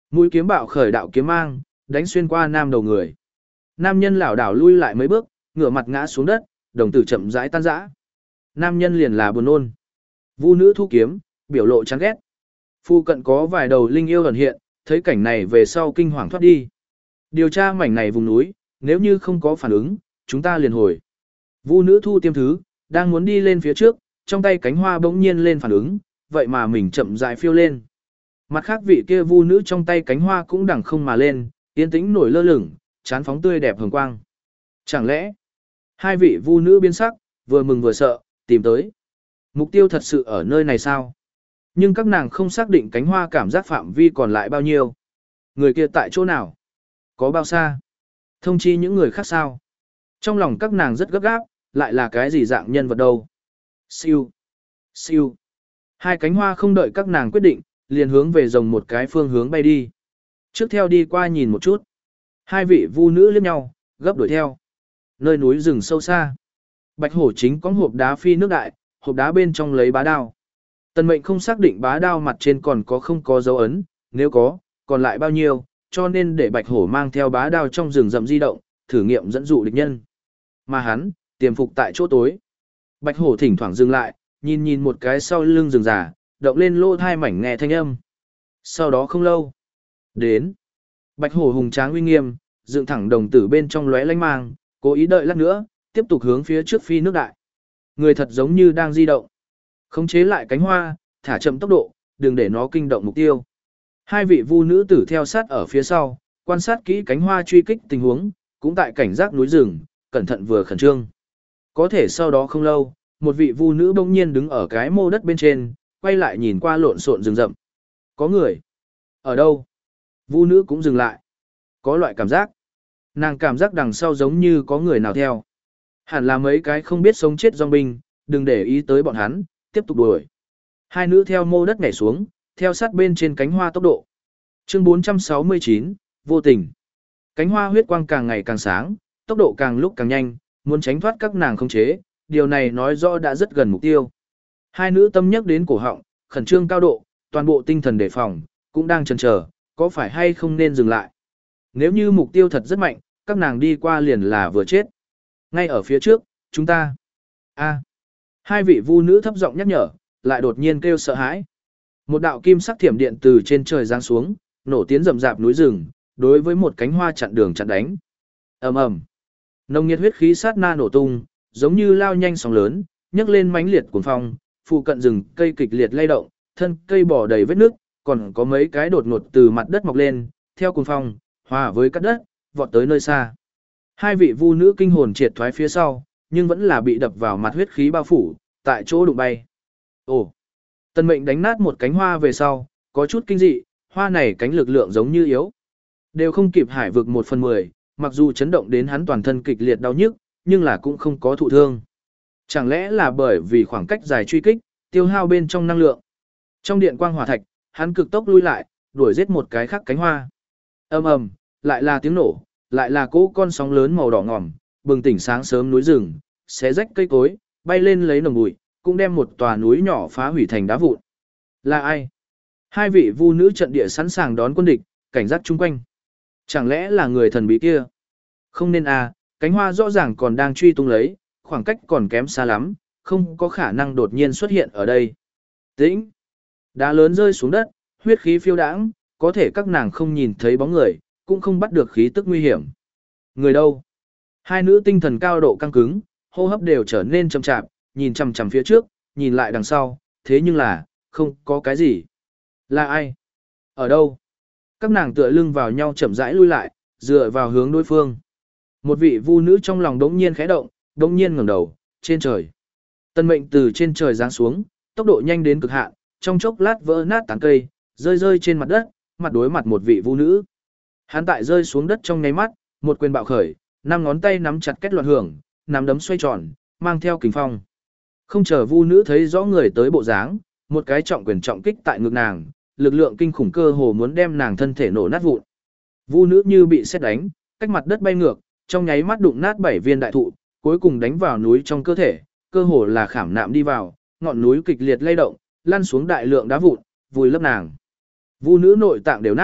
Mũi kiếm bạo khởi đạo kiếm mang, đánh xuyên qua nam đầu người. Nam nhân lảo đảo lui lại mấy bước, ngửa mặt ngã xuống đất, đồng tử chậm rãi tan rã. Nam nhân liền là buồn nôn. Vu nữ thu kiếm, biểu lộ chán ghét. Phu cận có vài đầu linh yêu ẩn hiện, thấy cảnh này về sau kinh hoàng thoát đi. Điều tra mảnh này vùng núi, nếu như không có phản ứng, chúng ta liền hồi. Vu nữ thu tiêm thứ, đang muốn đi lên phía trước, trong tay cánh hoa bỗng nhiên lên phản ứng, vậy mà mình chậm rãi phiêu lên. Mặt khác vị kia vu nữ trong tay cánh hoa cũng đằng không mà lên, yên tĩnh nổi lơ lửng, chán phóng tươi đẹp hồng quang. Chẳng lẽ, hai vị vu nữ biến sắc, vừa mừng vừa sợ, tìm tới. Mục tiêu thật sự ở nơi này sao? Nhưng các nàng không xác định cánh hoa cảm giác phạm vi còn lại bao nhiêu. Người kia tại chỗ nào? Có bao xa? Thông chi những người khác sao? Trong lòng các nàng rất gấp gáp, lại là cái gì dạng nhân vật đâu? Siêu! Siêu! Hai cánh hoa không đợi các nàng quyết định, liền hướng về rồng một cái phương hướng bay đi. Trước theo đi qua nhìn một chút. Hai vị vu nữ liếc nhau, gấp đuổi theo. Nơi núi rừng sâu xa. Bạch hổ chính có hộp đá phi nước đại, hộp đá bên trong lấy bá đao. Tần mệnh không xác định bá đao mặt trên còn có không có dấu ấn, nếu có, còn lại bao nhiêu, cho nên để bạch hổ mang theo bá đao trong rừng rậm di động, thử nghiệm dẫn dụ địch nhân. Mà hắn, tiềm phục tại chỗ tối. Bạch hổ thỉnh thoảng dừng lại, nhìn nhìn một cái sau lưng rừng già, động lên lô thai mảnh nghe thanh âm. Sau đó không lâu, đến. Bạch hổ hùng tráng uy nghiêm, dựng thẳng đồng tử bên trong lóe lánh mang, cố ý đợi lát nữa, tiếp tục hướng phía trước phi nước đại. Người thật giống như đang di động. Khống chế lại cánh hoa, thả chậm tốc độ, đừng để nó kinh động mục tiêu. Hai vị vu nữ tử theo sát ở phía sau, quan sát kỹ cánh hoa truy kích tình huống, cũng tại cảnh giác núi rừng, cẩn thận vừa khẩn trương. Có thể sau đó không lâu, một vị vu nữ bỗng nhiên đứng ở cái mô đất bên trên, quay lại nhìn qua lộn xộn rừng rậm. Có người. Ở đâu? Vu nữ cũng dừng lại. Có loại cảm giác. Nàng cảm giác đằng sau giống như có người nào theo. Hẳn là mấy cái không biết sống chết dòng binh, đừng để ý tới bọn hắn, tiếp tục đuổi. Hai nữ theo mô đất nhảy xuống, theo sát bên trên cánh hoa tốc độ. Chương bốn trăm sáu mươi chín, vô tình. Cánh hoa huyết quang càng ngày càng sáng, tốc độ càng lúc càng nhanh, muốn tránh thoát các nàng không chế, điều này nói rõ đã rất gần mục tiêu. Hai nữ tâm nhắc đến cổ họng, khẩn trương cao độ, toàn bộ tinh thần đề phòng, cũng đang chần chờ, có phải hay không nên dừng lại. Nếu như mục tiêu thật rất mạnh, các nàng đi qua liền là vừa chết. Ngay ở phía trước, chúng ta. A. Hai vị vu nữ thấp giọng nhắc nhở, lại đột nhiên kêu sợ hãi. Một đạo kim sắc thiểm điện từ trên trời giáng xuống, nổ tiến rậm rạp núi rừng, đối với một cánh hoa chặn đường chặn đánh. Ầm ầm. Nồng nhiệt huyết khí sát na nổ tung, giống như lao nhanh sóng lớn, nhấc lên mãnh liệt cuồng phong, phụ cận rừng cây kịch liệt lay động, thân cây bò đầy vết nước, còn có mấy cái đột ngột từ mặt đất mọc lên, theo cuồng phong, hòa với cát đất, vọt tới nơi xa. Hai vị vu nữ kinh hồn triệt thoái phía sau, nhưng vẫn là bị đập vào mặt huyết khí bao phủ, tại chỗ đụng bay. Ồ! Tần mệnh đánh nát một cánh hoa về sau, có chút kinh dị, hoa này cánh lực lượng giống như yếu. Đều không kịp hải vực một phần mười, mặc dù chấn động đến hắn toàn thân kịch liệt đau nhức, nhưng là cũng không có thụ thương. Chẳng lẽ là bởi vì khoảng cách dài truy kích, tiêu hao bên trong năng lượng. Trong điện quang hỏa thạch, hắn cực tốc lui lại, đuổi giết một cái khác cánh hoa. Ầm ầm, lại là tiếng nổ, lại là cỗ con sóng lớn màu đỏ ngòm, bừng tỉnh sáng sớm núi rừng, xé rách cây cối, bay lên lấy nồng bụi, cũng đem một tòa núi nhỏ phá hủy thành đá vụn. Là ai? Hai vị vu nữ trận địa sẵn sàng đón quân địch, cảnh giác chung quanh. Chẳng lẽ là người thần bí kia? Không nên à, cánh hoa rõ ràng còn đang truy tung lấy, khoảng cách còn kém xa lắm, không có khả năng đột nhiên xuất hiện ở đây. Tĩnh! Đá lớn rơi xuống đất, huyết khí phiêu đãng, có thể các nàng không nhìn thấy bóng người, cũng không bắt được khí tức nguy hiểm. Người đâu? Hai nữ tinh thần cao độ căng cứng, hô hấp đều trở nên chậm chạp, nhìn chằm chằm phía trước, nhìn lại đằng sau, thế nhưng là, không có cái gì. Là ai? Ở đâu? Các nàng tựa lưng vào nhau chậm rãi lui lại, dựa vào hướng đối phương. Một vị vu nữ trong lòng đống nhiên khẽ động, đống nhiên ngẩng đầu, trên trời. Tân mệnh từ trên trời giáng xuống, tốc độ nhanh đến cực hạn, trong chốc lát vỡ nát tán cây, rơi rơi trên mặt đất, mặt đối mặt một vị vu nữ. Hắn tại rơi xuống đất trong nháy mắt, một quyền bạo khởi, năm ngón tay nắm chặt kết loạn hưởng, nắm đấm xoay tròn, mang theo kình phong. Không chờ vu nữ thấy rõ người tới bộ dáng, một cái trọng quyền trọng kích tại ngực nàng, lực lượng kinh khủng cơ hồ muốn đem nàng thân thể nổ nát vụn. Vu nữ như bị sét đánh, cách mặt đất bay ngược, trong nháy mắt đụng nát bảy viên đại thụ, cuối cùng đánh vào núi trong cơ thể, cơ hồ là khảm nạm đi vào, ngọn núi kịch liệt lay động, lăn xuống đại lượng đá vụn, vùi lấp nàng. Vu nữ nội tạng đều nát,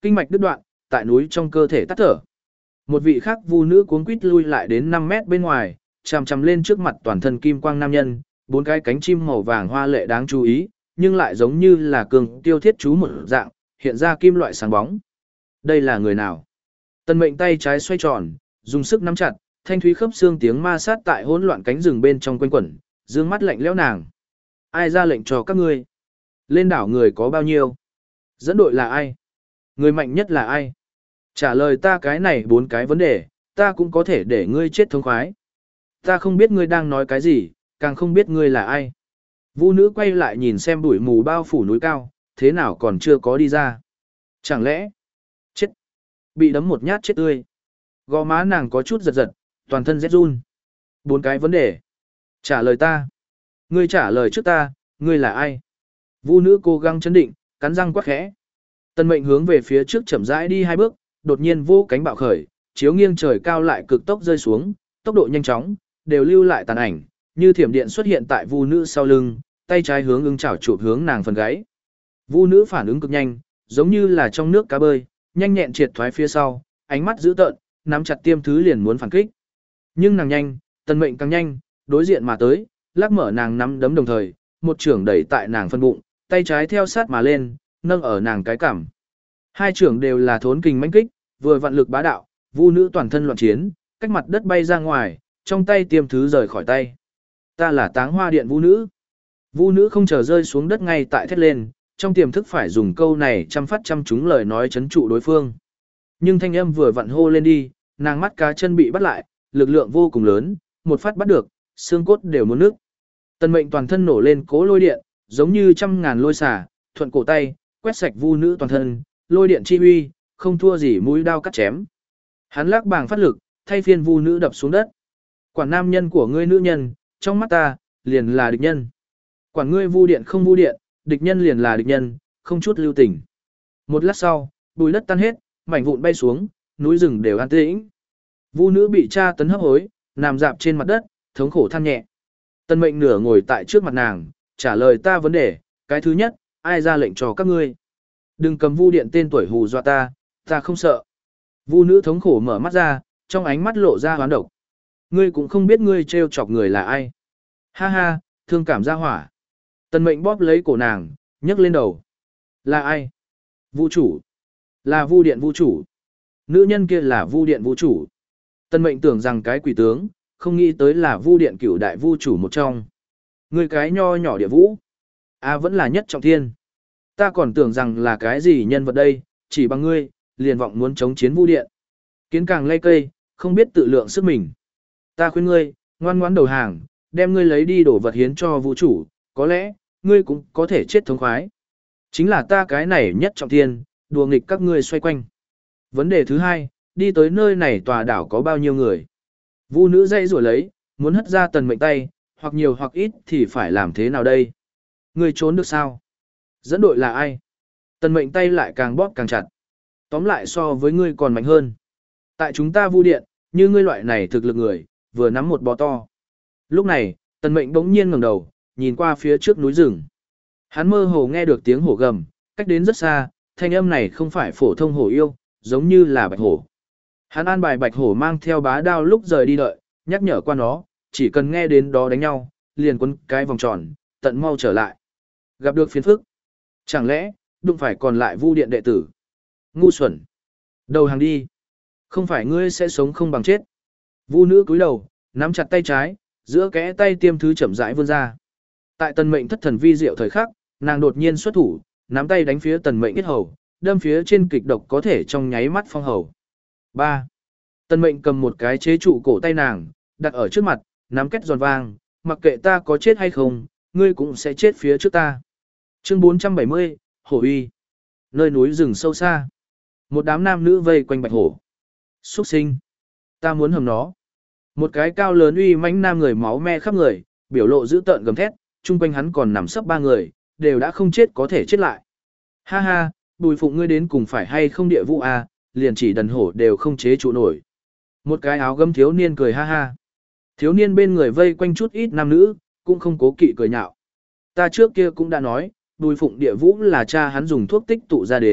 kinh mạch đứt đoạn, tại núi trong cơ thể tắt thở. Một vị khác vu nữ cuống quýt lui lại đến năm mét bên ngoài, chằm chằm lên trước mặt toàn thân kim quang nam nhân, bốn cái cánh chim màu vàng hoa lệ đáng chú ý, nhưng lại giống như là cường tiêu thiết chú một dạng, hiện ra kim loại sáng bóng. Đây là người nào? Tần Mệnh tay trái xoay tròn, dùng sức nắm chặt, thanh thúy khớp xương tiếng ma sát tại hỗn loạn cánh rừng bên trong quanh quẩn, dương mắt lạnh lẽo nàng. Ai ra lệnh cho các ngươi? Lên đảo người có bao nhiêu? Dẫn đội là ai? Người mạnh nhất là ai? Trả lời ta cái này bốn cái vấn đề, ta cũng có thể để ngươi chết thống khoái. Ta không biết ngươi đang nói cái gì, càng không biết ngươi là ai. Vu nữ quay lại nhìn xem bụi mù bao phủ núi cao, thế nào còn chưa có đi ra. Chẳng lẽ, chết, bị đấm một nhát chết tươi. Gò má nàng có chút giật giật, toàn thân rét run. Bốn cái vấn đề. Trả lời ta. Ngươi trả lời trước ta, ngươi là ai? Vu nữ cố gắng chấn định, cắn răng quát khẽ. Tần Mệnh hướng về phía trước chậm rãi đi hai bước, đột nhiên vô cánh bạo khởi, chiếu nghiêng trời cao lại cực tốc rơi xuống, tốc độ nhanh chóng, đều lưu lại tàn ảnh, như thiểm điện xuất hiện tại vu nữ sau lưng, tay trái hướng ưng chảo chụp hướng nàng phần gáy. Vu nữ phản ứng cực nhanh, giống như là trong nước cá bơi, nhanh nhẹn triệt thoái phía sau, ánh mắt dữ tợn, nắm chặt tiêm thứ liền muốn phản kích. Nhưng nàng nhanh, Tần Mệnh càng nhanh, đối diện mà tới, lắc mở nàng nắm đấm đồng thời, một trưởng đẩy tại nàng phân bụng, tay trái theo sát mà lên, nâng ở nàng cái cằm. Hai trưởng đều là thốn kình mãnh kích, vừa vạn lực bá đạo, vu nữ toàn thân loạn chiến, cách mặt đất bay ra ngoài, trong tay tiêm thứ rời khỏi tay. Ta là Táng Hoa Điện vu nữ. Vu nữ không chờ rơi xuống đất ngay tại thét lên, trong tiềm thức phải dùng câu này chăm phát chăm trúng lời nói chấn trụ đối phương. Nhưng thanh âm vừa vặn hô lên đi, nàng mắt cá chân bị bắt lại, lực lượng vô cùng lớn, một phát bắt được, xương cốt đều muốn nứt. Tần Mệnh toàn thân nổ lên cố lôi điện, giống như trăm ngàn lôi xả, thuận cổ tay, quét sạch vu nữ toàn thân, lôi điện chi uy, không thua gì mũi đao cắt chém. Hắn lắc bảng phát lực, thay phiên vu nữ đập xuống đất. Quản nam nhân của ngươi nữ nhân, trong mắt ta, liền là địch nhân. Quản ngươi vu điện không vu điện, địch nhân liền là địch nhân, không chút lưu tình. Một lát sau, bùi đất tan hết, mảnh vụn bay xuống, núi rừng đều an tĩnh. Vu nữ bị tra tấn hấp hối, nằm dạp trên mặt đất, thống khổ than nhẹ. Tần Mệnh nửa ngồi tại trước mặt nàng, trả lời ta vấn đề, cái thứ nhất, ai ra lệnh cho các ngươi? Đừng cầm vu điện tên tuổi hù dọa ta, ta không sợ. Vu nữ thống khổ mở mắt ra, trong ánh mắt lộ ra hoán độc. Ngươi cũng không biết ngươi trêu chọc người là ai. Ha ha, thương cảm ra hỏa. Tần Mệnh bóp lấy cổ nàng, nhấc lên đầu. Là ai? Vu chủ. Là vu điện vu chủ. Nữ nhân kia là vu điện vu chủ. Tần Mệnh tưởng rằng cái quỷ tướng, không nghĩ tới là vu điện cửu đại vu chủ một trong. Ngươi cái nho nhỏ địa vũ. À vẫn là nhất trọng thiên. Ta còn tưởng rằng là cái gì nhân vật đây, chỉ bằng ngươi, liền vọng muốn chống chiến vu điện. Kiến càng lay cây, không biết tự lượng sức mình. Ta khuyên ngươi, ngoan ngoãn đầu hàng, đem ngươi lấy đi đổ vật hiến cho vũ chủ, có lẽ, ngươi cũng có thể chết thống khoái. Chính là ta cái này nhất trọng thiên, đùa nghịch các ngươi xoay quanh. Vấn đề thứ hai, đi tới nơi này tòa đảo có bao nhiêu người? Vu nữ dây rủa lấy, muốn hất ra Tần Mệnh tay, hoặc nhiều hoặc ít thì phải làm thế nào đây? Ngươi trốn được sao? Dẫn đội là ai? Tần Mệnh tay lại càng bóp càng chặt. Tóm lại so với ngươi còn mạnh hơn. Tại chúng ta vu điện, như ngươi loại này thực lực người, vừa nắm một bò to. Lúc này, Tần Mệnh bỗng nhiên ngẩng đầu, nhìn qua phía trước núi rừng. Hắn mơ hồ nghe được tiếng hổ gầm, cách đến rất xa, thanh âm này không phải phổ thông hổ yêu, giống như là bạch hổ. Hắn an bài bạch hổ mang theo bá đao lúc rời đi đợi, nhắc nhở qua nó, chỉ cần nghe đến đó đánh nhau, liền quấn cái vòng tròn, tận mau trở lại. Gặp được phiền phức. Chẳng lẽ, đụng phải còn lại vu điện đệ tử? Ngu xuẩn. Đầu hàng đi. Không phải ngươi sẽ sống không bằng chết. Vu nữ cúi đầu, nắm chặt tay trái, giữa kẽ tay tiêm thứ chậm rãi vươn ra. Tại Tần Mệnh thất thần vi diệu thời khắc, nàng đột nhiên xuất thủ, nắm tay đánh phía Tần Mệnh yết hầu, đâm phía trên kịch độc có thể trong nháy mắt phong hầu. ba. Tần Mệnh cầm một cái chế trụ cổ tay nàng, đặt ở trước mặt, nắm kết giòn vang, mặc kệ ta có chết hay không, ngươi cũng sẽ chết phía trước ta. Chương bốn trăm bảy mươi, Hổ uy. Nơi núi rừng sâu xa. Một đám nam nữ vây quanh bạch hổ. Xuất sinh. Ta muốn hầm nó. Một cái cao lớn uy mãnh nam người máu me khắp người, biểu lộ dữ tợn gầm thét, chung quanh hắn còn nằm sấp ba người, đều đã không chết có thể chết lại. Ha ha, Bùi Phụng ngươi đến cùng phải hay không địa vũ à, liền chỉ đần hổ đều không chế trụ nổi. Một cái áo gấm thiếu niên cười ha ha. Thiếu niên bên người vây quanh chút ít nam nữ, cũng không cố kỵ cười nhạo. Ta trước kia cũng đã nói, Bùi Phụng địa vũ là cha hắn dùng thuốc tích tụ ra đến,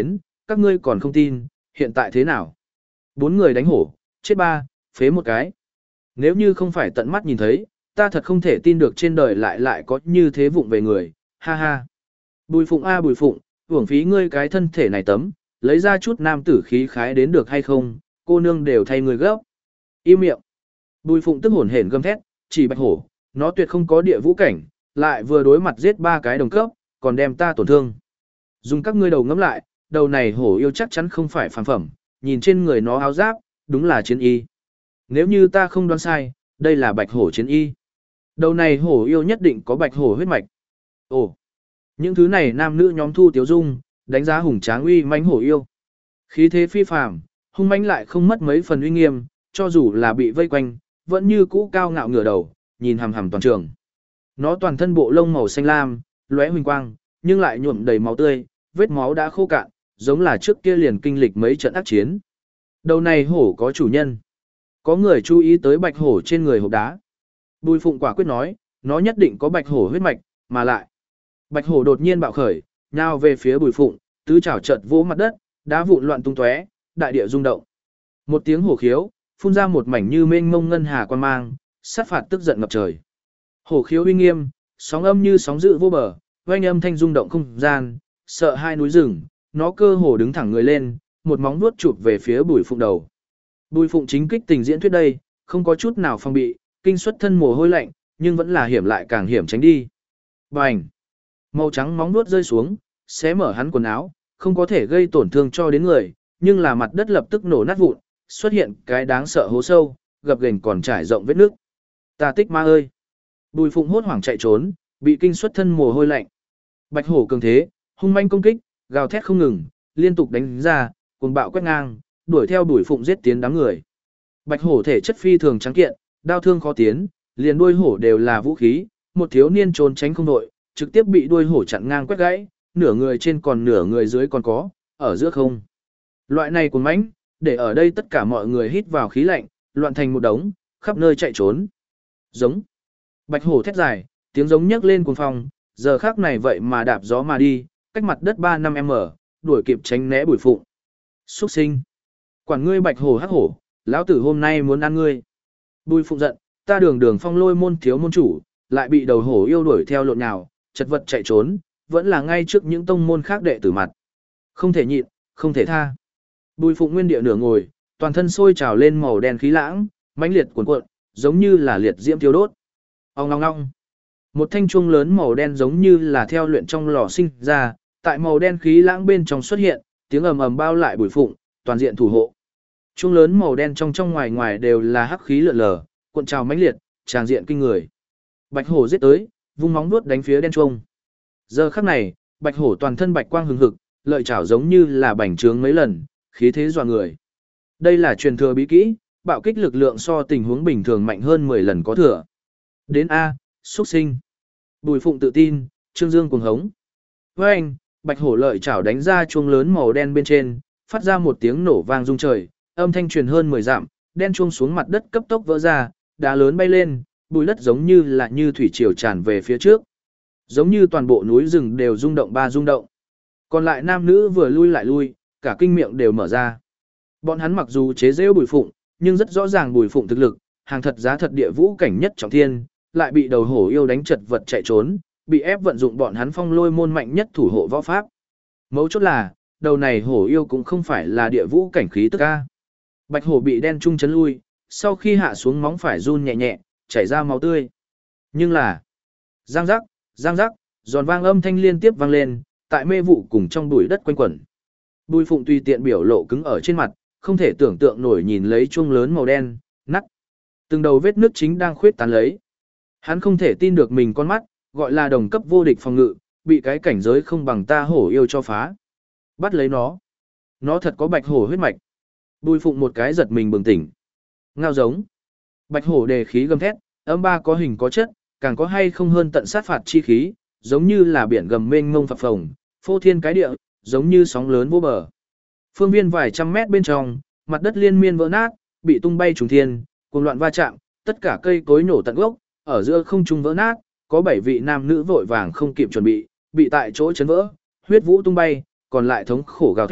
các ngươi còn không tin, hiện tại thế nào? Bốn người đánh hổ, chết ba, phế một cái. Nếu như không phải tận mắt nhìn thấy, ta thật không thể tin được trên đời lại lại có như thế vụng về người, ha ha. Bùi Phụng a Bùi Phụng, uổng phí ngươi cái thân thể này tấm, lấy ra chút nam tử khí khái đến được hay không, cô nương đều thay người gấp. Im miệng. Bùi Phụng tức hổn hển gầm thét, chỉ bạch hổ, nó tuyệt không có địa vũ cảnh, lại vừa đối mặt giết ba cái đồng cấp, còn đem ta tổn thương. Dùng các ngươi đầu ngẫm lại, đầu này hổ yêu chắc chắn không phải phàm phẩm, nhìn trên người nó áo giáp, đúng là chiến y. Nếu như ta không đoán sai, đây là bạch hổ chiến y. Đầu này hổ yêu nhất định có bạch hổ huyết mạch. Ồ, những thứ này nam nữ nhóm thu tiếu dung, đánh giá hùng tráng uy mãnh hổ yêu. Khí thế phi phàm, hung mãnh lại không mất mấy phần uy nghiêm, cho dù là bị vây quanh, vẫn như cũ cao ngạo ngửa đầu, nhìn hằm hằm toàn trường. Nó toàn thân bộ lông màu xanh lam, lóe huỳnh quang, nhưng lại nhuộm đầy máu tươi, vết máu đã khô cạn, giống là trước kia liền kinh lịch mấy trận ác chiến. Đầu này hổ có chủ nhân. Có người chú ý tới bạch hổ trên người hộp đá. Bùi Phụng quả quyết nói, nó nhất định có bạch hổ huyết mạch, mà lại. Bạch hổ đột nhiên bạo khởi, nhào về phía Bùi Phụng, tứ chảo chợt vỗ mặt đất, đá vụn loạn tung tóe, đại địa rung động. Một tiếng hổ khiếu, phun ra một mảnh như mênh mông ngân hà quan mang, sát phạt tức giận ngập trời. Hổ khiếu uy nghiêm, sóng âm như sóng dữ vô bờ, oanh âm thanh rung động không gian, sợ hai núi rừng, nó cơ hồ đứng thẳng người lên, một móng vuốt chụp về phía Bùi Phụng đầu. Bùi Phụng chính kích tình diễn thuyết đây, không có chút nào phòng bị, kinh xuất thân mồ hôi lạnh, nhưng vẫn là hiểm lại càng hiểm tránh đi. Bành! Màu trắng móng vuốt rơi xuống, xé mở hắn quần áo, không có thể gây tổn thương cho đến người, nhưng là mặt đất lập tức nổ nát vụn, xuất hiện cái đáng sợ hố sâu, gập ghềnh còn trải rộng vết nước. Ta tích ma ơi! Bùi Phụng hốt hoảng chạy trốn, bị kinh xuất thân mồ hôi lạnh. Bạch hổ cường thế, hung manh công kích, gào thét không ngừng, liên tục đánh ra, cuồng bạo quét ngang, đuổi theo Bùi Phụng giết tiến đám người. Bạch hổ thể chất phi thường trắng kiện, đao thương khó tiến, liền đuôi hổ đều là vũ khí, một thiếu niên trốn tránh không đội, trực tiếp bị đuôi hổ chặn ngang quét gãy, nửa người trên còn nửa người dưới còn có, ở giữa không. Loại này cuồng mãnh, để ở đây tất cả mọi người hít vào khí lạnh, loạn thành một đống, khắp nơi chạy trốn. Giống. Bạch hổ thét dài, tiếng giống nhấc lên cuồng phong, giờ khắc này vậy mà đạp gió mà đi, cách mặt đất ba năm m, đuổi kịp tránh né Bùi Phụng. Xuất sinh. Quản ngươi bạch hổ hắc hổ, lão tử hôm nay muốn ăn ngươi. Bùi Phụng giận, ta đường đường phong lôi môn thiếu môn chủ, lại bị đầu hổ yêu đuổi theo lộn nhào, chật vật chạy trốn, vẫn là ngay trước những tông môn khác đệ tử mặt. Không thể nhịn, không thể tha. Bùi Phụng nguyên địa nửa ngồi, toàn thân sôi trào lên màu đen khí lãng, mãnh liệt cuồn cuộn, giống như là liệt diễm thiêu đốt. Ong ong ong. Một thanh chuông lớn màu đen giống như là theo luyện trong lò sinh ra, tại màu đen khí lãng bên trong xuất hiện, tiếng ầm ầm bao lại Bùi Phụng, toàn diện thủ hộ. Chuông lớn màu đen trong trong ngoài ngoài đều là hắc khí lượn lờ, cuộn trào mãnh liệt, tràng diện kinh người. Bạch hổ giết tới, vung móng vuốt đánh phía đen chuông. Giờ khắc này, bạch hổ toàn thân bạch quang hừng hực, lợi chảo giống như là bành trướng mấy lần, khí thế dọa người. Đây là truyền thừa bí kỹ, bạo kích lực lượng so tình huống bình thường mạnh hơn mười lần có thừa. Đến A, xuất sinh. Bùi Phụng tự tin, Trương Dương cuồng hống. Với anh, bạch hổ lợi chảo đánh ra chuông lớn màu đen bên trên, phát ra một tiếng nổ vang rung trời, âm thanh truyền hơn mười dặm, đen chuông xuống mặt đất cấp tốc vỡ ra, đá lớn bay lên, bùi đất giống như là như thủy triều tràn về phía trước. Giống như toàn bộ núi rừng đều rung động ba rung động. Còn lại nam nữ vừa lui lại lui, cả kinh miệng đều mở ra. Bọn hắn mặc dù chế giễu Bùi Phụng, nhưng rất rõ ràng Bùi Phụng thực lực, hàng thật giá thật địa vũ cảnh nhất trọng thiên, lại bị đầu hổ yêu đánh chật vật chạy trốn, bị ép vận dụng bọn hắn phong lôi môn mạnh nhất thủ hộ võ pháp. Mấu chốt là, đầu này hổ yêu cũng không phải là địa vũ cảnh khí tức a. Bạch hổ bị đen trung chấn lui, sau khi hạ xuống móng phải run nhẹ nhẹ, chảy ra máu tươi. Nhưng là, giang giác, giang giác, giòn vang âm thanh liên tiếp vang lên, tại mê vụ cùng trong bụi đất quanh quẩn. Bùi Phụng tùy tiện biểu lộ cứng ở trên mặt, không thể tưởng tượng nổi nhìn lấy chuông lớn màu đen, nắt. Từng đầu vết nước chính đang khuyết tán lấy. Hắn không thể tin được mình con mắt, gọi là đồng cấp vô địch phòng ngự, bị cái cảnh giới không bằng ta hổ yêu cho phá. Bắt lấy nó. Nó thật có bạch hổ huyết mạch. Bùi Phụng một cái giật mình bừng tỉnh. Ngao giống. Bạch hổ đề khí gầm thét, âm ba có hình có chất, càng có hay không hơn tận sát phạt chi khí, giống như là biển gầm mênh mông phập phồng, phô thiên cái địa, giống như sóng lớn vô bờ. Phương viên vài trăm mét bên trong, mặt đất liên miên vỡ nát, bị tung bay trùng thiên, cuồng loạn va chạm, tất cả cây cối nổ tận gốc, ở giữa không trung vỡ nát, có bảy vị nam nữ vội vàng không kịp chuẩn bị, bị tại chỗ chấn vỡ, huyết vũ tung bay, còn lại thống khổ gào thét,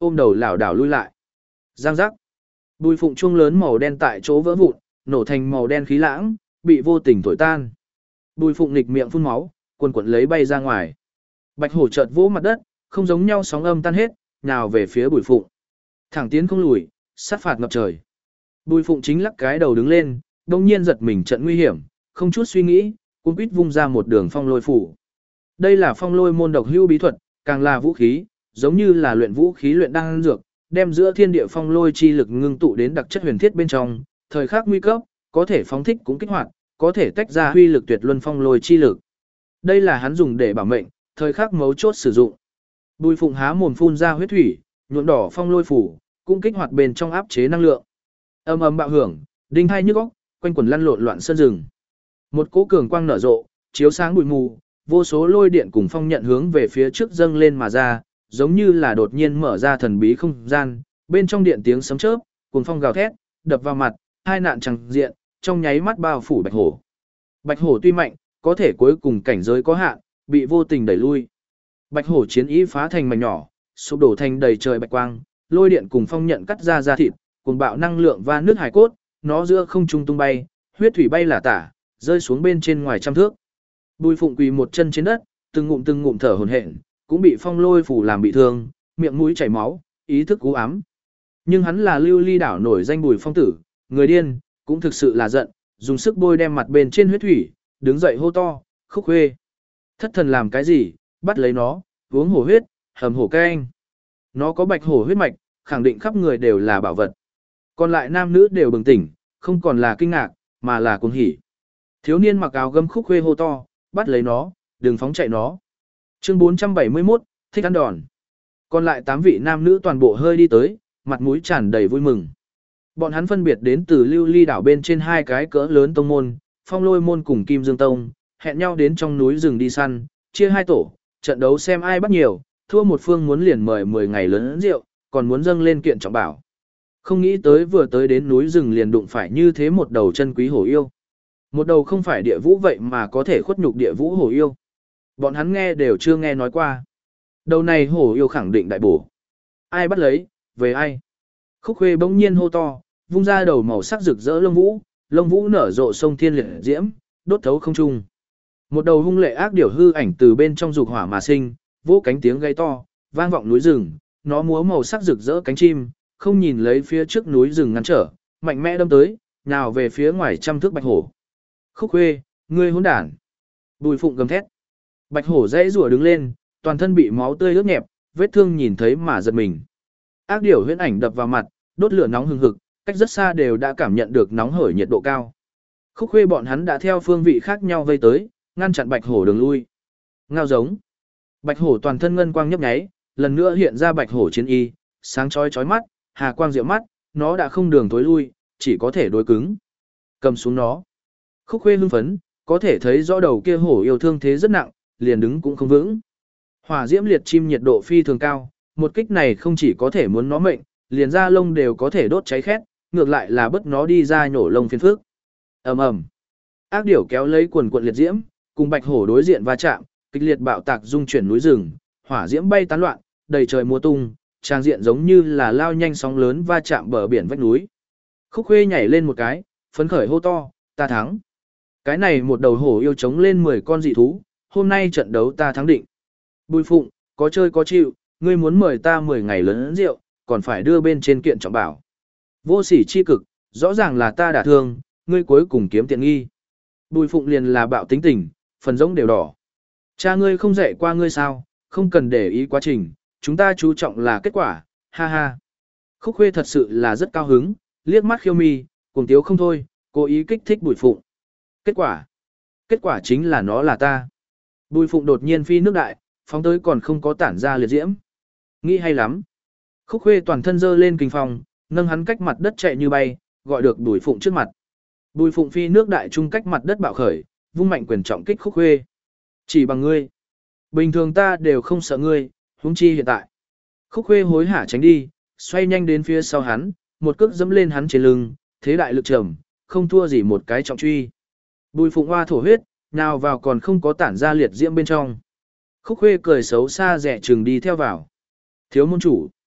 ôm đầu lảo đảo lui lại. Giang giác. Bùi phụng chuông lớn màu đen tại chỗ vỡ vụn, nổ thành màu đen khí lãng, bị vô tình thổi tan. Bùi phụng nghịch miệng phun máu, quần quần lấy bay ra ngoài. Bạch hổ chợt vỗ mặt đất, không giống nhau sóng âm tan hết, nhào về phía bùi phụng. Thẳng tiến không lùi, sát phạt ngập trời. Bùi phụng chính lắc cái đầu đứng lên, đông nhiên giật mình trận nguy hiểm, không chút suy nghĩ, cuống quýt vung ra một đường phong lôi phủ. Đây là phong lôi môn độc hưu bí thuật, càng là vũ khí, giống như là luyện vũ khí luyện đan dược, đem giữa thiên địa phong lôi chi lực ngưng tụ đến đặc chất huyền thiết bên trong, thời khắc nguy cấp, có thể phóng thích cũng kích hoạt, có thể tách ra huy lực tuyệt luân phong lôi chi lực. Đây là hắn dùng để bảo mệnh, thời khắc mấu chốt sử dụng. Bùi Phụng há mồm phun ra huyết thủy, nhuộm đỏ phong lôi phủ, cũng kích hoạt bên trong áp chế năng lượng. Âm ầm bạo hưởng, đinh hai nhức óc, quanh quần lăn lộn loạn sơn rừng. Một cỗ cường quang nở rộ, chiếu sáng bụi mù, vô số lôi điện cùng phong nhận hướng về phía trước dâng lên mà ra, giống như là đột nhiên mở ra thần bí không gian, bên trong điện tiếng sấm chớp, cuồng phong gào thét, đập vào mặt, hai nạn chẳng diện, trong nháy mắt bao phủ Bạch Hổ. Bạch Hổ tuy mạnh, có thể cuối cùng cảnh giới có hạn, bị vô tình đẩy lui. Bạch Hổ chiến ý phá thành mảnh nhỏ, sụp đổ thành đầy trời bạch quang, lôi điện cùng phong nhận cắt ra da thịt, cùng bạo năng lượng và nước hải cốt, nó giữa không trung tung bay, huyết thủy bay là tả, rơi xuống bên trên ngoài trăm thước. Bùi Phụng quỳ một chân trên đất, từng ngụm từng ngụm thở hổn hển, cũng bị phong lôi phủ làm bị thương, miệng mũi chảy máu, ý thức u ám. Nhưng hắn là Lưu Ly đảo nổi danh Bùi Phong tử, người điên, cũng thực sự là giận, dùng sức bôi đem mặt bên trên huyết thủy, đứng dậy hô to, Khúc Khuê. Thất thần làm cái gì, bắt lấy nó, uống hổ huyết, hầm hổ canh. Nó có bạch hổ huyết mạch, khẳng định khắp người đều là bảo vật. Còn lại nam nữ đều bừng tỉnh, không còn là kinh ngạc, mà là cuồng hỉ. Thiếu niên mặc áo gấm Khúc Khuê hô to, bắt lấy nó, đừng phóng chạy nó. Chương bốn trăm bảy mươi mốt, thích ăn đòn. Còn lại tám vị nam nữ toàn bộ hơi đi tới, mặt mũi tràn đầy vui mừng. Bọn hắn phân biệt đến từ Lưu Ly đảo bên trên hai cái cỡ lớn tông môn, Phong Lôi môn cùng Kim Dương tông, hẹn nhau đến trong núi rừng đi săn, chia hai tổ, trận đấu xem ai bắt nhiều, thua một phương muốn liền mời mười ngày lớn rượu, còn muốn dâng lên kiện trọng bảo. Không nghĩ tới vừa tới đến núi rừng liền đụng phải như thế một đầu chân quý hổ yêu. Một đầu không phải địa vũ vậy mà có thể khuất nhục địa vũ hổ yêu. Bọn hắn nghe đều chưa nghe nói qua. Đầu này hổ yêu khẳng định đại bổ. Ai bắt lấy, về ai? Khúc Khuê bỗng nhiên hô to, vung ra đầu màu sắc rực rỡ lông vũ, lông vũ nở rộ sông thiên liệt diễm, đốt thấu không trung. Một đầu hung lệ ác điểu hư ảnh từ bên trong dục hỏa mà sinh, vỗ cánh tiếng gây to, vang vọng núi rừng, nó múa màu sắc rực rỡ cánh chim, không nhìn lấy phía trước núi rừng ngăn trở, mạnh mẽ đâm tới, nào về phía ngoài trăm thước Bạch Hổ. Khúc Khuê, ngươi hỗn đản! Bùi Phụng gầm thét. Bạch Hổ dãy rủa đứng lên, toàn thân bị máu tươi ướt nhẹp, vết thương nhìn thấy mà giật mình. Ác điểu huyễn ảnh đập vào mặt, đốt lửa nóng hừng hực, cách rất xa đều đã cảm nhận được nóng hởi nhiệt độ cao. Khúc Khuê bọn hắn đã theo phương vị khác nhau vây tới, ngăn chặn Bạch Hổ đường lui. Ngao giống. Bạch Hổ toàn thân ngân quang nhấp nháy, lần nữa hiện ra Bạch Hổ chiến y, sáng chói chói mắt, hà quang diệu mắt, nó đã không đường tối lui, chỉ có thể đối cứng. Cầm xuống nó. Khúc Khuê hưng phấn, có thể thấy rõ đầu kia hổ yêu thương thế rất nặng, liền đứng cũng không vững. Hỏa diễm liệt chim nhiệt độ phi thường cao, một kích này không chỉ có thể muốn nó mệnh, liền da lông đều có thể đốt cháy khét, ngược lại là bất nó đi ra nhổ lông phiền phức. Ầm ầm. Ác điểu kéo lấy quần quần liệt diễm, cùng Bạch Hổ đối diện va chạm, kịch liệt bạo tạc dung chuyển núi rừng, hỏa diễm bay tán loạn, đầy trời mưa tung, trang diện giống như là lao nhanh sóng lớn va chạm bờ biển vách núi. Khúc Khuê nhảy lên một cái, phấn khởi hô to, ta thắng. Cái này một đầu hổ yêu chống lên mười con dị thú, hôm nay trận đấu ta thắng định. Bùi Phụng, có chơi có chịu, ngươi muốn mời ta mười ngày lớn rượu, còn phải đưa bên trên kiện trọng bảo. Vô sỉ chi cực, rõ ràng là ta đả thương, ngươi cuối cùng kiếm tiện nghi. Bùi Phụng liền là bạo tính tình, phần giống đều đỏ. Cha ngươi không dạy qua ngươi sao, không cần để ý quá trình, chúng ta chú trọng là kết quả, ha ha. Khúc Khuê thật sự là rất cao hứng, liếc mắt khiêu mi, cùng tiếu không thôi, cố ý kích thích Bùi Phụng. Kết quả? Kết quả chính là nó là ta. Bùi Phụng đột nhiên phi nước đại, phóng tới còn không có tản ra liệt diễm. Nghĩ hay lắm. Khúc Khuê toàn thân dơ lên kinh phong, nâng hắn cách mặt đất chạy như bay, gọi được Bùi Phụng trước mặt. Bùi Phụng phi nước đại trung cách mặt đất bạo khởi, vung mạnh quyền trọng kích Khúc Khuê. Chỉ bằng ngươi. Bình thường ta đều không sợ ngươi, huống chi hiện tại. Khúc Khuê hối hả tránh đi, xoay nhanh đến phía sau hắn, một cước dẫm lên hắn trên lưng, thế đại lực trầm, không thua gì một cái trọng truy. Bùi Phụng hoa thổ huyết, nào vào còn không có tản ra liệt diễm bên trong. Khúc Khuê cười xấu xa rẻ chừng đi theo vào. Thiếu môn chủ.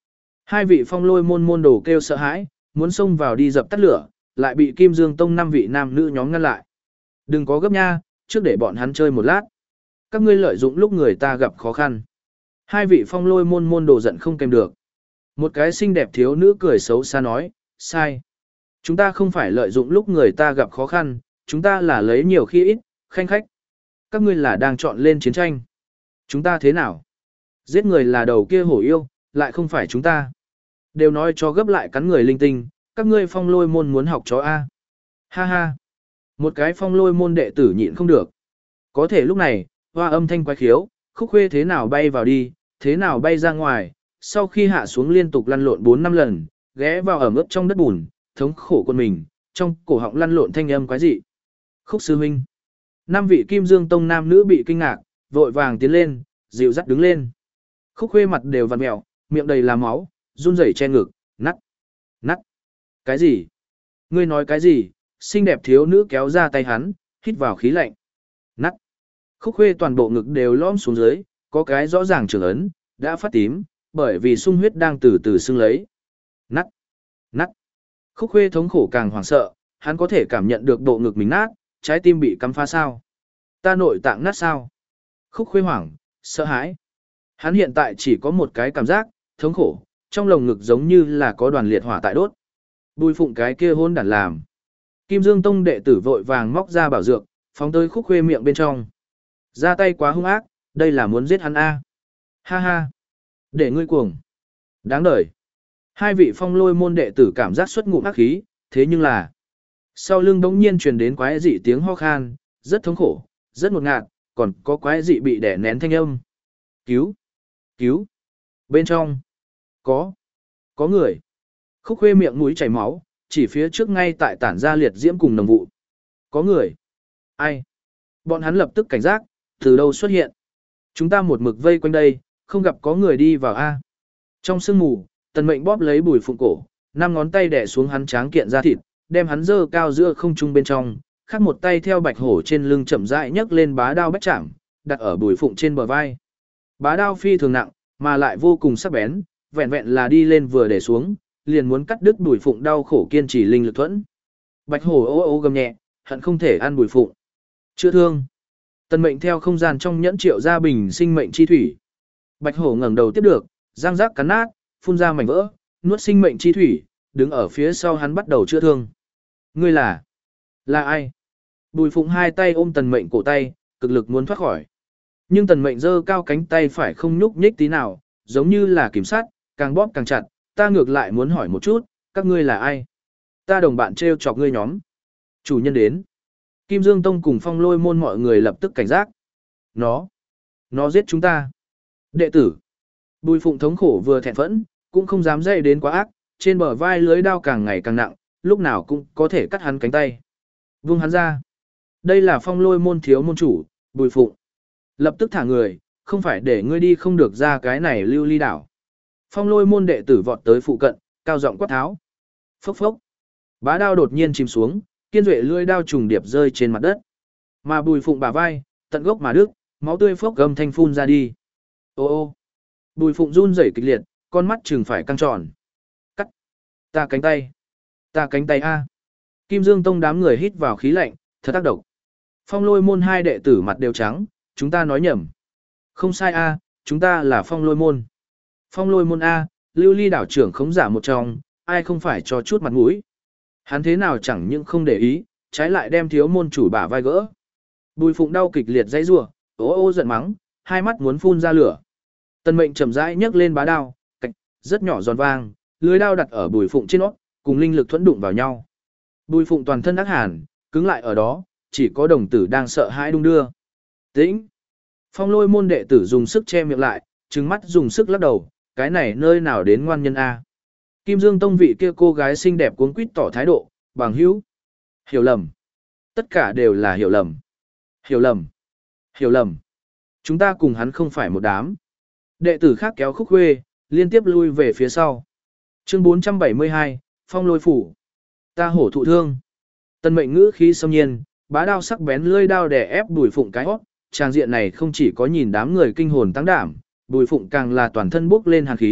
Hai vị phong lôi môn môn đồ kêu sợ hãi, muốn xông vào đi dập tắt lửa, lại bị Kim Dương Tông năm vị nam nữ nhóm ngăn lại. Đừng có gấp nha, trước để bọn hắn chơi một lát. Các ngươi lợi dụng lúc người ta gặp khó khăn. Hai vị phong lôi môn môn đồ giận không kèm được. Một cái xinh đẹp thiếu nữ cười xấu xa nói, sai. Chúng ta không phải lợi dụng lúc người ta gặp khó khăn, chúng ta là lấy nhiều khi ít, khanh khách. Các ngươi là đang chọn lên chiến tranh. Chúng ta thế nào? Giết người là đầu kia hổ yêu, lại không phải chúng ta. Đều nói cho gấp lại cắn người linh tinh, các ngươi phong lôi môn muốn học chó A. Ha ha. Một cái phong lôi môn đệ tử nhịn không được. Có thể lúc này, hoa âm thanh quái khiếu, khúc khuê thế nào bay vào đi, thế nào bay ra ngoài, sau khi hạ xuống liên tục lăn lộn bốn năm lần, ghé vào ẩm ướt trong đất bùn, thống khổ quân mình, trong cổ họng lăn lộn thanh âm quái dị. Khúc sư huynh. Năm vị Kim Dương Tông nam nữ bị kinh ngạc, vội vàng tiến lên, dịu dắt đứng lên. Khúc khuê mặt đều vằn mẹo, miệng đầy là máu, run rẩy che ngực, nắt, nắt. Cái gì? Ngươi nói cái gì? Xinh đẹp thiếu nữ kéo ra tay hắn, hít vào khí lạnh. Nắt. Khúc khuê toàn bộ ngực đều lõm xuống dưới, có cái rõ ràng trường ấn, đã phát tím, bởi vì sung huyết đang từ từ sưng lấy. Nắt. Nắt. Khúc khuê thống khổ càng hoảng sợ, hắn có thể cảm nhận được bộ ngực mình nát, trái tim bị cắm phá sao. Ta nội tạng nát sao? Khúc khuê hoảng, sợ hãi. Hắn hiện tại chỉ có một cái cảm giác, thống khổ, trong lồng ngực giống như là có đoàn liệt hỏa tại đốt. Bùi phụng cái kia hôn đản làm. Kim Dương Tông đệ tử vội vàng móc ra bảo dược, phóng tới khúc khuê miệng bên trong. Ra tay quá hung ác, đây là muốn giết hắn a. Ha ha. Để ngươi cuồng. Đáng đời. Hai vị phong lôi môn đệ tử cảm giác xuất ngụm ác khí, thế nhưng là sau lưng đống nhiên truyền đến quái dị tiếng ho khan, rất thống khổ, rất ngột ngạt, còn có quái dị bị đè nén thanh âm. Cứu! Cứu! Bên trong! Có! Có người! Khúc khuê miệng mũi chảy máu, chỉ phía trước ngay tại tản ra liệt diễm cùng nồng vụ. Có người! Ai? Bọn hắn lập tức cảnh giác, từ đâu xuất hiện? Chúng ta một mực vây quanh đây, không gặp có người đi vào A. Trong sương mù, Tần Mệnh bóp lấy Bùi Phụng cổ, năm ngón tay đè xuống hắn tráng kiện da thịt, đem hắn dơ cao giữa không trung bên trong, khác một tay theo bạch hổ trên lưng chậm rãi nhấc lên bá đao bách chạm, đặt ở Bùi Phụng trên bờ vai. Bá đao phi thường nặng, mà lại vô cùng sắc bén, vẹn vẹn là đi lên vừa để xuống, liền muốn cắt đứt Bùi Phụng đau khổ kiên trì linh lực thuẫn. Bạch hổ ố ố gầm nhẹ, hận không thể ăn Bùi Phụng. Chữa thương. Tần Mệnh theo không gian trong nhẫn triệu ra bình sinh mệnh chi thủy. Bạch hổ ngẩng đầu tiếp được, răng rác cắn nát, phun ra mảnh vỡ, nuốt sinh mệnh chi thủy, đứng ở phía sau hắn bắt đầu chữa thương. Ngươi là? Là ai? Bùi Phụng hai tay ôm Tần Mệnh cổ tay, cực lực muốn thoát khỏi. Nhưng Tần Mệnh giơ cao cánh tay phải không nhúc nhích tí nào, giống như là kiểm sát, càng bóp càng chặt, ta ngược lại muốn hỏi một chút, các ngươi là ai? Ta đồng bạn trêu chọc ngươi nhóm. Chủ nhân đến. Kim Dương Tông cùng Phong Lôi môn mọi người lập tức cảnh giác. Nó, nó giết chúng ta. Đệ tử. Bùi Phụng thống khổ vừa thẹn phẫn, cũng không dám dậy đến quá ác, trên bờ vai lưới đao càng ngày càng nặng, lúc nào cũng có thể cắt hắn cánh tay. Vung hắn ra. Đây là Phong Lôi môn thiếu môn chủ, Bùi Phụng. Lập tức thả người, không phải để ngươi đi không được ra cái này lưu ly đảo. Phong Lôi môn đệ tử vọt tới phụ cận, cao giọng quát tháo. Phốc phốc. Bá đao đột nhiên chìm xuống, kiên duệ lưỡi đao trùng điệp rơi trên mặt đất. Mà Bùi Phụng bả vai, tận gốc mà đứt, máu tươi phốc gầm thanh phun ra đi. Ô ô. Bùi Phụng run rẩy kịch liệt, con mắt trừng phải căng tròn. Cắt. Ta cánh tay. Ta cánh tay a. Kim Dương Tông đám người hít vào khí lạnh, thật tác động. Phong Lôi môn hai đệ tử mặt đều trắng, chúng ta nói nhầm. Không sai a, chúng ta là Phong Lôi môn. Phong Lôi môn a, lưu ly đảo trưởng khống giả một trong, ai không phải cho chút mặt mũi. Hắn thế nào chẳng những không để ý, trái lại đem thiếu môn chủ bả vai gỡ. Bùi Phụng đau kịch liệt dãy rủa, ố ô giận mắng, hai mắt muốn phun ra lửa. Tần Mệnh chậm rãi nhấc lên bá đao, cạch, rất nhỏ giòn vang, lưới đao đặt ở Bùi Phụng trên nót, cùng linh lực thuẫn đụng vào nhau. Bùi Phụng toàn thân ác hàn, cứng lại ở đó, chỉ có đồng tử đang sợ hãi đung đưa. Tĩnh. Phong Lôi môn đệ tử dùng sức che miệng lại, trừng mắt dùng sức lắc đầu, cái này nơi nào đến ngoan nhân a. Kim Dương Tông vị kia cô gái xinh đẹp cuống quýt tỏ thái độ, bằng hữu. Hiểu lầm. Tất cả đều là hiểu lầm. Hiểu lầm. Hiểu lầm. Chúng ta cùng hắn không phải một đám. Đệ tử khác kéo Khúc Khuê, liên tiếp lui về phía sau. Chương bốn trăm bảy mươi hai, Phong Lôi phủ. Ta hổ thụ thương. Tần Mệnh ngữ khí xâm nhiên, bá đao sắc bén lưỡi đao đè ép Bùi Phụng cái hót, tràng diện này không chỉ có nhìn đám người kinh hồn tăng đảm, Bùi Phụng càng là toàn thân bốc lên hàn khí,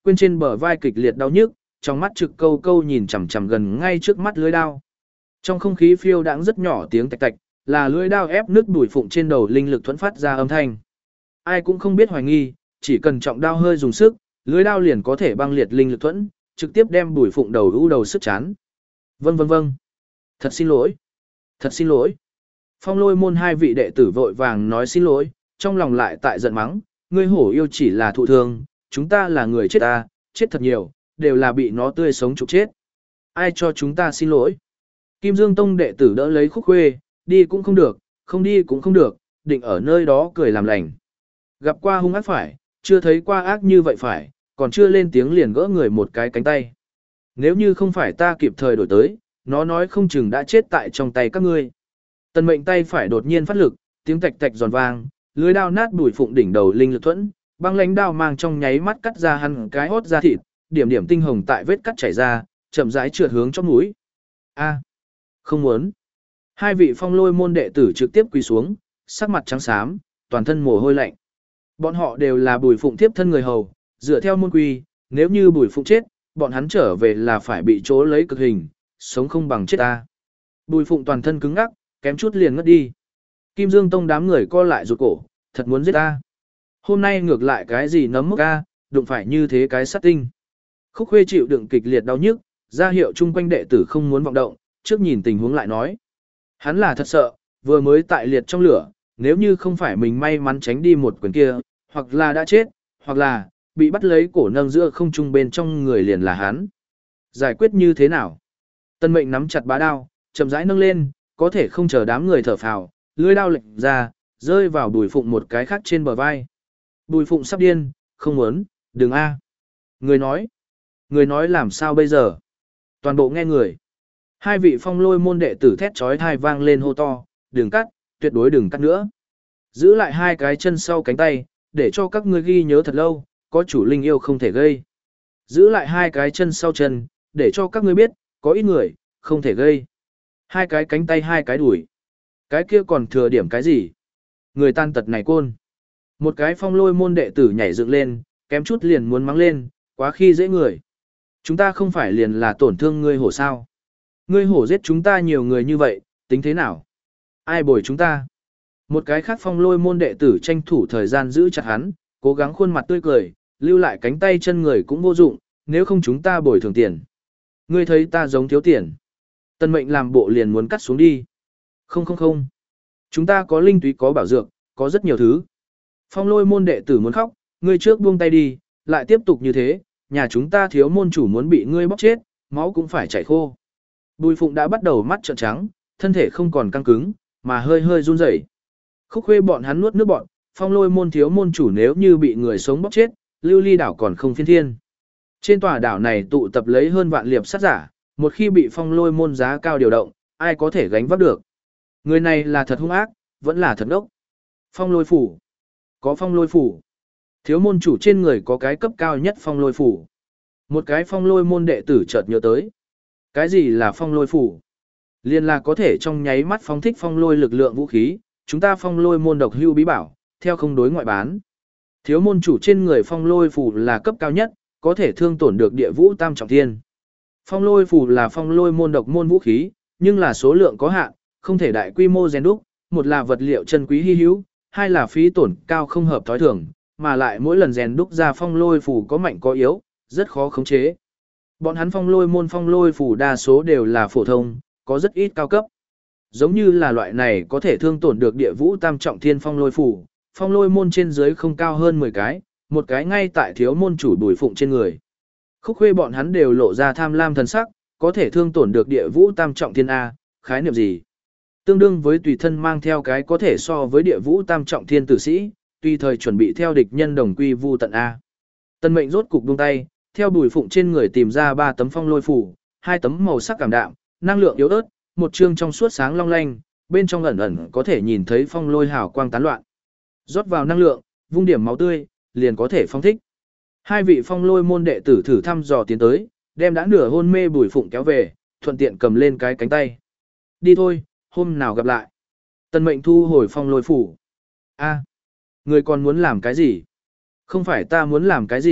quên trên bờ vai kịch liệt đau nhức, trong mắt trực câu câu nhìn chằm chằm gần ngay trước mắt lưới đao. Trong không khí phiêu đãng rất nhỏ tiếng tạch tạch, là lưới đao ép nước đùi phụng trên đầu linh lực thuẫn phát ra âm thanh. Ai cũng không biết hoài nghi, chỉ cần trọng đao hơi dùng sức, lưới đao liền có thể băng liệt linh lực thuẫn, trực tiếp đem đùi phụng đầu u đầu sức chán. Vâng vâng vâng. Thật xin lỗi. Thật xin lỗi. Phong lôi môn hai vị đệ tử vội vàng nói xin lỗi, trong lòng lại tại giận mắng, ngươi hổ yêu chỉ là thụ thương, chúng ta là người chết ta, chết thật nhiều, đều là bị nó tươi sống trục chết. Ai cho chúng ta xin lỗi? Kim Dương Tông đệ tử đỡ lấy Khúc Khuê, đi cũng không được, không đi cũng không được, định ở nơi đó cười làm lành. Gặp qua hung ác phải, chưa thấy qua ác như vậy phải, còn chưa lên tiếng liền gỡ người một cái cánh tay. Nếu như không phải ta kịp thời đổi tới, nó nói không chừng đã chết tại trong tay các ngươi. Tần Mệnh tay phải đột nhiên phát lực, tiếng tạch tạch giòn vang, lưới đao nát bùi phụng đỉnh đầu linh lực thuẫn, băng lãnh đao mang trong nháy mắt cắt ra hắn cái hốt ra thịt, điểm điểm tinh hồng tại vết cắt chảy ra, chậm rãi trượt hướng trong mũi. A, không muốn. Hai vị phong lôi môn đệ tử trực tiếp quỳ xuống, sắc mặt trắng xám, toàn thân mồ hôi lạnh. Bọn họ đều là bùi phụng tiếp thân người hầu, dựa theo môn quy, nếu như bùi phụng chết, bọn hắn trở về là phải bị chỗ lấy cực hình, sống không bằng chết ta. Bùi phụng toàn thân cứng ngắc, kém chút liền ngất đi. Kim Dương Tông đám người co lại rụt cổ, thật muốn giết ta. Hôm nay ngược lại cái gì nấm mốc a, đụng phải như thế cái sát tinh. Khúc Khuê chịu đựng kịch liệt đau nhức, ra hiệu chung quanh đệ tử không muốn vọng động, trước nhìn tình huống lại nói. Hắn là thật sợ, vừa mới tại liệt trong lửa, nếu như không phải mình may mắn tránh đi một quyền kia, hoặc là đã chết, hoặc là bị bắt lấy cổ nâng giữa không trung bên trong người liền là hắn. Giải quyết như thế nào? Tân Mệnh nắm chặt bá đao, chậm rãi nâng lên, có thể không chờ đám người thở phào, lưỡi đao lệch ra, rơi vào Bùi Phụng một cái khác trên bờ vai. Bùi Phụng sắp điên, không muốn, đừng a. Người nói, người nói làm sao bây giờ? Toàn bộ nghe người. Hai vị phong lôi môn đệ tử thét chói tai vang lên hô to, đừng cắt, tuyệt đối đừng cắt nữa. Giữ lại hai cái chân sau cánh tay, để cho các ngươi ghi nhớ thật lâu, có chủ linh yêu không thể gây. Giữ lại hai cái chân sau chân, để cho các ngươi biết, có ít người, không thể gây. Hai cái cánh tay hai cái đùi. Cái kia còn thừa điểm cái gì? Người tan tật này côn. Một cái phong lôi môn đệ tử nhảy dựng lên, kém chút liền muốn mắng lên, quá khi dễ người. Chúng ta không phải liền là tổn thương ngươi hổ sao? Ngươi hổ giết chúng ta nhiều người như vậy, tính thế nào? Ai bồi chúng ta? Một cái khác phong lôi môn đệ tử tranh thủ thời gian giữ chặt hắn, cố gắng khuôn mặt tươi cười, lưu lại cánh tay chân người cũng vô dụng, nếu không chúng ta bồi thường tiền. Ngươi thấy ta giống thiếu tiền. Tân Mệnh làm bộ liền muốn cắt xuống đi. Không không không. Chúng ta có linh túy có bảo dược, có rất nhiều thứ. Phong lôi môn đệ tử muốn khóc, ngươi trước buông tay đi, lại tiếp tục như thế, nhà chúng ta thiếu môn chủ muốn bị ngươi bóc chết, máu cũng phải chảy khô. Bùi Phụng đã bắt đầu mắt trợn trắng, thân thể không còn căng cứng, mà hơi hơi run rẩy. Khúc Khuê bọn hắn nuốt nước bọn, phong lôi môn thiếu môn chủ nếu như bị người sống bóc chết, lưu ly đảo còn không phiên thiên. Trên tòa đảo này tụ tập lấy hơn vạn liệp sát giả, một khi bị phong lôi môn giá cao điều động, ai có thể gánh vác được. Người này là thật hung ác, vẫn là thật đốc. Phong lôi phủ. Có phong lôi phủ. Thiếu môn chủ trên người có cái cấp cao nhất phong lôi phủ. Một cái phong lôi môn đệ tử chợt nhớ tới. Cái gì là phong lôi phủ? Liên là có thể trong nháy mắt phóng thích phong lôi lực lượng vũ khí, chúng ta phong lôi môn độc hưu bí bảo, theo không đối ngoại bán. Thiếu môn chủ trên người phong lôi phủ là cấp cao nhất, có thể thương tổn được địa vũ tam trọng thiên. Phong lôi phủ là phong lôi môn độc môn vũ khí, nhưng là số lượng có hạn, không thể đại quy mô rèn đúc, một là vật liệu chân quý hi hữu, hai là phí tổn cao không hợp thói thường, mà lại mỗi lần rèn đúc ra phong lôi phủ có mạnh có yếu, rất khó khống chế. Bọn hắn phong lôi môn phong lôi phủ đa số đều là phổ thông, có rất ít cao cấp. Giống như là loại này có thể thương tổn được địa vũ tam trọng thiên phong lôi phủ, phong lôi môn trên dưới không cao hơn mười cái, một cái ngay tại thiếu môn chủ Bùi Phụng trên người. Khúc Khuê bọn hắn đều lộ ra tham lam thần sắc, có thể thương tổn được địa vũ tam trọng thiên A, khái niệm gì? Tương đương với tùy thân mang theo cái có thể so với địa vũ tam trọng thiên tử sĩ, tùy thời chuẩn bị theo địch nhân đồng quy vu tận A. Tân Mệnh rốt cục buông tay, theo Bùi Phụng trên người tìm ra ba tấm phong lôi phủ, hai tấm màu sắc cảm đạm, năng lượng yếu ớt, một chương trong suốt sáng long lanh, bên trong ẩn ẩn có thể nhìn thấy phong lôi hào quang tán loạn. Rót vào năng lượng, vung điểm máu tươi, liền có thể phong thích. Hai vị phong lôi môn đệ tử thử thăm dò tiến tới, đem đã nửa hôn mê Bùi Phụng kéo về, thuận tiện cầm lên cái cánh tay. Đi thôi, hôm nào gặp lại. Tân Mệnh thu hồi phong lôi phủ. A, người còn muốn làm cái gì? Không phải ta muốn làm cái gì,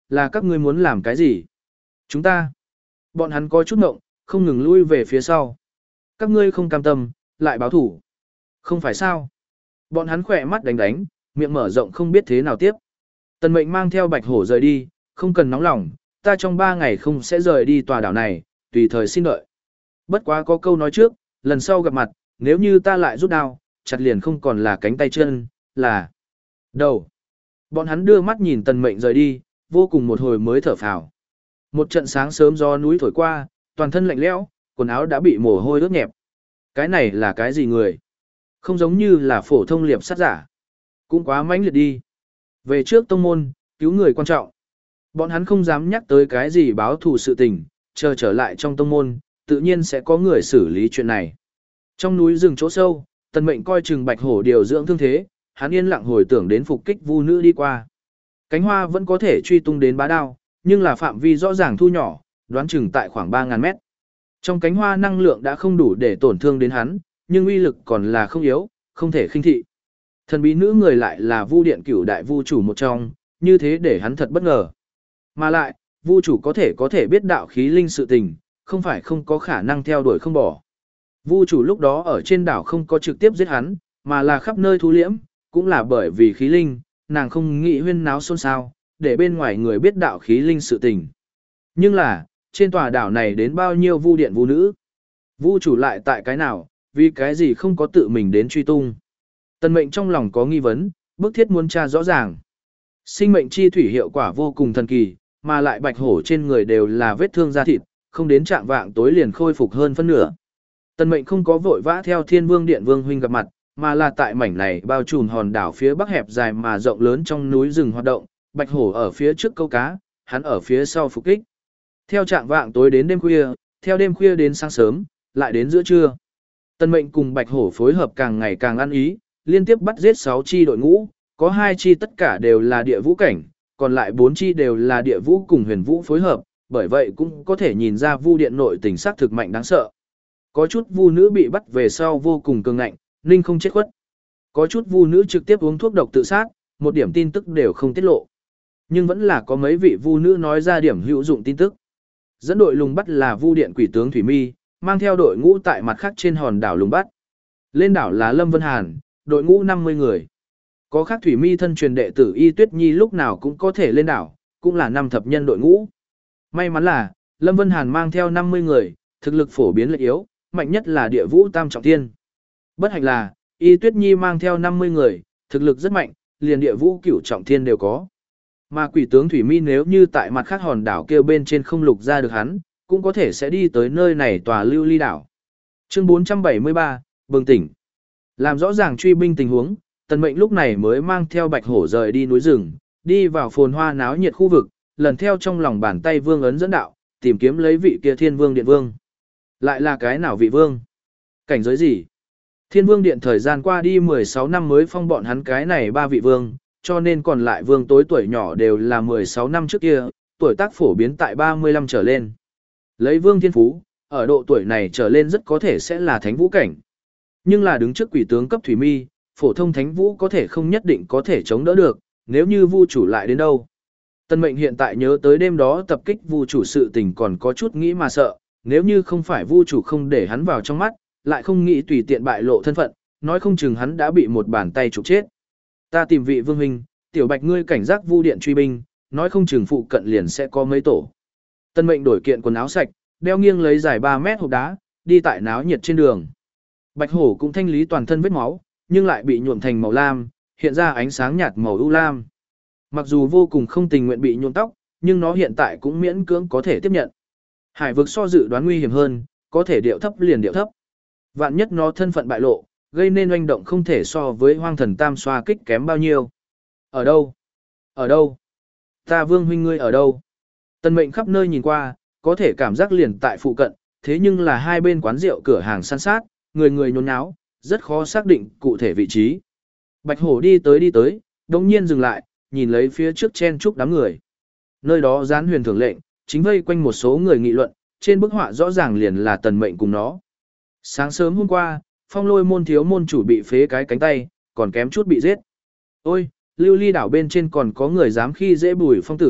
là các ngươi muốn làm cái gì? Chúng ta. Bọn hắn có chút ngộng, không ngừng lui về phía sau. Các ngươi không cam tâm, lại báo thủ. Không phải sao? Bọn hắn khỏe mắt đánh đánh, miệng mở rộng không biết thế nào tiếp. Tần Mệnh mang theo Bạch Hổ rời đi, không cần nóng lòng, ta trong ba ngày không sẽ rời đi tòa đảo này, tùy thời xin đợi. Bất quá có câu nói trước, lần sau gặp mặt, nếu như ta lại rút đao, chặt liền không còn là cánh tay chân, là đầu. Bọn hắn đưa mắt nhìn Tần Mệnh rời đi, vô cùng một hồi mới thở phào. Một trận sáng sớm gió núi thổi qua, toàn thân lạnh lẽo, quần áo đã bị mồ hôi ướt nhẹp. Cái này là cái gì người? Không giống như là phổ thông liệp sát giả. Cũng quá mãnh liệt đi. Về trước tông môn, cứu người quan trọng. Bọn hắn không dám nhắc tới cái gì báo thù sự tình, chờ trở lại trong tông môn, tự nhiên sẽ có người xử lý chuyện này. Trong núi rừng chỗ sâu, Tần Mệnh coi chừng Bạch Hổ điều dưỡng thương thế, hắn yên lặng hồi tưởng đến phục kích vu nữ đi qua. Cánh hoa vẫn có thể truy tung đến bá đao, nhưng là phạm vi rõ ràng thu nhỏ, đoán chừng tại khoảng ba ngàn mét. Trong cánh hoa năng lượng đã không đủ để tổn thương đến hắn, nhưng uy lực còn là không yếu, không thể khinh thị. Thần bí nữ người lại là Vu Điện Cửu đại vu chủ một trong, như thế để hắn thật bất ngờ. Mà lại, vu chủ có thể có thể biết đạo khí linh sự tình, không phải không có khả năng theo đuổi không bỏ. Vu chủ lúc đó ở trên đảo không có trực tiếp giết hắn, mà là khắp nơi thu liễm, cũng là bởi vì khí linh, nàng không nghĩ huyên náo xôn xao, để bên ngoài người biết đạo khí linh sự tình. Nhưng là, trên tòa đảo này đến bao nhiêu vu điện vu nữ? Vu chủ lại tại cái nào, vì cái gì không có tự mình đến truy tung? Tần Mệnh trong lòng có nghi vấn, bức thiết muốn tra rõ ràng. Sinh mệnh chi thủy hiệu quả vô cùng thần kỳ, mà lại Bạch Hổ trên người đều là vết thương da thịt, không đến trạng vạng tối liền khôi phục hơn phân nửa. Tần Mệnh không có vội vã theo Thiên Vương Điện Vương huynh gặp mặt, mà là tại mảnh này bao trùm hòn đảo phía bắc hẹp dài mà rộng lớn trong núi rừng hoạt động, Bạch Hổ ở phía trước câu cá, hắn ở phía sau phục kích. Theo trạng vạng tối đến đêm khuya, theo đêm khuya đến sáng sớm, lại đến giữa trưa. Tần Mệnh cùng Bạch Hổ phối hợp càng ngày càng ăn ý, liên tiếp bắt giết sáu chi đội ngũ, có hai chi tất cả đều là địa vũ cảnh, còn lại bốn chi đều là địa vũ cùng huyền vũ phối hợp, bởi vậy cũng có thể nhìn ra Vu Điện nội tình sắc thực mạnh đáng sợ. Có chút vu nữ bị bắt về sau vô cùng cường ngạnh, ninh không chết khuất. Có chút vu nữ trực tiếp uống thuốc độc tự sát, một điểm tin tức đều không tiết lộ. Nhưng vẫn là có mấy vị vu nữ nói ra điểm hữu dụng tin tức. Dẫn đội lùng bắt là Vu Điện quỷ tướng Thủy Mi, mang theo đội ngũ tại mặt khác trên hòn đảo lùng bắt. Lên đảo là Lâm Vân Hàn, đội ngũ năm mươi người. Có khác Thủy Mi thân truyền đệ tử Y Tuyết Nhi lúc nào cũng có thể lên đảo, cũng là năm thập nhân đội ngũ. May mắn là, Lâm Vân Hàn mang theo năm mươi người, thực lực phổ biến lệch yếu, mạnh nhất là địa vũ tam trọng thiên. Bất hạnh là, Y Tuyết Nhi mang theo năm mươi người, thực lực rất mạnh, liền địa vũ cửu trọng thiên đều có. Mà quỷ tướng Thủy Mi nếu như tại mặt khác hòn đảo kêu bên trên không lục ra được hắn, cũng có thể sẽ đi tới nơi này tòa lưu ly đảo. Chương bốn trăm bảy mươi ba, bừng tỉnh. Làm rõ ràng truy binh tình huống, Tần Mệnh lúc này mới mang theo Bạch Hổ rời đi núi rừng, đi vào phồn hoa náo nhiệt khu vực, lần theo trong lòng bàn tay vương ấn dẫn đạo, tìm kiếm lấy vị kia Thiên Vương Điện Vương. Lại là cái nào vị vương? Cảnh giới gì? Thiên Vương Điện thời gian qua đi mười sáu năm mới phong bọn hắn cái này ba vị vương, cho nên còn lại vương tối tuổi nhỏ đều là mười sáu năm trước kia, tuổi tác phổ biến tại ba mươi lăm trở lên. Lấy vương thiên phú, ở độ tuổi này trở lên rất có thể sẽ là thánh vũ cảnh. Nhưng là đứng trước quỷ tướng cấp Thủy Mi, phổ thông thánh vũ có thể không nhất định có thể chống đỡ được, nếu như vu chủ lại đến đâu. Tần Mệnh hiện tại nhớ tới đêm đó tập kích vu chủ sự tình còn có chút nghĩ mà sợ, nếu như không phải vu chủ không để hắn vào trong mắt, lại không nghĩ tùy tiện bại lộ thân phận, nói không chừng hắn đã bị một bàn tay trục chết. Ta tìm vị vương huynh, tiểu Bạch ngươi cảnh giác Vu Điện truy binh, nói không chừng phụ cận liền sẽ có mấy tổ. Tần Mệnh đổi kiện quần áo sạch, đeo nghiêng lấy dài ba mét hộp đá, đi tại náo nhiệt trên đường. Bạch Hổ cũng thanh lý toàn thân vết máu, nhưng lại bị nhuộm thành màu lam, hiện ra ánh sáng nhạt màu ưu lam. Mặc dù vô cùng không tình nguyện bị nhuộm tóc, nhưng nó hiện tại cũng miễn cưỡng có thể tiếp nhận. Hải vực so dự đoán nguy hiểm hơn, có thể điệu thấp liền điệu thấp. Vạn nhất nó thân phận bại lộ, gây nên oanh động không thể so với Hoang Thần Tam xoa kích kém bao nhiêu. Ở đâu? Ở đâu? Ta Vương huynh ngươi ở đâu? Tần Mệnh khắp nơi nhìn qua, có thể cảm giác liền tại phụ cận, thế nhưng là hai bên quán rượu cửa hàng san sát, người người nhốn nháo, rất khó xác định cụ thể vị trí. Bạch Hổ đi tới đi tới, đống nhiên dừng lại, nhìn lấy phía trước chen chúc đám người. Nơi đó dán huyền thưởng lệnh, chính vây quanh một số người nghị luận, trên bức họa rõ ràng liền là Tần Mệnh cùng nó. Sáng sớm hôm qua, Phong Lôi môn thiếu môn chủ bị phế cái cánh tay, còn kém chút bị giết. Ôi, lưu ly đảo bên trên còn có người dám khi dễ Bùi Phong tử,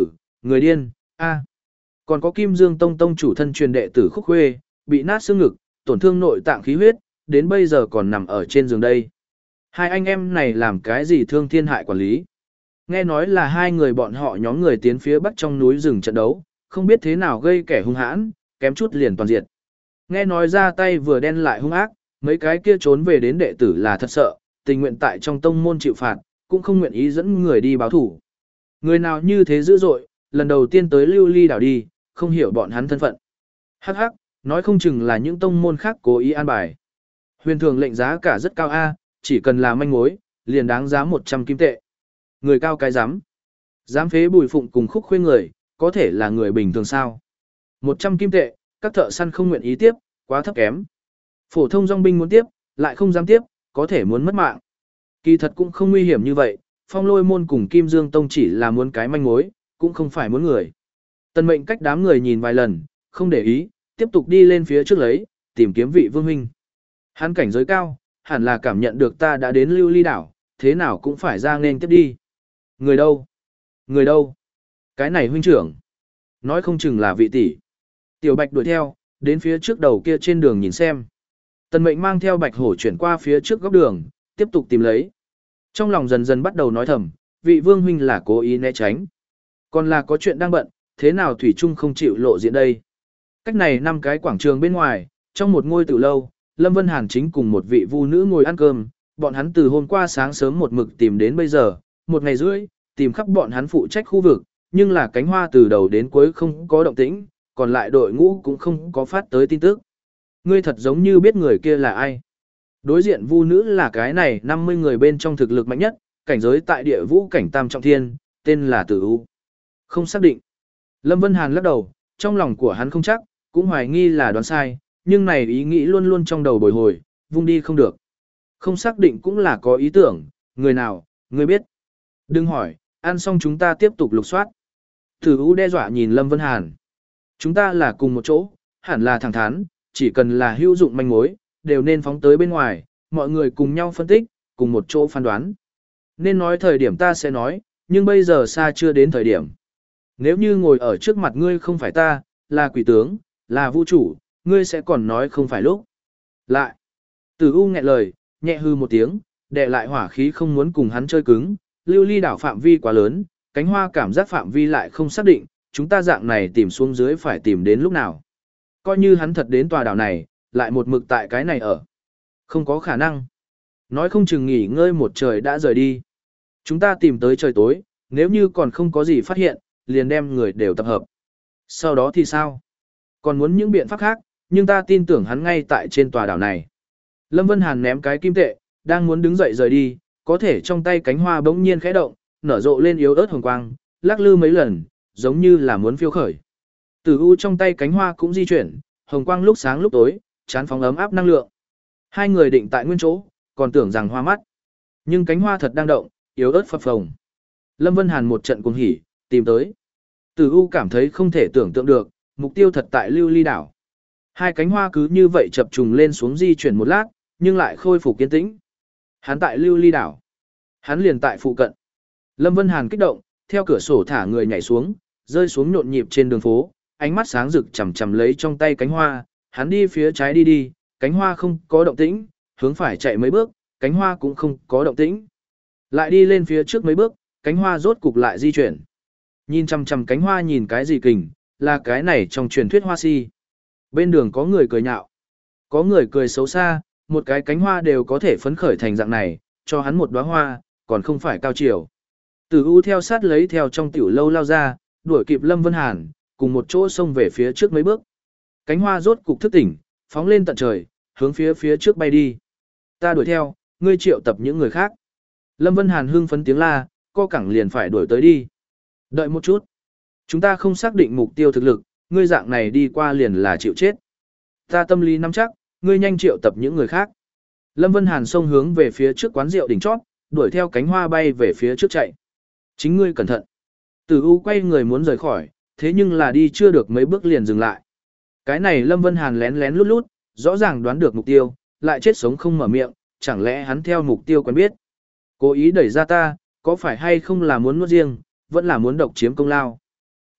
Người điên, a. Còn có Kim Dương Tông tông chủ thân truyền đệ tử Khúc Khuê, bị nát xương ngực, tổn thương nội tạng khí huyết, đến bây giờ còn nằm ở trên giường đây. Hai anh em này làm cái gì thương thiên hại quản lý? Nghe nói là hai người bọn họ nhóm người tiến phía bắc trong núi rừng trận đấu, không biết thế nào gây kẻ hung hãn, kém chút liền toàn diệt. Nghe nói ra tay vừa đen lại hung ác, mấy cái kia trốn về đến đệ tử là thật sợ, tình nguyện tại trong tông môn chịu phạt, cũng không nguyện ý dẫn người đi báo thủ. Người nào như thế dữ dội, lần đầu tiên tới Lưu Ly đảo đi, không hiểu bọn hắn thân phận. Hắc hắc, nói không chừng là những tông môn khác cố ý an bài. Huyền thường lệnh giá cả rất cao a, chỉ cần là manh mối, liền đáng giá một trăm kim tệ. Người cao cái dám. Dám phế Bùi Phụng cùng Khúc Khuê người, có thể là người bình thường sao? một trăm kim tệ, các thợ săn không nguyện ý tiếp, quá thấp kém. Phổ thông dòng binh muốn tiếp, lại không dám tiếp, có thể muốn mất mạng. Kỳ thật cũng không nguy hiểm như vậy, Phong Lôi môn cùng Kim Dương Tông chỉ là muốn cái manh mối, cũng không phải muốn người. Tân mệnh cách đám người nhìn vài lần, không để ý, tiếp tục đi lên phía trước lấy, tìm kiếm vị vương huynh. Hắn cảnh giới cao, hẳn là cảm nhận được ta đã đến Lưu Ly đảo, thế nào cũng phải ra nên tiếp đi. Người đâu? Người đâu? Cái này huynh trưởng. Nói không chừng là vị tỷ. Tiểu Bạch đuổi theo, đến phía trước đầu kia trên đường nhìn xem. Tần mệnh mang theo Bạch hổ chuyển qua phía trước góc đường, tiếp tục tìm lấy. Trong lòng dần dần bắt đầu nói thầm, vị vương huynh là cố ý né tránh. Còn là có chuyện đang bận, thế nào Thủy Trung không chịu lộ diện đây. Cách này năm cái quảng trường bên ngoài, trong một ngôi tử lâu, Lâm Vân Hàn chính cùng một vị vu nữ ngồi ăn cơm, bọn hắn từ hôm qua sáng sớm một mực tìm đến bây giờ, một ngày rưỡi, tìm khắp bọn hắn phụ trách khu vực, nhưng là cánh hoa từ đầu đến cuối không có động tĩnh, còn lại đội ngũ cũng không có phát tới tin tức. Ngươi thật giống như biết người kia là ai. Đối diện vu nữ là cái này năm mươi người bên trong thực lực mạnh nhất, cảnh giới tại địa vũ cảnh tam trọng thiên, tên là Tử U. Không xác định. Lâm Vân Hàn lắc đầu, trong lòng của hắn không chắc, cũng hoài nghi là đoán sai, nhưng này ý nghĩ luôn luôn trong đầu bồi hồi, vung đi không được. Không xác định cũng là có ý tưởng, người nào, người biết. Đừng hỏi, ăn xong chúng ta tiếp tục lục soát. Tử U đe dọa nhìn Lâm Vân Hàn. Chúng ta là cùng một chỗ, hẳn là thẳng thắn, chỉ cần là hữu dụng manh mối, đều nên phóng tới bên ngoài, mọi người cùng nhau phân tích, cùng một chỗ phán đoán. Nên nói thời điểm ta sẽ nói, nhưng bây giờ xa chưa đến thời điểm. Nếu như ngồi ở trước mặt ngươi không phải ta, là quỷ tướng, là vũ chủ, ngươi sẽ còn nói không phải lúc. Lại. Tử U nghẹn lời, nhẹ hư một tiếng, đè lại hỏa khí không muốn cùng hắn chơi cứng, Lưu Ly đảo phạm vi quá lớn, cánh hoa cảm giác phạm vi lại không xác định, chúng ta dạng này tìm xuống dưới phải tìm đến lúc nào. Coi như hắn thật đến tòa đảo này, lại một mực tại cái này ở. Không có khả năng. Nói không chừng nghỉ ngơi một trời đã rời đi. Chúng ta tìm tới trời tối, nếu như còn không có gì phát hiện, liền đem người đều tập hợp. Sau đó thì sao? Còn muốn những biện pháp khác, nhưng ta tin tưởng hắn ngay tại trên tòa đảo này. Lâm Vân Hàn ném cái kim tệ, đang muốn đứng dậy rời đi, có thể trong tay cánh hoa bỗng nhiên khẽ động, nở rộ lên yếu ớt hồng quang, lắc lư mấy lần, giống như là muốn phiêu khởi. Tử U trong tay cánh hoa cũng di chuyển, hồng quang lúc sáng lúc tối, chán phóng ấm áp năng lượng. Hai người định tại nguyên chỗ, còn tưởng rằng hoa mắt. Nhưng cánh hoa thật đang động, yếu ớt phập phồng. Lâm Vân Hàn một trận cuồng hỉ, tìm tới. Tử U cảm thấy không thể tưởng tượng được, mục tiêu thật tại Lưu Ly đảo. Hai cánh hoa cứ như vậy chập trùng lên xuống di chuyển một lát, nhưng lại khôi phục kiên tĩnh. Hắn tại Lưu Ly đảo. Hắn liền tại phụ cận. Lâm Vân Hàn kích động, theo cửa sổ thả người nhảy xuống, rơi xuống nhộn nhịp trên đường phố, ánh mắt sáng rực chằm chằm lấy trong tay cánh hoa, hắn đi phía trái đi đi, cánh hoa không có động tĩnh, hướng phải chạy mấy bước, cánh hoa cũng không có động tĩnh. Lại đi lên phía trước mấy bước, cánh hoa rốt cục lại di chuyển. Nhìn chằm chằm cánh hoa nhìn cái gì kình, là cái này trong truyền thuyết hoa si. Bên đường có người cười nhạo, có người cười xấu xa, một cái cánh hoa đều có thể phấn khởi thành dạng này, cho hắn một đóa hoa, còn không phải cao chiều. Tử U theo sát lấy theo trong tiểu lâu lao ra, đuổi kịp Lâm Vân Hàn, cùng một chỗ xông về phía trước mấy bước. Cánh hoa rốt cục thức tỉnh, phóng lên tận trời, hướng phía phía trước bay đi. Ta đuổi theo, ngươi triệu tập những người khác. Lâm Vân Hàn hưng phấn tiếng la, co cẳng liền phải đuổi tới đi. Đợi một chút. Chúng ta không xác định mục tiêu thực lực, ngươi dạng này đi qua liền là chịu chết. Ta tâm lý nắm chắc, ngươi nhanh triệu tập những người khác. Lâm Vân Hàn xông hướng về phía trước quán rượu đỉnh chót, đuổi theo cánh hoa bay về phía trước chạy. Chính ngươi cẩn thận. Tử U quay người muốn rời khỏi, thế nhưng là đi chưa được mấy bước liền dừng lại. Cái này Lâm Vân Hàn lén lén lút lút, rõ ràng đoán được mục tiêu, lại chết sống không mở miệng, chẳng lẽ hắn theo mục tiêu quen biết. Cố ý đẩy ra ta, có phải hay không là muốn nuốt riêng, vẫn là muốn độc chiếm công lao.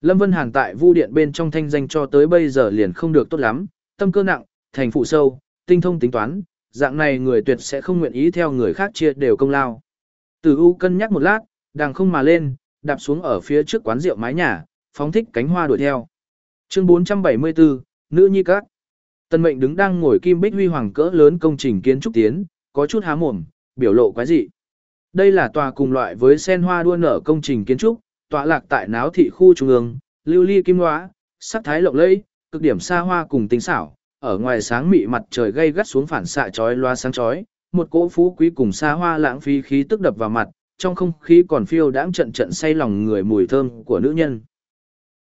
Lâm Vân Hàn tại Vu Điện bên trong thanh danh cho tới bây giờ liền không được tốt lắm, tâm cơ nặng, thành phụ sâu, tinh thông tính toán, dạng này người tuyệt sẽ không nguyện ý theo người khác chia đều công lao. Từ U cân nhắc một lát, đàng không mà lên, đạp xuống ở phía trước quán rượu mái nhà, phóng thích cánh hoa đuổi theo. Chương bốn trăm bảy mươi tư, Nữ Nhi Các. Tân Mệnh đứng đang ngồi kim bích huy hoàng cỡ lớn công trình kiến trúc tiến, có chút há mồm, biểu lộ quái dị. Đây là tòa cùng loại với sen hoa đua nở công trình kiến trúc, tọa lạc tại Náo thị khu trung ương, lưu ly kim nóa, sắc thái lộng lẫy, cực điểm xa hoa cùng tinh xảo, ở ngoài sáng mị mặt trời gay gắt xuống phản xạ chói loa sáng chói, một cỗ phú quý cùng xa hoa lãng phí khí tức đập vào mặt, trong không khí còn phiêu đãng trận trận say lòng người mùi thơm của nữ nhân.